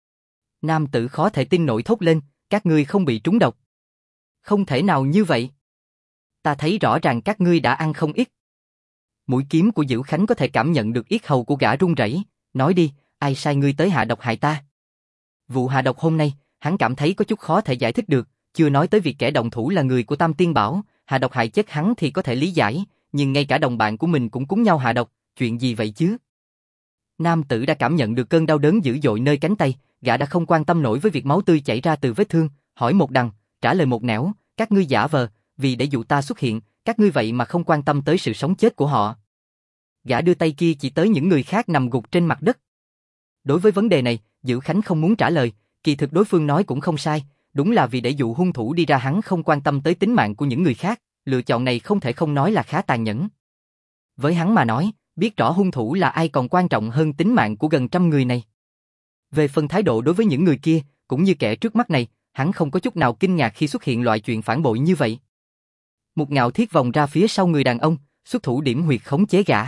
Nam tử khó thể tin nổi thốt lên, các ngươi không bị trúng độc. Không thể nào như vậy. Ta thấy rõ ràng các ngươi đã ăn không ít. Mũi kiếm của Dữ Khánh có thể cảm nhận được yết hầu của gã run rẩy, nói đi, ai sai ngươi tới hạ độc hại ta? Vụ hạ độc hôm nay, hắn cảm thấy có chút khó thể giải thích được, chưa nói tới việc kẻ động thủ là người của Tam Tiên Bảo, hạ độc hại chết hắn thì có thể lý giải, nhưng ngay cả đồng bạn của mình cũng cúng nhau hạ độc, chuyện gì vậy chứ? Nam tử đã cảm nhận được cơn đau đớn dữ dội nơi cánh tay, gã đã không quan tâm nổi với việc máu tươi chảy ra từ vết thương, hỏi một đằng, trả lời một nẻo, các ngươi giả vờ, vì để dụ ta xuất hiện, các ngươi vậy mà không quan tâm tới sự sống chết của họ. Gã đưa tay kia chỉ tới những người khác nằm gục trên mặt đất. Đối với vấn đề này, Dữ Khánh không muốn trả lời, kỳ thực đối phương nói cũng không sai, đúng là vì để dụ hung thủ đi ra hắn không quan tâm tới tính mạng của những người khác, lựa chọn này không thể không nói là khá tàn nhẫn. Với hắn mà nói, biết rõ hung thủ là ai còn quan trọng hơn tính mạng của gần trăm người này. Về phần thái độ đối với những người kia, cũng như kẻ trước mắt này, hắn không có chút nào kinh ngạc khi xuất hiện loại chuyện phản bội như vậy. Một Ngạo Thiết vòng ra phía sau người đàn ông, xuất thủ điểm huyệt khống chế gã.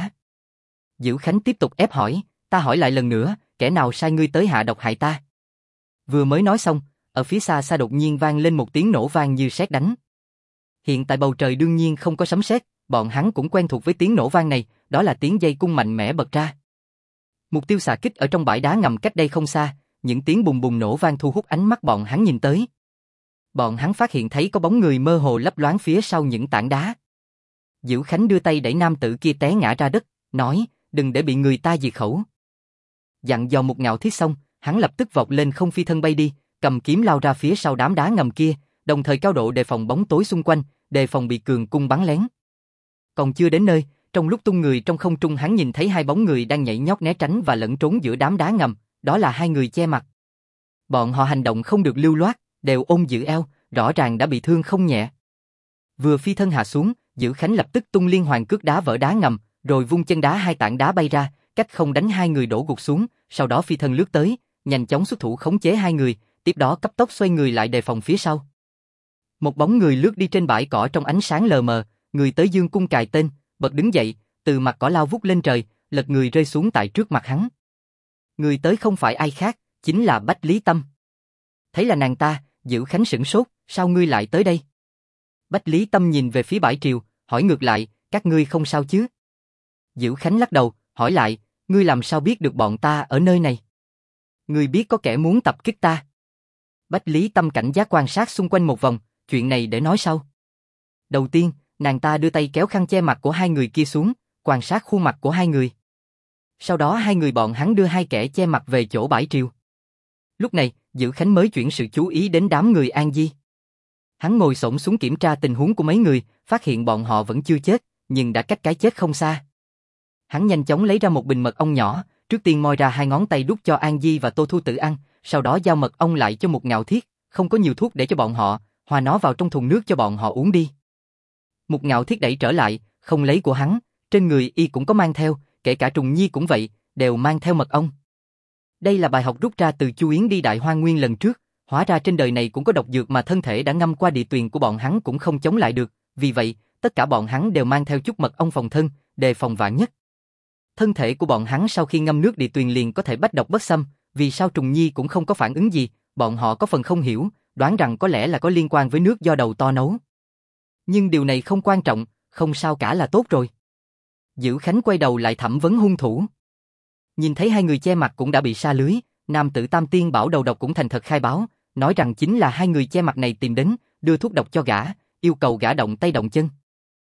Dữ Khánh tiếp tục ép hỏi, ta hỏi lại lần nữa, kẻ nào sai ngươi tới hạ độc hại ta? Vừa mới nói xong, ở phía xa xa đột nhiên vang lên một tiếng nổ vang như sét đánh. Hiện tại bầu trời đương nhiên không có sấm sét, bọn hắn cũng quen thuộc với tiếng nổ vang này, đó là tiếng dây cung mạnh mẽ bật ra. Mục tiêu xạ kích ở trong bãi đá ngầm cách đây không xa, những tiếng bùng bùng nổ vang thu hút ánh mắt bọn hắn nhìn tới. Bọn hắn phát hiện thấy có bóng người mơ hồ lấp loáng phía sau những tảng đá. Dữ Khánh đưa tay đẩy nam tử kia té ngã ra đất, nói, đừng để bị người ta diệt khẩu. Dặn dò Mục Ngạo Thiết xong, hắn lập tức vọt lên không phi thân bay đi, cầm kiếm lao ra phía sau đám đá ngầm kia, đồng thời cao độ đề phòng bóng tối xung quanh, đề phòng bị cường cung bắn lén. Còn chưa đến nơi, trong lúc tung người trong không trung hắn nhìn thấy hai bóng người đang nhảy nhót né tránh và lẫn trốn giữa đám đá ngầm, đó là hai người che mặt. Bọn họ hành động không được lưu loát, đều ôm giữ eo, rõ ràng đã bị thương không nhẹ. Vừa phi thân hạ xuống, Dữ Khánh lập tức tung liên hoàn cước đá vỡ đá ngầm, rồi vung chân đá hai tảng đá bay ra, cách không đánh hai người đổ gục xuống, sau đó phi thân lướt tới, nhanh chóng xuất thủ khống chế hai người, tiếp đó cấp tốc xoay người lại đề phòng phía sau. Một bóng người lướt đi trên bãi cỏ trong ánh sáng lờ mờ, người tới dương cung cài tên, bật đứng dậy, từ mặt cỏ lao vút lên trời, lật người rơi xuống tại trước mặt hắn. Người tới không phải ai khác, chính là Bách Lý Tâm. Thấy là nàng ta, Dữ Khánh sửng sốt, sao ngươi lại tới đây? Bách Lý Tâm nhìn về phía bãi triều, hỏi ngược lại, các ngươi không sao chứ? Dữ Khánh lắc đầu, hỏi lại, ngươi làm sao biết được bọn ta ở nơi này? Ngươi biết có kẻ muốn tập kích ta. Bách Lý Tâm cảnh giác quan sát xung quanh một vòng, chuyện này để nói sau. Đầu tiên, nàng ta đưa tay kéo khăn che mặt của hai người kia xuống, quan sát khuôn mặt của hai người. Sau đó hai người bọn hắn đưa hai kẻ che mặt về chỗ bãi triều. Lúc này, Dữ Khánh mới chuyển sự chú ý đến đám người An Di. Hắn ngồi xổm xuống kiểm tra tình huống của mấy người, phát hiện bọn họ vẫn chưa chết, nhưng đã cách cái chết không xa. Hắn nhanh chóng lấy ra một bình mật ong nhỏ, trước tiên moi ra hai ngón tay đút cho An Di và Tô Thu Tử ăn, sau đó giao mật ong lại cho Mục Ngạo Thiết, không có nhiều thuốc để cho bọn họ, hòa nó vào trong thùng nước cho bọn họ uống đi. Mục Ngạo Thiết đẩy trở lại, không lấy của hắn, trên người y cũng có mang theo, kể cả Trùng Nhi cũng vậy, đều mang theo mật ong. Đây là bài học rút ra từ Chu Yến đi Đại Hoang Nguyên lần trước, hóa ra trên đời này cũng có độc dược mà thân thể đã ngâm qua địa tuyền của bọn hắn cũng không chống lại được, vì vậy, tất cả bọn hắn đều mang theo chút mật ong phòng thân, đề phòng vạn nhất. Thân thể của bọn hắn sau khi ngâm nước địa tuyền liền có thể bách độc bất xâm, vì sao Trùng Nhi cũng không có phản ứng gì, bọn họ có phần không hiểu, đoán rằng có lẽ là có liên quan với nước do đầu to nấu. Nhưng điều này không quan trọng, không sao cả là tốt rồi. Dữ Khánh quay đầu lại thẩm vấn hung thủ. Nhìn thấy hai người che mặt cũng đã bị sa lưới, nam tử Tam Tiên Bảo đầu độc cũng thành thật khai báo, nói rằng chính là hai người che mặt này tìm đến, đưa thuốc độc cho gã, yêu cầu gã động tay động chân.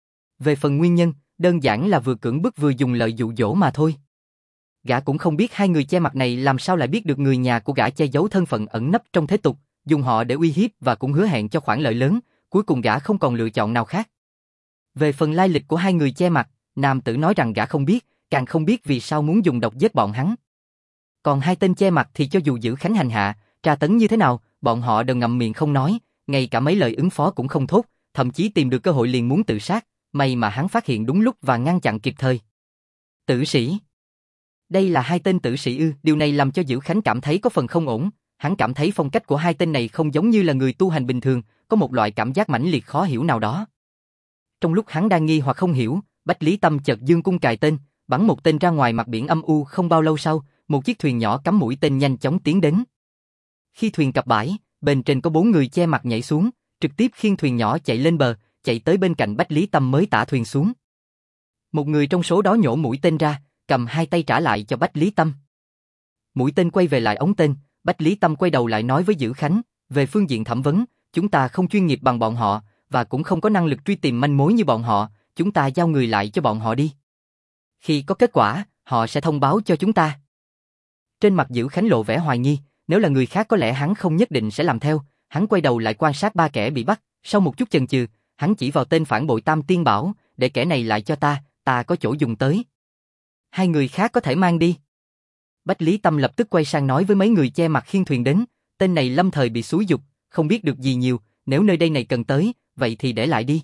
Về phần nguyên nhân, đơn giản là vừa cưỡng bức vừa dùng lợi dụ dỗ mà thôi. Gã cũng không biết hai người che mặt này làm sao lại biết được người nhà của gã che giấu thân phận ẩn nấp trong thế tục, dùng họ để uy hiếp và cũng hứa hẹn cho khoản lợi lớn, cuối cùng gã không còn lựa chọn nào khác. Về phần lai lịch của hai người che mặt, nam tử nói rằng gã không biết, càng không biết vì sao muốn dùng độc giết bọn hắn. Còn hai tên che mặt thì cho dù Dữ Khánh hành hạ, tra tấn như thế nào, bọn họ đều ngậm miệng không nói, ngay cả mấy lời ứng phó cũng không thốt, thậm chí tìm được cơ hội liền muốn tự sát, may mà hắn phát hiện đúng lúc và ngăn chặn kịp thời. Tử sĩ. Đây là hai tên tử sĩ ư? Điều này làm cho Dữ Khánh cảm thấy có phần không ổn, hắn cảm thấy phong cách của hai tên này không giống như là người tu hành bình thường, có một loại cảm giác mãnh liệt khó hiểu nào đó. Trong lúc hắn đang nghi hoặc không hiểu, Bách Lý Tâm chợt dương cung cài tên, bắn một tên ra ngoài mặt biển âm u. Không bao lâu sau, một chiếc thuyền nhỏ cắm mũi tên nhanh chóng tiến đến. Khi thuyền cập bãi, bên trên có 4 người che mặt nhảy xuống, trực tiếp khiêng thuyền nhỏ chạy lên bờ, chạy tới bên cạnh Bách Lý Tâm mới tả thuyền xuống. Một người trong số đó nhổ mũi tên ra, cầm hai tay trả lại cho Bách Lý Tâm. Mũi tên quay về lại ống tên, Bách Lý Tâm quay đầu lại nói với Dữ Khánh, về phương diện thẩm vấn, chúng ta không chuyên nghiệp bằng bọn họ, và cũng không có năng lực truy tìm manh mối như bọn họ, chúng ta giao người lại cho bọn họ đi. Khi có kết quả, họ sẽ thông báo cho chúng ta. Trên mặt Dữ Khánh lộ vẻ hoài nghi, nếu là người khác có lẽ hắn không nhất định sẽ làm theo, hắn quay đầu lại quan sát 3 kẻ bị bắt, sau một chút chần chừ, hắn chỉ vào tên phản bội Tam Tiên Bảo, để kẻ này lại cho ta có chỗ dùng tới. Hai người khác có thể mang đi. Bách Lý Tâm lập tức quay sang nói với mấy người che mặt khiêng thuyền đến, tên này lâm thời bị xúi dục, không biết được gì nhiều, nếu nơi đây này cần tới, vậy thì để lại đi.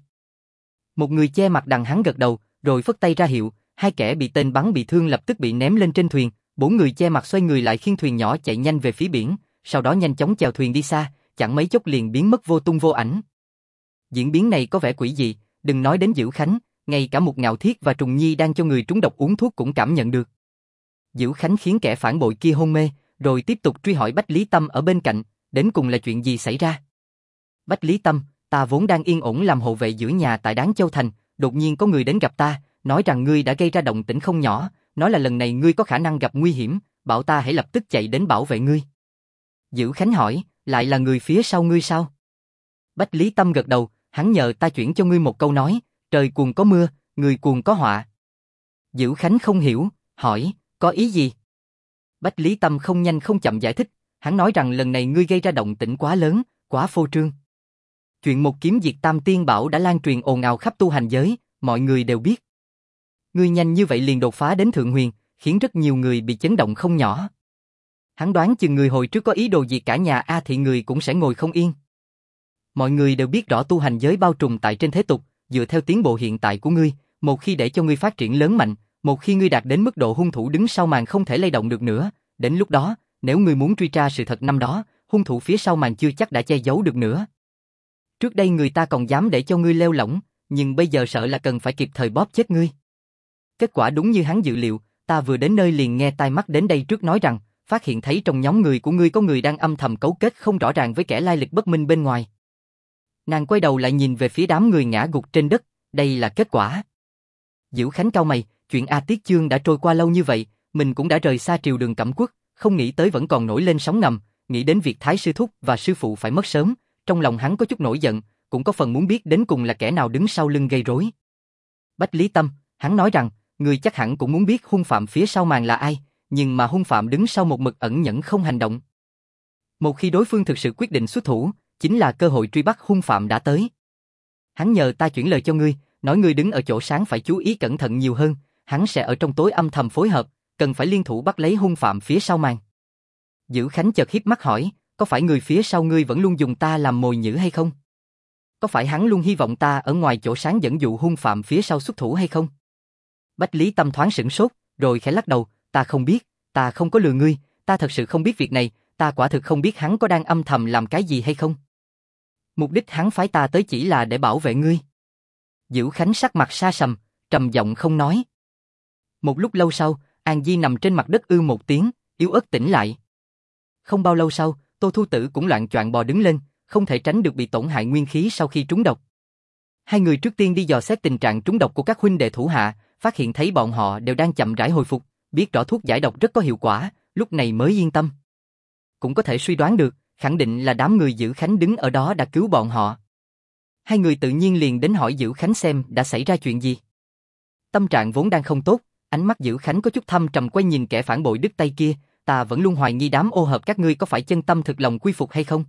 Một người che mặt đằng hắn gật đầu, rồi phất tay ra hiệu, hai kẻ bị tên bắn bị thương lập tức bị ném lên trên thuyền, 4 người che mặt xoay người lại khiêng thuyền nhỏ chạy nhanh về phía biển, sau đó nhanh chóng chèo thuyền đi xa, chẳng mấy chốc liền biến mất vô tung vô ảnh. Diễn biến này có vẻ quỷ dị, đừng nói đến Dữ Khánh, ngay cả Mục Ngạo Thiết và Trùng Nhi đang cho người trúng độc uống thuốc cũng cảm nhận được. Dữ Khánh khiến kẻ phản bội kia hôn mê, rồi tiếp tục truy hỏi Bách Lý Tâm ở bên cạnh, đến cùng là chuyện gì xảy ra. Bách Lý Tâm, ta vốn đang yên ổn làm hộ vệ giữa nhà tại Đáng Châu Thành, đột nhiên có người đến gặp ta, nói rằng ngươi đã gây ra động tĩnh không nhỏ, nói là lần này ngươi có khả năng gặp nguy hiểm, bảo ta hãy lập tức chạy đến bảo vệ ngươi. Dữ Khánh hỏi, lại là người phía sau ngươi sao? Bách Lý Tâm gật đầu, hắn nhờ ta chuyển cho ngươi một câu nói, trời cuồng có mưa, người cuồng có họa. Dữ Khánh không hiểu, hỏi, có ý gì? Bách Lý Tâm không nhanh không chậm giải thích, hắn nói rằng lần này ngươi gây ra động tĩnh quá lớn, quá phô trương. Chuyện một kiếm diệt Tam Tiên Bảo đã lan truyền ồn ào khắp tu hành giới, mọi người đều biết. Ngươi nhanh như vậy liền đột phá đến Thượng Huyền, khiến rất nhiều người bị chấn động không nhỏ. Hắn đoán chừng người hồi trước có ý đồ diệt cả nhà A Thị người cũng sẽ ngồi không yên. Mọi người đều biết rõ tu hành giới bao trùm tại trên thế tục, dựa theo tiến bộ hiện tại của ngươi, một khi để cho ngươi phát triển lớn mạnh, một khi ngươi đạt đến mức độ hung thủ đứng sau màn không thể lay động được nữa, đến lúc đó, nếu ngươi muốn truy tra sự thật năm đó, hung thủ phía sau màn chưa chắc đã che giấu được nữa. Trước đây người ta còn dám để cho ngươi lêu lỏng, nhưng bây giờ sợ là cần phải kịp thời bóp chết ngươi. Kết quả đúng như hắn dự liệu, ta vừa đến nơi liền nghe tai mắt đến đây trước nói rằng, phát hiện thấy trong nhóm người của ngươi có người đang âm thầm cấu kết không rõ ràng với kẻ lai lịch bất minh bên ngoài. Nàng quay đầu lại nhìn về phía đám người ngã gục trên đất, đây là kết quả. Dữ Khánh cau mày, chuyện A Tiết Chương đã trôi qua lâu như vậy, mình cũng đã rời xa triều đường Cẩm Quốc, không nghĩ tới vẫn còn nổi lên sóng ngầm, nghĩ đến việc Thái sư thúc và sư phụ phải mất sớm, trong lòng hắn có chút nổi giận, cũng có phần muốn biết đến cùng là kẻ nào đứng sau lưng gây rối. Bách Lý Tâm, hắn nói rằng, người chắc hẳn cũng muốn biết hung phạm phía sau màn là ai, nhưng mà hung phạm đứng sau một mực ẩn nhẫn không hành động. Một khi đối phương thực sự quyết định xuất thủ, chính là cơ hội truy bắt hung phạm đã tới. Hắn nhờ ta chuyển lời cho ngươi, nói ngươi đứng ở chỗ sáng phải chú ý cẩn thận nhiều hơn, hắn sẽ ở trong tối âm thầm phối hợp, cần phải liên thủ bắt lấy hung phạm phía sau màn. Dữ Khánh chợt híp mắt hỏi, có phải người phía sau ngươi vẫn luôn dùng ta làm mồi nhử hay không? Có phải hắn luôn hy vọng ta ở ngoài chỗ sáng dẫn dụ hung phạm phía sau xuất thủ hay không? Bách Lý Tâm thoáng sửng sốt, rồi khẽ lắc đầu, ta không biết, ta không có lừa ngươi, ta thật sự không biết việc này, ta quả thực không biết hắn có đang âm thầm làm cái gì hay không. Mục đích hắn phái ta tới chỉ là để bảo vệ ngươi. Dữ Khánh sắc mặt sa sầm, trầm giọng không nói. Một lúc lâu sau, An Di nằm trên mặt đất một tiếng, yếu ớt tỉnh lại. Không bao lâu sau, Tô Thu Tử cũng loạng choạng bò đứng lên, không thể tránh được bị tổn hại nguyên khí sau khi trúng độc. Hai người trước tiên đi dò xét tình trạng trúng độc của các huynh đệ thủ hạ, phát hiện thấy bọn họ đều đang chậm rãi hồi phục, biết rõ thuốc giải độc rất có hiệu quả, lúc này mới yên tâm. Cũng có thể suy đoán được, khẳng định là đám người Dữ Khánh đứng ở đó đã cứu bọn họ. Hai người tự nhiên liền đến hỏi Dữ Khánh xem đã xảy ra chuyện gì. Tâm trạng vốn đang không tốt, ánh mắt Dữ Khánh có chút thâm trầm quay nhìn kẻ phản bội đứt tay kia, ta vẫn luôn hoài nghi đám ô hợp các ngươi có phải chân tâm thực lòng quy phục hay không.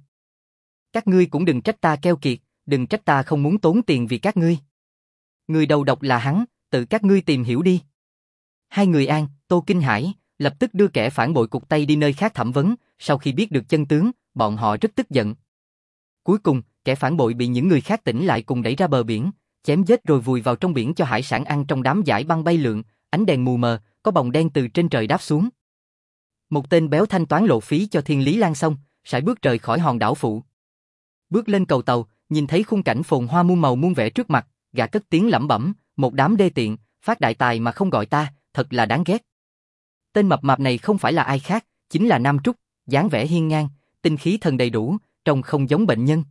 Các ngươi cũng đừng trách ta keo kiệt, đừng trách ta không muốn tốn tiền vì các ngươi. Người đầu độc là hắn, tự các ngươi tìm hiểu đi. Hai người An, Tô kinh hãi, lập tức đưa kẻ phản bội cụt tay đi nơi khác thẩm vấn, sau khi biết được chân tướng, bọn họ rất tức giận. Cuối cùng, kẻ phản bội bị những người khác tỉnh lại cùng đẩy ra bờ biển, chém giết rồi vùi vào trong biển cho hải sản ăn trong đám dải băng bay lượn, ánh đèn mù mờ, có bồng đen từ trên trời đáp xuống. Một tên béo thanh toán lộ phí cho Thiên Lý Lan xong, sải bước rời khỏi hòn đảo phụ. Bước lên cầu tàu, nhìn thấy khung cảnh phồn hoa muôn màu muôn vẻ trước mặt, gã cất tiếng lẩm bẩm, một đám đê tiện, phát đại tài mà không gọi ta, thật là đáng ghét. Tên mập mạp này không phải là ai khác, chính là Nam Trúc, dáng vẻ hiên ngang, tinh khí thần đầy đủ, trông không giống bệnh nhân.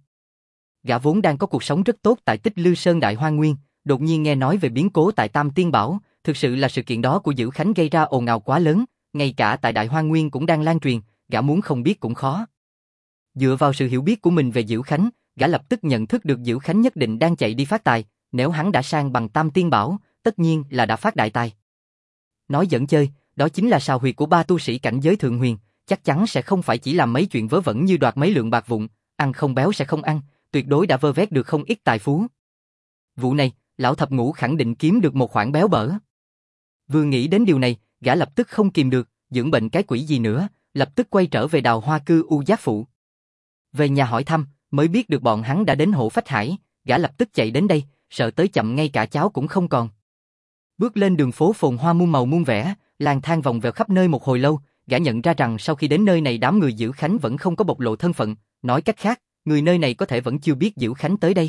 Gã vốn đang có cuộc sống rất tốt tại Tích Lư Sơn Đại Hoa Nguyên, đột nhiên nghe nói về biến cố tại Tam Tiên Bảo, thực sự là sự kiện đó của Dữ Khánh gây ra ồn ào quá lớn, ngay cả tại Đại Hoa Nguyên cũng đang lan truyền, gã muốn không biết cũng khó. Dựa vào sự hiểu biết của mình về Dữ Khánh, gã lập tức nhận thức được Dữ Khánh nhất định đang chạy đi phát tài, nếu hắn đã sang bằng Tam Tiên Bảo, tất nhiên là đã phát đại tài. Nói giỡn chơi, đó chính là sào huyệt của ba tu sĩ cảnh giới thượng huyền, chắc chắn sẽ không phải chỉ làm mấy chuyện vớ vẩn như đoạt mấy lượng bạc vụn, ăn không béo sẽ không ăn, tuyệt đối đã vơ vét được không ít tài phú. Vụ này, lão thập ngũ khẳng định kiếm được một khoản béo bở. Vừa nghĩ đến điều này, gã lập tức không kìm được, dưỡng bệnh cái quỷ gì nữa, lập tức quay trở về Đào Hoa Cư U Giác Phụ. Về nhà hỏi thăm, mới biết được bọn hắn đã đến Hộ Phách Hải, gã lập tức chạy đến đây, sợ tới chậm ngay cả cháo cũng không còn. Bước lên đường phố phồn hoa muôn màu muôn vẻ, lang thang vòng vèo khắp nơi một hồi lâu, gã nhận ra rằng sau khi đến nơi này đám người Dữ Khánh vẫn không có bộc lộ thân phận, nói cách khác, người nơi này có thể vẫn chưa biết Dữ Khánh tới đây.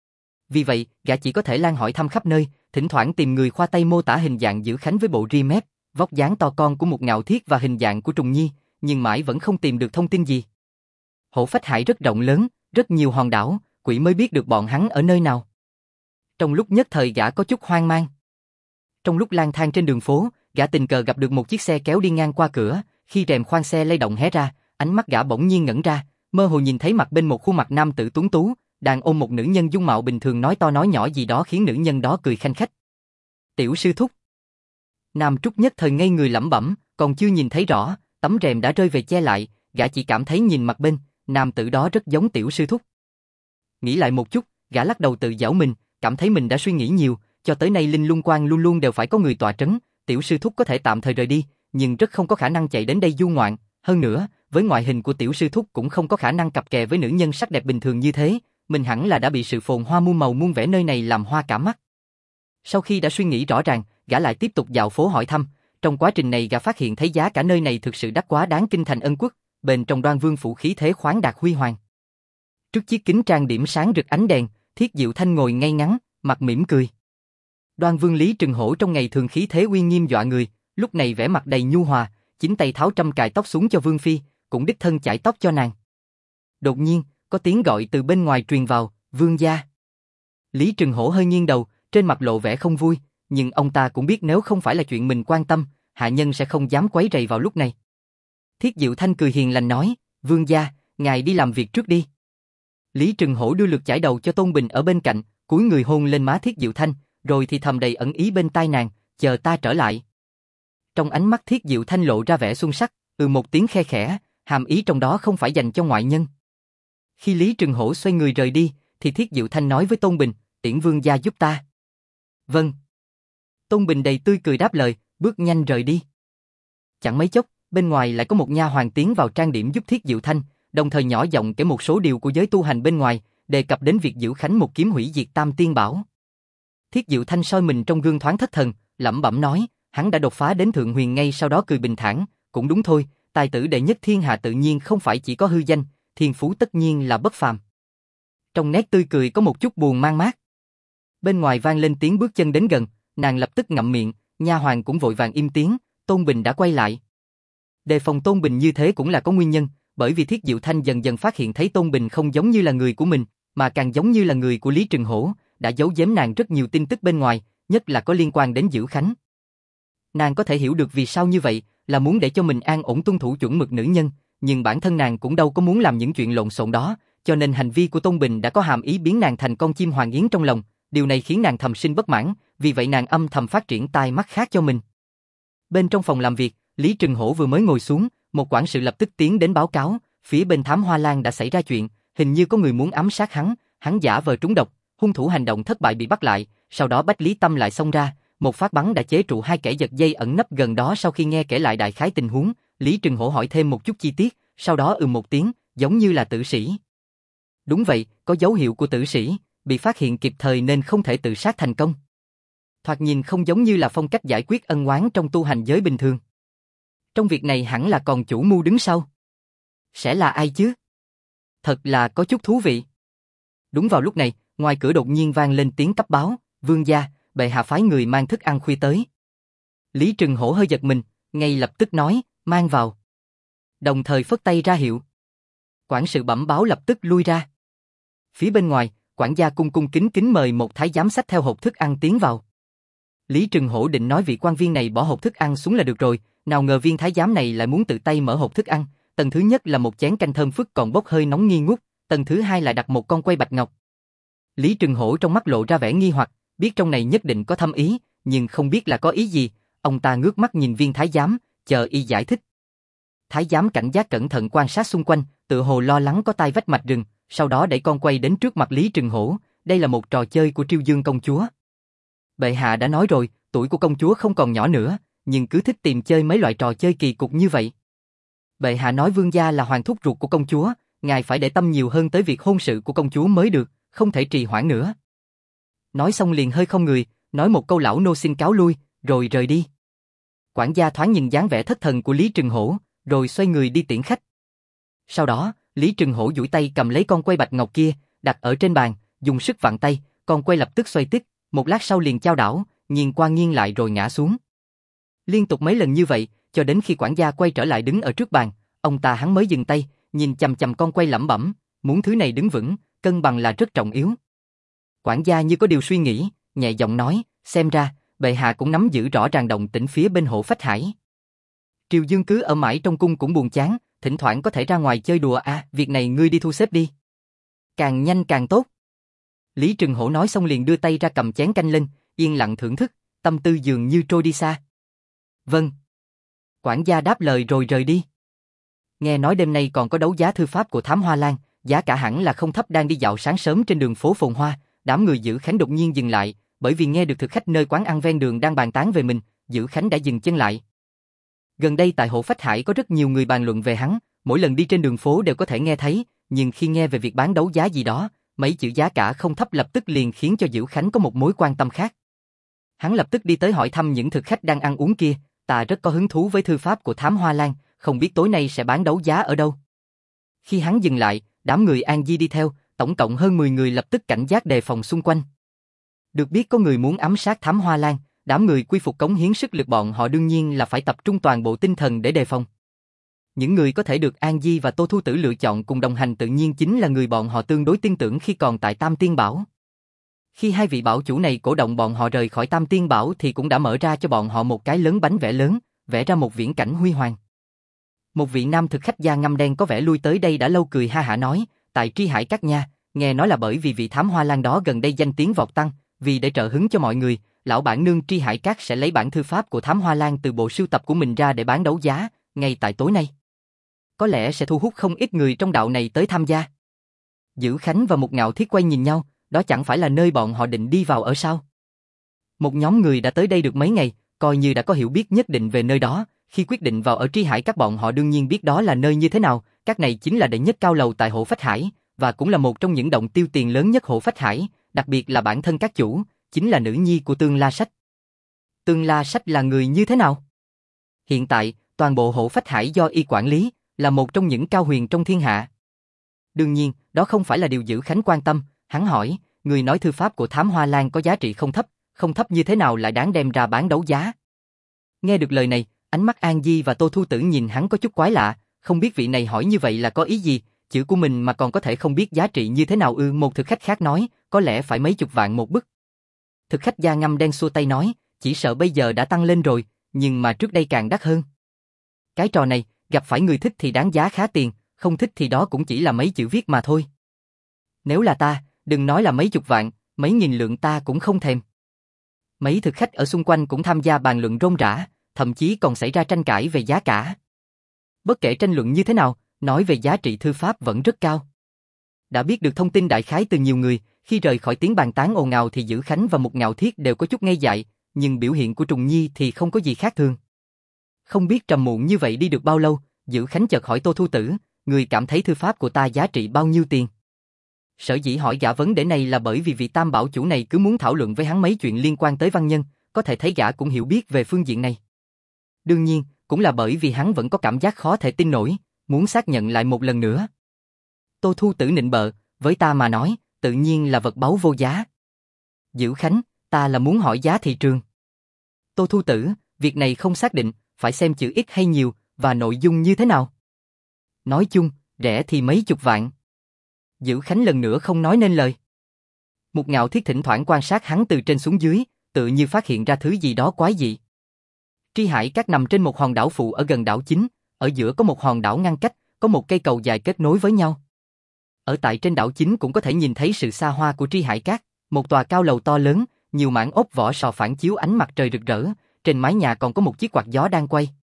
Vì vậy, gã chỉ có thể lang hỏi thăm khắp nơi, thỉnh thoảng tìm người khoa tay mô tả hình dạng Dữ Khánh với bộ ria mép, vóc dáng to con của một Ngạo Thiết và hình dạng của Trùng Nhi, nhưng mãi vẫn không tìm được thông tin gì. Hộ Phách Hải rất rộng lớn, rất nhiều hòn đảo, quỷ mới biết được bọn hắn ở nơi nào. Trong lúc nhất thời gã có chút hoang mang. Trong lúc lang thang trên đường phố, gã tình cờ gặp được một chiếc xe kéo đi ngang qua cửa, khi rèm khoang xe lay động hé ra, ánh mắt gã bỗng nhiên ngẩn ra, mơ hồ nhìn thấy mặt bên một khuôn mặt nam tử tuấn tú, đang ôm một nữ nhân dung mạo bình thường nói to nói nhỏ gì đó khiến nữ nhân đó cười khanh khách. Tiểu sư thúc. Nam Trúc nhất thời ngây người lẩm bẩm, còn chưa nhìn thấy rõ, tấm rèm đã rơi về che lại, gã chỉ cảm thấy nhìn mặt bên, nam tử đó rất giống tiểu sư thúc. Nghĩ lại một chút, gã lắc đầu tự giễu mình, cảm thấy mình đã suy nghĩ nhiều, cho tới nay Linh Lung Quan luôn luôn đều phải có người tọa trấn, tiểu sư thúc có thể tạm thời rời đi, nhưng rất không có khả năng chạy đến đây du ngoạn, hơn nữa, với ngoại hình của tiểu sư thúc cũng không có khả năng cặp kè với nữ nhân sắc đẹp bình thường như thế, mình hẳn là đã bị sự phồn hoa muôn màu muôn vẻ nơi này làm hoa cả mắt. Sau khi đã suy nghĩ rõ ràng, gã lại tiếp tục dạo phố hỏi thăm, trong quá trình này gã phát hiện thấy giá cả nơi này thực sự đắt quá đáng kinh thành Ân Quốc, bên trong Đoan Vương phủ khí thế khoáng đạt huy hoàng. Trước chiếc kính trang điểm sáng rực ánh đèn, Thiết Diệu Thanh ngồi ngay ngắn, mặt mỉm cười. Đoan Vương Lý Trừng Hổ trong ngày thường khí thế uy nghiêm dọa người, lúc này vẻ mặt đầy nhu hòa, chính tay tháo trâm cài tóc xuống cho Vương phi, cũng đích thân chải tóc cho nàng. Đột nhiên, có tiếng gọi từ bên ngoài truyền vào, "Vương gia." Lý Trừng Hổ hơi nghiêng đầu, trên mặt lộ vẻ không vui, nhưng ông ta cũng biết nếu không phải là chuyện mình quan tâm, hạ nhân sẽ không dám quấy rầy vào lúc này. Thiết Diệu Thanh cười hiền lành nói, "Vương gia, ngài đi làm việc trước đi." Lý Trừng Hổ đưa lượt chải đầu cho Tôn Bình ở bên cạnh, cúi người hôn lên má Thiết Diệu Thanh, rồi thì thầm đầy ẩn ý bên tai nàng, "Chờ ta trở lại." Trong ánh mắt Thiết Diệu Thanh lộ ra vẻ xuân sắc, một tiếng khe khẽ, hàm ý trong đó không phải dành cho ngoại nhân. Khi Lý Trừng Hổ xoay người rời đi, thì Thiết Diệu Thanh nói với Tôn Bình, "Tiễn vương gia giúp ta." "Vâng." Tôn Bình đầy tươi cười đáp lời, bước nhanh rời đi. Chẳng mấy chốc, bên ngoài lại có một nha hoàn tiến vào trang điểm giúp Thiết Diệu Thanh, đồng thời nhỏ giọng kể một số điều của giới tu hành bên ngoài, đề cập đến việc giữ khánh một kiếm hủy diệt Tam Tiên Bảo. Thiết Diệu Thanh soi mình trong gương thoáng thất thần, lẩm bẩm nói, hắn đã đột phá đến thượng huyền ngay sau đó cười bình thản, cũng đúng thôi, tài tử đệ nhất thiên hạ tự nhiên không phải chỉ có hư danh, thiên phú tất nhiên là bất phàm. Trong nét tươi cười có một chút buồn mang mát. Bên ngoài vang lên tiếng bước chân đến gần, nàng lập tức ngậm miệng, nha hoàn cũng vội vàng im tiếng, Tôn Bình đã quay lại. Đề phòng Tôn Bình như thế cũng là có nguyên nhân, bởi vì Thiết Diệu Thanh dần dần phát hiện thấy Tôn Bình không giống như là người của mình, mà càng giống như là người của Lý Trừng Hổ, đã giấu giếm nàng rất nhiều tin tức bên ngoài, nhất là có liên quan đến Giữ Khánh. Nàng có thể hiểu được vì sao như vậy, là muốn để cho mình an ổn tuân thủ chuẩn mực nữ nhân, nhưng bản thân nàng cũng đâu có muốn làm những chuyện lộn xộn đó, cho nên hành vi của Tôn Bình đã có hàm ý biến nàng thành con chim hoàng yến trong lòng, điều này khiến nàng thầm sinh bất mãn, vì vậy nàng âm thầm phát triển tai mắt khác cho mình. Bên trong phòng làm việc, Lý Trừng Hổ vừa mới ngồi xuống, một quản sự lập tức tiến đến báo cáo, phía bên Thám Hoa Lan đã xảy ra chuyện, hình như có người muốn ám sát hắn giả vờ trúng độc, hung thủ hành động thất bại bị bắt lại, sau đó Bách Lý Tâm lại xông ra, một phát bắn đã chế trụ hai kẻ giật dây ẩn nấp gần đó. Sau khi nghe kể lại đại khái tình huống, Lý Trừng Hổ hỏi thêm một chút chi tiết, sau đó một tiếng, giống như là tử sĩ. Đúng vậy, có dấu hiệu của tử sĩ, bị phát hiện kịp thời nên không thể tự sát thành công. Thoạt nhìn không giống như là phong cách giải quyết ân oán trong tu hành giới bình thường. Trong việc này hẳn là còn chủ mưu đứng sau. Sẽ là ai chứ? Thật là có chút thú vị. Đúng vào lúc này, ngoài cửa đột nhiên vang lên tiếng cấp báo, "Vương gia, bệ hạ phái người mang thức ăn khuya tới." Lý Trừng Hổ hơi giật mình, ngay lập tức nói, "Mang vào." Đồng thời phất tay ra hiệu. Quản sự bẩm báo lập tức lui ra. Phía bên ngoài, quản gia cung cung kính kính mời một thái giám xách theo hộp thức ăn tiến vào. Lý Trừng Hổ định nói vị quan viên này bỏ hộp thức ăn xuống là được rồi, nào ngờ viên thái giám này lại muốn tự tay mở hộp thức ăn. Tầng thứ nhất là một chén canh thơm phức còn bốc hơi nóng nghi ngút, tầng thứ hai lại đặt một con quay bạch ngọc. Lý Trừng Hổ trong mắt lộ ra vẻ nghi hoặc, biết trong này nhất định có thâm ý, nhưng không biết là có ý gì. Ông ta ngước mắt nhìn viên thái giám, chờ y giải thích. Thái giám cảnh giác cẩn thận quan sát xung quanh, tự hồ lo lắng có tai vách mạch rừng, sau đó đẩy con quay đến trước mặt Lý Trừng Hổ. Đây là một trò chơi của Triêu Dương công chúa. Bệ hạ đã nói rồi, tuổi của công chúa không còn nhỏ nữa, nhưng cứ thích tìm chơi mấy loại trò chơi kỳ cục như vậy. Bệ hạ nói vương gia là hoàng thúc ruột của công chúa, ngài phải để tâm nhiều hơn tới việc hôn sự của công chúa mới được, không thể trì hoãn nữa. Nói xong liền hơi không người, nói một câu lão nô xin cáo lui, rồi rời đi. Quản gia thoáng nhìn dáng vẻ thất thần của Lý Trừng Hổ, rồi xoay người đi tiễn khách. Sau đó, Lý Trừng Hổ duỗi tay cầm lấy con quay bạch ngọc kia, đặt ở trên bàn, dùng sức vặn tay, con quay lập tức xoay tít, một lát sau liền chao đảo, nghiêng qua nghiêng lại rồi ngã xuống. Liên tục mấy lần như vậy, cho đến khi quản gia quay trở lại đứng ở trước bàn, ông ta hắn mới dừng tay, nhìn chằm chằm con quay lẩm bẩm, muốn thứ này đứng vững, cân bằng là rất trọng yếu. Quản gia như có điều suy nghĩ, nhẹ giọng nói, xem ra, bệ hạ cũng nắm giữ rõ ràng động tĩnh phía bên Hổ Phách Hải. Triều Dương cứ ở mãi trong cung cũng buồn chán, thỉnh thoảng có thể ra ngoài chơi đùa việc này ngươi đi thu xếp đi. Càng nhanh càng tốt. Lý Trừng Hổ nói xong liền đưa tay ra cầm chén canh lên, yên lặng thưởng thức, tâm tư dường như trôi đi xa. Vâng. Quản gia đáp lời rồi rời đi. Nghe nói đêm nay còn có đấu giá thư pháp của Thám Hoa Lan, giá cả hẳn là không thấp. Đang đi dạo sáng sớm trên đường phố phồn hoa, đám người Dữ Khánh đột nhiên dừng lại, bởi vì nghe được thực khách nơi quán ăn ven đường đang bàn tán về mình, Dữ Khánh đã dừng chân lại. Gần đây tại Hổ Phách Hải có rất nhiều người bàn luận về hắn, mỗi lần đi trên đường phố đều có thể nghe thấy, nhưng khi nghe về việc bán đấu giá gì đó, mấy chữ giá cả không thấp lập tức liền khiến cho Dữ Khánh có một mối quan tâm khác. Hắn lập tức đi tới hỏi thăm những thực khách đang ăn uống kia, ta rất có hứng thú với thư pháp của Thám Hoa Lan, không biết tối nay sẽ bán đấu giá ở đâu. Khi hắn dừng lại, đám người An Di đi theo, tổng cộng hơn 10 người lập tức cảnh giác đề phòng xung quanh. Được biết có người muốn ám sát Thám Hoa Lan, đám người quy phục cống hiến sức lực bọn họ đương nhiên là phải tập trung toàn bộ tinh thần để đề phòng. Những người có thể được An Di và Tô Thu Tử lựa chọn cùng đồng hành tự nhiên chính là người bọn họ tương đối tin tưởng khi còn tại Tam Tiên Bảo. Khi hai vị bảo chủ này cổ động bọn họ rời khỏi Tam Tiên Bảo thì cũng đã mở ra cho bọn họ một cái lớn bánh vẽ lớn, vẽ ra một viễn cảnh huy hoàng. Một vị nam thực khách da ngăm đen có vẻ lui tới đây đã lâu cười ha hả nói, tại Tri Hải Các nha, nghe nói là bởi vì vị Thám Hoa Lan đó gần đây danh tiếng vọt tăng, vì để trợ hứng cho mọi người, lão bản nương Tri Hải Các sẽ lấy bản thư pháp của Thám Hoa Lan từ bộ sưu tập của mình ra để bán đấu giá, ngay tại tối nay. Có lẽ sẽ thu hút không ít người trong đạo này tới tham gia. Dữ Khánh và Một Ngạo Thiết quay nhìn nhau, đó chẳng phải là nơi bọn họ định đi vào ở sao? Một nhóm người đã tới đây được mấy ngày, coi như đã có hiểu biết nhất định về nơi đó, khi quyết định vào ở Tri Hải Các bọn họ đương nhiên biết đó là nơi như thế nào, các này chính là đệ nhất cao lầu tại Hổ Phách Hải, và cũng là một trong những động tiêu tiền lớn nhất Hổ Phách Hải, đặc biệt là bản thân các chủ, chính là nữ nhi của Tương La Sách. Tương La Sách là người như thế nào? Hiện tại, toàn bộ Hổ Phách Hải do y quản lý, là một trong những cao huyền trong thiên hạ. Đương nhiên, đó không phải là điều Dữ Khánh quan tâm, hắn hỏi, người nói thư pháp của Thám Hoa Lan có giá trị không thấp như thế nào lại đáng đem ra bán đấu giá. Nghe được lời này, ánh mắt An Di và Tô Thu Tử nhìn hắn có chút quái lạ, không biết vị này hỏi như vậy là có ý gì, chữ của mình mà còn có thể không biết giá trị như thế nào ư? Một thực khách khác nói, có lẽ phải mấy chục vạn một bức. Thực khách da ngăm đen xua tay nói, chỉ sợ bây giờ đã tăng lên rồi, nhưng mà trước đây càng đắt hơn. Cái trò này, gặp phải người thích thì đáng giá khá tiền, không thích thì đó cũng chỉ là mấy chữ viết mà thôi. Nếu là ta, đừng nói là mấy chục vạn, mấy nghìn lượng ta cũng không thèm. Mấy thực khách ở xung quanh cũng tham gia bàn luận rôm rả, thậm chí còn xảy ra tranh cãi về giá cả. Bất kể tranh luận như thế nào, nói về giá trị thư pháp vẫn rất cao. Đã biết được thông tin đại khái từ nhiều người, khi rời khỏi tiếng bàn tán ồn ào thì Dữ Khánh và Một Ngạo Thiết đều có chút ngây dại, nhưng biểu hiện của Trùng Nhi thì không có gì khác thường. Không biết trầm muộn như vậy đi được bao lâu, Dữ Khánh chợt hỏi Tô Thu Tử, người cảm thấy thư pháp của ta giá trị bao nhiêu tiền? Sở dĩ hỏi gã vấn đề này là bởi vì vị Tam Bảo chủ này cứ muốn thảo luận với hắn mấy chuyện liên quan tới văn nhân, có thể thấy gã cũng hiểu biết về phương diện này. Đương nhiên, cũng là bởi vì hắn vẫn có cảm giác khó thể tin nổi, muốn xác nhận lại một lần nữa. Tô Thu Tử nịnh bợ, với ta mà nói, tự nhiên là vật báu vô giá. Dữ Khánh, ta là muốn hỏi giá thị trường. Tô Thu Tử, việc này không xác định, phải xem chữ ít hay nhiều, và nội dung như thế nào. Nói chung, rẻ thì mấy chục vạn. Dữ Khánh lần nữa không nói nên lời. Một Ngạo Thiết thỉnh thoảng quan sát hắn từ trên xuống dưới, tự như phát hiện ra thứ gì đó quái dị. Tri Hải Các nằm trên một hòn đảo phụ ở gần đảo chính, ở giữa có một hòn đảo ngăn cách, có một cây cầu dài kết nối với nhau. Ở tại trên đảo chính cũng có thể nhìn thấy sự xa hoa của Tri Hải Các, một tòa cao lầu to lớn, nhiều mảng ốp vỏ sò phản chiếu ánh mặt trời rực rỡ, trên mái nhà còn có một chiếc quạt gió đang quay.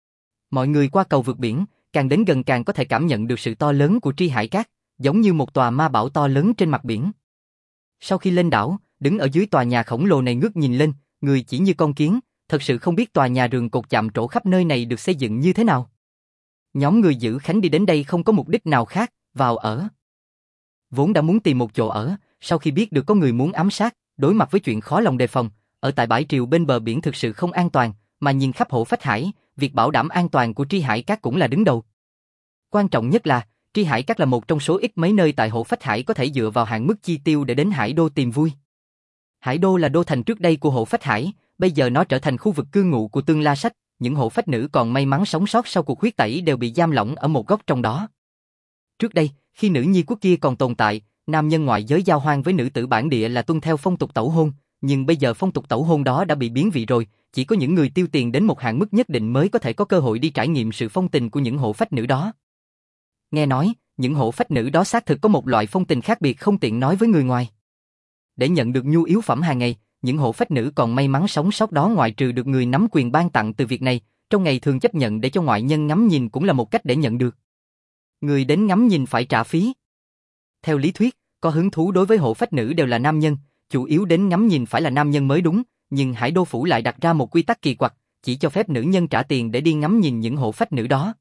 Mọi người qua cầu vượt biển, càng đến gần càng có thể cảm nhận được sự to lớn của Tri Hải Các, giống như một tòa ma bảo to lớn trên mặt biển. Sau khi lên đảo, đứng ở dưới tòa nhà khổng lồ này ngước nhìn lên, người chỉ như con kiến, thật sự không biết tòa nhà rường cột chạm trổ khắp nơi này được xây dựng như thế nào. Nhóm người Dữ Khánh đi đến đây không có mục đích nào khác, vào ở. Vốn đã muốn tìm một chỗ ở, sau khi biết được có người muốn ám sát, đối mặt với chuyện khó lòng đề phòng, ở tại bãi triều bên bờ biển thực sự không an toàn, mà nhìn khắp Hổ Phách Hải, việc bảo đảm an toàn của Tri Hải Các cũng là đứng đầu. Quan trọng nhất là, Tri Hải Các là một trong số ít mấy nơi tại Hổ Phách Hải có thể dựa vào hạn mức chi tiêu để đến Hải Đô tìm vui. Hải Đô là đô thành trước đây của Hổ Phách Hải, bây giờ nó trở thành khu vực cư ngụ của Tương La Sách, những hộ phách nữ còn may mắn sống sót sau cuộc huyết tẩy đều bị giam lỏng ở một góc trong đó. Trước đây, khi nữ nhi quốc kia còn tồn tại, nam nhân ngoại giới giao hoan với nữ tử bản địa là tuân theo phong tục tẩu hôn, nhưng bây giờ phong tục tẩu hôn đó đã bị biến vị rồi, chỉ có những người tiêu tiền đến một hạn mức nhất định mới có thể có cơ hội đi trải nghiệm sự phong tình của những hộ phách nữ đó. Nghe nói, những hộ phách nữ đó xác thực có một loại phong tình khác biệt không tiện nói với người ngoài. Để nhận được nhu yếu phẩm hàng ngày, những hộ phách nữ còn may mắn sống sót đó ngoại trừ được người nắm quyền ban tặng từ việc này, trong ngày thường chấp nhận để cho ngoại nhân ngắm nhìn cũng là một cách để nhận được. Người đến ngắm nhìn phải trả phí. Theo lý thuyết, có hứng thú đối với hộ phách nữ đều là nam nhân, chủ yếu đến ngắm nhìn phải là nam nhân mới đúng, nhưng Hải Đô Phủ lại đặt ra một quy tắc kỳ quặc, chỉ cho phép nữ nhân trả tiền để đi ngắm nhìn những hộ phách nữ đó.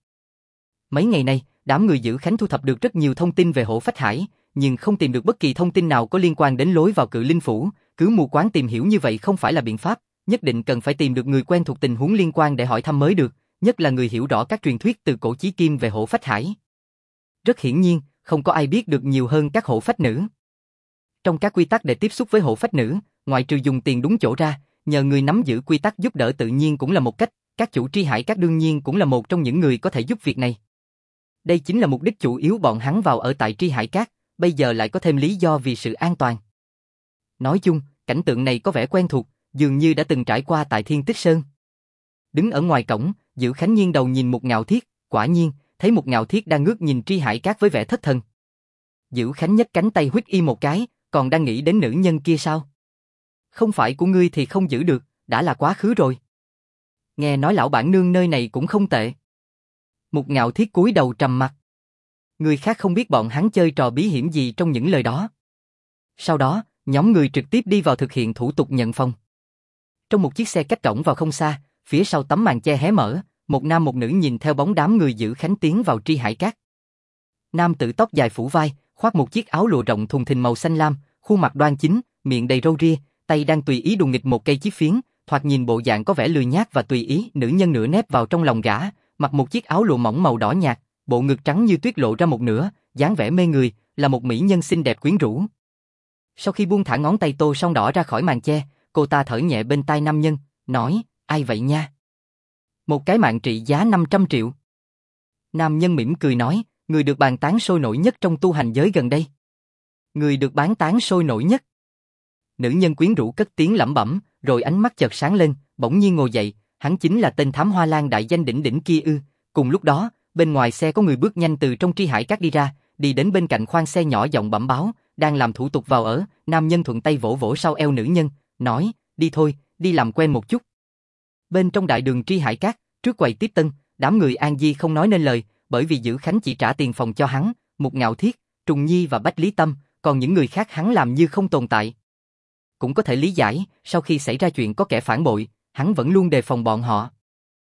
Mấy ngày nay, đám người giữ Khánh thu thập được rất nhiều thông tin về hộ phách Hải, nhưng không tìm được bất kỳ thông tin nào có liên quan đến lối vào Cự Linh Phủ, cứ mù quáng tìm hiểu như vậy không phải là biện pháp, nhất định cần phải tìm được người quen thuộc tình huống liên quan để hỏi thăm mới được, nhất là người hiểu rõ các truyền thuyết từ cổ chí kim về hộ phách Hải. Rất hiển nhiên, không có ai biết được nhiều hơn các hộ phách nữ. Trong các quy tắc để tiếp xúc với hộ phách nữ, ngoại trừ dùng tiền đúng chỗ ra, nhờ người nắm giữ quy tắc giúp đỡ tự nhiên cũng là một cách, các chủ tri hải các đương nhiên cũng là một trong những người có thể giúp việc này. Đây chính là mục đích chủ yếu bọn hắn vào ở tại tri hải các, bây giờ lại có thêm lý do vì sự an toàn. Nói chung, cảnh tượng này có vẻ quen thuộc, dường như đã từng trải qua tại Thiên Tích Sơn. Đứng ở ngoài cổng, Dữ Khánh nghiêng đầu nhìn Mục Ngạo Thiết, quả nhiên, thấy Mục Ngạo Thiết đang ngước nhìn tri hải các với vẻ thất thần. Dữ Khánh nhấc cánh tay huýt y một cái, còn đang nghĩ đến nữ nhân kia sao? Không phải của ngươi thì không giữ được, đã là quá khứ rồi. Nghe nói lão bản nương nơi này cũng không tệ. Mục Ngạo Thiết cúi đầu trầm mặt. Người khác không biết bọn hắn chơi trò bí hiểm gì trong những lời đó. Sau đó, nhóm người trực tiếp đi vào thực hiện thủ tục nhận phòng. Trong một chiếc xe cách cổng vào không xa, phía sau tấm màn che hé mở, một nam một nữ nhìn theo bóng đám người Dữ Khánh tiến vào tri hải các. Nam tử tóc dài phủ vai, khoác một chiếc áo lụa rộng thùng thình màu xanh lam, khuôn mặt đoan chính, miệng đầy râu ria, tay đang tùy ý đùn nghịch một cây chí phiến, thoạt nhìn bộ dạng có vẻ lười nhác và tùy ý. Nữ nhân nửa nép vào trong lòng gã, mặc một chiếc áo lụa mỏng màu đỏ nhạt, bộ ngực trắng như tuyết lộ ra một nửa, dáng vẻ mê người, là một mỹ nhân xinh đẹp quyến rũ. Sau khi buông thả ngón tay tô son đỏ ra khỏi màn che, cô ta thở nhẹ bên tai nam nhân, nói, ai vậy nha? Một cái mạng trị giá 500 triệu. Nam nhân mỉm cười nói, người được bàn tán sôi nổi nhất trong tu hành giới gần đây. Người được bán tán sôi nổi nhất. Nữ nhân quyến rũ cất tiếng lẩm bẩm, rồi ánh mắt chợt sáng lên, bỗng nhiên ngồi dậy, hắn chính là tên thám hoa lang đại danh đỉnh đỉnh kia ư? Cùng lúc đó, bên ngoài xe có người bước nhanh từ trong tri hải các đi ra, đi đến bên cạnh khoang xe nhỏ giọng bẩm báo, đang làm thủ tục vào ở. Nam nhân thuận tay vỗ vỗ sau eo nữ nhân, nói, đi thôi, đi làm quen một chút. Bên trong đại đường tri hải các, trước quầy tiếp tân, đám người An Di không nói nên lời, bởi vì Dữ Khánh chỉ trả tiền phòng cho hắn, Mục Ngạo Thiết, Trùng Nhi và Bách Lý Tâm, còn những người khác hắn làm như không tồn tại. Cũng có thể lý giải, sau khi xảy ra chuyện có kẻ phản bội, hắn vẫn luôn đề phòng bọn họ.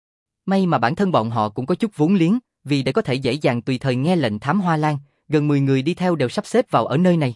May mà bản thân bọn họ cũng có chút vốn liếng, vì để có thể dễ dàng tùy thời nghe lệnh thám hoa lang, gần 10 người đi theo đều sắp xếp vào ở nơi này.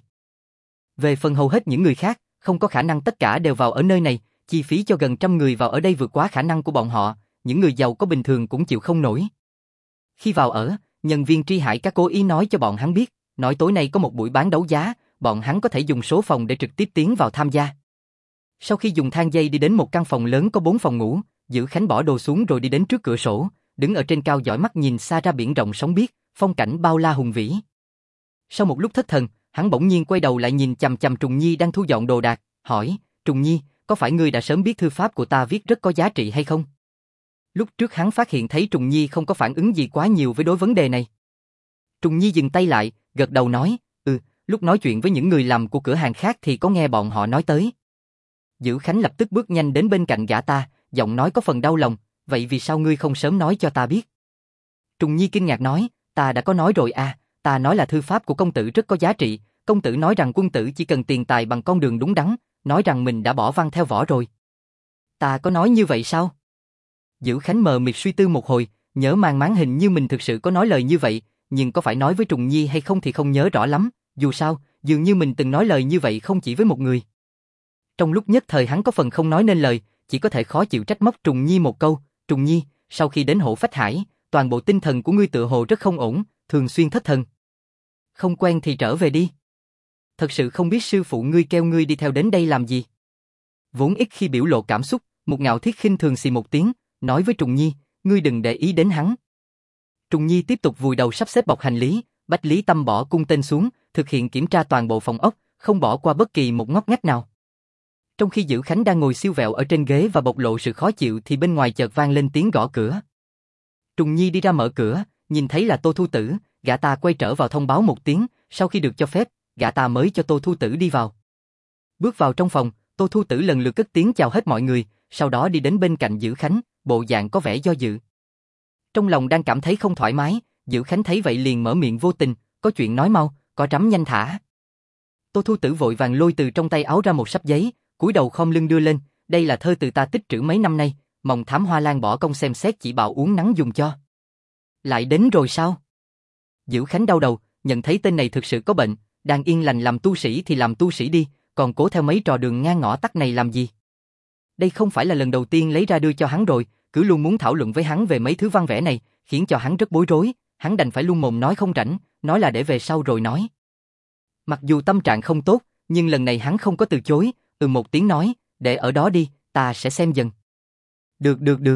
Về phần hầu hết những người khác, không có khả năng tất cả đều vào ở nơi này, chi phí cho gần 100 người vào ở đây vượt quá khả năng của bọn họ, những người giàu có bình thường cũng chịu không nổi. Khi vào ở, nhân viên tri hải các cố ý nói cho bọn hắn biết, nói tối nay có một buổi bán đấu giá, bọn hắn có thể dùng số phòng để trực tiếp tiến vào tham gia. Sau khi dùng thang dây đi đến một căn phòng lớn có 4 phòng ngủ, Dữ Khánh bỏ đồ xuống rồi đi đến trước cửa sổ, đứng ở trên cao dõi mắt nhìn xa ra biển rộng sóng biếc, phong cảnh bao la hùng vĩ. Sau một lúc thất thần, hắn bỗng nhiên quay đầu lại nhìn chằm chằm Trùng Nhi đang thu dọn đồ đạc, hỏi, Trùng Nhi, có phải ngươi đã sớm biết thư pháp của ta viết rất có giá trị hay không? Lúc trước hắn phát hiện thấy Trùng Nhi không có phản ứng gì quá nhiều với đối vấn đề này. Trùng Nhi dừng tay lại, gật đầu nói, lúc nói chuyện với những người làm của cửa hàng khác thì có nghe bọn họ nói tới. Dữ Khánh lập tức bước nhanh đến bên cạnh gã ta, giọng nói có phần đau lòng, vậy vì sao ngươi không sớm nói cho ta biết? Trùng Nhi kinh ngạc nói, ta đã có nói rồi à, ta nói là thư pháp của công tử rất có giá trị, công tử nói rằng quân tử chỉ cần tiền tài bằng con đường đúng đắn, nói rằng mình đã bỏ văn theo võ rồi. Ta có nói như vậy sao? Dữ Khánh mờ mịt suy tư một hồi, nhớ mang máng hình như mình thực sự có nói lời như vậy, nhưng có phải nói với Trùng Nhi hay không thì không nhớ rõ lắm, dù sao, dường như mình từng nói lời như vậy không chỉ với một người. Trong lúc nhất thời hắn có phần không nói nên lời, chỉ có thể khó chịu trách móc Trùng Nhi một câu, Trùng Nhi, sau khi đến Hộ Phách Hải, toàn bộ tinh thần của ngươi tựa hồ rất không ổn, thường xuyên thất thần. Không quen thì trở về đi. Thật sự không biết sư phụ ngươi kêu ngươi đi theo đến đây làm gì. Vốn ít khi biểu lộ cảm xúc, Một Ngạo Thiết khinh thường xì một tiếng, nói với Trùng Nhi, ngươi đừng để ý đến hắn. Trùng Nhi tiếp tục vùi đầu sắp xếp bọc hành lý, Bách Lý Tâm bỏ cung tên xuống, thực hiện kiểm tra toàn bộ phòng ốc, không bỏ qua bất kỳ một ngóc ngách nào. Trong khi Dữ Khánh đang ngồi siêu vẹo ở trên ghế và bộc lộ sự khó chịu thì bên ngoài chợt vang lên tiếng gõ cửa. Trùng Nhi đi ra mở cửa, nhìn thấy là Tô Thu Tử, gã ta quay trở vào thông báo một tiếng, sau khi được cho phép, gã ta mới cho Tô Thu Tử đi vào. Bước vào trong phòng, Tô Thu Tử lần lượt cất tiếng chào hết mọi người, sau đó đi đến bên cạnh Dữ Khánh, bộ dạng có vẻ do dự. Trong lòng đang cảm thấy không thoải mái, Dữ Khánh thấy vậy liền mở miệng vô tình, có chuyện nói mau, có trắm nhanh thả. Tô Thu Tử vội vàng lôi từ trong tay áo ra một sắp giấy, cúi đầu khom lưng đưa lên, đây là thơ từ ta tích trữ mấy năm nay, mong Thám Hoa Lan bỏ công xem xét chỉ bảo uống nắng dùng cho. Lại đến rồi sao? Dữ Khánh đau đầu, nhận thấy tên này thực sự có bệnh, đang yên lành làm tu sĩ thì làm tu sĩ đi, còn cố theo mấy trò đường ngang ngõ tắt này làm gì? Đây không phải là lần đầu tiên lấy ra đưa cho hắn rồi, cứ luôn muốn thảo luận với hắn về mấy thứ văn vẽ này, khiến cho hắn rất bối rối, hắn đành phải luôn mồm nói không rảnh, nói là để về sau rồi nói. Mặc dù tâm trạng không tốt, nhưng lần này hắn không có từ chối, một tiếng nói, để ở đó đi, ta sẽ xem dần. Được.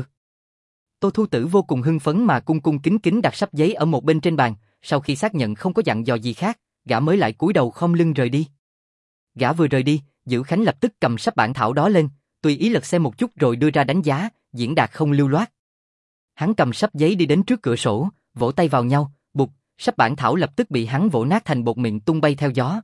Tô Thu Tử vô cùng hưng phấn mà cung cung kính kính đặt sắp giấy ở một bên trên bàn, sau khi xác nhận không có dặn dò gì khác, gã mới lại cúi đầu khom lưng rời đi. Gã vừa rời đi, Dữ Khánh lập tức cầm sắp bản thảo đó lên, tùy ý lật xem một chút rồi đưa ra đánh giá, diễn đạt không lưu loát. Hắn cầm sắp giấy đi đến trước cửa sổ, vỗ tay vào nhau, bụp, sắp bản thảo lập tức bị hắn vỗ nát thành bột mịn tung bay theo gió.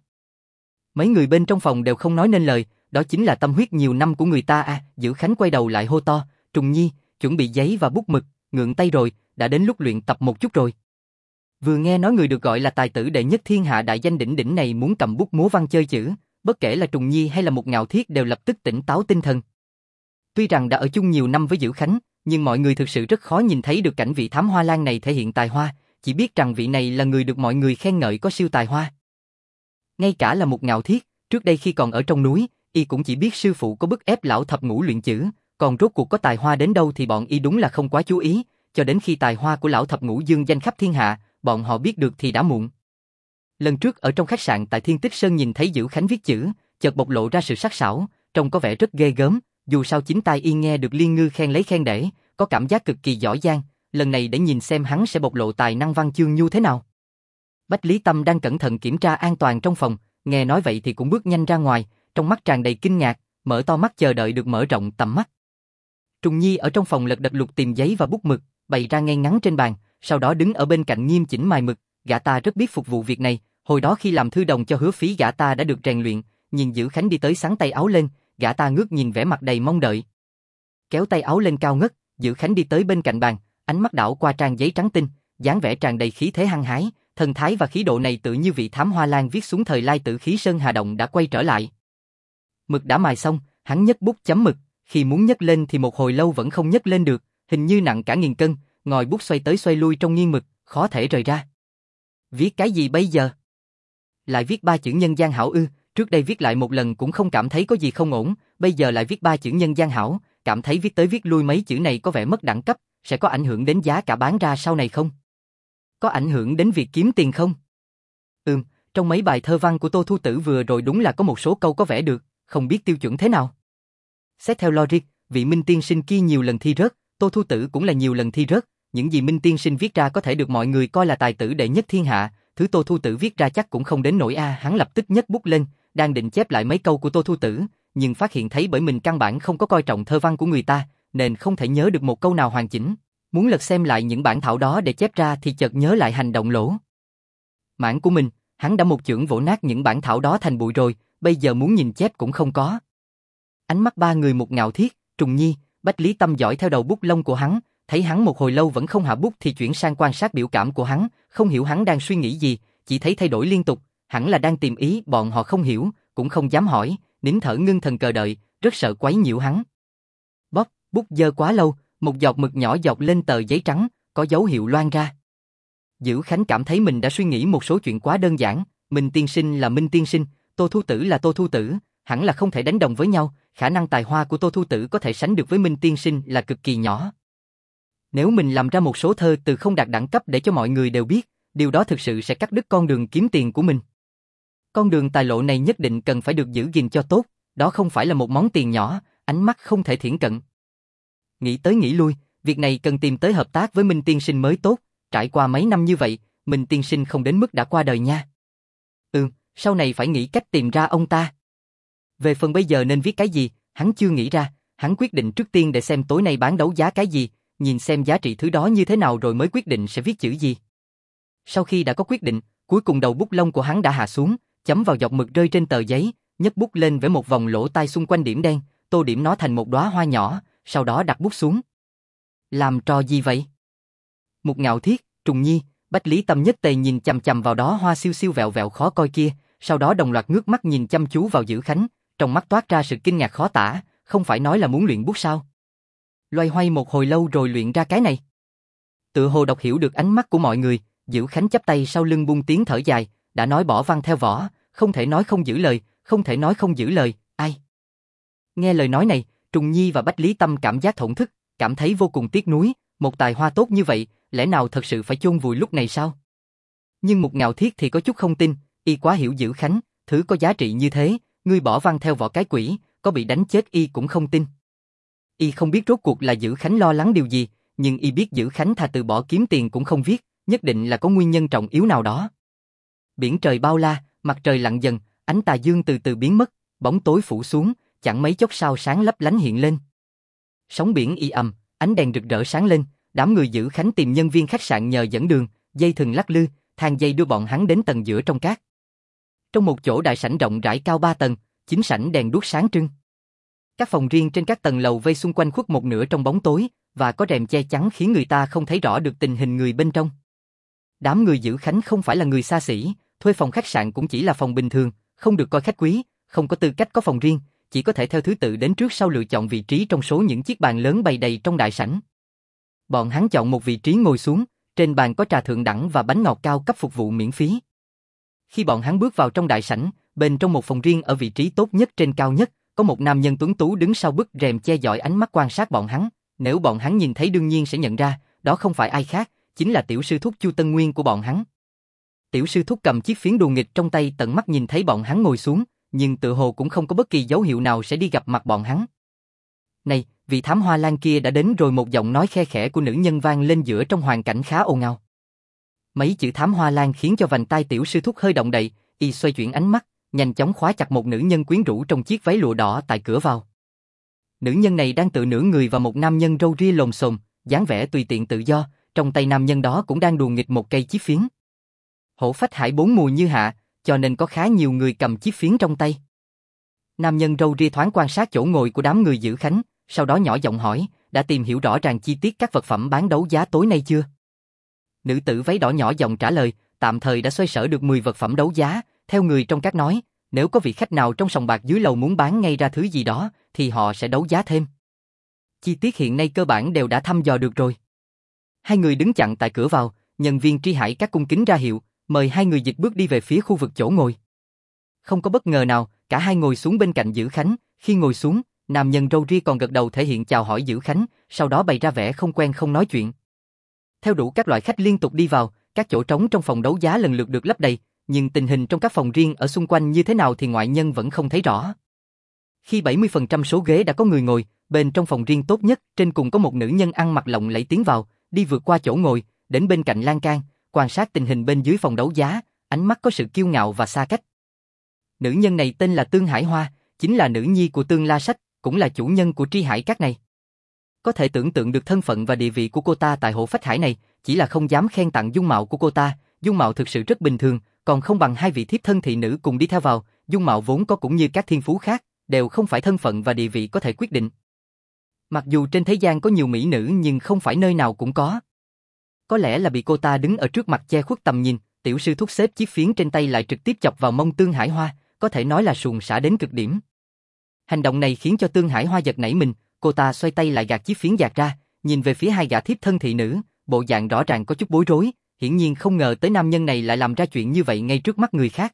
Mấy người bên trong phòng đều không nói nên lời, đó chính là tâm huyết nhiều năm của người ta à. Dữ Khánh quay đầu lại hô to, Trùng Nhi, chuẩn bị giấy và bút mực, ngượng tay rồi, đã đến lúc luyện tập một chút rồi. Vừa nghe nói người được gọi là tài tử đệ nhất thiên hạ đại danh đỉnh đỉnh này muốn cầm bút múa văn chơi chữ, bất kể là Trùng Nhi hay là một Ngạo Thiết đều lập tức tỉnh táo tinh thần. Tuy rằng đã ở chung nhiều năm với Dữ Khánh, nhưng mọi người thực sự rất khó nhìn thấy được cảnh vị Thám Hoa Lan này thể hiện tài hoa, chỉ biết rằng vị này là người được mọi người khen ngợi có siêu tài hoa. Ngay cả là một Ngạo Thiết, trước đây khi còn ở trong núi, y cũng chỉ biết sư phụ có bức ép lão thập ngũ luyện chữ, còn rốt cuộc có tài hoa đến đâu thì bọn y đúng là không quá chú ý, cho đến khi tài hoa của lão thập ngũ dương danh khắp thiên hạ, bọn họ biết được thì đã muộn. Lần trước ở trong khách sạn tại Thiên Tích Sơn nhìn thấy Dữ Khánh viết chữ, chợt bộc lộ ra sự sắc sảo, trông có vẻ rất ghê gớm, dù sao chính tai y nghe được Liên Ngư khen lấy khen để, có cảm giác cực kỳ giỏi giang, lần này để nhìn xem hắn sẽ bộc lộ tài năng văn chương như thế nào. Bách Lý Tâm đang cẩn thận kiểm tra an toàn trong phòng, nghe nói vậy thì cũng bước nhanh ra ngoài, trong mắt tràn đầy kinh ngạc, mở to mắt chờ đợi được mở rộng tầm mắt. Trùng Nhi ở trong phòng lật đật lục tìm giấy và bút mực, bày ra ngay ngắn trên bàn, sau đó đứng ở bên cạnh nghiêm chỉnh mài mực, gã ta rất biết phục vụ việc này, hồi đó khi làm thư đồng cho Hứa Phí gã ta đã được rèn luyện, nhìn Dữ Khánh đi tới xắn tay áo lên, gã ta ngước nhìn vẻ mặt đầy mong đợi. Kéo tay áo lên cao ngất, Dữ Khánh đi tới bên cạnh bàn, ánh mắt đảo qua trang giấy trắng tinh, dáng vẻ tràn đầy khí thế hăng hái, thần thái và khí độ này tự như vị Thám Hoa Lan viết xuống thời lai Tử Khí Sơn Hà Động đã quay trở lại. Mực đã mài xong, hắn nhấc bút chấm mực, khi muốn nhấc lên thì một hồi lâu vẫn không nhấc lên được, hình như nặng cả nghìn cân, ngòi bút xoay tới xoay lui trong nghiêng mực, khó thể rời ra. Viết cái gì bây giờ? Lại viết 3 chữ nhân gian hảo ư? Trước đây viết lại một lần cũng không cảm thấy có gì không ổn, bây giờ lại viết 3 chữ nhân gian hảo, cảm thấy viết tới viết lui mấy chữ này có vẻ mất đẳng cấp, sẽ có ảnh hưởng đến giá cả bán ra sau này không? Có ảnh hưởng đến việc kiếm tiền không? Trong mấy bài thơ văn của Tô Thu Tử vừa rồi đúng là có một số câu có vẻ được, không biết tiêu chuẩn thế nào. Xét theo logic, vị Minh tiên sinh kia nhiều lần thi rớt, Tô Thu Tử cũng là nhiều lần thi rớt, những gì Minh tiên sinh viết ra có thể được mọi người coi là tài tử đệ nhất thiên hạ, thứ Tô Thu Tử viết ra chắc cũng không đến nỗi a. Hắn lập tức nhấc bút lên, đang định chép lại mấy câu của Tô Thu Tử, nhưng phát hiện thấy bởi mình căn bản không có coi trọng thơ văn của người ta, nên không thể nhớ được một câu nào hoàn chỉnh. Muốn lật xem lại những bản thảo đó để chép ra thì chợt nhớ lại hành động lỗ mãn của mình, hắn đã một chưởng vỗ nát những bản thảo đó thành bụi rồi, bây giờ muốn nhìn chép cũng không có. Ánh mắt ba người một Ngạo Thiết, Trùng Nhi, Bách Lý Tâm dõi theo đầu bút lông của hắn, thấy hắn một hồi lâu vẫn không hạ bút thì chuyển sang quan sát biểu cảm của hắn, không hiểu hắn đang suy nghĩ gì, chỉ thấy thay đổi liên tục, hẳn là đang tìm ý, bọn họ không hiểu, cũng không dám hỏi, nín thở ngưng thần chờ đợi, rất sợ quấy nhiễu hắn. Bóp, bút dơ quá lâu, một giọt mực nhỏ giọt lên tờ giấy trắng, có dấu hiệu loang ra. Dữ Khánh cảm thấy mình đã suy nghĩ một số chuyện quá đơn giản, Minh tiên sinh là Minh tiên sinh, Tô Thu Tử là Tô Thu Tử, hẳn là không thể đánh đồng với nhau, khả năng tài hoa của Tô Thu Tử có thể sánh được với Minh tiên sinh là cực kỳ nhỏ. Nếu mình làm ra một số thơ từ không đạt đẳng cấp để cho mọi người đều biết, điều đó thực sự sẽ cắt đứt con đường kiếm tiền của mình. Con đường tài lộ này nhất định cần phải được giữ gìn cho tốt, đó không phải là một món tiền nhỏ, ánh mắt không thể thiển cận. Nghĩ tới nghĩ lui, việc này cần tìm tới hợp tác với Minh tiên sinh mới tốt, trải qua mấy năm như vậy, Minh tiên sinh không đến mức đã qua đời nha. Sau này phải nghĩ cách tìm ra ông ta. Về phần bây giờ nên viết cái gì, hắn chưa nghĩ ra, hắn quyết định trước tiên để xem tối nay bán đấu giá cái gì, nhìn xem giá trị thứ đó như thế nào rồi mới quyết định sẽ viết chữ gì. Sau khi đã có quyết định, cuối cùng đầu bút lông của hắn đã hạ xuống, chấm vào dọc mực rơi trên tờ giấy, nhấc bút lên vẽ một vòng lỗ tai xung quanh điểm đen, tô điểm nó thành một đóa hoa nhỏ, sau đó đặt bút xuống. Làm trò gì vậy? Mục Ngạo Thiết, Trùng Nhi, Bách Lý Tâm nhất tề nhìn chằm chằm vào đó hoa siêu siêu vẹo vẹo khó coi kia, sau đó đồng loạt ngước mắt nhìn chăm chú vào Dữ Khánh, trong mắt toát ra sự kinh ngạc khó tả, không phải nói là muốn luyện bút sao? Loay hoay một hồi lâu rồi luyện ra cái này. Tựa hồ đọc hiểu được ánh mắt của mọi người, Dữ Khánh chắp tay sau lưng buông tiếng thở dài, đã nói bỏ văn theo võ, không thể nói không giữ lời, không thể nói không giữ lời, ai? Nghe lời nói này, Trùng Nhi và Bách Lý Tâm cảm giác thổn thức, cảm thấy vô cùng tiếc nuối, một tài hoa tốt như vậy, lẽ nào thật sự phải chôn vùi lúc này sao? Nhưng Mục Ngạo Thiết thì có chút không tin, y quá hiểu Dữ Khánh, thứ có giá trị như thế, ngươi bỏ văn theo võ cái quỷ, có bị đánh chết y cũng không tin. Y không biết rốt cuộc là Dữ Khánh lo lắng điều gì, nhưng y biết Dữ Khánh thà từ bỏ kiếm tiền cũng không viết, nhất định là có nguyên nhân trọng yếu nào đó. Biển trời bao la, mặt trời lặn dần, ánh tà dương từ từ biến mất, bóng tối phủ xuống, chẳng mấy chốc sao sáng lấp lánh hiện lên. Sóng biển y ầm, ánh đèn rực rỡ sáng lên, đám người Dữ Khánh tìm nhân viên khách sạn nhờ dẫn đường, dây thừng lắc lư, thang dây đưa bọn hắn đến tầng giữa trong cát. Trong một chỗ đại sảnh rộng rãi cao 3 tầng, chính sảnh đèn đuốc sáng trưng. Các phòng riêng trên các tầng lầu vây xung quanh khuất một nửa trong bóng tối, và có rèm che chắn khiến người ta không thấy rõ được tình hình người bên trong. Đám người Dữ Khánh không phải là người xa xỉ, thuê phòng khách sạn cũng chỉ là phòng bình thường, không được coi khách quý, không có tư cách có phòng riêng, chỉ có thể theo thứ tự đến trước sau lựa chọn vị trí trong số những chiếc bàn lớn bày đầy trong đại sảnh. Bọn hắn chọn một vị trí ngồi xuống, trên bàn có trà thượng đẳng và bánh ngọt cao cấp phục vụ miễn phí. Khi bọn hắn bước vào trong đại sảnh, bên trong một phòng riêng ở vị trí tốt nhất trên cao nhất, có một nam nhân tuấn tú đứng sau bức rèm che dọi ánh mắt quan sát bọn hắn. Nếu bọn hắn nhìn thấy đương nhiên sẽ nhận ra, đó không phải ai khác, chính là tiểu sư thúc Chu Tân Nguyên của bọn hắn. Tiểu sư thúc cầm chiếc phiến đùa nghịch trong tay tận mắt nhìn thấy bọn hắn ngồi xuống, nhưng tự hồ cũng không có bất kỳ dấu hiệu nào sẽ đi gặp mặt bọn hắn. Này, vị thám hoa lan kia đã đến rồi, một giọng nói khe khẽ của nữ nhân vang lên giữa trong hoàn cảnh khá ồn ào. Mấy chữ thám hoa lan khiến cho vành tai tiểu sư thúc hơi động đậy, y xoay chuyển ánh mắt, nhanh chóng khóa chặt một nữ nhân quyến rũ trong chiếc váy lụa đỏ tại cửa vào. Nữ nhân này đang tựa nửa người vào một nam nhân râu ria lồm xồm, dáng vẻ tùy tiện tự do, trong tay nam nhân đó cũng đang đùa nghịch một cây chiếc phiến. Hổ phách hải bốn mùa như hạ, cho nên có khá nhiều người cầm chiếc phiến trong tay. Nam nhân râu ria thoáng quan sát chỗ ngồi của đám người Dữ Khánh, sau đó nhỏ giọng hỏi, đã tìm hiểu rõ ràng chi tiết các vật phẩm bán đấu giá tối nay chưa? Nữ tử váy đỏ nhỏ giọng trả lời, tạm thời đã xoay sở được 10 vật phẩm đấu giá, theo người trong các nói, nếu có vị khách nào trong sòng bạc dưới lầu muốn bán ngay ra thứ gì đó, thì họ sẽ đấu giá thêm. Chi tiết hiện nay cơ bản đều đã thăm dò được rồi. Hai người đứng chặn tại cửa vào, nhân viên tri hải các cung kính ra hiệu, mời hai người dịch bước đi về phía khu vực chỗ ngồi. Không có bất ngờ nào, cả hai ngồi xuống bên cạnh Dữ Khánh, khi ngồi xuống, nam nhân râu ria còn gật đầu thể hiện chào hỏi Dữ Khánh, sau đó bày ra vẻ không quen không nói chuyện. Theo đủ các loại khách liên tục đi vào, các chỗ trống trong phòng đấu giá lần lượt được lấp đầy, nhưng tình hình trong các phòng riêng ở xung quanh như thế nào thì ngoại nhân vẫn không thấy rõ. Khi 70% số ghế đã có người ngồi, bên trong phòng riêng tốt nhất, trên cùng có một nữ nhân ăn mặc lộng lẫy tiến vào, đi vượt qua chỗ ngồi, đến bên cạnh lan can, quan sát tình hình bên dưới phòng đấu giá, ánh mắt có sự kiêu ngạo và xa cách. Nữ nhân này tên là Tương Hải Hoa, chính là nữ nhi của Tương La Sách, cũng là chủ nhân của tri hải các này. Có thể tưởng tượng được thân phận và địa vị của cô ta tại Hổ Phách Hải này, chỉ là không dám khen tặng dung mạo của cô ta, dung mạo thực sự rất bình thường, còn không bằng hai vị thiếp thân thị nữ cùng đi theo vào, dung mạo vốn có cũng như các thiên phú khác, đều không phải thân phận và địa vị có thể quyết định. Mặc dù trên thế gian có nhiều mỹ nữ nhưng không phải nơi nào cũng có. Có lẽ là bị cô ta đứng ở trước mặt che khuất tầm nhìn, tiểu sư thúc xếp chiếc phiến trên tay lại trực tiếp chọc vào mông Tương Hải Hoa, có thể nói là suồng sã đến cực điểm. Hành động này khiến cho Tương Hải Hoa giật nảy mình, cô ta xoay tay lại gạt chiếc phiến dạt ra, nhìn về phía hai gã thiếp thân thị nữ, bộ dạng rõ ràng có chút bối rối, hiển nhiên không ngờ tới nam nhân này lại làm ra chuyện như vậy ngay trước mắt người khác.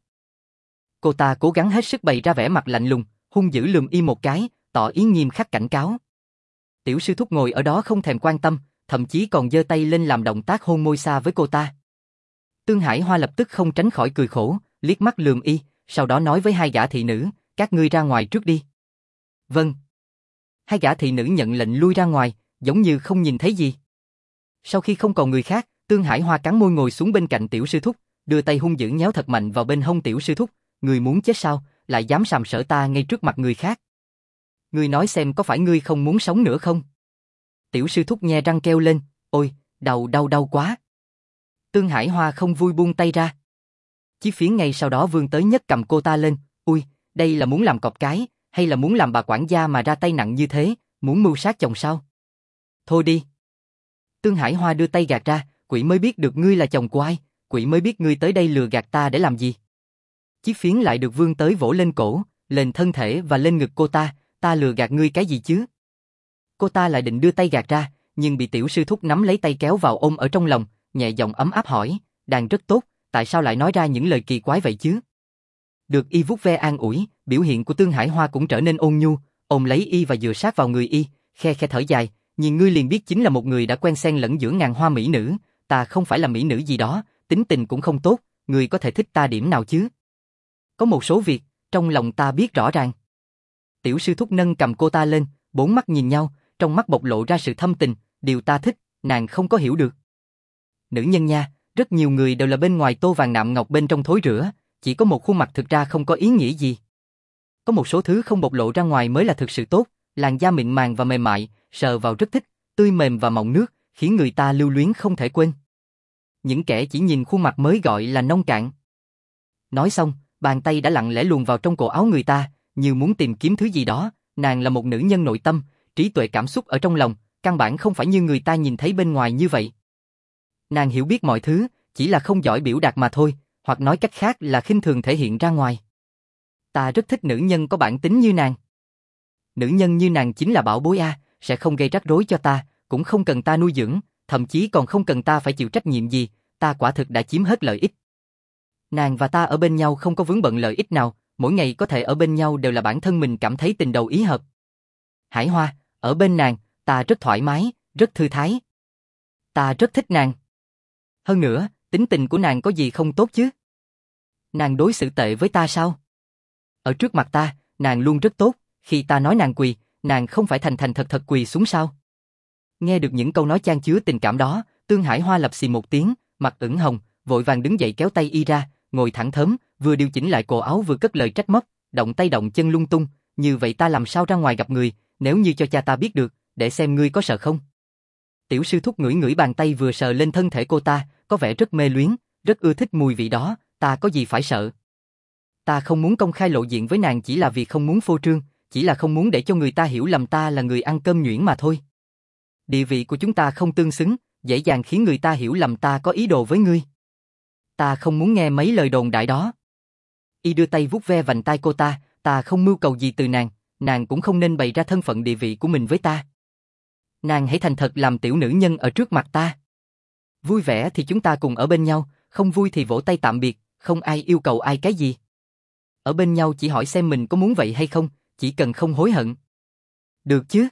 Cô ta cố gắng hết sức bày ra vẻ mặt lạnh lùng, hung dữ lườm y một cái, tỏ ý nghiêm khắc cảnh cáo. Tiểu sư thúc ngồi ở đó không thèm quan tâm, thậm chí còn giơ tay lên làm động tác hôn môi xa với cô ta. Tương Hải Hoa lập tức không tránh khỏi cười khổ, liếc mắt lườm y, sau đó nói với hai gã thị nữ, các ngươi ra ngoài trước đi. Vâng. Hai gã thị nữ nhận lệnh lui ra ngoài, giống như không nhìn thấy gì. Sau khi không còn người khác, Tương Hải Hoa cắn môi ngồi xuống bên cạnh tiểu sư thúc, đưa tay hung dữ nhéo thật mạnh vào bên hông Tiểu sư thúc, ngươi muốn chết sao, lại dám sàm sỡ ta ngay trước mặt người khác. Ngươi nói xem có phải ngươi không muốn sống nữa không? Tiểu sư thúc nhe răng kêu lên, ôi, đau quá. Tương Hải Hoa không vui buông tay ra. Chí Phiến ngay sau đó vươn tới nhấc cầm cô ta lên, ui, đây là muốn làm cọp cái, hay là muốn làm bà quản gia mà ra tay nặng như thế, muốn mưu sát chồng sao? Thôi đi. Tương Hải Hoa đưa tay gạt ra, quỷ mới biết được ngươi là chồng của ai, quỷ mới biết ngươi tới đây lừa gạt ta để làm gì. Chí Phiến lại được vươn tới vỗ lên cổ, lên thân thể và lên ngực cô ta lừa gạt ngươi cái gì chứ? Cô ta lại định đưa tay gạt ra, nhưng bị Tiểu sư thúc nắm lấy tay kéo vào ôm ở trong lòng, nhẹ giọng ấm áp hỏi, đàn rất tốt, tại sao lại nói ra những lời kỳ quái vậy chứ? Được y vuốt ve an ủi, biểu hiện của Tương Hải Hoa cũng trở nên ôn nhu, ôm lấy y và dựa sát vào người y, khe khe thở dài, nhìn ngươi liền biết chính là một người đã quen xen lẫn giữa ngàn hoa mỹ nữ, ta không phải là mỹ nữ gì đó, tính tình cũng không tốt, ngươi có thể thích ta điểm nào chứ? Có một số việc, trong lòng ta biết rõ ràng. Tiểu sư thúc nâng cầm cô ta lên, bốn mắt nhìn nhau, trong mắt bộc lộ ra sự thâm tình, điều ta thích, nàng không có hiểu được. Nữ nhân nha, rất nhiều người đều là bên ngoài tô vàng nạm ngọc bên trong thối rữa, chỉ có một khuôn mặt thực ra không có ý nghĩa gì. Có một số thứ không bộc lộ ra ngoài mới là thực sự tốt, làn da mịn màng và mềm mại, sờ vào rất thích, tươi mềm và mọng nước, khiến người ta lưu luyến không thể quên. Những kẻ chỉ nhìn khuôn mặt mới gọi là nông cạn. Nói xong, bàn tay đã lặng lẽ luồn vào trong cổ áo người ta, như muốn tìm kiếm thứ gì đó, nàng là một nữ nhân nội tâm, trí tuệ cảm xúc ở trong lòng, căn bản không phải như người ta nhìn thấy bên ngoài như vậy. Nàng hiểu biết mọi thứ, chỉ là không giỏi biểu đạt mà thôi, hoặc nói cách khác là khinh thường thể hiện ra ngoài. Ta rất thích nữ nhân có bản tính như nàng. Nữ nhân như nàng chính là bảo bối a, sẽ không gây rắc rối cho ta, cũng không cần ta nuôi dưỡng, thậm chí còn không cần ta phải chịu trách nhiệm gì, ta quả thực đã chiếm hết lợi ích. Nàng và ta ở bên nhau không có vướng bận lợi ích nào, mỗi ngày có thể ở bên nhau đều là bản thân mình cảm thấy tình đầu ý hợp. Hải Hoa, ở bên nàng, ta rất thoải mái, rất thư thái. Ta rất thích nàng. Hơn nữa, tính tình của nàng có gì không tốt chứ? Nàng đối xử tệ với ta sao? Ở trước mặt ta, nàng luôn rất tốt, khi ta nói nàng quỳ, nàng không phải thành thành thật thật quỳ xuống sao? Nghe được những câu nói chan chứa tình cảm đó, Tương Hải Hoa lập xì một tiếng, mặt ửng hồng, vội vàng đứng dậy kéo tay y ra, ngồi thẳng thớm, vừa điều chỉnh lại cổ áo vừa cất lời trách móc, động tay động chân lung tung, như vậy ta làm sao ra ngoài gặp người, nếu như cho cha ta biết được, để xem ngươi có sợ không? Tiểu sư thúc ngửi ngửi bàn tay vừa sờ lên thân thể cô ta, có vẻ rất mê luyến, rất ưa thích mùi vị đó, ta có gì phải sợ? Ta không muốn công khai lộ diện với nàng chỉ là vì không muốn phô trương, chỉ là không muốn để cho người ta hiểu lầm ta là người ăn cơm nhuyễn mà thôi. Địa vị của chúng ta không tương xứng, dễ dàng khiến người ta hiểu lầm ta có ý đồ với ngươi. Ta không muốn nghe mấy lời đồn đại đó. Y đưa tay vuốt ve vành tai cô ta không mưu cầu gì từ nàng cũng không nên bày ra thân phận địa vị của mình với ta. Nàng hãy thành thật làm tiểu nữ nhân ở trước mặt ta. Vui vẻ thì chúng ta cùng ở bên nhau, không vui thì vỗ tay tạm biệt, không ai yêu cầu ai cái gì. Ở bên nhau chỉ hỏi xem mình có muốn vậy hay không, chỉ cần không hối hận. Được chứ?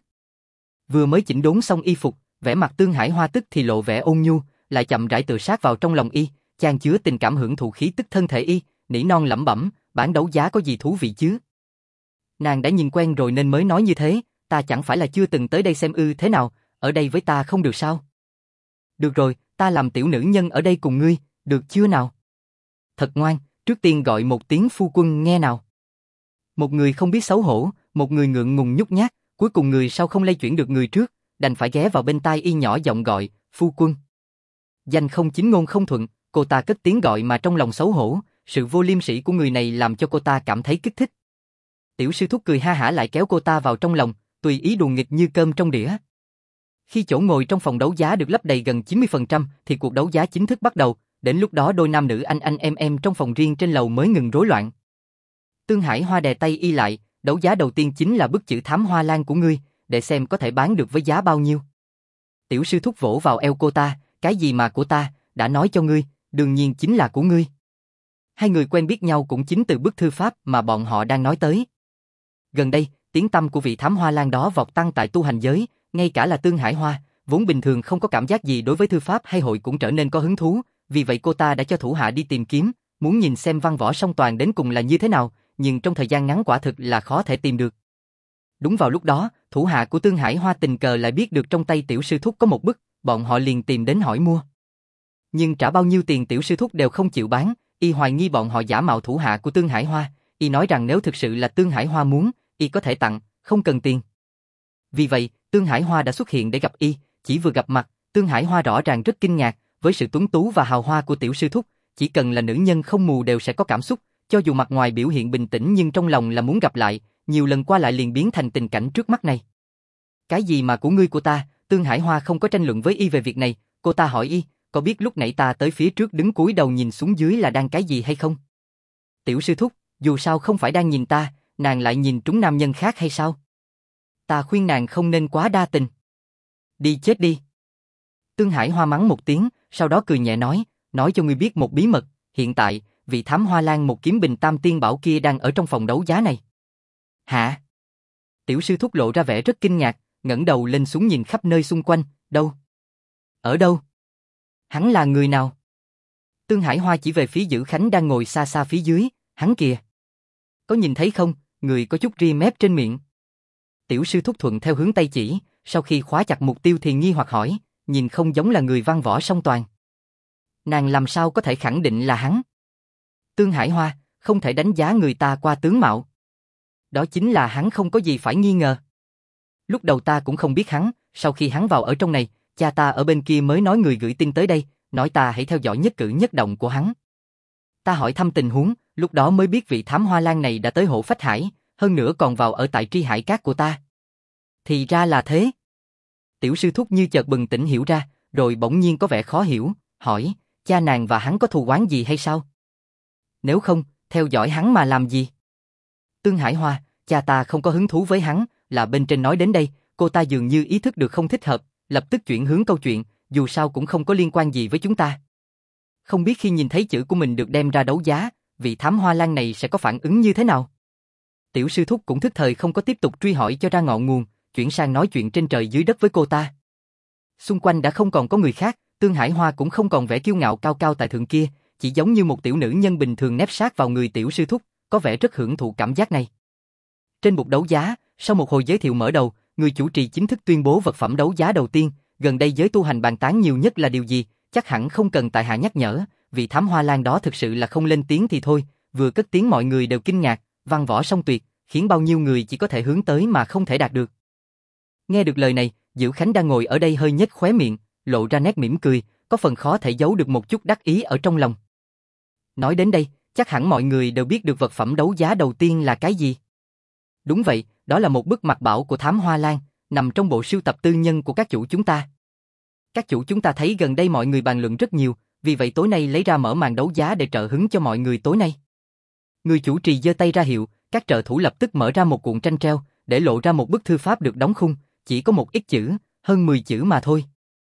Vừa mới chỉnh đốn xong y phục, vẻ mặt Tương Hải Hoa tức thì lộ vẻ ôn nhu, lại chậm rãi tựa sát vào trong lòng y, chan chứa tình cảm hưởng thụ khí tức thân thể y, nỉ non lẩm bẩm, bán đấu giá có gì thú vị chứ? Nàng đã nhìn quen rồi nên mới nói như thế, ta chẳng phải là chưa từng tới đây xem ư, thế nào, ở đây với ta không được sao? Được rồi, ta làm tiểu nữ nhân ở đây cùng ngươi, được chưa nào? Thật ngoan, trước tiên gọi một tiếng phu quân nghe nào. Một người không biết xấu hổ, một người ngượng ngùng nhút nhát, cuối cùng người sau không lay chuyển được người trước, đành phải ghé vào bên tai y nhỏ giọng gọi, phu quân. Danh không chính ngôn không thuận, cô ta cất tiếng gọi mà trong lòng xấu hổ, sự vô liêm sỉ của người này làm cho cô ta cảm thấy kích thích. Tiểu sư thúc cười ha hả lại kéo cô ta vào trong lòng, tùy ý đùa nghịch như cơm trong đĩa. Khi chỗ ngồi trong phòng đấu giá được lấp đầy gần 90% thì cuộc đấu giá chính thức bắt đầu, đến lúc đó đôi nam nữ anh em trong phòng riêng trên lầu mới ngừng rối loạn. Tương Hải Hoa đè tay y lại, đấu giá đầu tiên chính là bức chữ Thám Hoa Lan của ngươi, để xem có thể bán được với giá bao nhiêu. Tiểu sư thúc vỗ vào eo cô ta, cái gì mà của ta, đã nói cho ngươi, đương nhiên chính là của ngươi. Hai người quen biết nhau cũng chính từ bức thư pháp mà bọn họ đang nói tới. Gần đây, tiếng tăm của vị Thám Hoa Lan đó vọt tăng tại tu hành giới, ngay cả là Tương Hải Hoa, vốn bình thường không có cảm giác gì đối với thư pháp hay hội cũng trở nên có hứng thú, vì vậy cô ta đã cho thủ hạ đi tìm kiếm, muốn nhìn xem văn võ song toàn đến cùng là như thế nào, nhưng trong thời gian ngắn quả thực là khó thể tìm được. Đúng vào lúc đó, thủ hạ của Tương Hải Hoa tình cờ lại biết được trong tay tiểu sư thúc có một bức, bọn họ liền tìm đến hỏi mua. Nhưng trả bao nhiêu tiền tiểu sư thúc đều không chịu bán, y hoài nghi bọn họ giả mạo thủ hạ của Tương Hải Hoa, y nói rằng nếu thực sự là Tương Hải Hoa muốn, y có thể tặng, không cần tiền. Vì vậy, Tương Hải Hoa đã xuất hiện để gặp y, chỉ vừa gặp mặt, Tương Hải Hoa rõ ràng rất kinh ngạc, với sự tuấn tú và hào hoa của tiểu sư thúc, chỉ cần là nữ nhân không mù đều sẽ có cảm xúc, cho dù mặt ngoài biểu hiện bình tĩnh nhưng trong lòng là muốn gặp lại, nhiều lần qua lại liền biến thành tình cảnh trước mắt này. Cái gì mà của ngươi của ta, Tương Hải Hoa không có tranh luận với y về việc này, cô ta hỏi y, có biết lúc nãy ta tới phía trước đứng cúi đầu nhìn xuống dưới là đang cái gì hay không? Tiểu sư thúc, dù sao không phải đang nhìn ta, nàng lại nhìn trúng nam nhân khác hay sao? Ta khuyên nàng không nên quá đa tình. Đi chết đi. Tương Hải Hoa mắng một tiếng, sau đó cười nhẹ nói cho ngươi biết một bí mật, hiện tại, vị thám hoa lan một kiếm bình tam tiên bảo kia đang ở trong phòng đấu giá này. Hả? Tiểu sư thúc lộ ra vẻ rất kinh ngạc, ngẩng đầu lên xuống nhìn khắp nơi xung quanh, đâu? Ở đâu? Hắn là người nào? Tương Hải Hoa chỉ về phía Dữ Khánh đang ngồi xa xa phía dưới, hắn kìa. Có nhìn thấy không, người có chút ria mép trên miệng. Tiểu sư thúc thuận theo hướng tay chỉ, sau khi khóa chặt mục tiêu thì nghi hoặc hỏi, nhìn không giống là người văn võ song toàn. Nàng làm sao có thể khẳng định là hắn? Tương Hải Hoa, không thể đánh giá người ta qua tướng mạo. Đó chính là hắn không có gì phải nghi ngờ. Lúc đầu ta cũng không biết hắn, sau khi hắn vào ở trong này, cha ta ở bên kia mới nói người gửi tin tới đây, nói ta hãy theo dõi nhất cử nhất động của hắn. Ta hỏi thăm tình huống, lúc đó mới biết vị thám hoa lan này đã tới Hộ Phách Hải, hơn nữa còn vào ở tại Tri Hải Cát của ta. Thì ra là thế. Tiểu sư thúc như chợt bừng tỉnh hiểu ra, rồi bỗng nhiên có vẻ khó hiểu, hỏi, cha nàng và hắn có thù oán gì hay sao? Nếu không, theo dõi hắn mà làm gì? Tương Hải Hoa, cha ta không có hứng thú với hắn, là bên trên nói đến đây, cô ta dường như ý thức được không thích hợp, lập tức chuyển hướng câu chuyện, dù sao cũng không có liên quan gì với chúng ta. Không biết khi nhìn thấy chữ của mình được đem ra đấu giá, vị thám hoa lan này sẽ có phản ứng như thế nào? Tiểu sư thúc cũng thức thời không có tiếp tục truy hỏi cho ra ngọn nguồn, chuyển sang nói chuyện trên trời dưới đất với cô ta. Xung quanh đã không còn có người khác, Tương Hải Hoa cũng không còn vẻ kiêu ngạo cao cao tại thượng kia, chỉ giống như một tiểu nữ nhân bình thường nép sát vào người tiểu sư thúc, có vẻ rất hưởng thụ cảm giác này. Trên bục đấu giá, sau một hồi giới thiệu mở đầu, người chủ trì chính thức tuyên bố vật phẩm đấu giá đầu tiên, gần đây giới tu hành bàn tán nhiều nhất là điều gì, chắc hẳn không cần tại hạ nhắc nhở, vị thám hoa lan đó thực sự là không lên tiếng thì thôi, vừa cất tiếng mọi người đều kinh ngạc, văn võ song tuyệt, khiến bao nhiêu người chỉ có thể hướng tới mà không thể đạt được. Nghe được lời này, Dữ Khánh đang ngồi ở đây hơi nhếch khóe miệng, lộ ra nét mỉm cười, có phần khó thể giấu được một chút đắc ý ở trong lòng. Nói đến đây, chắc hẳn mọi người đều biết được vật phẩm đấu giá đầu tiên là cái gì. Đúng vậy, đó là một bức mặt bảo của thám hoa lan, nằm trong bộ sưu tập tư nhân của các chủ chúng ta. Các chủ chúng ta thấy gần đây mọi người bàn luận rất nhiều, vì vậy tối nay lấy ra mở màn đấu giá để trợ hứng cho mọi người tối nay. Người chủ trì giơ tay ra hiệu, các trợ thủ lập tức mở ra một cuộn tranh treo, để lộ ra một bức thư pháp được đóng khung, chỉ có một ít chữ, hơn 10 chữ mà thôi.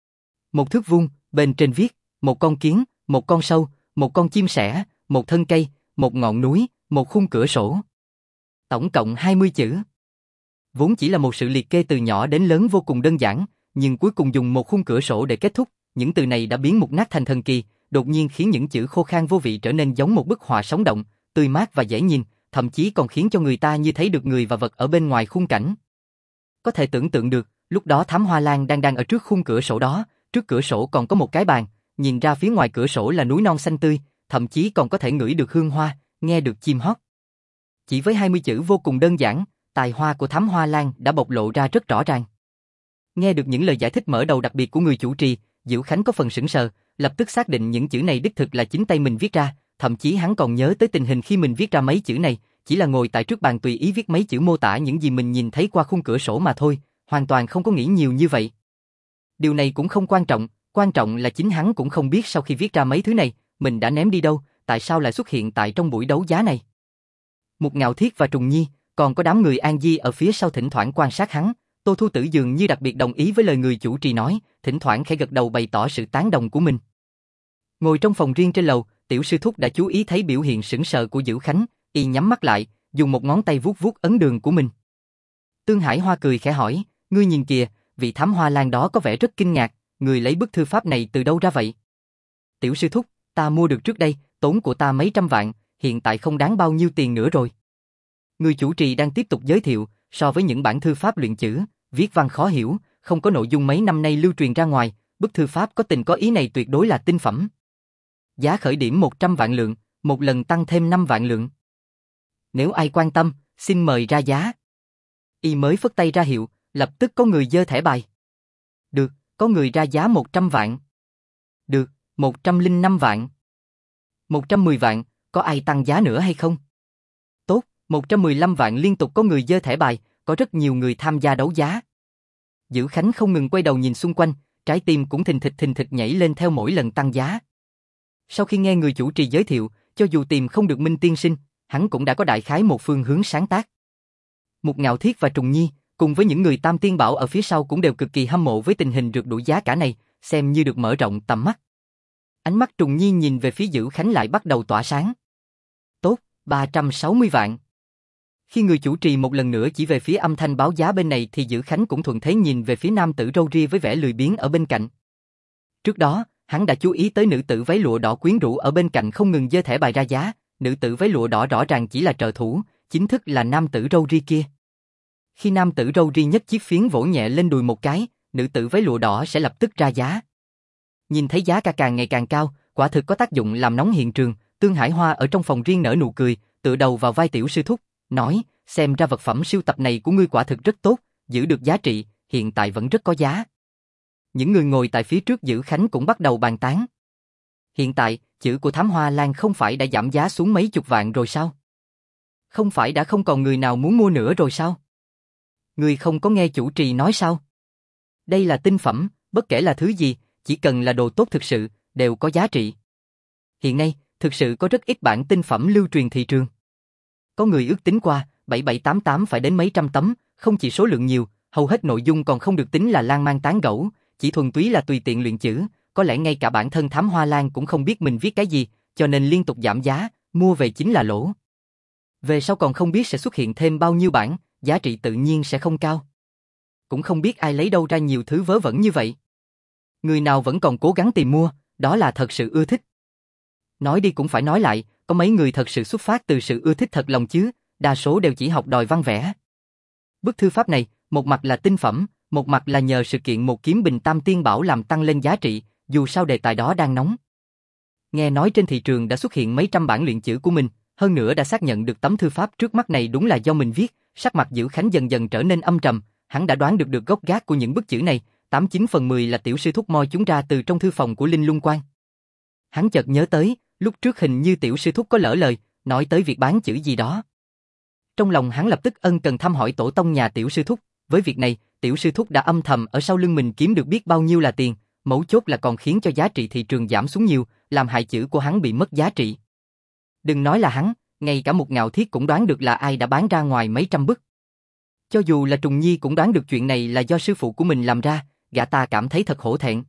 Một thước vuông, bên trên viết, một con kiến, một con sâu, một con chim sẻ, một thân cây, một ngọn núi, một khung cửa sổ. Tổng cộng 20 chữ. Vốn chỉ là một sự liệt kê từ nhỏ đến lớn vô cùng đơn giản, nhưng cuối cùng dùng một khung cửa sổ để kết thúc, những từ này đã biến mục nát thành thần kỳ, đột nhiên khiến những chữ khô khan vô vị trở nên giống một bức họa sống động, tươi mát và dễ nhìn, thậm chí còn khiến cho người ta như thấy được người và vật ở bên ngoài khung cảnh. Có thể tưởng tượng được, lúc đó thám hoa lan đang ở trước khung cửa sổ đó, trước cửa sổ còn có một cái bàn, nhìn ra phía ngoài cửa sổ là núi non xanh tươi, thậm chí còn có thể ngửi được hương hoa, nghe được chim hót. Chỉ với 20 chữ vô cùng đơn giản, tài hoa của thám hoa lan đã bộc lộ ra rất rõ ràng. Nghe được những lời giải thích mở đầu đặc biệt của người chủ trì, Dữ Khánh có phần sững sờ, lập tức xác định những chữ này đích thực là chính tay mình viết ra, thậm chí hắn còn nhớ tới tình hình khi mình viết ra mấy chữ này, chỉ là ngồi tại trước bàn tùy ý viết mấy chữ mô tả những gì mình nhìn thấy qua khung cửa sổ mà thôi, hoàn toàn không có nghĩ nhiều như vậy. Điều này cũng không quan trọng là chính hắn cũng không biết sau khi viết ra mấy thứ này, mình đã ném đi đâu, tại sao lại xuất hiện tại trong buổi đấu giá này. Một Ngạo Thiết và Trùng Nhi, còn có đám người An Di ở phía sau thỉnh thoảng quan sát hắn, Tô Thu Tử dường như đặc biệt đồng ý với lời người chủ trì nói, thỉnh thoảng khẽ gật đầu bày tỏ sự tán đồng của mình. Ngồi trong phòng riêng trên lầu, tiểu sư thúc đã chú ý thấy biểu hiện sững sờ của Dữ Khánh, y nhắm mắt lại, dùng một ngón tay vuốt vuốt ấn đường của mình. Tương Hải Hoa cười khẽ hỏi, ngươi nhìn kìa, vị thám hoa lan đó có vẻ rất kinh ngạc, người lấy bức thư pháp này từ đâu ra vậy? Tiểu sư thúc, ta mua được trước đây, tốn của ta mấy trăm vạn, hiện tại không đáng bao nhiêu tiền nữa rồi. Người chủ trì đang tiếp tục giới thiệu, so với những bản thư pháp luyện chữ, viết văn khó hiểu, không có nội dung mấy năm nay lưu truyền ra ngoài, bức thư pháp có tình có ý này tuyệt đối là tinh phẩm. Giá khởi điểm 100 vạn lượng, một lần tăng thêm 5 vạn lượng. Nếu ai quan tâm, xin mời ra giá. Y mới phất tay ra hiệu, lập tức có người giơ thẻ bài. Được, có người ra giá 100 vạn. Được, 105 vạn. 110 vạn, có ai tăng giá nữa hay không? Tốt, 115 vạn liên tục có người giơ thẻ bài, có rất nhiều người tham gia đấu giá. Dữ Khánh không ngừng quay đầu nhìn xung quanh, trái tim cũng thình thịch nhảy lên theo mỗi lần tăng giá. Sau khi nghe người chủ trì giới thiệu, cho dù tìm không được Minh Tiên Sinh, hắn cũng đã có đại khái một phương hướng sáng tác. Mục Ngạo Thiết và Trùng Nhi, cùng với những người Tam Tiên Bảo ở phía sau cũng đều cực kỳ hâm mộ với tình hình rượt đuổi giá cả này, xem như được mở rộng tầm mắt. Ánh mắt Trùng Nhi nhìn về phía Dữ Khánh lại bắt đầu tỏa sáng. Tốt, 360 vạn. Khi người chủ trì một lần nữa chỉ về phía âm thanh báo giá bên này thì Dữ Khánh cũng thuận thế nhìn về phía nam tử râu ria với vẻ lười biếng ở bên cạnh. Trước đó, hắn đã chú ý tới nữ tử váy lụa đỏ quyến rũ ở bên cạnh không ngừng giơ thẻ bài ra giá, nữ tử váy lụa đỏ rõ ràng chỉ là trợ thủ, chính thức là nam tử râu ria kia. Khi nam tử râu ria nhấc chiếc phiến vỗ nhẹ lên đùi một cái, nữ tử váy lụa đỏ sẽ lập tức ra giá. Nhìn thấy giá cả càng ngày càng cao, quả thực có tác dụng làm nóng hiện trường. Tương Hải Hoa ở trong phòng riêng nở nụ cười, tựa đầu vào vai Tiểu sư thúc, nói: xem ra vật phẩm sưu tập này của ngươi quả thực rất tốt, giữ được giá trị, hiện tại vẫn rất có giá. Những người ngồi tại phía trước Dữ Khánh cũng bắt đầu bàn tán. Hiện tại, chữ của Thám Hoa Lan không phải đã giảm giá xuống mấy chục vạn rồi sao? Không phải đã không còn người nào muốn mua nữa rồi sao? Ngươi không có nghe chủ trì nói sao? Đây là tinh phẩm, bất kể là thứ gì, chỉ cần là đồ tốt thực sự, đều có giá trị. Hiện nay, thực sự có rất ít bản tinh phẩm lưu truyền thị trường. Có người ước tính qua, 7788 phải đến mấy trăm tấm, không chỉ số lượng nhiều, hầu hết nội dung còn không được tính là lan man tán gẫu, chỉ thuần túy là tùy tiện luyện chữ, có lẽ ngay cả bản thân Thám Hoa Lan cũng không biết mình viết cái gì, cho nên liên tục giảm giá, mua về chính là lỗ. Về sau còn không biết sẽ xuất hiện thêm bao nhiêu bản, giá trị tự nhiên sẽ không cao. Cũng không biết ai lấy đâu ra nhiều thứ vớ vẩn như vậy. Người nào vẫn còn cố gắng tìm mua, đó là thật sự ưa thích. Nói đi cũng phải nói lại, có mấy người thật sự xuất phát từ sự ưa thích thật lòng chứ, đa số đều chỉ học đòi văn vẽ. Bức thư pháp này, một mặt là tinh phẩm, một mặt là nhờ sự kiện một kiếm bình Tam Tiên Bảo làm tăng lên giá trị, dù sao đề tài đó đang nóng. Nghe nói trên thị trường đã xuất hiện mấy trăm bản luyện chữ của mình, hơn nữa đã xác nhận được tấm thư pháp trước mắt này đúng là do mình viết, sắc mặt Dữ Khánh dần dần trở nên âm trầm, hắn đã đoán được gốc gác của những bức chữ này, 89 phần 10 là tiểu sư thúc moi chúng ra từ trong thư phòng của Linh Lung Quan. Hắn chợt nhớ tới, lúc trước hình như tiểu sư thúc có lỡ lời, nói tới việc bán chữ gì đó. Trong lòng hắn lập tức ân cần thăm hỏi tổ tông nhà tiểu sư thúc, với việc này, tiểu sư thúc đã âm thầm ở sau lưng mình kiếm được biết bao nhiêu là tiền, mấu chốt là còn khiến cho giá trị thị trường giảm xuống nhiều, làm hại chữ của hắn bị mất giá trị. Đừng nói là hắn, ngay cả Mục Ngạo Thiết cũng đoán được là ai đã bán ra ngoài mấy trăm bức. Cho dù là Trùng Nhi cũng đoán được chuyện này là do sư phụ của mình làm ra, gã ta cảm thấy thật hổ thẹn.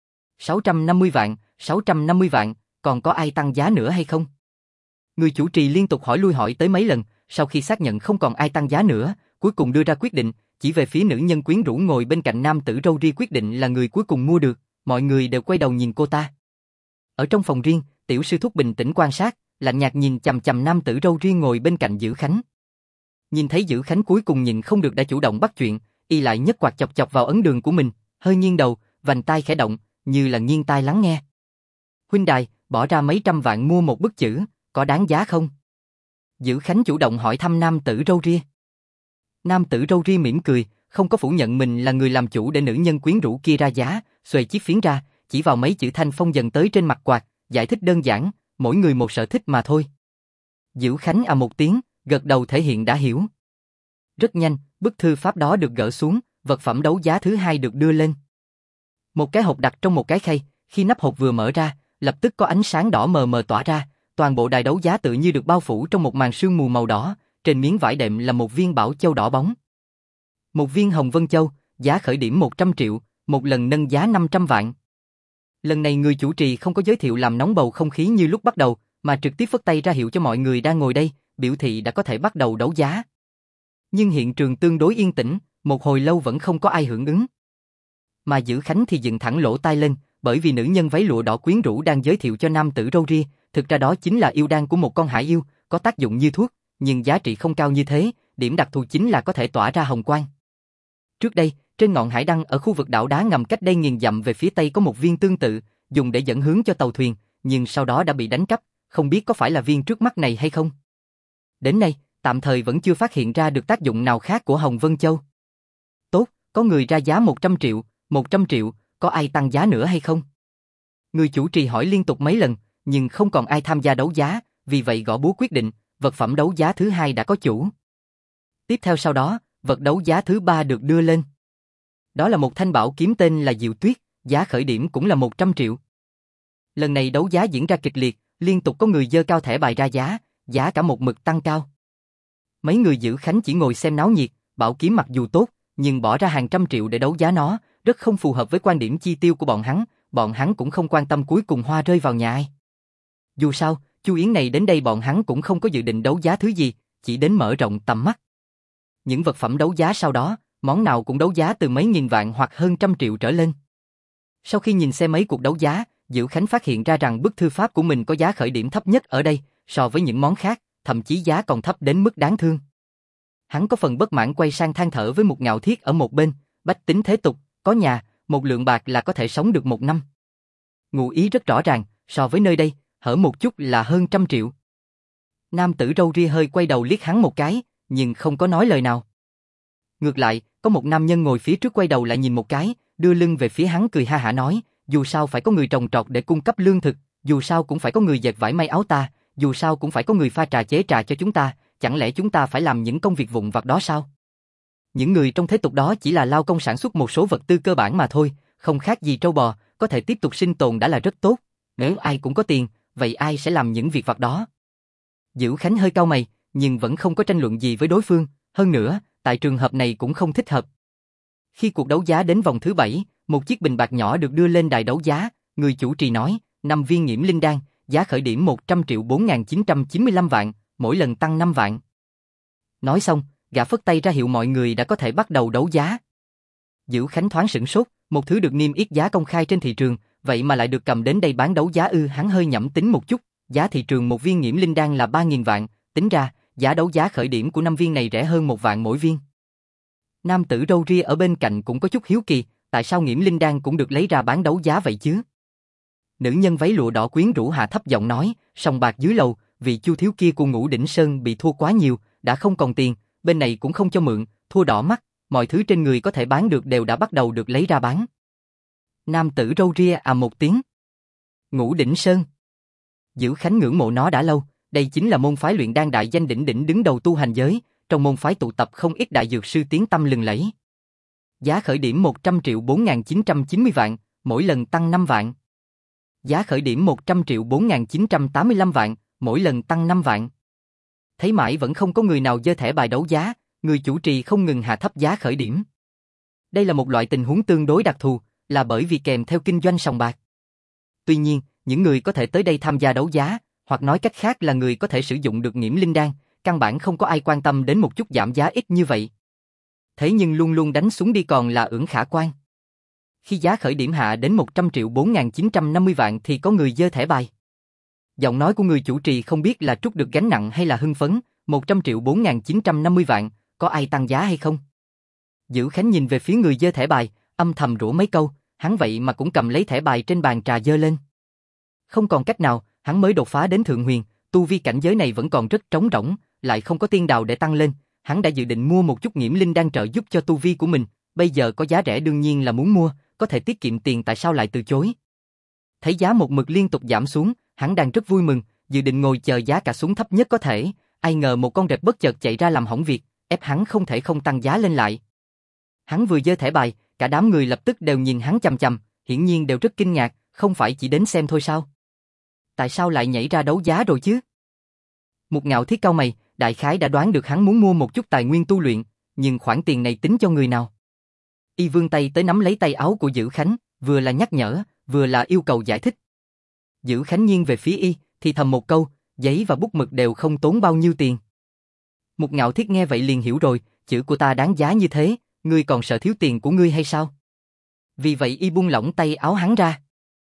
650 vạn, 650 vạn, còn có ai tăng giá nữa hay không? Người chủ trì liên tục hỏi lui hỏi tới mấy lần, sau khi xác nhận không còn ai tăng giá nữa, cuối cùng đưa ra quyết định, chỉ về phía nữ nhân quyến rũ ngồi bên cạnh nam tử râu ria quyết định là người cuối cùng mua được, mọi người đều quay đầu nhìn cô ta. Ở trong phòng riêng, tiểu sư thúc bình tĩnh quan sát, lạnh nhạt nhìn chằm chằm nam tử râu ria ngồi bên cạnh Dữ Khánh. Nhìn thấy Dữ Khánh cuối cùng nhìn không được đã chủ động bắt chuyện, y lại nhấc quạt chọc chọc vào ấn đường của mình, hơi nghiêng đầu, vành tai khẽ động, như là nghiêng tai lắng nghe. Huynh đài, bỏ ra mấy trăm vạn mua một bức chữ, có đáng giá không? Dữ Khánh chủ động hỏi thăm nam tử râu ria. Nam tử râu ria mỉm cười, không có phủ nhận mình là người làm chủ để nữ nhân quyến rũ kia ra giá, xuề chiếc phiến ra, chỉ vào mấy chữ thanh phong dần tới trên mặt quạt, giải thích đơn giản, mỗi người một sở thích mà thôi. Dữ Khánh một tiếng, gật đầu thể hiện đã hiểu. Rất nhanh, bức thư pháp đó được gỡ xuống, vật phẩm đấu giá thứ hai được đưa lên. Một cái hộp đặt trong một cái khay, khi nắp hộp vừa mở ra, lập tức có ánh sáng đỏ mờ mờ tỏa ra, toàn bộ đài đấu giá tự như được bao phủ trong một màn sương mù màu đỏ, trên miếng vải đệm là một viên bảo châu đỏ bóng. Một viên Hồng Vân Châu, giá khởi điểm 100 triệu, một lần nâng giá 500 vạn. Lần này người chủ trì không có giới thiệu làm nóng bầu không khí như lúc bắt đầu, mà trực tiếp phất tay ra hiệu cho mọi người đang ngồi đây, biểu thị đã có thể bắt đầu đấu giá. Nhưng hiện trường tương đối yên tĩnh, một hồi lâu vẫn không có ai hưởng ứng. Mà Dữ Khánh thì dựng thẳng lỗ tai lên, bởi vì nữ nhân váy lụa đỏ quyến rũ đang giới thiệu cho nam tử râu ria, thực ra đó chính là yêu đan của một con hải yêu, có tác dụng như thuốc, nhưng giá trị không cao như thế, điểm đặc thù chính là có thể tỏa ra hồng quang. Trước đây, Trên ngọn hải đăng ở khu vực đảo đá ngầm cách đây nghìn dặm về phía tây có một viên tương tự, dùng để dẫn hướng cho tàu thuyền, nhưng sau đó đã bị đánh cắp, không biết có phải là viên trước mắt này hay không. Đến nay, tạm thời vẫn chưa phát hiện ra được tác dụng nào khác của Hồng Vân Châu. Tốt, có người ra giá 100 triệu, 100 triệu, có ai tăng giá nữa hay không? Người chủ trì hỏi liên tục mấy lần, nhưng không còn ai tham gia đấu giá, vì vậy gõ búa quyết định, vật phẩm đấu giá thứ hai đã có chủ. Tiếp theo sau đó, vật đấu giá thứ ba được đưa lên. Đó là một thanh bảo kiếm tên là Diệu Tuyết, giá khởi điểm cũng là 100 triệu. Lần này đấu giá diễn ra kịch liệt, liên tục có người giơ cao thẻ bài ra giá, giá cả một mực tăng cao. Mấy người giữ khánh chỉ ngồi xem náo nhiệt, bảo kiếm mặc dù tốt, nhưng bỏ ra hàng trăm triệu để đấu giá nó, rất không phù hợp với quan điểm chi tiêu của bọn hắn cũng không quan tâm cuối cùng hoa rơi vào nhà ai. Dù sao, Chu Yến này đến đây bọn hắn cũng không có dự định đấu giá thứ gì, chỉ đến mở rộng tầm mắt. Những vật phẩm đấu giá sau đó, món nào cũng đấu giá từ mấy nghìn vạn hoặc hơn trăm triệu trở lên. Sau khi nhìn xem mấy cuộc đấu giá, Diệu Khánh phát hiện ra rằng bức thư pháp của mình có giá khởi điểm thấp nhất ở đây, so với những món khác, thậm chí giá còn thấp đến mức đáng thương. Hắn có phần bất mãn quay sang than thở với một Ngạo Thiết ở một bên, bách tính thế tục, có nhà, một lượng bạc là có thể sống được một năm. Ngụ ý rất rõ ràng, so với nơi đây, hở một chút là hơn trăm triệu. Nam tử râu ria hơi quay đầu liếc hắn một cái, nhưng không có nói lời nào. Ngược lại, có một nam nhân ngồi phía trước quay đầu lại nhìn một cái, đưa lưng về phía hắn cười ha hả nói, dù sao phải có người trồng trọt để cung cấp lương thực, dù sao cũng phải có người dệt vải may áo ta, dù sao cũng phải có người pha trà chế trà cho chúng ta, chẳng lẽ chúng ta phải làm những công việc vụn vặt đó sao? Những người trong thế tục đó chỉ là lao công sản xuất một số vật tư cơ bản mà thôi, không khác gì trâu bò, có thể tiếp tục sinh tồn đã là rất tốt. Nếu ai cũng có tiền, vậy ai sẽ làm những việc vặt đó? Dữ Khánh hơi cau mày, nhưng vẫn không có tranh luận gì với đối phương, hơn nữa, tại trường hợp này cũng không thích hợp. Khi cuộc đấu giá đến vòng thứ 7, một chiếc bình bạc nhỏ được đưa lên đài đấu giá, người chủ trì nói, 5 viên Nghiễm Linh Đan, giá khởi điểm 100 triệu 4.995 vạn, mỗi lần tăng 5 vạn. Nói xong, gã phất tay ra hiệu mọi người đã có thể bắt đầu đấu giá. Dữ Khánh thoáng sửng sốt, một thứ được niêm yết giá công khai trên thị trường, vậy mà lại được cầm đến đây bán đấu giá ư? Hắn hơi nhẩm tính một chút, giá thị trường một viên Nghiễm Linh Đan là 3.000 vạn, tính ra, giá đấu giá khởi điểm của 5 viên này rẻ hơn 1 vạn mỗi viên. Nam tử râu ria ở bên cạnh cũng có chút hiếu kỳ, tại sao Nghiễm Linh Đan cũng được lấy ra bán đấu giá vậy chứ? Nữ nhân váy lụa đỏ quyến rũ hạ thấp giọng nói, sòng bạc dưới lầu, vị Chu thiếu kia của Ngũ Đỉnh Sơn bị thua quá nhiều, đã không còn tiền, bên này cũng không cho mượn, thua đỏ mắt, mọi thứ trên người có thể bán được đều đã bắt đầu được lấy ra bán. Nam tử râu ria một tiếng. Ngũ Đỉnh Sơn. Dữ Khánh ngưỡng mộ nó đã lâu, đây chính là môn phái luyện đan đại danh đỉnh đỉnh đứng đầu tu hành giới, trong môn phái tụ tập không ít đại dược sư tiếng tăm lừng lẫy. Giá khởi điểm 100 triệu 4.990 vạn, mỗi lần tăng 5 vạn. Giá khởi điểm 100 triệu 4.985 vạn, mỗi lần tăng 5 vạn. Thấy mãi vẫn không có người nào giơ thẻ bài đấu giá, người chủ trì không ngừng hạ thấp giá khởi điểm. Đây là một loại tình huống tương đối đặc thù, là bởi vì kèm theo kinh doanh sòng bạc. Tuy nhiên, những người có thể tới đây tham gia đấu giá, hoặc nói cách khác là người có thể sử dụng được Nghiễm Linh Đan, căn bản không có ai quan tâm đến một chút giảm giá ít như vậy. Thế nhưng luôn luôn đánh xuống đi còn là ưởng khả quan. Khi giá khởi điểm hạ đến 100 triệu 4.950 vạn thì có người giơ thẻ bài. Giọng nói của người chủ trì không biết là trút được gánh nặng hay là hưng phấn, 100 triệu 4.950 vạn, có ai tăng giá hay không? Dữ Khánh nhìn về phía người giơ thẻ bài, âm thầm rủa mấy câu, hắn vậy mà cũng cầm lấy thẻ bài trên bàn trà giơ lên. Không còn cách nào, hắn mới đột phá đến thượng huyền, tu vi cảnh giới này vẫn còn rất trống rỗng, lại không có tiên đào để tăng lên, hắn đã dự định mua một chút Nghiễm Linh Đan trợ giúp cho tu vi của mình, bây giờ có giá rẻ đương nhiên là muốn mua, có thể tiết kiệm tiền tại sao lại từ chối. Thấy giá một mực liên tục giảm xuống, hắn đang rất vui mừng, dự định ngồi chờ giá cả xuống thấp nhất có thể, ai ngờ một con rệp bất chợt chạy ra làm hỏng việc, ép hắn không thể không tăng giá lên lại. Hắn vừa giơ thẻ bài, cả đám người lập tức đều nhìn hắn chằm chằm, hiển nhiên đều rất kinh ngạc, không phải chỉ đến xem thôi sao? Tại sao lại nhảy ra đấu giá rồi chứ? Một Ngạo Thiết cau mày, đại khái đã đoán được hắn muốn mua một chút tài nguyên tu luyện, nhưng khoản tiền này tính cho người nào? Y vươn tay tới nắm lấy tay áo của Dữ Khánh, vừa là nhắc nhở, vừa là yêu cầu giải thích. Dữ Khánh nghiêng về phía Y, thì thầm một câu, giấy và bút mực đều không tốn bao nhiêu tiền. Một Ngạo Thiết nghe vậy liền hiểu rồi, chữ của ta đáng giá như thế, ngươi còn sợ thiếu tiền của ngươi hay sao? Vì vậy Y buông lỏng tay áo hắn ra.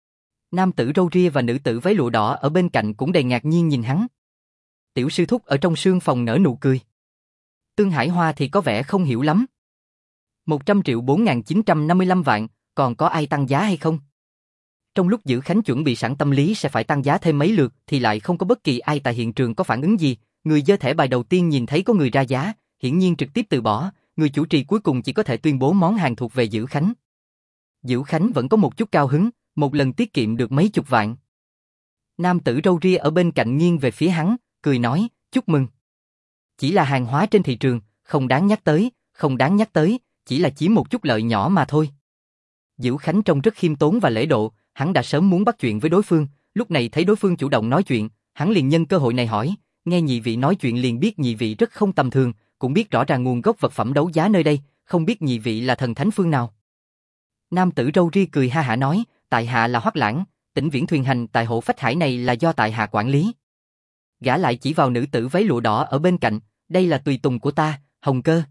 Nam tử râu ria và nữ tử váy lụa đỏ ở bên cạnh cũng đầy ngạc nhiên nhìn hắn. Tiểu sư thúc ở trong sương phòng nở nụ cười. Tương Hải Hoa thì có vẻ không hiểu lắm. 100 triệu 4.955 vạn, còn có ai tăng giá hay không? Trong lúc Dữ Khánh chuẩn bị sẵn tâm lý sẽ phải tăng giá thêm mấy lượt thì lại không có bất kỳ ai tại hiện trường có phản ứng gì, người giơ thẻ bài đầu tiên nhìn thấy có người ra giá, hiển nhiên trực tiếp từ bỏ, người chủ trì cuối cùng chỉ có thể tuyên bố món hàng thuộc về Dữ Khánh. Dữ Khánh vẫn có một chút cao hứng, một lần tiết kiệm được mấy chục vạn. Nam tử râu ria ở bên cạnh nghiêng về phía hắn, cười nói, chúc mừng. Chỉ là hàng hóa trên thị trường, không đáng nhắc tới, không đáng nhắc tới, chỉ là chiếm một chút lợi nhỏ mà thôi. Dữ Khánh trông rất khiêm tốn và lễ độ, hắn đã sớm muốn bắt chuyện với đối phương, lúc này thấy đối phương chủ động nói chuyện, hắn liền nhân cơ hội này hỏi, nghe nhị vị nói chuyện liền biết nhị vị rất không tầm thường, cũng biết rõ ràng nguồn gốc vật phẩm đấu giá nơi đây, không biết nhị vị là thần thánh phương nào. Nam tử râu ria cười ha hả nói, tại hạ là Hoắc Lãng, Tĩnh Viễn thuyền hành tại hộ phách hải này là do tại hạ quản lý. Gã lại chỉ vào nữ tử váy lụa đỏ ở bên cạnh, đây là tùy tùng của ta, Hồng Cơ.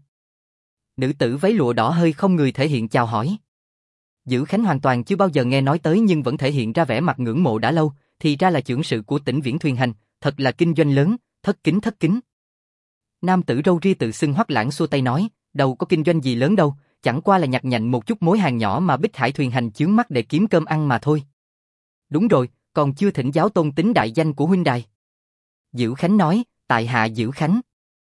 Nữ tử váy lụa đỏ hơi không người thể hiện chào hỏi. Dữ Khánh hoàn toàn chưa bao giờ nghe nói tới nhưng vẫn thể hiện ra vẻ mặt ngưỡng mộ đã lâu, thì ra là trưởng sự của Tĩnh Viễn thuyền hành, thật là kinh doanh lớn, thất kính thất kính. Nam tử râu ria tự xưng Hoắc Lãng xua tay nói, đâu có kinh doanh gì lớn đâu, chẳng qua là nhặt nhạnh một chút mối hàng nhỏ mà Bích Hải thuyền hành chướng mắt để kiếm cơm ăn mà thôi. Đúng rồi, còn chưa thỉnh giáo tôn tính đại danh của huynh đài. Dữ Khánh nói, tại hạ Dữ Khánh.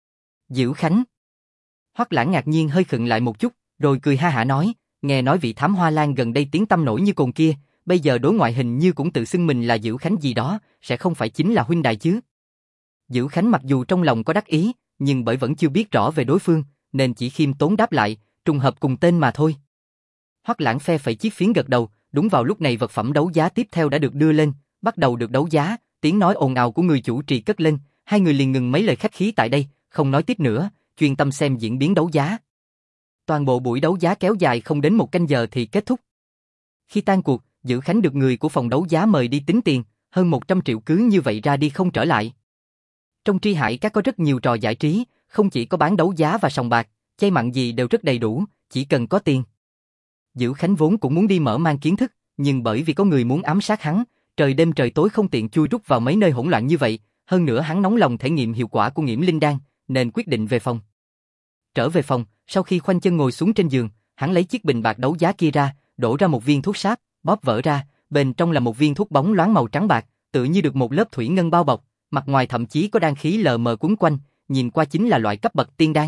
Dữ Khánh. Hoắc Lãng ngạc nhiên hơi khựng lại một chút, rồi cười ha hả nói, nghe nói vị thám hoa lan gần đây tiếng tăm nổi như cồn kia, bây giờ đối ngoại hình như cũng tự xưng mình là Dữ Khánh gì đó, sẽ không phải chính là huynh đài chứ? Dữ Khánh mặc dù trong lòng có đắc ý, nhưng bởi vẫn chưa biết rõ về đối phương, nên chỉ khiêm tốn đáp lại, trùng hợp cùng tên mà thôi. Hoắc Lãng phe phẩy chiếc phiến gật đầu, đúng vào lúc này vật phẩm đấu giá tiếp theo đã được đưa lên, bắt đầu được đấu giá, tiếng nói ồn ào của người chủ trì cất lên, hai người liền ngừng mấy lời khách khí tại đây, không nói tiếp nữa, chuyên tâm xem diễn biến đấu giá. Toàn bộ buổi đấu giá kéo dài không đến 1 canh giờ thì kết thúc. Khi tan cuộc, Dữ Khánh được người của phòng đấu giá mời đi tính tiền, hơn 100 triệu cứ như vậy ra đi không trở lại. Trong Tri Hải Các có rất nhiều trò giải trí, không chỉ có bán đấu giá và sòng bạc, chay mặn gì đều rất đầy đủ, chỉ cần có tiền. Dữ Khánh vốn cũng muốn đi mở mang kiến thức, nhưng bởi vì có người muốn ám sát hắn, trời đêm trời tối không tiện chui rút vào mấy nơi hỗn loạn như vậy, hơn nữa hắn nóng lòng thể nghiệm hiệu quả của Nghiễm Linh Đan, nên quyết định về phòng. Trở về phòng, sau khi khoanh chân ngồi xuống trên giường, hắn lấy chiếc bình bạc đấu giá kia ra, đổ ra một viên thuốc sáp, bóp vỡ ra, bên trong là một viên thuốc bóng loáng màu trắng bạc, tựa như được một lớp thủy ngân bao bọc, mặt ngoài thậm chí có đan khí lờ mờ quấn quanh, nhìn qua chính là loại cấp bậc tiên đan.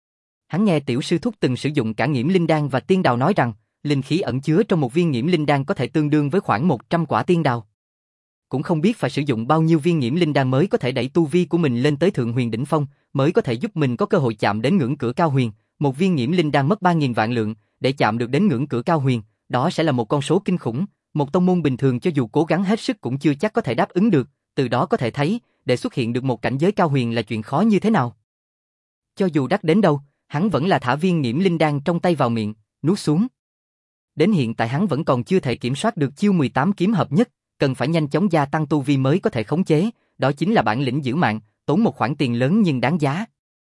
Hắn nghe tiểu sư thúc từng sử dụng cả Nghiễm Linh Đan và tiên đào nói rằng, linh khí ẩn chứa trong một viên Nghiễm Linh Đan có thể tương đương với khoảng 100 quả tiên đào. Cũng không biết phải sử dụng bao nhiêu viên Nghiễm Linh Đan mới có thể đẩy tu vi của mình lên tới Thượng Huyền đỉnh phong, mới có thể giúp mình có cơ hội chạm đến ngưỡng cửa Cao Huyền. Một viên Nghiễm Linh Đan mất 3.000 vạn lượng, để chạm được đến ngưỡng cửa Cao Huyền, đó sẽ là một con số kinh khủng, một tông môn bình thường cho dù cố gắng hết sức cũng chưa chắc có thể đáp ứng được, từ đó có thể thấy, để xuất hiện được một cảnh giới Cao Huyền là chuyện khó như thế nào. Cho dù đắt đến đâu, hắn vẫn là thả viên Nghiễm Linh Đan trong tay vào miệng, nuốt xuống. Đến hiện tại hắn vẫn còn chưa thể kiểm soát được chiêu 18 kiếm hợp nhất, cần phải nhanh chóng gia tăng tu vi mới có thể khống chế, đó chính là bản lĩnh giữ mạng, tốn một khoản tiền lớn nhưng đáng giá.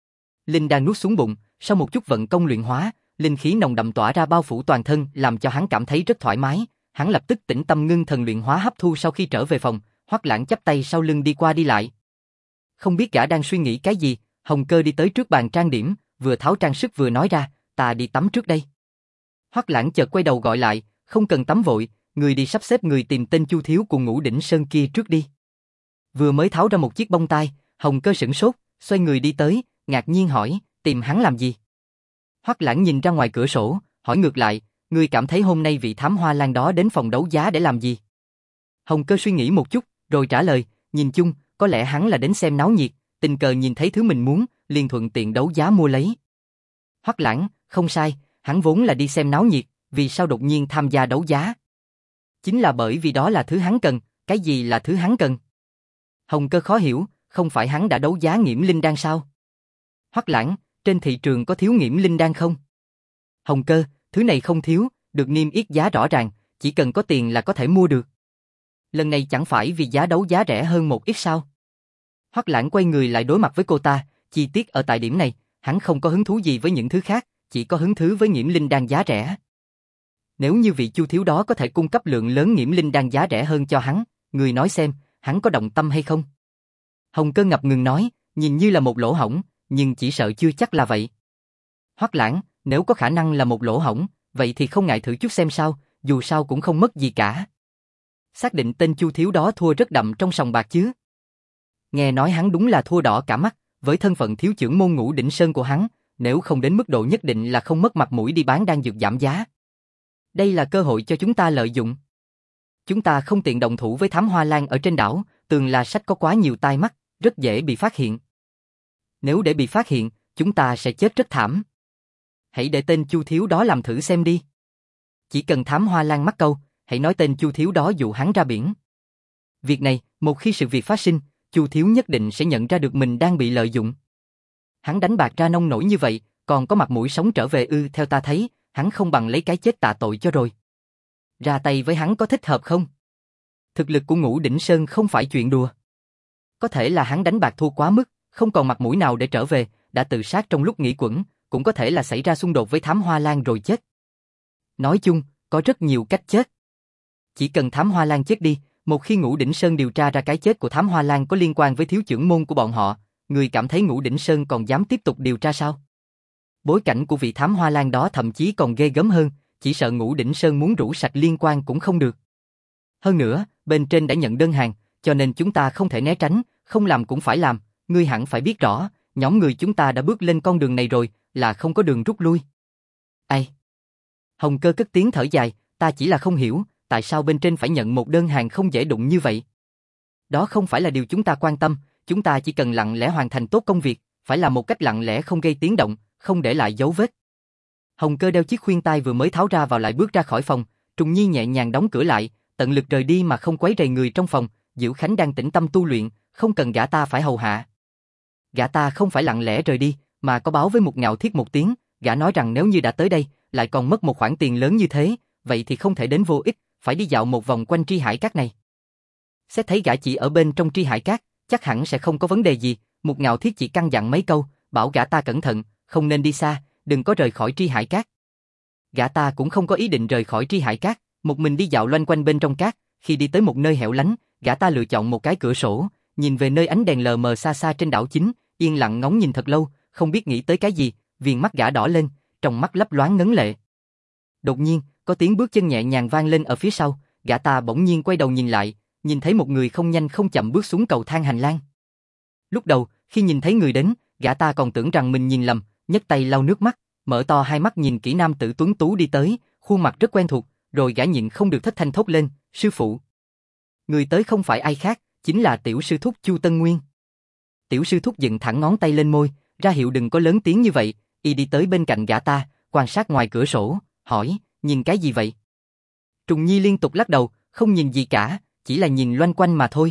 Linh Đan nuốt xuống bụng, sau một chút vận công luyện hóa, linh khí nồng đậm tỏa ra bao phủ toàn thân, làm cho hắn cảm thấy rất thoải mái. Hắn lập tức tĩnh tâm ngưng thần luyện hóa hấp thu. Sau khi trở về phòng, Hoắc Lãng chắp tay sau lưng đi qua đi lại. Không biết gã đang suy nghĩ cái gì, Hồng Cơ đi tới trước bàn trang điểm, vừa tháo trang sức vừa nói ra, ta đi tắm trước đây. Hoắc Lãng chợt quay đầu gọi lại, không cần tắm vội, người đi sắp xếp người tìm tên Chu Thiếu cùng Ngũ Đỉnh Sơn kia trước đi. Vừa mới tháo ra một chiếc bông tai, Hồng Cơ sửng sốt, xoay người đi tới, ngạc nhiên hỏi, tìm hắn làm gì? Hoắc Lãng nhìn ra ngoài cửa sổ, hỏi ngược lại, ngươi cảm thấy hôm nay vị thám hoa lan đó đến phòng đấu giá để làm gì? Hồng Cơ suy nghĩ một chút, rồi trả lời, nhìn chung, có lẽ hắn là đến xem náo nhiệt, tình cờ nhìn thấy thứ mình muốn, liền thuận tiện đấu giá mua lấy. Hoắc Lãng, không sai, hắn vốn là đi xem náo nhiệt, vì sao đột nhiên tham gia đấu giá? Chính là bởi vì đó là thứ hắn cần, cái gì là thứ hắn cần? Hồng Cơ khó hiểu, không phải hắn đã đấu giá Nghiễm Linh Đan sao? Hoắc Lãng, trên thị trường có thiếu Nghiễm Linh Đan không? Hồng Cơ, thứ này không thiếu, được niêm yết giá rõ ràng, chỉ cần có tiền là có thể mua được. Lần này chẳng phải vì giá đấu giá rẻ hơn một ít sao? Hoắc Lãng quay người lại đối mặt với cô ta, chi tiết ở tại điểm này, hắn không có hứng thú gì với những thứ khác, chỉ có hứng thú với Nghiễm Linh Đan giá rẻ. Nếu như vị Chu Thiếu đó có thể cung cấp lượng lớn Nghiễm Linh Đan giá rẻ hơn cho hắn, người nói xem, hắn có động tâm hay không? Hồng Cơ ngập ngừng nói, nhìn như là một lỗ hổng, nhưng chỉ sợ chưa chắc là vậy. Hoắc Lãng, Nếu có khả năng là một lỗ hổng, vậy thì không ngại thử chút xem sao, dù sao cũng không mất gì cả. Xác định tên Chu Thiếu đó thua rất đậm trong sòng bạc chứ. Nghe nói hắn đúng là thua đỏ cả mắt, với thân phận thiếu trưởng môn Ngũ Đỉnh Sơn của hắn, nếu không đến mức độ nhất định là không mất mặt mũi đi bán đan dược giảm giá. Đây là cơ hội cho chúng ta lợi dụng. Chúng ta không tiện động thủ với Thám Hoa Lan ở trên đảo, Tường La Sách có quá nhiều tai mắt, rất dễ bị phát hiện. Nếu để bị phát hiện, chúng ta sẽ chết rất thảm. Hãy để tên Chu Thiếu đó làm thử xem đi. Chỉ cần Thám Hoa Lan mắc câu, hãy nói tên Chu Thiếu đó dụ hắn ra biển. Việc này, một khi sự việc phát sinh, Chu Thiếu nhất định sẽ nhận ra được mình đang bị lợi dụng. Hắn đánh bạc ra nông nổi như vậy, còn có mặt mũi sống trở về ư? Theo ta thấy, hắn không bằng lấy cái chết tạ tội cho rồi. Ra tay với hắn có thích hợp không? Thực lực của Ngũ Đỉnh Sơn không phải chuyện đùa. Có thể là hắn đánh bạc thua quá mức, không còn mặt mũi nào để trở về, đã tự sát trong lúc nghỉ quẩn, cũng có thể là xảy ra xung đột với Thám Hoa Lan rồi chết. Nói chung, có rất nhiều cách chết. Chỉ cần Thám Hoa Lan chết đi, một khi Ngũ Đỉnh Sơn điều tra ra cái chết của Thám Hoa Lan có liên quan với thiếu trưởng môn của bọn họ, người cảm thấy Ngũ Đỉnh Sơn còn dám tiếp tục điều tra sao? Bối cảnh của vị Thám Hoa Lan đó thậm chí còn ghê gớm hơn, chỉ sợ Ngũ Đỉnh Sơn muốn rũ sạch liên quan cũng không được. Hơn nữa, bên trên đã nhận đơn hàng, cho nên chúng ta không thể né tránh, không làm cũng phải làm, ngươi hẳn phải biết rõ, nhóm người chúng ta đã bước lên con đường này rồi, là không có đường rút lui. Ai? Hồng Cơ cất tiếng thở dài, ta chỉ là không hiểu, tại sao bên trên phải nhận một đơn hàng không dễ đụng như vậy? Đó không phải là điều chúng ta quan tâm, chúng ta chỉ cần lặng lẽ hoàn thành tốt công việc, phải làm một cách lặng lẽ không gây tiếng động, không để lại dấu vết. Hồng Cơ đeo chiếc khuyên tai vừa mới tháo ra vào lại bước ra khỏi phòng, Trùng Nhi nhẹ nhàng đóng cửa lại, tận lực rời đi mà không quấy rầy người trong phòng, Diệu Khánh đang tĩnh tâm tu luyện, không cần gã ta phải hầu hạ. Gã ta không phải lặng lẽ rời đi, mà có báo với Mục Ngạo Thiết một tiếng, gã nói rằng nếu như đã tới đây, lại còn mất một khoản tiền lớn như thế, vậy thì không thể đến vô ích, phải đi dạo một vòng quanh Tri Hải Cát này. Xét thấy gã chỉ ở bên trong Tri Hải Cát, chắc hẳn sẽ không có vấn đề gì, Mục Ngạo Thiết chỉ căn dặn mấy câu, bảo gã ta cẩn thận, không nên đi xa, đừng có rời khỏi Tri Hải Cát. Gã ta cũng không có ý định rời khỏi Tri Hải Cát, một mình đi dạo loanh quanh bên trong cát, khi đi tới một nơi hẻo lánh, gã ta lựa chọn một cái cửa sổ, nhìn về nơi ánh đèn lờ mờ xa xa trên đảo chính, yên lặng ngóng nhìn thật lâu, không biết nghĩ tới cái gì, viền mắt gã đỏ lên, trong mắt lấp loáng ngấn lệ. Đột nhiên, có tiếng bước chân nhẹ nhàng vang lên ở phía sau, gã ta bỗng nhiên quay đầu nhìn lại, nhìn thấy một người không nhanh không chậm bước xuống cầu thang hành lang. Lúc đầu, khi nhìn thấy người đến, gã ta còn tưởng rằng mình nhìn lầm, nhấc tay lau nước mắt, mở to hai mắt nhìn kỹ nam tử tuấn tú đi tới, khuôn mặt rất quen thuộc, rồi gã nhịn không được thất thanh thốt lên, sư phụ. Người tới không phải ai khác, chính là tiểu sư thúc Chu Tân Nguyên. Tiểu sư thúc dựng thẳng ngón tay lên môi, ra hiệu đừng có lớn tiếng như vậy, y đi tới bên cạnh gã ta, quan sát ngoài cửa sổ, hỏi, nhìn cái gì vậy? Trùng Nhi liên tục lắc đầu, không nhìn gì cả, chỉ là nhìn loanh quanh mà thôi.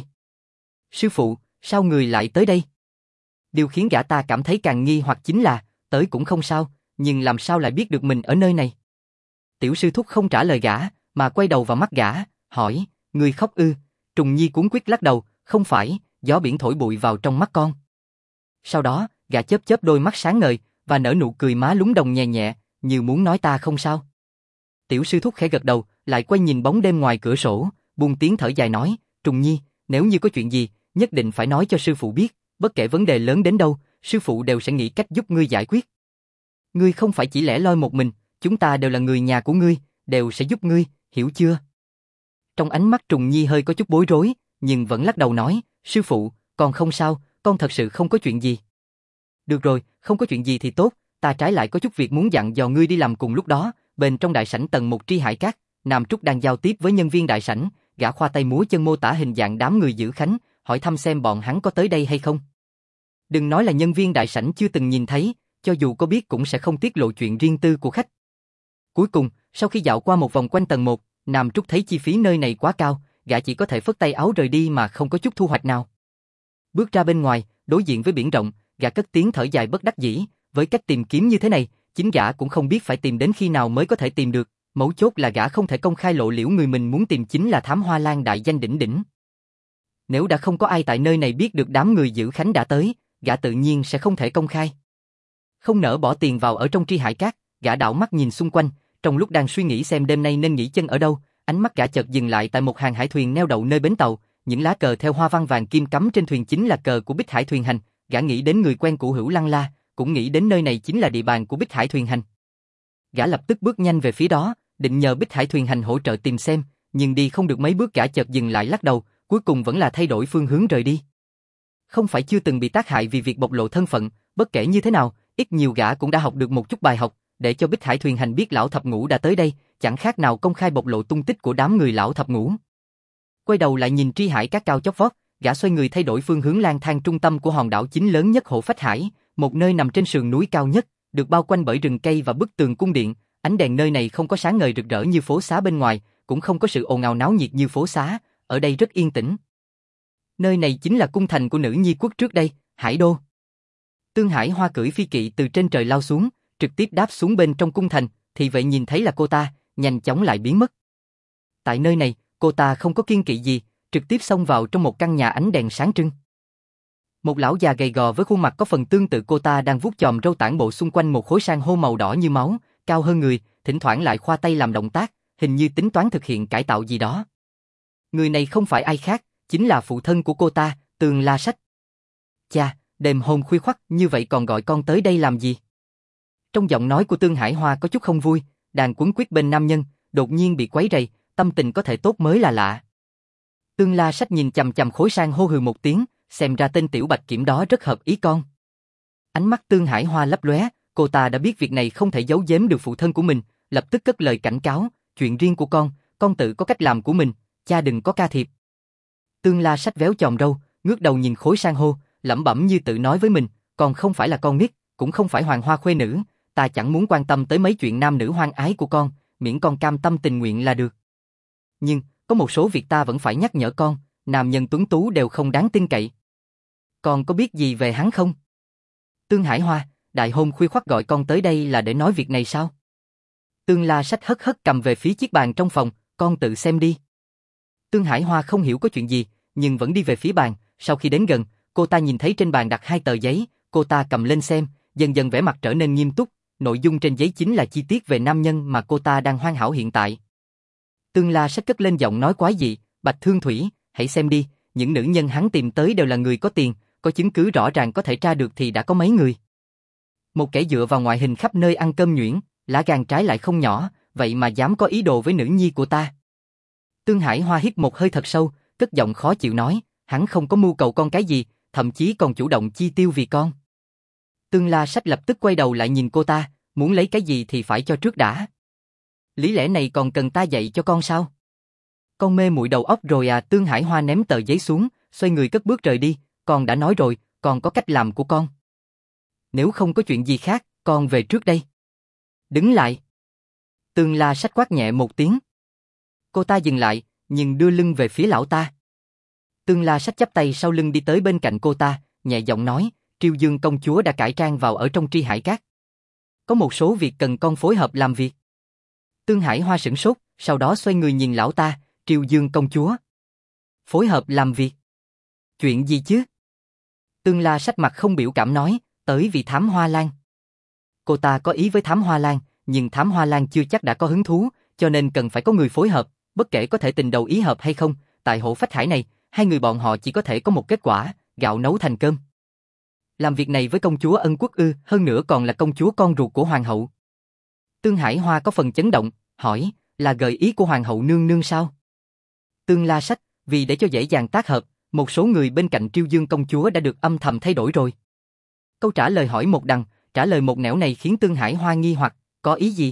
Sư phụ, sao người lại tới đây? Điều khiến gã ta cảm thấy càng nghi hoặc chính là, tới cũng không sao, nhưng làm sao lại biết được mình ở nơi này? Tiểu sư thúc không trả lời gã, mà quay đầu vào mắt gã, hỏi, người khóc ư? Trùng Nhi cuống quýt lắc đầu, không phải, gió biển thổi bụi vào trong mắt con. Sau đó, gã chớp chớp đôi mắt sáng ngời, và nở nụ cười má lúng đồng nhẹ nhẹ, như muốn nói ta không sao. Tiểu sư thúc khẽ gật đầu, lại quay nhìn bóng đêm ngoài cửa sổ, buông tiếng thở dài nói, Trùng Nhi, nếu như có chuyện gì, nhất định phải nói cho sư phụ biết, bất kể vấn đề lớn đến đâu, sư phụ đều sẽ nghĩ cách giúp ngươi giải quyết. Ngươi không phải chỉ lẻ loi một mình, chúng ta đều là người nhà của ngươi, đều sẽ giúp ngươi, hiểu chưa? Trong ánh mắt Trùng Nhi hơi có chút bối rối, nhưng vẫn lắc đầu nói, sư phụ, con không sao, con thật sự không có chuyện gì. Được rồi, không có chuyện gì thì tốt, ta trái lại có chút việc muốn dặn dò ngươi đi làm. Cùng lúc đó, bên trong đại sảnh tầng 1 Tri Hải Cát, Nam Trúc đang giao tiếp với nhân viên đại sảnh, gã khoa tay múa chân mô tả hình dạng đám người giữ khánh, hỏi thăm xem bọn hắn có tới đây hay không. Đừng nói là nhân viên đại sảnh chưa từng nhìn thấy, cho dù có biết cũng sẽ không tiết lộ chuyện riêng tư của khách. Cuối cùng, sau khi dạo qua một vòng quanh tầng 1, Nam Trúc thấy chi phí nơi này quá cao, gã chỉ có thể phất tay áo rời đi mà không có chút thu hoạch nào. Bước ra bên ngoài, đối diện với biển rộng, gã cất tiếng thở dài bất đắc dĩ, với cách tìm kiếm như thế này, chính gã cũng không biết phải tìm đến khi nào mới có thể tìm được, mấu chốt là gã không thể công khai lộ liễu người mình muốn tìm chính là Thám Hoa Lan đại danh đỉnh đỉnh. Nếu đã không có ai tại nơi này biết được đám người giữ khánh đã tới, gã tự nhiên sẽ không thể công khai. Không nỡ bỏ tiền vào ở trong Tri Hải Cát, gã đảo mắt nhìn xung quanh, trong lúc đang suy nghĩ xem đêm nay nên nghỉ chân ở đâu, ánh mắt gã chợt dừng lại tại một hàng hải thuyền neo đậu nơi bến tàu, những lá cờ theo hoa văn vàng kim cắm trên thuyền chính là cờ của Bích Hải Thuyền Hành, gã nghĩ đến người quen cũ Hữu Lăng La, cũng nghĩ đến nơi này chính là địa bàn của Bích Hải Thuyền Hành. gã lập tức bước nhanh về phía đó, định nhờ Bích Hải thuyền hành hỗ trợ tìm xem, nhưng đi không được mấy bước gã chợt dừng lại lắc đầu, cuối cùng vẫn là thay đổi phương hướng rời đi. Không phải chưa từng bị tác hại vì việc bộc lộ thân phận, bất kể như thế nào, ít nhiều gã cũng đã học được một chút bài học, để cho Bích Hải thuyền hành biết lão thập ngũ đã tới đây, chẳng khác nào công khai bộc lộ tung tích của đám người lão thập ngũ. Quay đầu lại nhìn Tri Hải Cát cao chót vót, gã xoay người thay đổi phương hướng lang thang trung tâm của hòn đảo chính lớn nhất Hổ Phách Hải, một nơi nằm trên sườn núi cao nhất, được bao quanh bởi rừng cây và bức tường cung điện. Ánh đèn nơi này không có sáng ngời rực rỡ như phố xá bên ngoài, cũng không có sự ồn ào náo nhiệt như phố xá, ở đây rất yên tĩnh. Nơi này chính là cung thành của nữ nhi quốc trước đây, Hải Đô. Tương Hải Hoa cưỡi phi kỵ từ trên trời lao xuống, trực tiếp đáp xuống bên trong cung thành, thì vậy nhìn thấy là cô ta, nhanh chóng lại biến mất. Tại nơi này, cô ta không có kiêng kỵ gì, trực tiếp xông vào trong một căn nhà ánh đèn sáng trưng. Một lão già gầy gò với khuôn mặt có phần tương tự cô ta đang vuốt chòm râu tản bộ xung quanh một khối san hô màu đỏ như máu, cao hơn người, thỉnh thoảng lại khoa tay làm động tác, hình như tính toán thực hiện cải tạo gì đó. Người này không phải ai khác, chính là phụ thân của cô ta, Tường La Sách. Cha, đêm hôm khuya khoắt như vậy còn gọi con tới đây làm gì? Trong giọng nói của Tương Hải Hoa có chút không vui, đang quấn quýt bên nam nhân, đột nhiên bị quấy rầy, tâm tình có thể tốt mới là lạ. Tương La Sách nhìn chằm chằm khối san hô hừ một tiếng, xem ra tên tiểu bạch kiểm đó rất hợp ý con. Ánh mắt Tương Hải Hoa lấp lóe, cô ta đã biết việc này không thể giấu giếm được phụ thân của mình, lập tức cất lời cảnh cáo, chuyện riêng của con tự có cách làm của mình, cha đừng có can thiệp. Tương La Sách véo chòm râu, ngước đầu nhìn khối san hô, lẩm bẩm như tự nói với mình, con không phải là con nít, cũng không phải hoàng hoa khuê nữ, ta chẳng muốn quan tâm tới mấy chuyện nam nữ hoang ái của con, miễn con cam tâm tình nguyện là được. Nhưng, có một số việc ta vẫn phải nhắc nhở con, nam nhân tuấn tú đều không đáng tin cậy. Con có biết gì về hắn không? Tương Hải Hoa, đại hôn khuya khoắt gọi con tới đây là để nói việc này sao? Tương La Sách hất hất cầm về phía chiếc bàn trong phòng, con tự xem đi. Tương Hải Hoa không hiểu có chuyện gì, nhưng vẫn đi về phía bàn, sau khi đến gần, cô ta nhìn thấy trên bàn đặt 2 tờ giấy, cô ta cầm lên xem, dần dần vẻ mặt trở nên nghiêm túc, nội dung trên giấy chính là chi tiết về nam nhân mà cô ta đang hoàn hảo hiện tại. Tương La Sách cất lên giọng nói quái dị, Bạch Thương Thủy, hãy xem đi, những nữ nhân hắn tìm tới đều là người có tiền, có chứng cứ rõ ràng có thể tra được thì đã có mấy người. Một kẻ dựa vào ngoại hình khắp nơi ăn cơm nhuyễn, lá gan trái lại không nhỏ, vậy mà dám có ý đồ với nữ nhi của ta. Tương Hải Hoa hít một hơi thật sâu, cất giọng khó chịu nói, hắn không có mưu cầu con cái gì, thậm chí còn chủ động chi tiêu vì con. Tương La Sách lập tức quay đầu lại nhìn cô ta, muốn lấy cái gì thì phải cho trước đã. Lý lẽ này còn cần ta dạy cho con sao? Con mê muội đầu óc rồi à? Tương Hải Hoa ném tờ giấy xuống, xoay người cất bước rời đi, con đã nói rồi, con có cách làm của con. Nếu không có chuyện gì khác, con về trước đây. Đứng lại. Tương La Sách quát nhẹ một tiếng. Cô ta dừng lại, nhưng đưa lưng về phía lão ta. Tương La Sách chắp tay sau lưng đi tới bên cạnh cô ta, nhẹ giọng nói, Triều Dương công chúa đã cải trang vào ở trong Tri Hải Cát. Có một số việc cần con phối hợp làm việc. Tương Hải Hoa sửng sốt, sau đó xoay người nhìn lão ta, Triều Dương công chúa. Phối hợp làm việc? Chuyện gì chứ? Tương La Sách mặt không biểu cảm nói, tới vì Thám Hoa Lan. Cô ta có ý với Thám Hoa Lan, nhưng Thám Hoa Lan chưa chắc đã có hứng thú, cho nên cần phải có người phối hợp, bất kể có thể tình đầu ý hợp hay không, tại Hổ Phách Hải này, hai người bọn họ chỉ có thể có một kết quả, gạo nấu thành cơm. Làm việc này với công chúa Ân Quốc ư, hơn nữa còn là công chúa con ruột của hoàng hậu. Tương Hải Hoa có phần chấn động, hỏi, là gợi ý của hoàng hậu nương nương sao? Tương La Sách, vì để cho dễ dàng tác hợp, một số người bên cạnh Triều Dương công chúa đã được âm thầm thay đổi rồi. Câu trả lời hỏi một đằng, trả lời một nẻo này khiến Tương Hải Hoa nghi hoặc, có ý gì?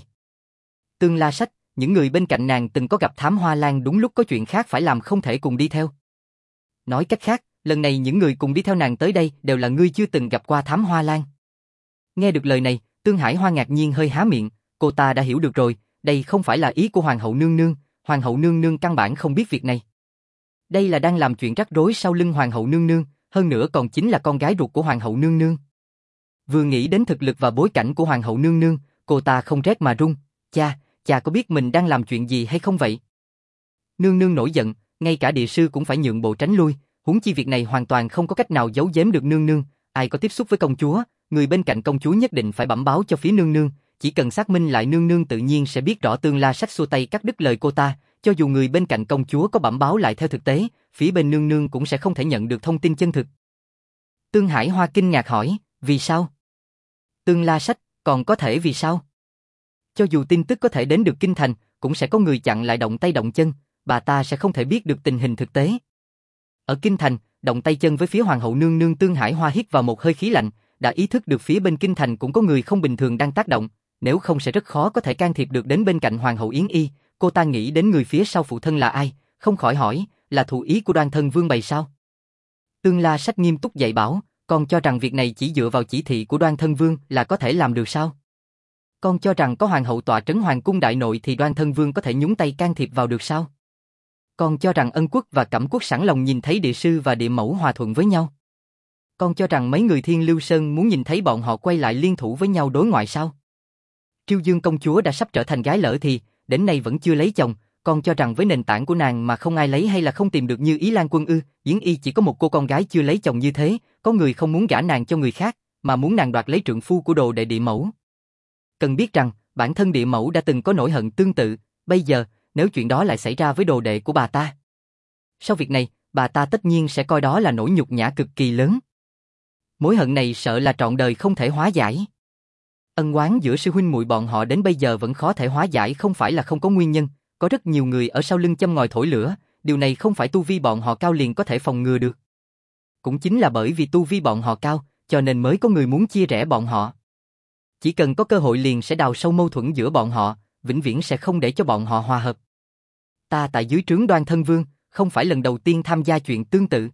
Tương La Sách, những người bên cạnh nàng từng có gặp Thám Hoa Lan đúng lúc có chuyện khác phải làm không thể cùng đi theo. Nói cách khác, lần này những người cùng đi theo nàng tới đây đều là ngươi chưa từng gặp qua Thám Hoa Lan. Nghe được lời này, Tương Hải Hoa ngạc nhiên hơi há miệng, cô ta đã hiểu được rồi, đây không phải là ý của Hoàng hậu nương nương, Hoàng hậu nương nương căn bản không biết việc này. Đây là đang làm chuyện rắc rối sau lưng Hoàng hậu nương nương, hơn nữa còn chính là con gái ruột của Hoàng hậu nương nương. Vừa nghĩ đến thực lực và bối cảnh của Hoàng hậu nương nương, cô ta không rét mà run, cha có biết mình đang làm chuyện gì hay không vậy? Nương nương nổi giận, ngay cả địa sư cũng phải nhượng bộ tránh lui, huống chi việc này hoàn toàn không có cách nào giấu giếm được nương nương, ai có tiếp xúc với công chúa, người bên cạnh công chúa nhất định phải bẩm báo cho phía nương nương, chỉ cần xác minh lại nương nương tự nhiên sẽ biết rõ. Tương La Sách xua tay cắt đứt lời cô ta, cho dù người bên cạnh công chúa có bẩm báo lại theo thực tế, phía bên nương nương cũng sẽ không thể nhận được thông tin chân thực. Tương Hải Hoa kinh ngạc hỏi, vì sao? Tương La Sách, còn có thể vì sao? Cho dù tin tức có thể đến được kinh thành, cũng sẽ có người chặn lại động tay động chân, bà ta sẽ không thể biết được tình hình thực tế. Ở kinh thành, động tay chân với phía hoàng hậu nương nương. Tương Hải Hoa hít vào một hơi khí lạnh, đã ý thức được phía bên kinh thành cũng có người không bình thường đang tác động, nếu không sẽ rất khó có thể can thiệp được đến bên cạnh hoàng hậu Yến Y. Cô ta nghĩ đến người phía sau phụ thân là ai, không khỏi hỏi, là thụ ý của Đoan Thân Vương bày sao? Tương La Sách nghiêm túc dạy bảo, con cho rằng việc này chỉ dựa vào chỉ thị của Đoan Thân Vương là có thể làm được sao? Con cho rằng có hoàng hậu tọa trấn hoàng cung đại nội thì Đoan Thân Vương có thể nhúng tay can thiệp vào được sao? Con cho rằng Ân Quốc và Cẩm Quốc sẵn lòng nhìn thấy địa sư và địa mẫu hòa thuận với nhau? Con cho rằng mấy người Thiên Lưu Sơn muốn nhìn thấy bọn họ quay lại liên thủ với nhau đối ngoại sao? Triêu Dương công chúa đã sắp trở thành gái lỡ thì, đến nay vẫn chưa lấy chồng, con cho rằng với nền tảng của nàng mà không ai lấy hay là không tìm được Như Ý Lan Quân ư? Yến Y chỉ có một cô con gái chưa lấy chồng như thế, có người không muốn gả nàng cho người khác, mà muốn nàng đoạt lấy trượng phu của đồ đệ địa mẫu. Cần biết rằng, bản thân địa mẫu đã từng có nỗi hận tương tự, bây giờ, nếu chuyện đó lại xảy ra với đồ đệ của bà ta. Sau việc này, bà ta tất nhiên sẽ coi đó là nỗi nhục nhã cực kỳ lớn. Mối hận này sợ là trọn đời không thể hóa giải. Ân oán giữa sư huynh muội bọn họ đến bây giờ vẫn khó thể hóa giải, không phải là không có nguyên nhân, có rất nhiều người ở sau lưng châm ngòi thổi lửa, điều này không phải tu vi bọn họ cao liền có thể phòng ngừa được. Cũng chính là bởi vì tu vi bọn họ cao, cho nên mới có người muốn chia rẽ bọn họ. Chỉ cần có cơ hội liền sẽ đào sâu mâu thuẫn giữa bọn họ, vĩnh viễn sẽ không để cho bọn họ hòa hợp. Ta tại dưới trướng Đoan Thân Vương, không phải lần đầu tiên tham gia chuyện tương tự.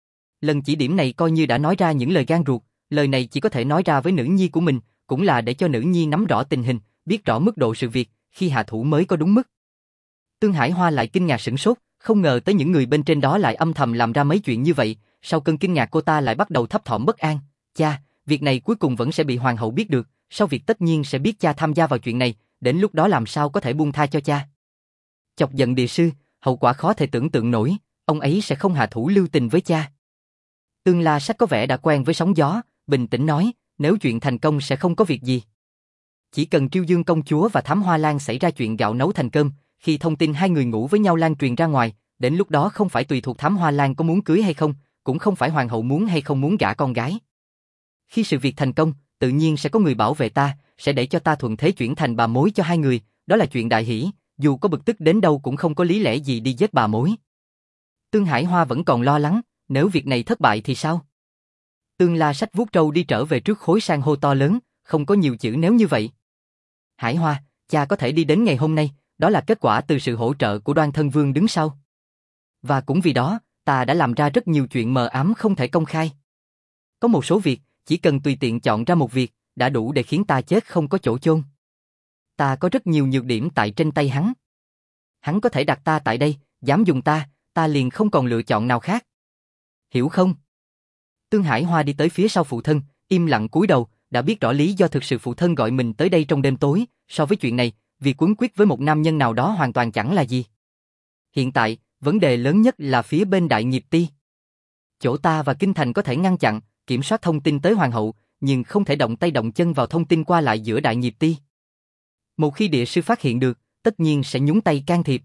Lần chỉ điểm này coi như đã nói ra những lời gan ruột, lời này chỉ có thể nói ra với nữ nhi của mình, cũng là để cho nữ nhi nắm rõ tình hình, biết rõ mức độ sự việc, khi hạ thủ mới có đúng mức. Tương Hải Hoa lại kinh ngạc sửng sốt, không ngờ tới những người bên trên đó lại âm thầm làm ra mấy chuyện như vậy, sau cơn kinh ngạc cô ta lại bắt đầu thấp thỏm bất an. Cha, việc này cuối cùng vẫn sẽ bị hoàng hậu biết được, sau việc tất nhiên sẽ biết cha tham gia vào chuyện này, đến lúc đó làm sao có thể buông tha cho cha. Chọc giận địa sư, hậu quả khó thể tưởng tượng nổi, ông ấy sẽ không hạ thủ lưu tình với cha. Tương La Sách có vẻ đã quen với sóng gió, bình tĩnh nói, nếu chuyện thành công sẽ không có việc gì. Chỉ cần Triêu Dương công chúa và Thám Hoa Lan xảy ra chuyện gạo nấu thành cơm, khi thông tin hai người ngủ với nhau lan truyền ra ngoài, đến lúc đó không phải tùy thuộc Thám Hoa Lan có muốn cưới hay không, cũng không phải hoàng hậu muốn hay không muốn gả con gái. Khi sự việc thành công, tự nhiên sẽ có người bảo vệ ta, sẽ để cho ta thuận thế chuyển thành bà mối cho hai người, đó là chuyện đại hỷ, dù có bực tức đến đâu cũng không có lý lẽ gì đi giết bà mối. Tương Hải Hoa vẫn còn lo lắng, nếu việc này thất bại thì sao? Tương La Sách vuốt râu đi trở về trước khối san hô to lớn, không có nhiều chữ nếu như vậy. Hải Hoa, cha có thể đi đến ngày hôm nay, đó là kết quả từ sự hỗ trợ của Đoan Thân Vương đứng sau. Và cũng vì đó, ta đã làm ra rất nhiều chuyện mờ ám không thể công khai. Có một số việc, chỉ cần tùy tiện chọn ra một việc, đã đủ để khiến ta chết không có chỗ chôn. Ta có rất nhiều nhược điểm tại trên tay hắn. Hắn có thể đặt ta tại đây, dám dùng ta liền không còn lựa chọn nào khác. Hiểu không? Tương Hải Hoa đi tới phía sau phụ thân, im lặng cúi đầu, đã biết rõ lý do thực sự phụ thân gọi mình tới đây trong đêm tối, so với chuyện này, việc quấn quýt với một nam nhân nào đó hoàn toàn chẳng là gì. Hiện tại, vấn đề lớn nhất là phía bên Đại Nghiệp Ti. Chỗ ta và Kinh Thành có thể ngăn chặn, kiểm soát thông tin tới hoàng hậu, nhưng không thể động tay động chân vào thông tin qua lại giữa Đại Nghiệp Ti. Một khi địa sư phát hiện được, tất nhiên sẽ nhúng tay can thiệp.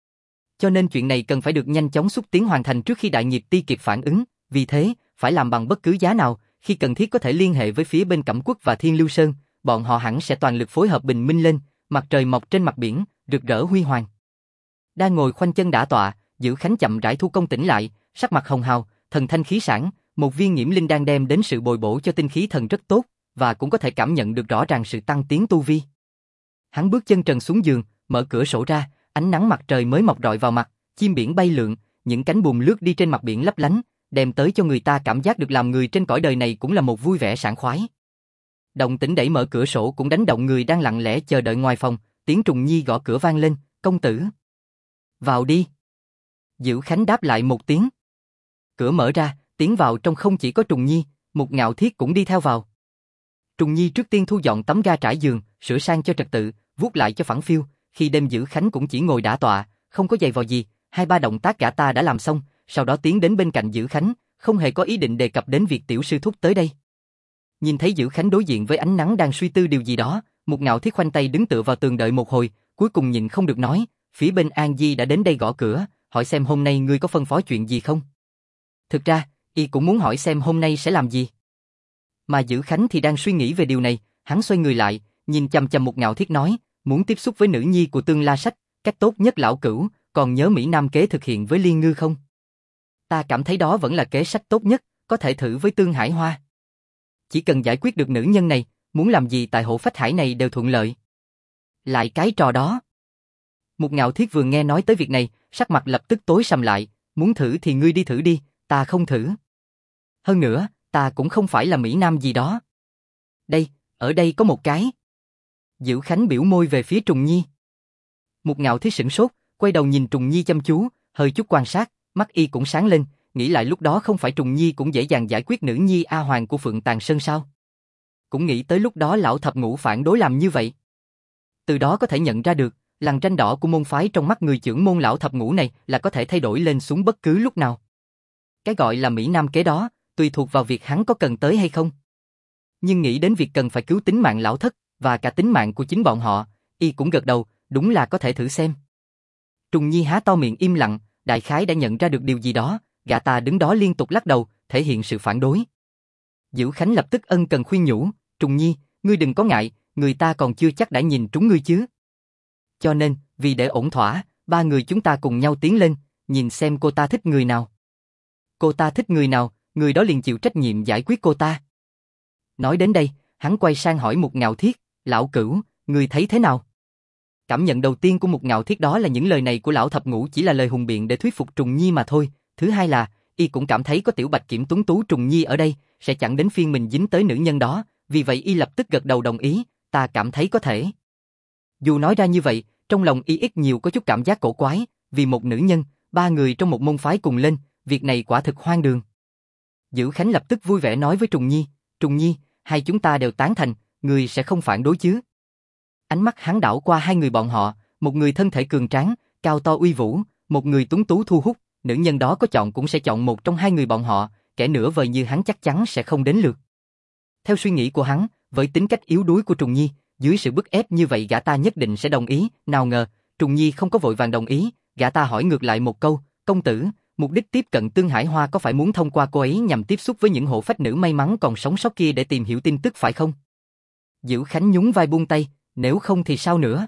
Cho nên chuyện này cần phải được nhanh chóng xúc tiến hoàn thành trước khi Đại Nghiệp Ti kịp phản ứng, vì thế, phải làm bằng bất cứ giá nào, khi cần thiết có thể liên hệ với phía bên Cẩm Quốc và Thiên Lưu Sơn, bọn họ hẳn sẽ toàn lực phối hợp bình minh lên, mặt trời mọc trên mặt biển, rực rỡ huy hoàng. Đang ngồi khoanh chân đả tọa, Dữ Khánh chậm rãi thu công tỉnh lại, sắc mặt hồng hào, thần thanh khí sảng, một viên nghiễm linh đang đem đến sự bồi bổ cho tinh khí thần rất tốt, và cũng có thể cảm nhận được rõ ràng sự tăng tiến tu vi. Hắn bước chân trần xuống giường, mở cửa sổ ra, ánh nắng mặt trời mới mọc rọi vào mặt, chim biển bay lượn, những cánh buồm lướt đi trên mặt biển lấp lánh, đem tới cho người ta cảm giác được làm người trên cõi đời này cũng là một vui vẻ sảng khoái. Động tĩnh đẩy mở cửa sổ cũng đánh động người đang lặng lẽ chờ đợi ngoài phòng, tiếng Trùng Nhi gõ cửa vang lên, "Công tử." "Vào đi." Dữ Khánh đáp lại một tiếng. Cửa mở ra, tiến vào trong không chỉ có Trùng Nhi, Mục Ngạo Thiết cũng đi theo vào. Trùng Nhi trước tiên thu dọn tấm ga trải giường, sửa sang cho trật tự, vuốt lại cho phẳng phiu, khi đêm Dữ Khánh cũng chỉ ngồi đả tọa, không có giày vò gì, 2-3 động tác gã ta đã làm xong, sau đó tiến đến bên cạnh Dữ Khánh, không hề có ý định đề cập đến việc tiểu sư thúc tới đây. Nhìn thấy Dữ Khánh đối diện với ánh nắng đang suy tư điều gì đó, Mục Ngạo Thiết khoanh tay đứng tựa vào tường đợi một hồi, cuối cùng nhịn không được nói, phía bên An Di đã đến đây gõ cửa, hỏi xem hôm nay ngươi có phân phó chuyện gì không. Thực ra, y cũng muốn hỏi xem hôm nay sẽ làm gì. Mà Dữ Khánh thì đang suy nghĩ về điều này, hắn xoay người lại, nhìn chằm chằm Mục Ngạo Thiết nói, muốn tiếp xúc với nữ nhi của Tương La Sách, cách tốt nhất lão cửu, còn nhớ Mỹ Nam kế thực hiện với Liên Ngư không? Ta cảm thấy đó vẫn là kế sách tốt nhất, có thể thử với Tương Hải Hoa. Chỉ cần giải quyết được nữ nhân này, muốn làm gì tại Hộ Phách Hải này đều thuận lợi. Lại cái trò đó. Mục Ngạo Thiết vừa nghe nói tới việc này, sắc mặt lập tức tối sầm lại, muốn thử thì ngươi đi thử đi, ta không thử. Hơn nữa, ta cũng không phải là Mỹ Nam gì đó. Đây, ở đây có một cái. Dữ Khánh biểu môi về phía Trùng Nhi. Mục Ngạo Thiết sửng sốt, quay đầu nhìn Trùng Nhi chăm chú, hơi chút quan sát, mắt y cũng sáng lên, nghĩ lại lúc đó không phải Trùng Nhi cũng dễ dàng giải quyết nữ nhi A Hoàng của Phượng Tàng Sơn sao? Cũng nghĩ tới lúc đó lão thập ngũ phản đối làm như vậy. Từ đó có thể nhận ra được, lằn tranh đỏ của môn phái trong mắt người trưởng môn lão thập ngũ này là có thể thay đổi lên xuống bất cứ lúc nào. Cái gọi là Mỹ Nam kế đó, tùy thuộc vào việc hắn có cần tới hay không. Nhưng nghĩ đến việc cần phải cứu tính mạng lão thất, và cả tính mạng của chính bọn họ, y cũng gật đầu, đúng là có thể thử xem. Trùng Nhi há to miệng im lặng, đại khái đã nhận ra được điều gì đó, gã ta đứng đó liên tục lắc đầu, thể hiện sự phản đối. Dữ Khánh lập tức ân cần khuyên nhủ, Trùng Nhi, ngươi đừng có ngại, người ta còn chưa chắc đã nhìn trúng ngươi chứ. Cho nên, vì để ổn thỏa, ba người chúng ta cùng nhau tiến lên, nhìn xem cô ta thích người nào. Cô ta thích người nào, người đó liền chịu trách nhiệm giải quyết cô ta. Nói đến đây, hắn quay sang hỏi Mục Ngạo Thiết, lão cửu, ngươi thấy thế nào? Cảm nhận đầu tiên của Mục Ngạo Thiết đó là những lời này của lão thập ngũ chỉ là lời hùng biện để thuyết phục Trùng Nhi mà thôi. Thứ hai là, y cũng cảm thấy có tiểu bạch kiểm tuấn tú Trùng Nhi ở đây, sẽ chẳng đến phiên mình dính tới nữ nhân đó, vì vậy y lập tức gật đầu đồng ý, ta cảm thấy có thể. Dù nói ra như vậy, trong lòng y ít nhiều có chút cảm giác cổ quái, vì một nữ nhân, ba người trong một môn phái cùng lên, việc này quả thực hoang đường. Dữ Khánh lập tức vui vẻ nói với Trùng Nhi, hai chúng ta đều tán thành, người sẽ không phản đối chứ? Ánh mắt hắn đảo qua hai người bọn họ, một người thân thể cường tráng, cao to uy vũ, một người tuấn tú thu hút, nữ nhân đó có chọn cũng sẽ chọn một trong hai người bọn họ, kẻ nửa vời như hắn chắc chắn sẽ không đến lượt. Theo suy nghĩ của hắn, với tính cách yếu đuối của Trùng Nhi, dưới sự bức ép như vậy gã ta nhất định sẽ đồng ý, nào ngờ, Trùng Nhi không có vội vàng đồng ý, gã ta hỏi ngược lại một câu, công tử, mục đích tiếp cận Tương Hải Hoa có phải muốn thông qua cô ấy nhằm tiếp xúc với những hộ phách nữ may mắn còn sống sót kia để tìm hiểu tin tức phải không? Dữ Khánh nhún vai buông tay, nếu không thì sao nữa?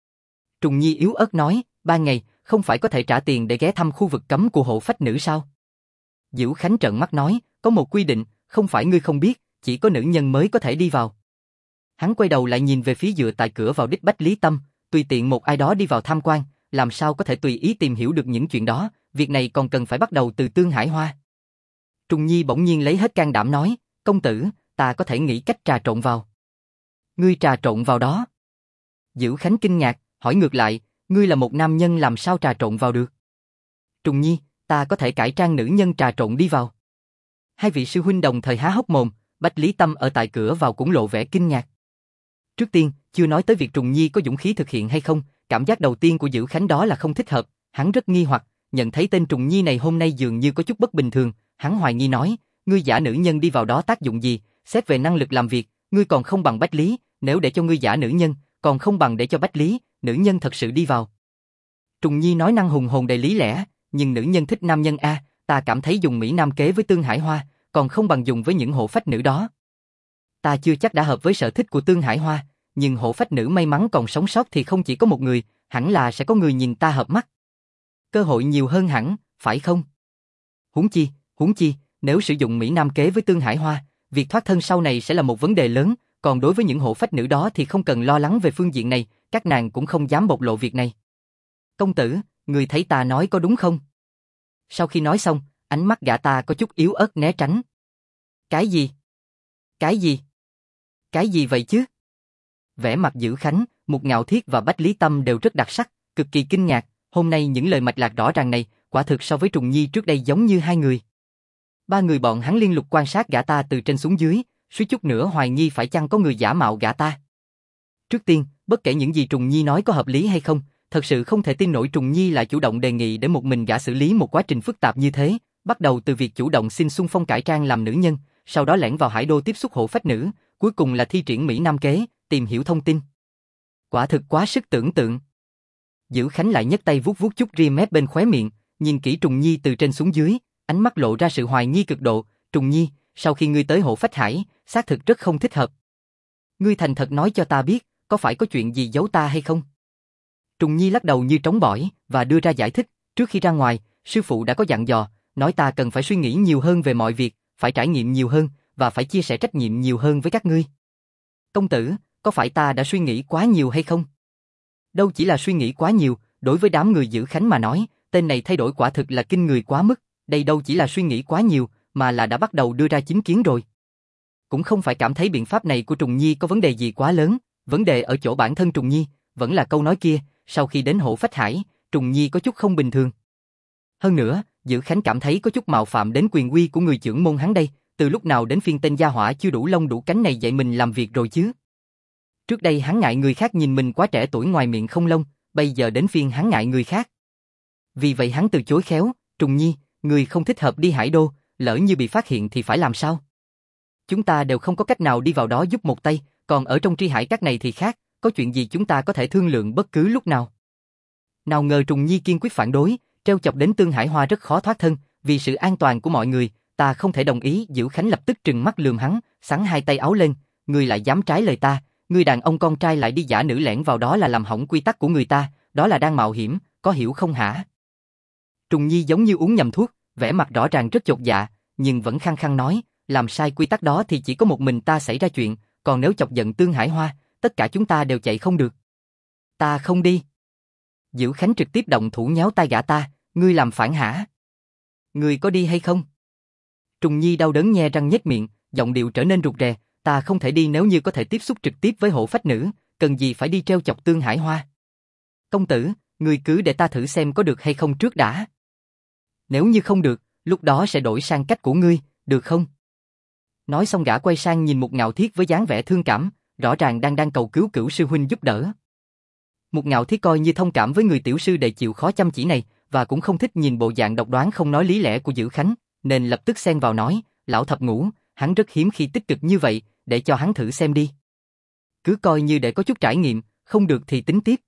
Trùng Nhi yếu ớt nói, 3 ngày, không phải có thể trả tiền để ghé thăm khu vực cấm của hộ phách nữ sao? Dữ Khánh trợn mắt nói, có một quy định, không phải ngươi không biết, chỉ có nữ nhân mới có thể đi vào. Hắn quay đầu lại nhìn về phía dựa tại cửa vào đích Bách Lý Tâm, tùy tiện một ai đó đi vào tham quan, làm sao có thể tùy ý tìm hiểu được những chuyện đó, việc này còn cần phải bắt đầu từ Tương Hải Hoa. Trùng Nhi bỗng nhiên lấy hết can đảm nói, công tử, ta có thể nghĩ cách trà trộn vào. Ngươi trà trộn vào đó? Dữ Khánh kinh ngạc, hỏi ngược lại, ngươi là một nam nhân làm sao trà trộn vào được? Trùng Nhi, ta có thể cải trang nữ nhân trà trộn đi vào. Hai vị sư huynh đồng thời há hốc mồm, Bách Lý Tâm ở tại cửa vào cũng lộ vẻ kinh ngạc. Trước tiên, chưa nói tới việc Trùng Nhi có dũng khí thực hiện hay không, cảm giác đầu tiên của Dữ Khánh đó là không thích hợp, hắn rất nghi hoặc, nhận thấy tên Trùng Nhi này hôm nay dường như có chút bất bình thường, hắn hoài nghi nói, ngươi giả nữ nhân đi vào đó tác dụng gì, xét về năng lực làm việc, ngươi còn không bằng Bách Lý, nếu để cho ngươi giả nữ nhân, còn không bằng để cho Bách Lý, nữ nhân thật sự đi vào. Trùng Nhi nói năng hùng hồn đầy lý lẽ, nhưng nữ nhân thích nam nhân a, ta cảm thấy dùng Mỹ Nam kế với Tương Hải Hoa, còn không bằng dùng với những hộ phách nữ đó. Ta chưa chắc đã hợp với sở thích của Tương Hải Hoa, nhưng hộ phách nữ may mắn còn sống sót thì không chỉ có một người, hẳn là sẽ có người nhìn ta hợp mắt. Cơ hội nhiều hơn hẳn, phải không? Huống chi, nếu sử dụng Mỹ Nam kế với Tương Hải Hoa, việc thoát thân sau này sẽ là một vấn đề lớn, còn đối với những hộ phách nữ đó thì không cần lo lắng về phương diện này, các nàng cũng không dám bộc lộ việc này. Công tử, người thấy ta nói có đúng không? Sau khi nói xong, ánh mắt gã ta có chút yếu ớt né tránh. Cái gì? Cái gì? Cái gì vậy chứ? Vẻ mặt Dữ Khánh, Mục Ngạo Thiết và Bách Lý Tâm đều rất đặc sắc, cực kỳ kinh ngạc, hôm nay những lời mạch lạc rõ ràng này, quả thực so với Trùng Nhi trước đây giống như hai người. Ba người bọn hắn liên tục quan sát gã ta từ trên xuống dưới, suýt chút nữa hoài nghi phải chăng có người giả mạo gã ta. Trước tiên, bất kể những gì Trùng Nhi nói có hợp lý hay không, thật sự không thể tin nổi Trùng Nhi lại chủ động đề nghị để một mình gã xử lý một quá trình phức tạp như thế, bắt đầu từ việc chủ động xin xung phong cải trang làm nữ nhân, sau đó lẻn vào Hải Đô tiếp xúc hộ phách nữ, cuối cùng là thi triển Mỹ Nam kế, tìm hiểu thông tin. Quả thực quá sức tưởng tượng. Dữ Khánh lại nhấc tay vuốt vuốt chút ria mép bên khóe miệng, nhìn kỹ Trùng Nhi từ trên xuống dưới, ánh mắt lộ ra sự hoài nghi cực độ. Trùng Nhi, sau khi ngươi tới hộ phách hải, xác thực rất không thích hợp. Ngươi thành thật nói cho ta biết, có phải có chuyện gì giấu ta hay không? Trùng Nhi lắc đầu như trống bỏi và đưa ra giải thích, trước khi ra ngoài, sư phụ đã có dặn dò, nói ta cần phải suy nghĩ nhiều hơn về mọi việc, phải trải nghiệm nhiều hơn và phải chia sẻ trách nhiệm nhiều hơn với các ngươi. Công tử, có phải ta đã suy nghĩ quá nhiều hay không? Đâu chỉ là suy nghĩ quá nhiều, đối với đám người Dữ Khánh mà nói, tên này thay đổi quả thực là kinh người quá mức, đây đâu chỉ là suy nghĩ quá nhiều, mà là đã bắt đầu đưa ra chính kiến rồi. Cũng không phải cảm thấy biện pháp này của Trùng Nhi có vấn đề gì quá lớn, vấn đề ở chỗ bản thân Trùng Nhi, vẫn là câu nói kia, sau khi đến Hổ Phách Hải, Trùng Nhi có chút không bình thường. Hơn nữa, Dữ Khánh cảm thấy có chút mạo phạm đến quyền uy của người trưởng môn hắn đây, từ lúc nào đến phiên tên gia hỏa chưa đủ lông đủ cánh này dạy mình làm việc rồi chứ. Trước đây hắn ngại người khác nhìn mình quá trẻ tuổi ngoài miệng không lông, bây giờ đến phiên hắn ngại người khác. Vì vậy hắn từ chối khéo, Trùng Nhi, người không thích hợp đi Hải Đô, lỡ như bị phát hiện thì phải làm sao? Chúng ta đều không có cách nào đi vào đó giúp một tay, còn ở trong Tri Hải Các này thì khác, có chuyện gì chúng ta có thể thương lượng bất cứ lúc nào. Nào ngờ Trùng Nhi kiên quyết phản đối, treo chọc đến Tương Hải Hoa rất khó thoát thân, vì sự an toàn của mọi người, ta không thể đồng ý. Dữ Khánh lập tức trừng mắt lườm hắn, xắn hai tay áo lên, ngươi lại dám trái lời ta, ngươi đàn ông con trai lại đi giả nữ lẻn vào đó là làm hỏng quy tắc của người ta, đó là đang mạo hiểm, có hiểu không hả? Trùng Nhi giống như uống nhầm thuốc, vẻ mặt rõ ràng rất chột dạ, nhưng vẫn khăng khăng nói, làm sai quy tắc đó thì chỉ có một mình ta xảy ra chuyện, còn nếu chọc giận Tương Hải Hoa, tất cả chúng ta đều chạy không được. Ta không đi. Dữ Khánh trực tiếp động thủ nhéo tay gã ta, ngươi làm phản hả? Ngươi có đi hay không? Trùng Nhi đau đớn nhe răng nhếch miệng, giọng điệu trở nên rụt rè, ta không thể đi nếu như có thể tiếp xúc trực tiếp với Hộ Phách Nữ, cần gì phải đi treo chọc Tương Hải Hoa. Công tử, ngươi cứ để ta thử xem có được hay không trước đã. Nếu như không được, lúc đó sẽ đổi sang cách của ngươi, được không? Nói xong gã quay sang nhìn Mục Ngạo Thiết với dáng vẻ thương cảm, rõ ràng đang cầu cứu Cửu sư huynh giúp đỡ. Mục Ngạo Thiết coi như thông cảm với người tiểu sư đệ chịu khó chăm chỉ này, và cũng không thích nhìn bộ dạng độc đoán không nói lý lẽ của Dữ Khánh, nên lập tức xen vào nói, lão thập ngũ, hắn rất hiếm khi tích cực như vậy, để cho hắn thử xem đi. Cứ coi như để có chút trải nghiệm, không được thì tính tiếp.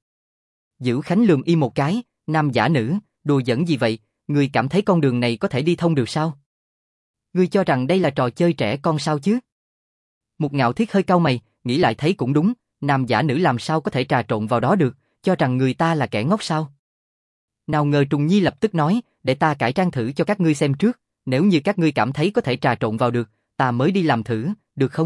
Dữ Khánh lườm y một cái, nam giả nữ, đùa giỡn gì vậy, ngươi cảm thấy con đường này có thể đi thông được sao? Ngươi cho rằng đây là trò chơi trẻ con sao chứ? Mục Ngạo Thiết hơi cau mày, nghĩ lại thấy cũng đúng, nam giả nữ làm sao có thể trà trộn vào đó được, cho rằng người ta là kẻ ngốc sao? Nào ngờ Trùng Nhi lập tức nói, để ta cải trang thử cho các ngươi xem trước, nếu như các ngươi cảm thấy có thể trà trộn vào được, ta mới đi làm thử, được không?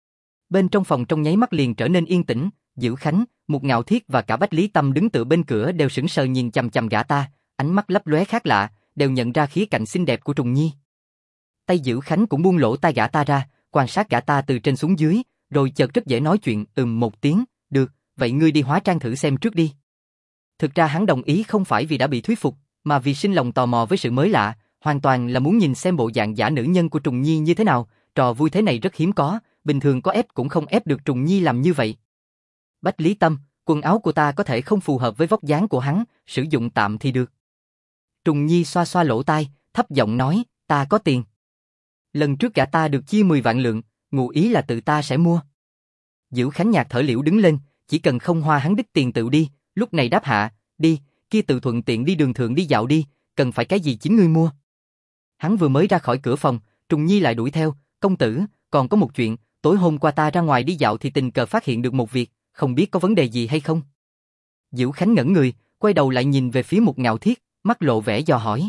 Bên trong phòng trong nháy mắt liền trở nên yên tĩnh, Dữ Khánh, Mục Ngạo Thiết và cả Bách Lý Tâm đứng tựa bên cửa đều sững sờ nhìn chằm chằm gã ta, ánh mắt lấp lóe khác lạ, đều nhận ra khía cạnh xinh đẹp của Trùng Nhi. Tay Dữ Khánh cũng buông lỗ tai gã ta ra, quan sát gã ta từ trên xuống dưới, rồi chợt rất dễ nói chuyện, một tiếng, được, vậy ngươi đi hóa trang thử xem trước đi. Thực ra hắn đồng ý không phải vì đã bị thuyết phục, mà vì sinh lòng tò mò với sự mới lạ, hoàn toàn là muốn nhìn xem bộ dạng giả nữ nhân của Trùng Nhi như thế nào, trò vui thế này rất hiếm có, bình thường có ép cũng không ép được Trùng Nhi làm như vậy. Bách Lý Tâm, quần áo của ta có thể không phù hợp với vóc dáng của hắn, sử dụng tạm thì được. Trùng Nhi xoa xoa lỗ tai, thấp giọng nói, ta có tiền. Lần trước gã ta được chia 10 vạn lượng, ngụ ý là tự ta sẽ mua. Dữ Khánh nhạt thở liễu đứng lên, chỉ cần không hoa hắn đích tiền tự đi, lúc này đáp hạ, đi, kia tự thuận tiện đi đường thượng đi dạo đi, cần phải cái gì chính ngươi mua. Hắn vừa mới ra khỏi cửa phòng, Trùng Nhi lại đuổi theo, công tử, còn có một chuyện, tối hôm qua ta ra ngoài đi dạo thì tình cờ phát hiện được một việc, không biết có vấn đề gì hay không. Dữ Khánh ngẩn người, quay đầu lại nhìn về phía Mục Ngạo Thiết, mắt lộ vẻ dò hỏi.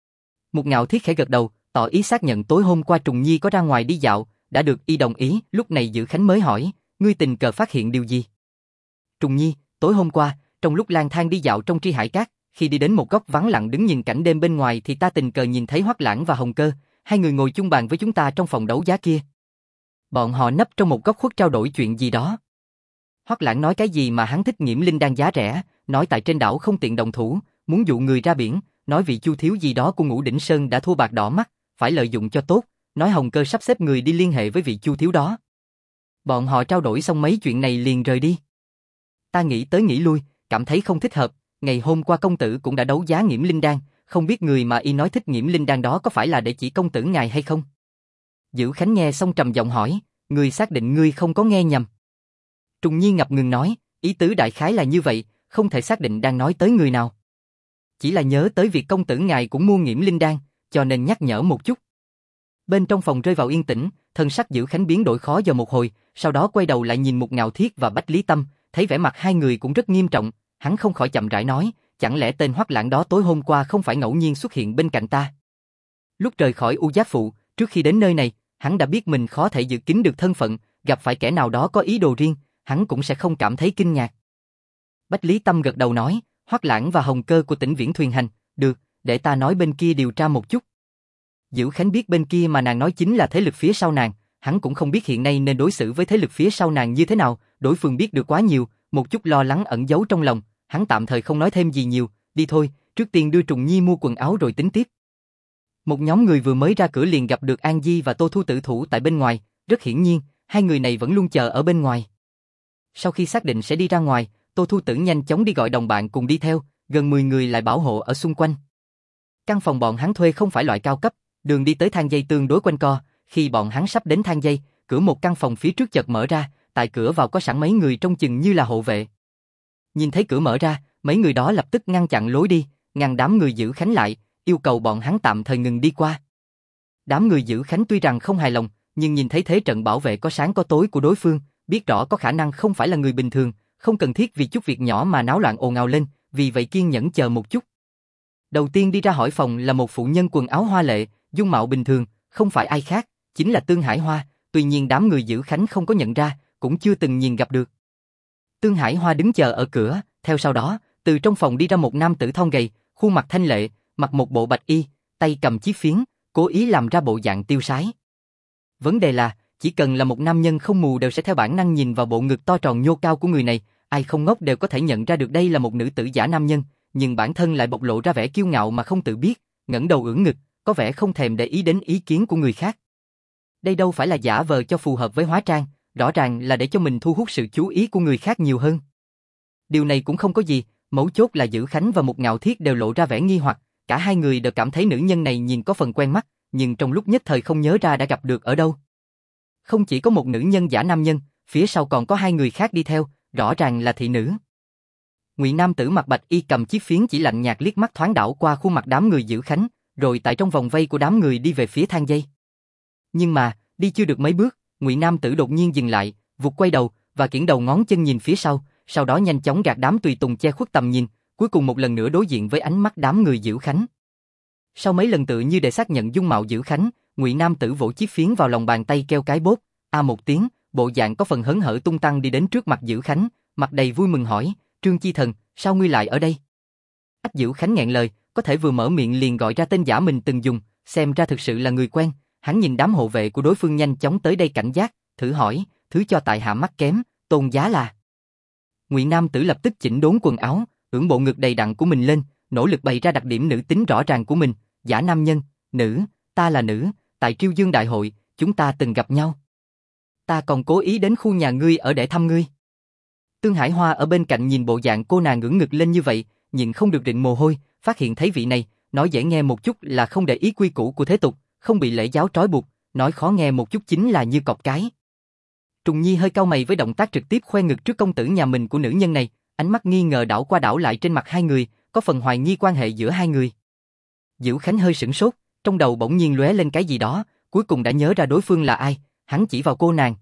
Mục Ngạo Thiết khẽ gật đầu, tỏ ý xác nhận tối hôm qua Trùng Nhi có ra ngoài đi dạo, đã được y đồng ý, lúc này Dữ Khánh mới hỏi, ngươi tình cờ phát hiện điều gì? Trùng Nhi, tối hôm qua, trong lúc lang thang đi dạo trong Tri Hải Các, khi đi đến một góc vắng lặng đứng nhìn cảnh đêm bên ngoài thì ta tình cờ nhìn thấy Hoắc Lãng và Hồng Cơ, hai người ngồi chung bàn với chúng ta trong phòng đấu giá kia. Bọn họ nấp trong một góc khuất trao đổi chuyện gì đó. Hoắc Lãng nói cái gì mà hắn thích Nghiễm Linh đan giá rẻ, nói tại trên đảo không tiện động thủ, muốn dụ người ra biển, nói vị Chu thiếu gì đó của Ngũ Đỉnh Sơn đã thua bạc đỏ mắt, phải lợi dụng cho tốt, nói Hồng Cơ sắp xếp người đi liên hệ với vị Chu thiếu đó. Bọn họ trao đổi xong mấy chuyện này liền rời đi. Ta nghĩ tới nghĩ lui, cảm thấy không thích hợp, ngày hôm qua công tử cũng đã đấu giá Nghiễm Linh đan, không biết người mà y nói thích Nghiễm Linh đan đó có phải là để chỉ công tử ngài hay không? Dữ Khánh nghe xong trầm giọng hỏi, ngươi xác định ngươi không có nghe nhầm? Trùng Nhi ngập ngừng nói, ý tứ đại khái là như vậy, không thể xác định đang nói tới người nào. Chỉ là nhớ tới việc công tử ngài cũng mua Nghiễm Linh đan, cho nên nhắc nhở một chút. Bên trong phòng rơi vào yên tĩnh, thân sắc Dữ Khánh biến đổi khó dò một hồi, sau đó quay đầu lại nhìn Mục Ngạo Thiết và Bách Lý Tâm, thấy vẻ mặt hai người cũng rất nghiêm trọng, hắn không khỏi chậm rãi nói, chẳng lẽ tên Hoắc Lãng đó tối hôm qua không phải ngẫu nhiên xuất hiện bên cạnh ta? Lúc rời khỏi U Giác Phụ, trước khi đến nơi này, hắn đã biết mình khó thể dự kín được thân phận, gặp phải kẻ nào đó có ý đồ riêng, hắn cũng sẽ không cảm thấy kinh ngạc. Bách Lý Tâm gật đầu nói, Hoắc Lãng và Hồng Cơ của tỉnh Viễn Thuyền Hành, được, để ta nói bên kia điều tra một chút. Dữ Khánh biết bên kia mà nàng nói chính là thế lực phía sau nàng, hắn cũng không biết hiện nay nên đối xử với thế lực phía sau nàng như thế nào, đối phương biết được quá nhiều, một chút lo lắng ẩn giấu trong lòng, hắn tạm thời không nói thêm gì nhiều, đi thôi, trước tiên đưa Trùng Nhi mua quần áo rồi tính tiếp. Một nhóm người vừa mới ra cửa liền gặp được An Di và Tô Thu tử thủ tại bên ngoài, rất hiển nhiên, hai người này vẫn luôn chờ ở bên ngoài. Sau khi xác định sẽ đi ra ngoài, Tô Thu tử nhanh chóng đi gọi đồng bạn cùng đi theo, gần 10 người lại bảo hộ ở xung quanh. Căn phòng bọn hắn thuê không phải loại cao cấp, đường đi tới thang dây tương đối quanh co, khi bọn hắn sắp đến thang dây, cửa một căn phòng phía trước chợt mở ra, tại cửa vào có sẵn mấy người trông chừng như là hộ vệ. Nhìn thấy cửa mở ra, mấy người đó lập tức ngăn chặn lối đi, ngăn đám người giữ Khánh lại, yêu cầu bọn hắn tạm thời ngừng đi qua. Đám người giữ Khánh tuy rằng không hài lòng, nhưng nhìn thấy thế trận bảo vệ có sáng có tối của đối phương, biết rõ có khả năng không phải là người bình thường, không cần thiết vì chút việc nhỏ mà náo loạn ồn ào lên, vì vậy kiên nhẫn chờ một chút. Đầu tiên đi ra hỏi phòng là một phụ nhân quần áo hoa lệ, dung mạo bình thường, không phải ai khác, chính là Tương Hải Hoa, tuy nhiên đám người giữ Khánh không có nhận ra, cũng chưa từng nhìn gặp được. Tương Hải Hoa đứng chờ ở cửa, theo sau đó, từ trong phòng đi ra một nam tử thon gầy, khuôn mặt thanh lệ, mặc một bộ bạch y, tay cầm chiếc phiến, cố ý làm ra bộ dạng tiêu sái. Vấn đề là, chỉ cần là một nam nhân không mù đều sẽ theo bản năng nhìn vào bộ ngực to tròn nhô cao của người này, ai không ngốc đều có thể nhận ra được đây là một nữ tử giả nam nhân, nhưng bản thân lại bộc lộ ra vẻ kiêu ngạo mà không tự biết, ngẩng đầu ưỡn ngực, có vẻ không thèm để ý đến ý kiến của người khác. Đây đâu phải là giả vờ cho phù hợp với hóa trang, rõ ràng là để cho mình thu hút sự chú ý của người khác nhiều hơn. Điều này cũng không có gì, mấu chốt là Dữ Khánh và Mục Ngạo Thiết đều lộ ra vẻ nghi hoặc, cả hai người đều cảm thấy nữ nhân này nhìn có phần quen mắt, nhưng trong lúc nhất thời không nhớ ra đã gặp được ở đâu. Không chỉ có một nữ nhân giả nam nhân, phía sau còn có hai người khác đi theo, rõ ràng là thị nữ. Ngụy nam tử mặc bạch y cầm chiếc phiến chỉ lạnh nhạt liếc mắt thoáng đảo qua khuôn mặt đám người Dữ Khánh, rồi tại trong vòng vây của đám người đi về phía thang dây. Nhưng mà, đi chưa được mấy bước, Ngụy nam tử đột nhiên dừng lại, vụt quay đầu và kiễng đầu ngón chân nhìn phía sau đó nhanh chóng gạt đám tùy tùng che khuất tầm nhìn, cuối cùng một lần nữa đối diện với ánh mắt đám người Dữ Khánh. Sau mấy lần tự như để xác nhận dung mạo Dữ Khánh, Ngụy nam tử vỗ chiếc phiến vào lòng bàn tay kêu cái bốp, a một tiếng, bộ dạng có phần hớn hở tung tăng đi đến trước mặt Dữ Khánh, mặt đầy vui mừng hỏi, Trương Chi Thần, sao ngươi lại ở đây? Ách Dữ Khánh nghẹn lời, có thể vừa mở miệng liền gọi ra tên giả mình từng dùng, xem ra thực sự là người quen. Hắn nhìn đám hộ vệ của đối phương nhanh chóng tới đây cảnh giác, thử hỏi, thứ cho tại hạ mắt kém, tôn giá là. Ngụy nam tử lập tức chỉnh đốn quần áo, ưỡn bộ ngực đầy đặn của mình lên, nỗ lực bày ra đặc điểm nữ tính rõ ràng của mình, giả nam nhân, nữ, ta là nữ, tại Triêu Dương đại hội, chúng ta từng gặp nhau. Ta còn cố ý đến khu nhà ngươi ở để thăm ngươi. Tương Hải Hoa ở bên cạnh nhìn bộ dạng cô nàng ngẩng ngực lên như vậy, nhìn không được rịn mồ hôi, phát hiện thấy vị này, nói dễ nghe một chút là không để ý quy củ của thế tục, không bị lễ giáo trói buộc, nói khó nghe một chút chính là như cọp cái. Trùng Nhi hơi cau mày với động tác trực tiếp khoe ngực trước công tử nhà mình của nữ nhân này, ánh mắt nghi ngờ đảo qua đảo lại trên mặt hai người, có phần hoài nghi quan hệ giữa hai người. Dữ Khánh hơi sửng sốt, trong đầu bỗng nhiên lóe lên cái gì đó, cuối cùng đã nhớ ra đối phương là ai, hắn chỉ vào cô nàng,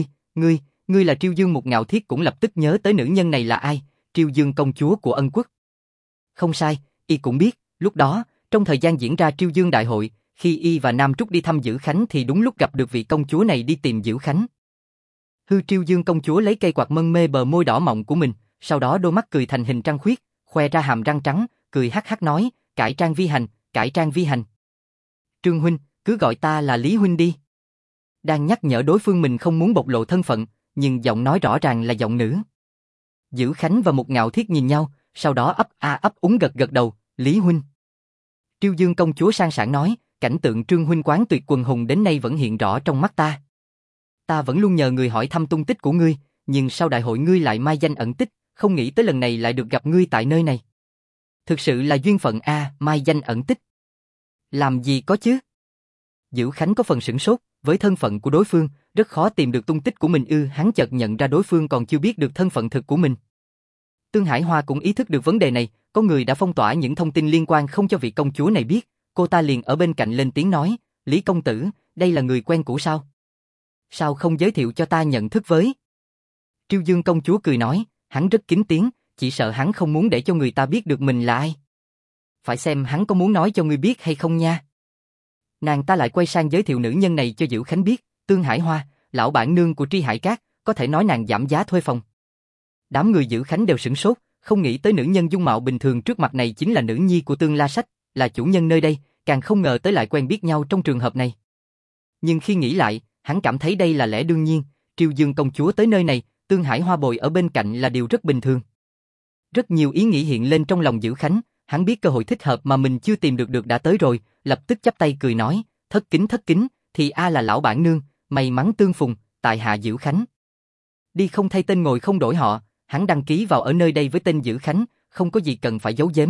ngươi là Triêu Dương Mục Ngạo Thiết cũng lập tức nhớ tới nữ nhân này là ai, Triêu Dương công chúa của Ân Quốc. Không sai, y cũng biết, lúc đó, trong thời gian diễn ra Triêu Dương đại hội, khi y và Nam Trúc đi thăm Dữ Khánh thì đúng lúc gặp được vị công chúa này đi tìm Dữ Khánh. Triêu Dương công chúa lấy cây quạt mân mê bờ môi đỏ mọng của mình, sau đó đôi mắt cười thành hình trăng khuyết, khoe ra hàm răng trắng, cười hắc hắc nói, cải trang vi hành, cải trang vi hành. Trương huynh, cứ gọi ta là Lý huynh đi. Đang nhắc nhở đối phương mình không muốn bộc lộ thân phận, nhưng giọng nói rõ ràng là giọng nữ. Dữ Khánh và Mục Ngạo Thiết nhìn nhau, sau đó ấp úng gật gật đầu, Lý huynh. Triêu Dương công chúa sang sảng nói, cảnh tượng Trương huynh quán tuyệt quần hùng đến nay vẫn hiện rõ trong mắt ta. Ta vẫn luôn nhờ người hỏi thăm tung tích của ngươi, nhưng sau đại hội ngươi lại mai danh ẩn tích, không nghĩ tới lần này lại được gặp ngươi tại nơi này. Thực sự là duyên phận a, mai danh ẩn tích. Làm gì có chứ? Dữ Khánh có phần sửng sốt, với thân phận của đối phương, rất khó tìm được tung tích của mình hắn chợt nhận ra đối phương còn chưa biết được thân phận thực của mình. Tương Hải Hoa cũng ý thức được vấn đề này, có người đã phong tỏa những thông tin liên quan không cho vị công chúa này biết, cô ta liền ở bên cạnh lên tiếng nói, Lý công tử, đây là người quen cũ sao? Sao không giới thiệu cho ta nhận thức với? Triêu Dương công chúa cười nói, hắn rất kín tiếng, chỉ sợ hắn không muốn để cho người ta biết được mình là ai. Phải xem hắn có muốn nói cho ngươi biết hay không nha. Nàng ta lại quay sang giới thiệu nữ nhân này cho Dữ Khánh biết, Tương Hải Hoa, lão bản nương của Tri Hải Cát, có thể nói nàng giảm giá thuê phòng. Đám người Dữ Khánh đều sửng sốt, không nghĩ tới nữ nhân dung mạo bình thường trước mặt này chính là nữ nhi của Tương La Sách, là chủ nhân nơi đây, càng không ngờ tới lại quen biết nhau trong trường hợp này. Nhưng khi nghĩ lại, hắn cảm thấy đây là lẽ đương nhiên, Triều Dương công chúa tới nơi này, Tương Hải Hoa bồi ở bên cạnh là điều rất bình thường. Rất nhiều ý nghĩ hiện lên trong lòng Dữ Khánh, hắn biết cơ hội thích hợp mà mình chưa tìm được đã tới rồi, lập tức chắp tay cười nói, thất kính, thì là lão bản nương, may mắn tương phùng, tại hạ Dữ Khánh. Đi không thay tên ngồi không đổi họ, hắn đăng ký vào ở nơi đây với tên Dữ Khánh, không có gì cần phải giấu giếm.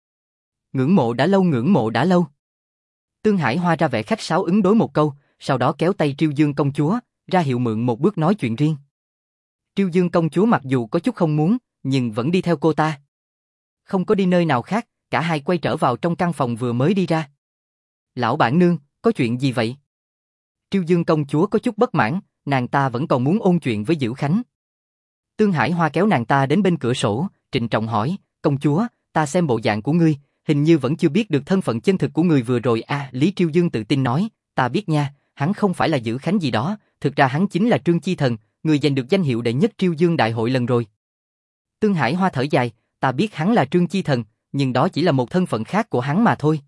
Ngưỡng mộ đã lâu. Tương Hải Hoa ra vẻ khách sáo ứng đối một câu, sau đó kéo tay Triều Dương công chúa, ra hiệu mượn một bước nói chuyện riêng. Triều Dương công chúa mặc dù có chút không muốn, nhưng vẫn đi theo cô ta. Không có đi nơi nào khác, cả hai quay trở vào trong căn phòng vừa mới đi ra. Lão bản nương, có chuyện gì vậy? Triều Dương công chúa có chút bất mãn, nàng ta vẫn còn muốn ôn chuyện với Dữ Khánh. Tương Hải Hoa kéo nàng ta đến bên cửa sổ, trịnh trọng hỏi, công chúa, ta xem bộ dạng của ngươi, hình như vẫn chưa biết được thân phận chân thực của người vừa rồi Lý Triều Dương tự tin nói, ta biết nha, hắn không phải là Dữ Khánh gì đó, thực ra hắn chính là Trương Chi Thần, người giành được danh hiệu đệ nhất Triều Dương đại hội lần rồi. Tương Hải Hoa thở dài, ta biết hắn là Trương Chi Thần, nhưng đó chỉ là một thân phận khác của hắn mà thôi.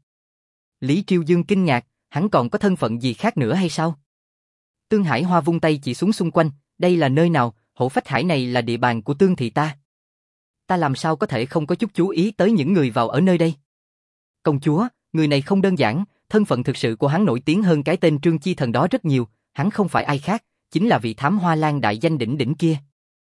Lý Triều Dương kinh ngạc, hắn còn có thân phận gì khác nữa hay sao? Tương Hải Hoa vung tay chỉ xuống xung quanh, đây là nơi nào, Hổ Phách Hải này là địa bàn của Tương thị ta. Ta làm sao có thể không có chút chú ý tới những người vào ở nơi đây? Công chúa, người này không đơn giản, thân phận thực sự của hắn nổi tiếng hơn cái tên Trương Chi Thần đó rất nhiều, hắn không phải ai khác, chính là vị thám hoa lan đại danh đỉnh đỉnh kia.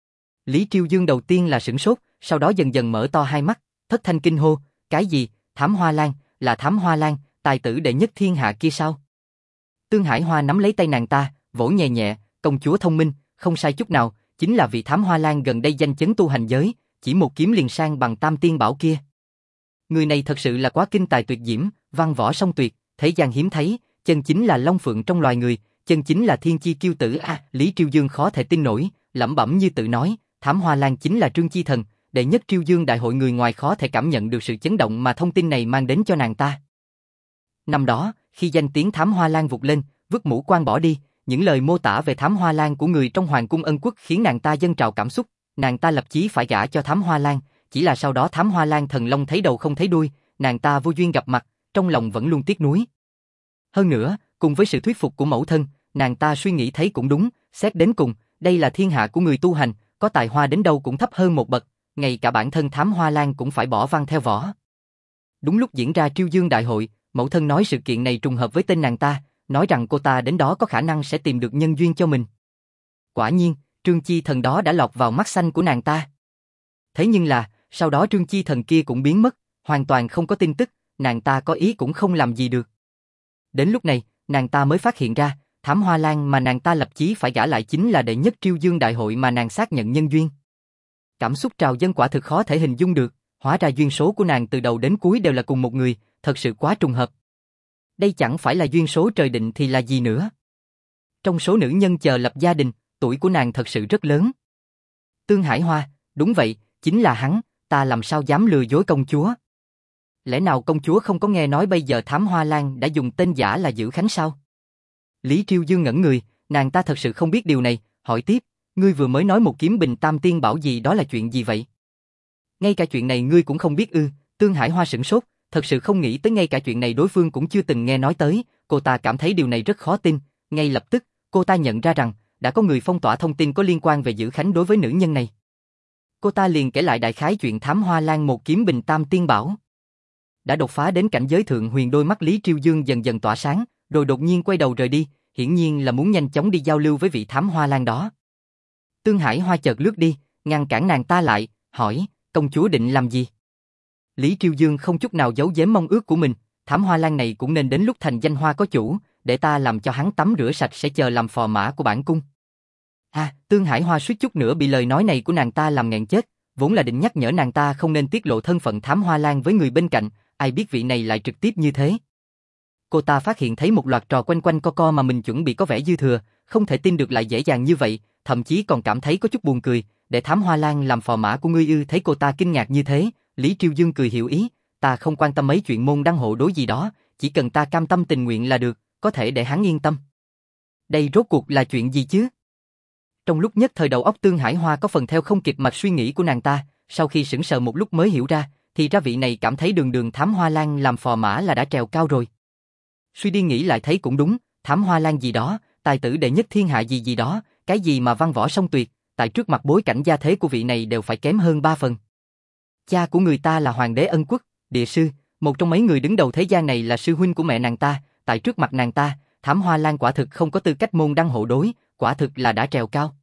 Lý Triều Dương đầu tiên là sửng sốt, sau đó dần dần mở to hai mắt, thất thanh kinh hô, cái gì, thám hoa lan, là thám hoa lan, tài tử đệ nhất thiên hạ kia sao? Tương Hải Hoa nắm lấy tay nàng ta, vỗ nhẹ nhẹ, công chúa thông minh, không sai chút nào, chính là vị thám hoa lan gần đây danh chấn tu hành giới, chỉ một kiếm liền sang bằng tam tiên bảo kia. Người này thật sự là quá kinh tài tuyệt diễm, văn võ song tuyệt, thế gian hiếm thấy, chân chính là long phượng trong loài người, chân chính là thiên chi kiêu tử Lý Triều Dương khó thể tin nổi, lẩm bẩm như tự nói, thám hoa lan chính là Trương Chi Thần, đệ nhất Triều Dương đại hội người ngoài khó thể cảm nhận được sự chấn động mà thông tin này mang đến cho nàng ta. Năm đó, khi danh tiếng thám hoa lan vụt lên, vứt mũ quan bỏ đi, những lời mô tả về thám hoa lan của người trong hoàng cung Ân Quốc khiến nàng ta dâng trào cảm xúc, nàng ta lập chí phải gả cho thám hoa lan, chỉ là sau đó thám hoa lan thần long thấy đầu không thấy đuôi, nàng ta vô duyên gặp mặt, trong lòng vẫn luôn tiếc nuối. Hơn nữa, cùng với sự thuyết phục của mẫu thân, nàng ta suy nghĩ thấy cũng đúng, xét đến cùng, đây là thiên hạ của người tu hành, có tài hoa đến đâu cũng thấp hơn một bậc, ngay cả bản thân thám hoa lan cũng phải bỏ văn theo võ. Đúng lúc diễn ra Triều Dương đại hội, mẫu thân nói sự kiện này trùng hợp với tên nàng ta, nói rằng cô ta đến đó có khả năng sẽ tìm được nhân duyên cho mình. Quả nhiên, Trương Chi Thần đó đã lọt vào mắt xanh của nàng ta. Thế nhưng là, sau đó Trương Chi Thần kia cũng biến mất, hoàn toàn không có tin tức, nàng ta có ý cũng không làm gì được. Đến lúc này, nàng ta mới phát hiện ra, thám hoa lan mà nàng ta lập chí phải gả lại chính là đệ nhất Triều Dương đại hội mà nàng xác nhận nhân duyên. Cảm xúc trào dâng quả thực khó thể hình dung được, hóa ra duyên số của nàng từ đầu đến cuối đều là cùng một người, thật sự quá trùng hợp. Đây chẳng phải là duyên số trời định thì là gì nữa. Trong số nữ nhân chờ lập gia đình, tuổi của nàng thật sự rất lớn. Tương Hải Hoa, đúng vậy, chính là hắn, ta làm sao dám lừa dối công chúa? Lẽ nào công chúa không có nghe nói bây giờ thám hoa lan đã dùng tên giả là Dữ Khánh sao? Lý Triều Dương ngẩn người, nàng ta thật sự không biết điều này, hỏi tiếp, ngươi vừa mới nói một kiếm bình tam tiên bảo gì đó là chuyện gì vậy? Ngay cả chuyện này ngươi cũng không biết ư? Tương Hải Hoa sửng sốt, thật sự không nghĩ tới ngay cả chuyện này đối phương cũng chưa từng nghe nói tới, cô ta cảm thấy điều này rất khó tin, ngay lập tức, cô ta nhận ra rằng, đã có người phong tỏa thông tin có liên quan về Dữ Khánh đối với nữ nhân này. Cô ta liền kể lại đại khái chuyện thám hoa lan một kiếm bình tam tiên bảo. Đã đột phá đến cảnh giới thượng huyền, đôi mắt Lý Triều Dương dần dần tỏa sáng, rồi đột nhiên quay đầu rời đi, hiển nhiên là muốn nhanh chóng đi giao lưu với vị thám hoa lan đó. Tương Hải Hoa chợt lướt đi, ngăn cản nàng ta lại, hỏi, công chúa định làm gì? Lý Triều Dương không chút nào giấu giếm mong ước của mình, thám hoa lan này cũng nên đến lúc thành danh hoa có chủ, để ta làm cho hắn tắm rửa sạch sẽ chờ làm phò mã của bản cung. Tương Hải Hoa suýt chút nữa bị lời nói này của nàng ta làm nghẹn chết, vốn là định nhắc nhở nàng ta không nên tiết lộ thân phận thám hoa lan với người bên cạnh, ai biết vị này lại trực tiếp như thế. Cô ta phát hiện thấy một loạt trò quanh quanh co co mà mình chuẩn bị có vẻ dư thừa, không thể tin được lại dễ dàng như vậy, thậm chí còn cảm thấy có chút buồn cười, để Thám Hoa Lan làm phò mã của ngươi ư? Thấy cô ta kinh ngạc như thế, Lý Triêu Dương cười hiểu ý, ta không quan tâm mấy chuyện môn đăng hộ đối gì đó, chỉ cần ta cam tâm tình nguyện là được, có thể để hắn yên tâm. Đây rốt cuộc là chuyện gì chứ? Trong lúc nhất thời đầu óc Tương Hải Hoa có phần theo không kịp mạch suy nghĩ của nàng ta, sau khi sững sờ một lúc mới hiểu ra, thì ra vị này cảm thấy đường đường Thám Hoa Lan làm phò mã là đã trèo cao rồi. Suy đi nghĩ lại thấy cũng đúng, Thám Hoa Lan gì đó, tài tử đệ nhất thiên hạ gì gì đó, cái gì mà văn võ song tuyệt, tại trước mặt bối cảnh gia thế của vị này đều phải kém hơn 3 phần. Cha của người ta là Hoàng đế Ân Quốc, địa sư, một trong mấy người đứng đầu thế gian này là sư huynh của mẹ nàng ta, tại trước mặt nàng ta, Thám Hoa Lan quả thực không có tư cách môn đăng hộ đối, quả thực là đã trèo cao.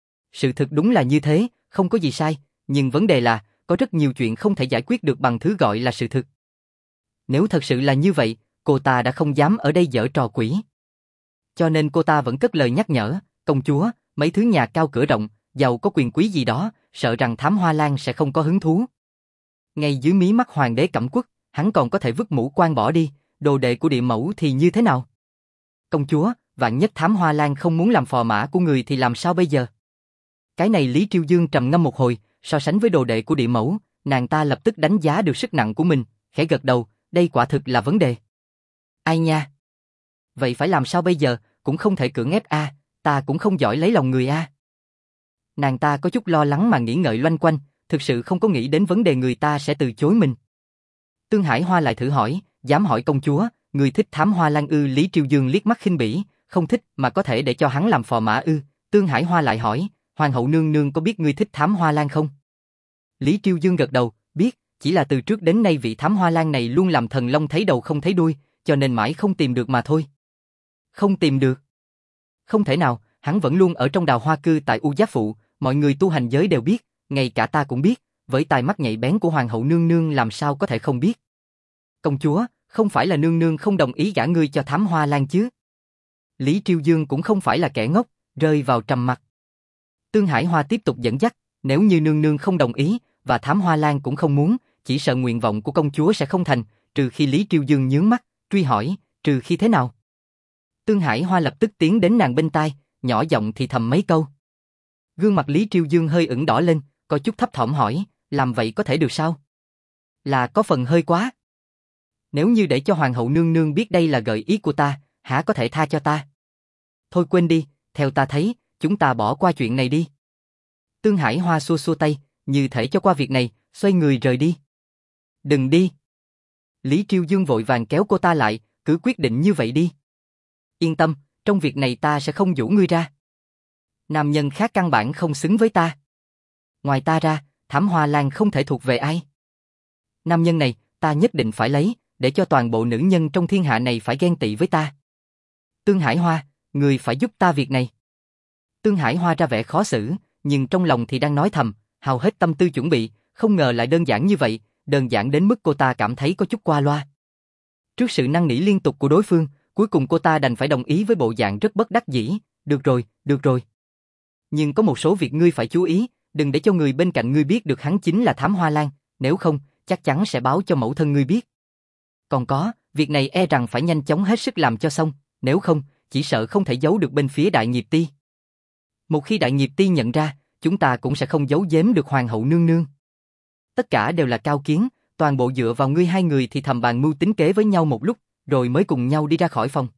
Sự thực đúng là như thế, không có gì sai, nhưng vấn đề là, có rất nhiều chuyện không thể giải quyết được bằng thứ gọi là sự thực. Nếu thật sự là như vậy, cô ta đã không dám ở đây giở trò quỷ. Cho nên cô ta vẫn cất lời nhắc nhở, công chúa, mấy thứ nhà cao cửa rộng, giàu có quyền quý gì đó, sợ rằng Thám Hoa Lan sẽ không có hứng thú. Ngay dưới mí mắt Hoàng đế Cẩm Quốc, hắn còn có thể vứt mũ quan bỏ đi, đồ đệ của địa mẫu thì như thế nào? Công chúa, vạn nhất Thám Hoa Lan không muốn làm phò mã của người thì làm sao bây giờ? Cái này Lý Triêu Dương trầm ngâm một hồi, so sánh với đồ đệ của địa mẫu, nàng ta lập tức đánh giá được sức nặng của mình, khẽ gật đầu, đây quả thực là vấn đề. Ai nha? Vậy phải làm sao bây giờ, cũng không thể cưỡng ép a, ta cũng không giỏi lấy lòng người a. Nàng ta có chút lo lắng mà nghĩ ngợi loanh quanh, thực sự không có nghĩ đến vấn đề người ta sẽ từ chối mình. Tương Hải Hoa lại thử hỏi, dám hỏi công chúa, người thích Thám Hoa Lan ư? Lý Triêu Dương liếc mắt khinh bỉ, không thích mà có thể để cho hắn làm phò mã ư? Tương Hải Hoa lại hỏi, Hoàng hậu nương nương có biết ngươi thích Thám Hoa Lan không? Lý Triêu Dương gật đầu, biết, chỉ là từ trước đến nay vị Thám Hoa Lan này luôn làm thần long thấy đầu không thấy đuôi, cho nên mãi không tìm được mà thôi. Không tìm được? Không thể nào, hắn vẫn luôn ở trong Đào Hoa Cư tại U Giáp Phụ, mọi người tu hành giới đều biết, ngay cả ta cũng biết, với tai mắt nhạy bén của Hoàng hậu nương nương làm sao có thể không biết. Công chúa, không phải là nương nương không đồng ý gả ngươi cho Thám Hoa Lan chứ? Lý Triêu Dương cũng không phải là kẻ ngốc, rơi vào trầm mặc. Tương Hải Hoa tiếp tục dẫn dắt, nếu như nương nương không đồng ý, và Thám Hoa Lan cũng không muốn, chỉ sợ nguyện vọng của công chúa sẽ không thành, trừ khi Lý Triêu Dương nhướng mắt, truy hỏi, trừ khi thế nào? Tương Hải Hoa lập tức tiến đến nàng bên tai, nhỏ giọng thì thầm mấy câu. Gương mặt Lý Triêu Dương hơi ửng đỏ lên, có chút thấp thỏm hỏi, làm vậy có thể được sao? Là có phần hơi quá. Nếu như để cho Hoàng hậu nương nương biết đây là gợi ý của ta, hả có thể tha cho ta? Thôi quên đi, theo ta thấy, chúng ta bỏ qua chuyện này đi. Tương Hải Hoa xua xua tay, như thể cho qua việc này, xoay người rời đi. Đừng đi. Lý Triêu Dương vội vàng kéo cô ta lại, cứ quyết định như vậy đi. Yên tâm, trong việc này ta sẽ không giũ ngươi ra. Nam nhân khác căn bản không xứng với ta. Ngoài ta ra, Thám Hoa Lan không thể thuộc về ai. Nam nhân này, ta nhất định phải lấy, để cho toàn bộ nữ nhân trong thiên hạ này phải ghen tị với ta. Tương Hải Hoa, người phải giúp ta việc này. Tương Hải Hoa ra vẻ khó xử, nhưng trong lòng thì đang nói thầm, hao hết tâm tư chuẩn bị, không ngờ lại đơn giản như vậy, đơn giản đến mức cô ta cảm thấy có chút qua loa. Trước sự năn nỉ liên tục của đối phương, cuối cùng cô ta đành phải đồng ý với bộ dạng rất bất đắc dĩ, được rồi, được rồi. Nhưng có một số việc ngươi phải chú ý, đừng để cho người bên cạnh ngươi biết được hắn chính là Thám Hoa Lan, nếu không, chắc chắn sẽ báo cho mẫu thân ngươi biết. Còn có, việc này e rằng phải nhanh chóng hết sức làm cho xong, nếu không, chỉ sợ không thể giấu được bên phía Đại Nghiệp Ti. Một khi Đại Nghiệp Ti nhận ra, chúng ta cũng sẽ không giấu giếm được Hoàng hậu nương nương. Tất cả đều là cao kiến, toàn bộ dựa vào ngươi hai người thì thầm bàn mưu tính kế với nhau một lúc, rồi mới cùng nhau đi ra khỏi phòng.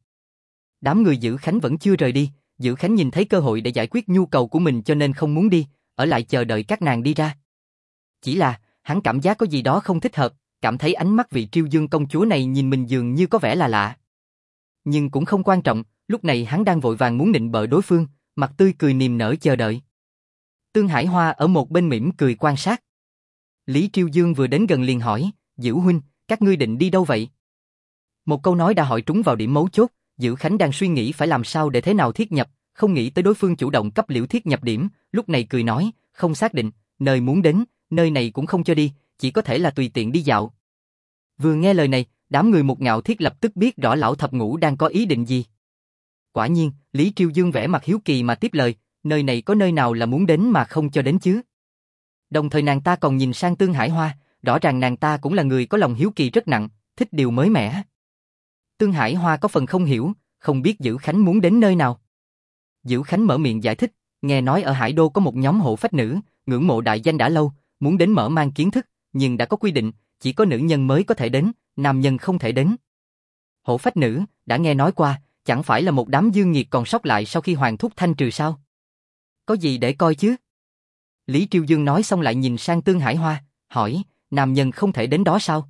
Đám người Giữ Khánh vẫn chưa rời đi, Giữ Khánh nhìn thấy cơ hội để giải quyết nhu cầu của mình cho nên không muốn đi, ở lại chờ đợi các nàng đi ra. Chỉ là, hắn cảm giác có gì đó không thích hợp, cảm thấy ánh mắt vị Triêu Dương công chúa này nhìn mình dường như có vẻ là lạ. Nhưng cũng không quan trọng, lúc này hắn đang vội vàng muốn nịnh bợ đối phương, mặt tươi cười niềm nở chờ đợi. Tương Hải Hoa ở một bên mỉm cười quan sát. Lý Triêu Dương vừa đến gần liền hỏi, Giữ huynh, các ngươi định đi đâu vậy? Một câu nói đã hỏi trúng vào điểm mấu chốt, Giữ Khánh đang suy nghĩ phải làm sao để thế nào thiết nhập, không nghĩ tới đối phương chủ động cấp Liễu thiết nhập điểm, lúc này cười nói, không xác định, nơi muốn đến, nơi này cũng không cho đi, chỉ có thể là tùy tiện đi dạo. Vừa nghe lời này, đám người Một Ngạo Thiết lập tức biết rõ lão thập ngũ đang có ý định gì. Quả nhiên, Lý Triêu Dương vẻ mặt hiếu kỳ mà tiếp lời, nơi này có nơi nào là muốn đến mà không cho đến chứ? Đồng thời nàng ta còn nhìn sang Tương Hải Hoa, rõ ràng nàng ta cũng là người có lòng hiếu kỳ rất nặng, thích điều mới mẻ. Tương Hải Hoa có phần không hiểu, không biết Giữ Khánh muốn đến nơi nào. Giữ Khánh mở miệng giải thích, Nghe nói ở Hải Đô có một nhóm hộ phách nữ, ngưỡng mộ đại danh đã lâu, muốn đến mở mang kiến thức, nhưng đã có quy định, chỉ có nữ nhân mới có thể đến, nam nhân không thể đến. Hộ phách nữ, đã nghe nói qua, chẳng phải là một đám dương nghiệt còn sót lại sau khi Hoàng thúc thanh trừ sao? Có gì để coi chứ? Lý Triều Dương nói xong lại nhìn sang Tương Hải Hoa, hỏi, nam nhân không thể đến đó sao?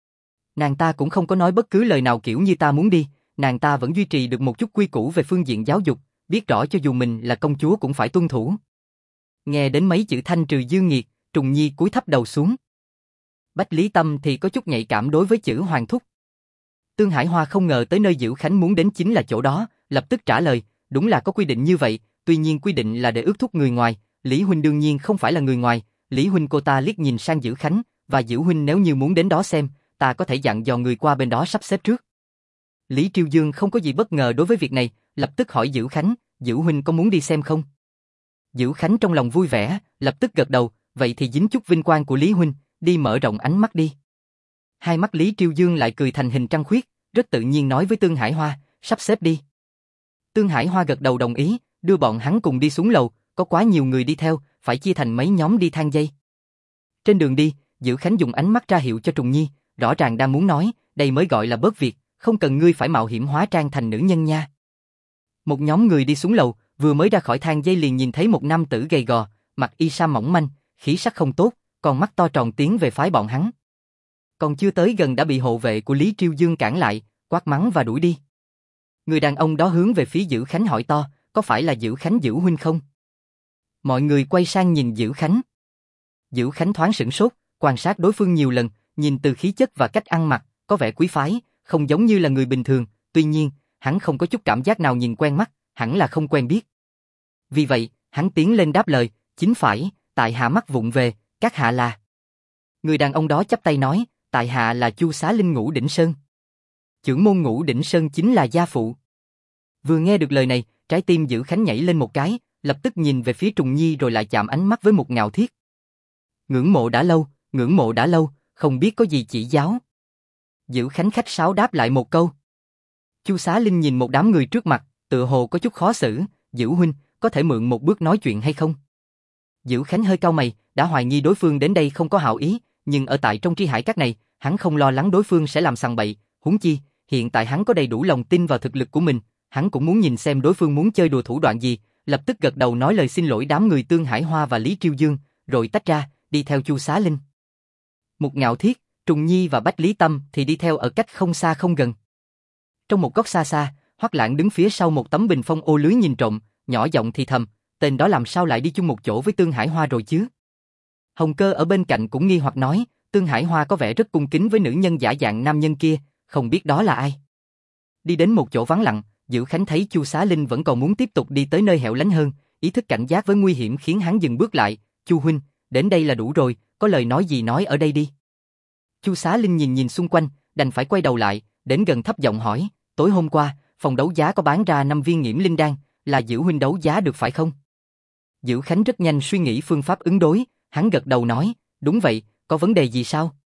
Nàng ta cũng không có nói bất cứ lời nào kiểu như ta muốn đi, nàng ta vẫn duy trì được một chút quy củ về phương diện giáo dục, biết rõ cho dù mình là công chúa cũng phải tuân thủ. Nghe đến mấy chữ thanh trừ dương nghiệt, Trùng Nhi cúi thấp đầu xuống. Bách Lý Tâm thì có chút nhạy cảm đối với chữ Hoàng thúc. Tương Hải Hoa không ngờ tới nơi Diệu Khánh muốn đến chính là chỗ đó, lập tức trả lời, đúng là có quy định như vậy, tuy nhiên quy định là để ước thúc người ngoài, Lý huynh đương nhiên không phải là người ngoài. Lý huynh, cô ta liếc nhìn sang Diệu Khánh, và Diệu huynh nếu như muốn đến đó xem, ta có thể dặn dò người qua bên đó sắp xếp trước. Lý Triều Dương không có gì bất ngờ đối với việc này, lập tức hỏi Diệu Khánh, Diệu huynh có muốn đi xem không? Diệu Khánh trong lòng vui vẻ, lập tức gật đầu, vậy thì dính chút vinh quang của Lý huynh, đi mở rộng ánh mắt đi. Hai mắt Lý Triều Dương lại cười thành hình trăng khuyết, rất tự nhiên nói với Tương Hải Hoa, sắp xếp đi. Tương Hải Hoa gật đầu đồng ý, đưa bọn hắn cùng đi xuống lầu, có quá nhiều người đi theo, phải chia thành mấy nhóm đi thang dây. Trên đường đi, Diệu Khánh dùng ánh mắt ra hiệu cho Trùng Nhi, rõ ràng đang muốn nói, đây mới gọi là bớt việc, không cần ngươi phải mạo hiểm hóa trang thành nữ nhân nha. Một nhóm người đi xuống lầu, vừa mới ra khỏi thang dây liền nhìn thấy một nam tử gầy gò, mặc y sa mỏng manh, khí sắc không tốt, còn mắt to tròn tiến về phái bọn hắn. Còn chưa tới gần đã bị hộ vệ của Lý Triều Dương cản lại, quát mắng và đuổi đi. Người đàn ông đó hướng về phía Dữ Khánh hỏi to, có phải là Dữ Khánh Dữ huynh không? Mọi người quay sang nhìn Dữ Khánh. Dữ Khánh thoáng sửng sốt, quan sát đối phương nhiều lần, nhìn từ khí chất và cách ăn mặc, có vẻ quý phái, không giống như là người bình thường, tuy nhiên, hắn không có chút cảm giác nào nhìn quen mắt, hẳn là không quen biết. Vì vậy, hắn tiến lên đáp lời, chính phải, tại hạ mắt vụng về, các hạ là. Người đàn ông đó chắp tay nói, tại hạ là Chu Xá Linh Ngũ Đỉnh Sơn. Chưởng môn Ngũ Đỉnh Sơn chính là gia phụ. Vừa nghe được lời này, trái tim Dữ Khánh nhảy lên một cái, lập tức nhìn về phía Trùng Nhi rồi lại chạm ánh mắt với một Ngạo Thiết. Ngưỡng mộ đã lâu, không biết có gì chỉ giáo. Dữ Khánh khách sáo đáp lại một câu. Chu Xá Linh nhìn một đám người trước mặt, tựa hồ có chút khó xử, Dữ huynh, có thể mượn một bước nói chuyện hay không? Dữ Khánh hơi cau mày, đã hoài nghi đối phương đến đây không có hảo ý, nhưng ở tại trong Tri Hải Các này, hắn không lo lắng đối phương sẽ làm sằng bậy, huống chi, hiện tại hắn có đầy đủ lòng tin vào thực lực của mình, hắn cũng muốn nhìn xem đối phương muốn chơi đùa thủ đoạn gì, lập tức gật đầu nói lời xin lỗi đám người Tương Hải Hoa và Lý Triều Dương, rồi tách ra, đi theo Chu Xá Linh. Một Ngạo Thiết, Trùng Nhi và Bách Lý Tâm thì đi theo ở cách không xa không gần. Trong một góc xa xa, Hoắc Lãng đứng phía sau một tấm bình phong ô lưới nhìn trộm, nhỏ giọng thì thầm, tên đó làm sao lại đi chung một chỗ với Tương Hải Hoa rồi chứ? Hồng Cơ ở bên cạnh cũng nghi hoặc nói, Tương Hải Hoa có vẻ rất cung kính với nữ nhân giả dạng nam nhân kia, không biết đó là ai. Đi đến một chỗ vắng lặng, Dữ Khánh thấy Chu Xá Linh vẫn còn muốn tiếp tục đi tới nơi hẻo lánh hơn, ý thức cảnh giác với nguy hiểm khiến hắn dừng bước lại, Chu huynh, đến đây là đủ rồi, có lời nói gì nói ở đây đi. Chu Xá Linh nhìn xung quanh, đành phải quay đầu lại, đến gần thấp giọng hỏi, tối hôm qua, phòng đấu giá có bán ra 5 viên Nghiễm Linh Đan, là Dữ huynh đấu giá được phải không? Dữ Khánh rất nhanh suy nghĩ phương pháp ứng đối, hắn gật đầu nói, đúng vậy, có vấn đề gì sao?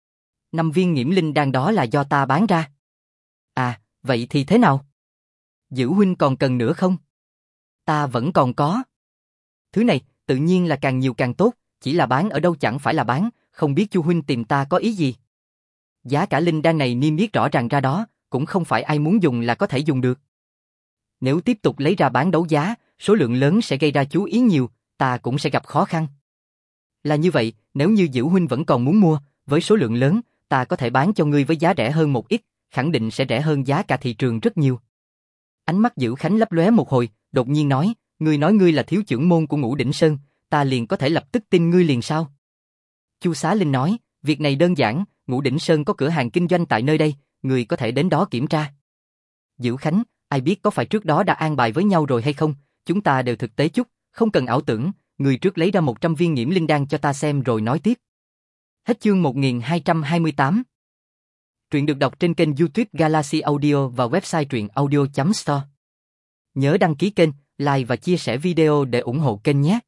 5 viên Nghiễm Linh Đan đó là do ta bán ra. À, vậy thì thế nào? Dữ huynh còn cần nữa không? Ta vẫn còn có. Thứ này, tự nhiên là càng nhiều càng tốt, chỉ là bán ở đâu chẳng phải là bán, không biết Chu huynh tìm ta có ý gì. Giá cả linh đan này niêm yết rõ ràng ra đó, cũng không phải ai muốn dùng là có thể dùng được. Nếu tiếp tục lấy ra bán đấu giá, số lượng lớn sẽ gây ra chú ý nhiều, ta cũng sẽ gặp khó khăn. Là như vậy, nếu như Dữ huynh vẫn còn muốn mua, với số lượng lớn, ta có thể bán cho ngươi với giá rẻ hơn một ít, khẳng định sẽ rẻ hơn giá cả thị trường rất nhiều. Ánh mắt Dữ Khánh lấp lóe một hồi, đột nhiên nói ngươi là thiếu chưởng môn của Ngũ Đỉnh Sơn, ta liền có thể lập tức tin ngươi liền sao? Chu Xá Linh nói, việc này đơn giản, Ngũ Đỉnh Sơn có cửa hàng kinh doanh tại nơi đây, ngươi có thể đến đó kiểm tra. Dữ Khánh, ai biết có phải trước đó đã an bài với nhau rồi hay không, chúng ta đều thực tế chút, không cần ảo tưởng, ngươi trước lấy ra 100 viên Nghiễm Linh Đan cho ta xem rồi nói tiếp. Hết chương 1228. Truyện được đọc trên kênh YouTube Galaxy Audio và website truyệnaudio.store. Nhớ đăng ký kênh, like và chia sẻ video để ủng hộ kênh nhé.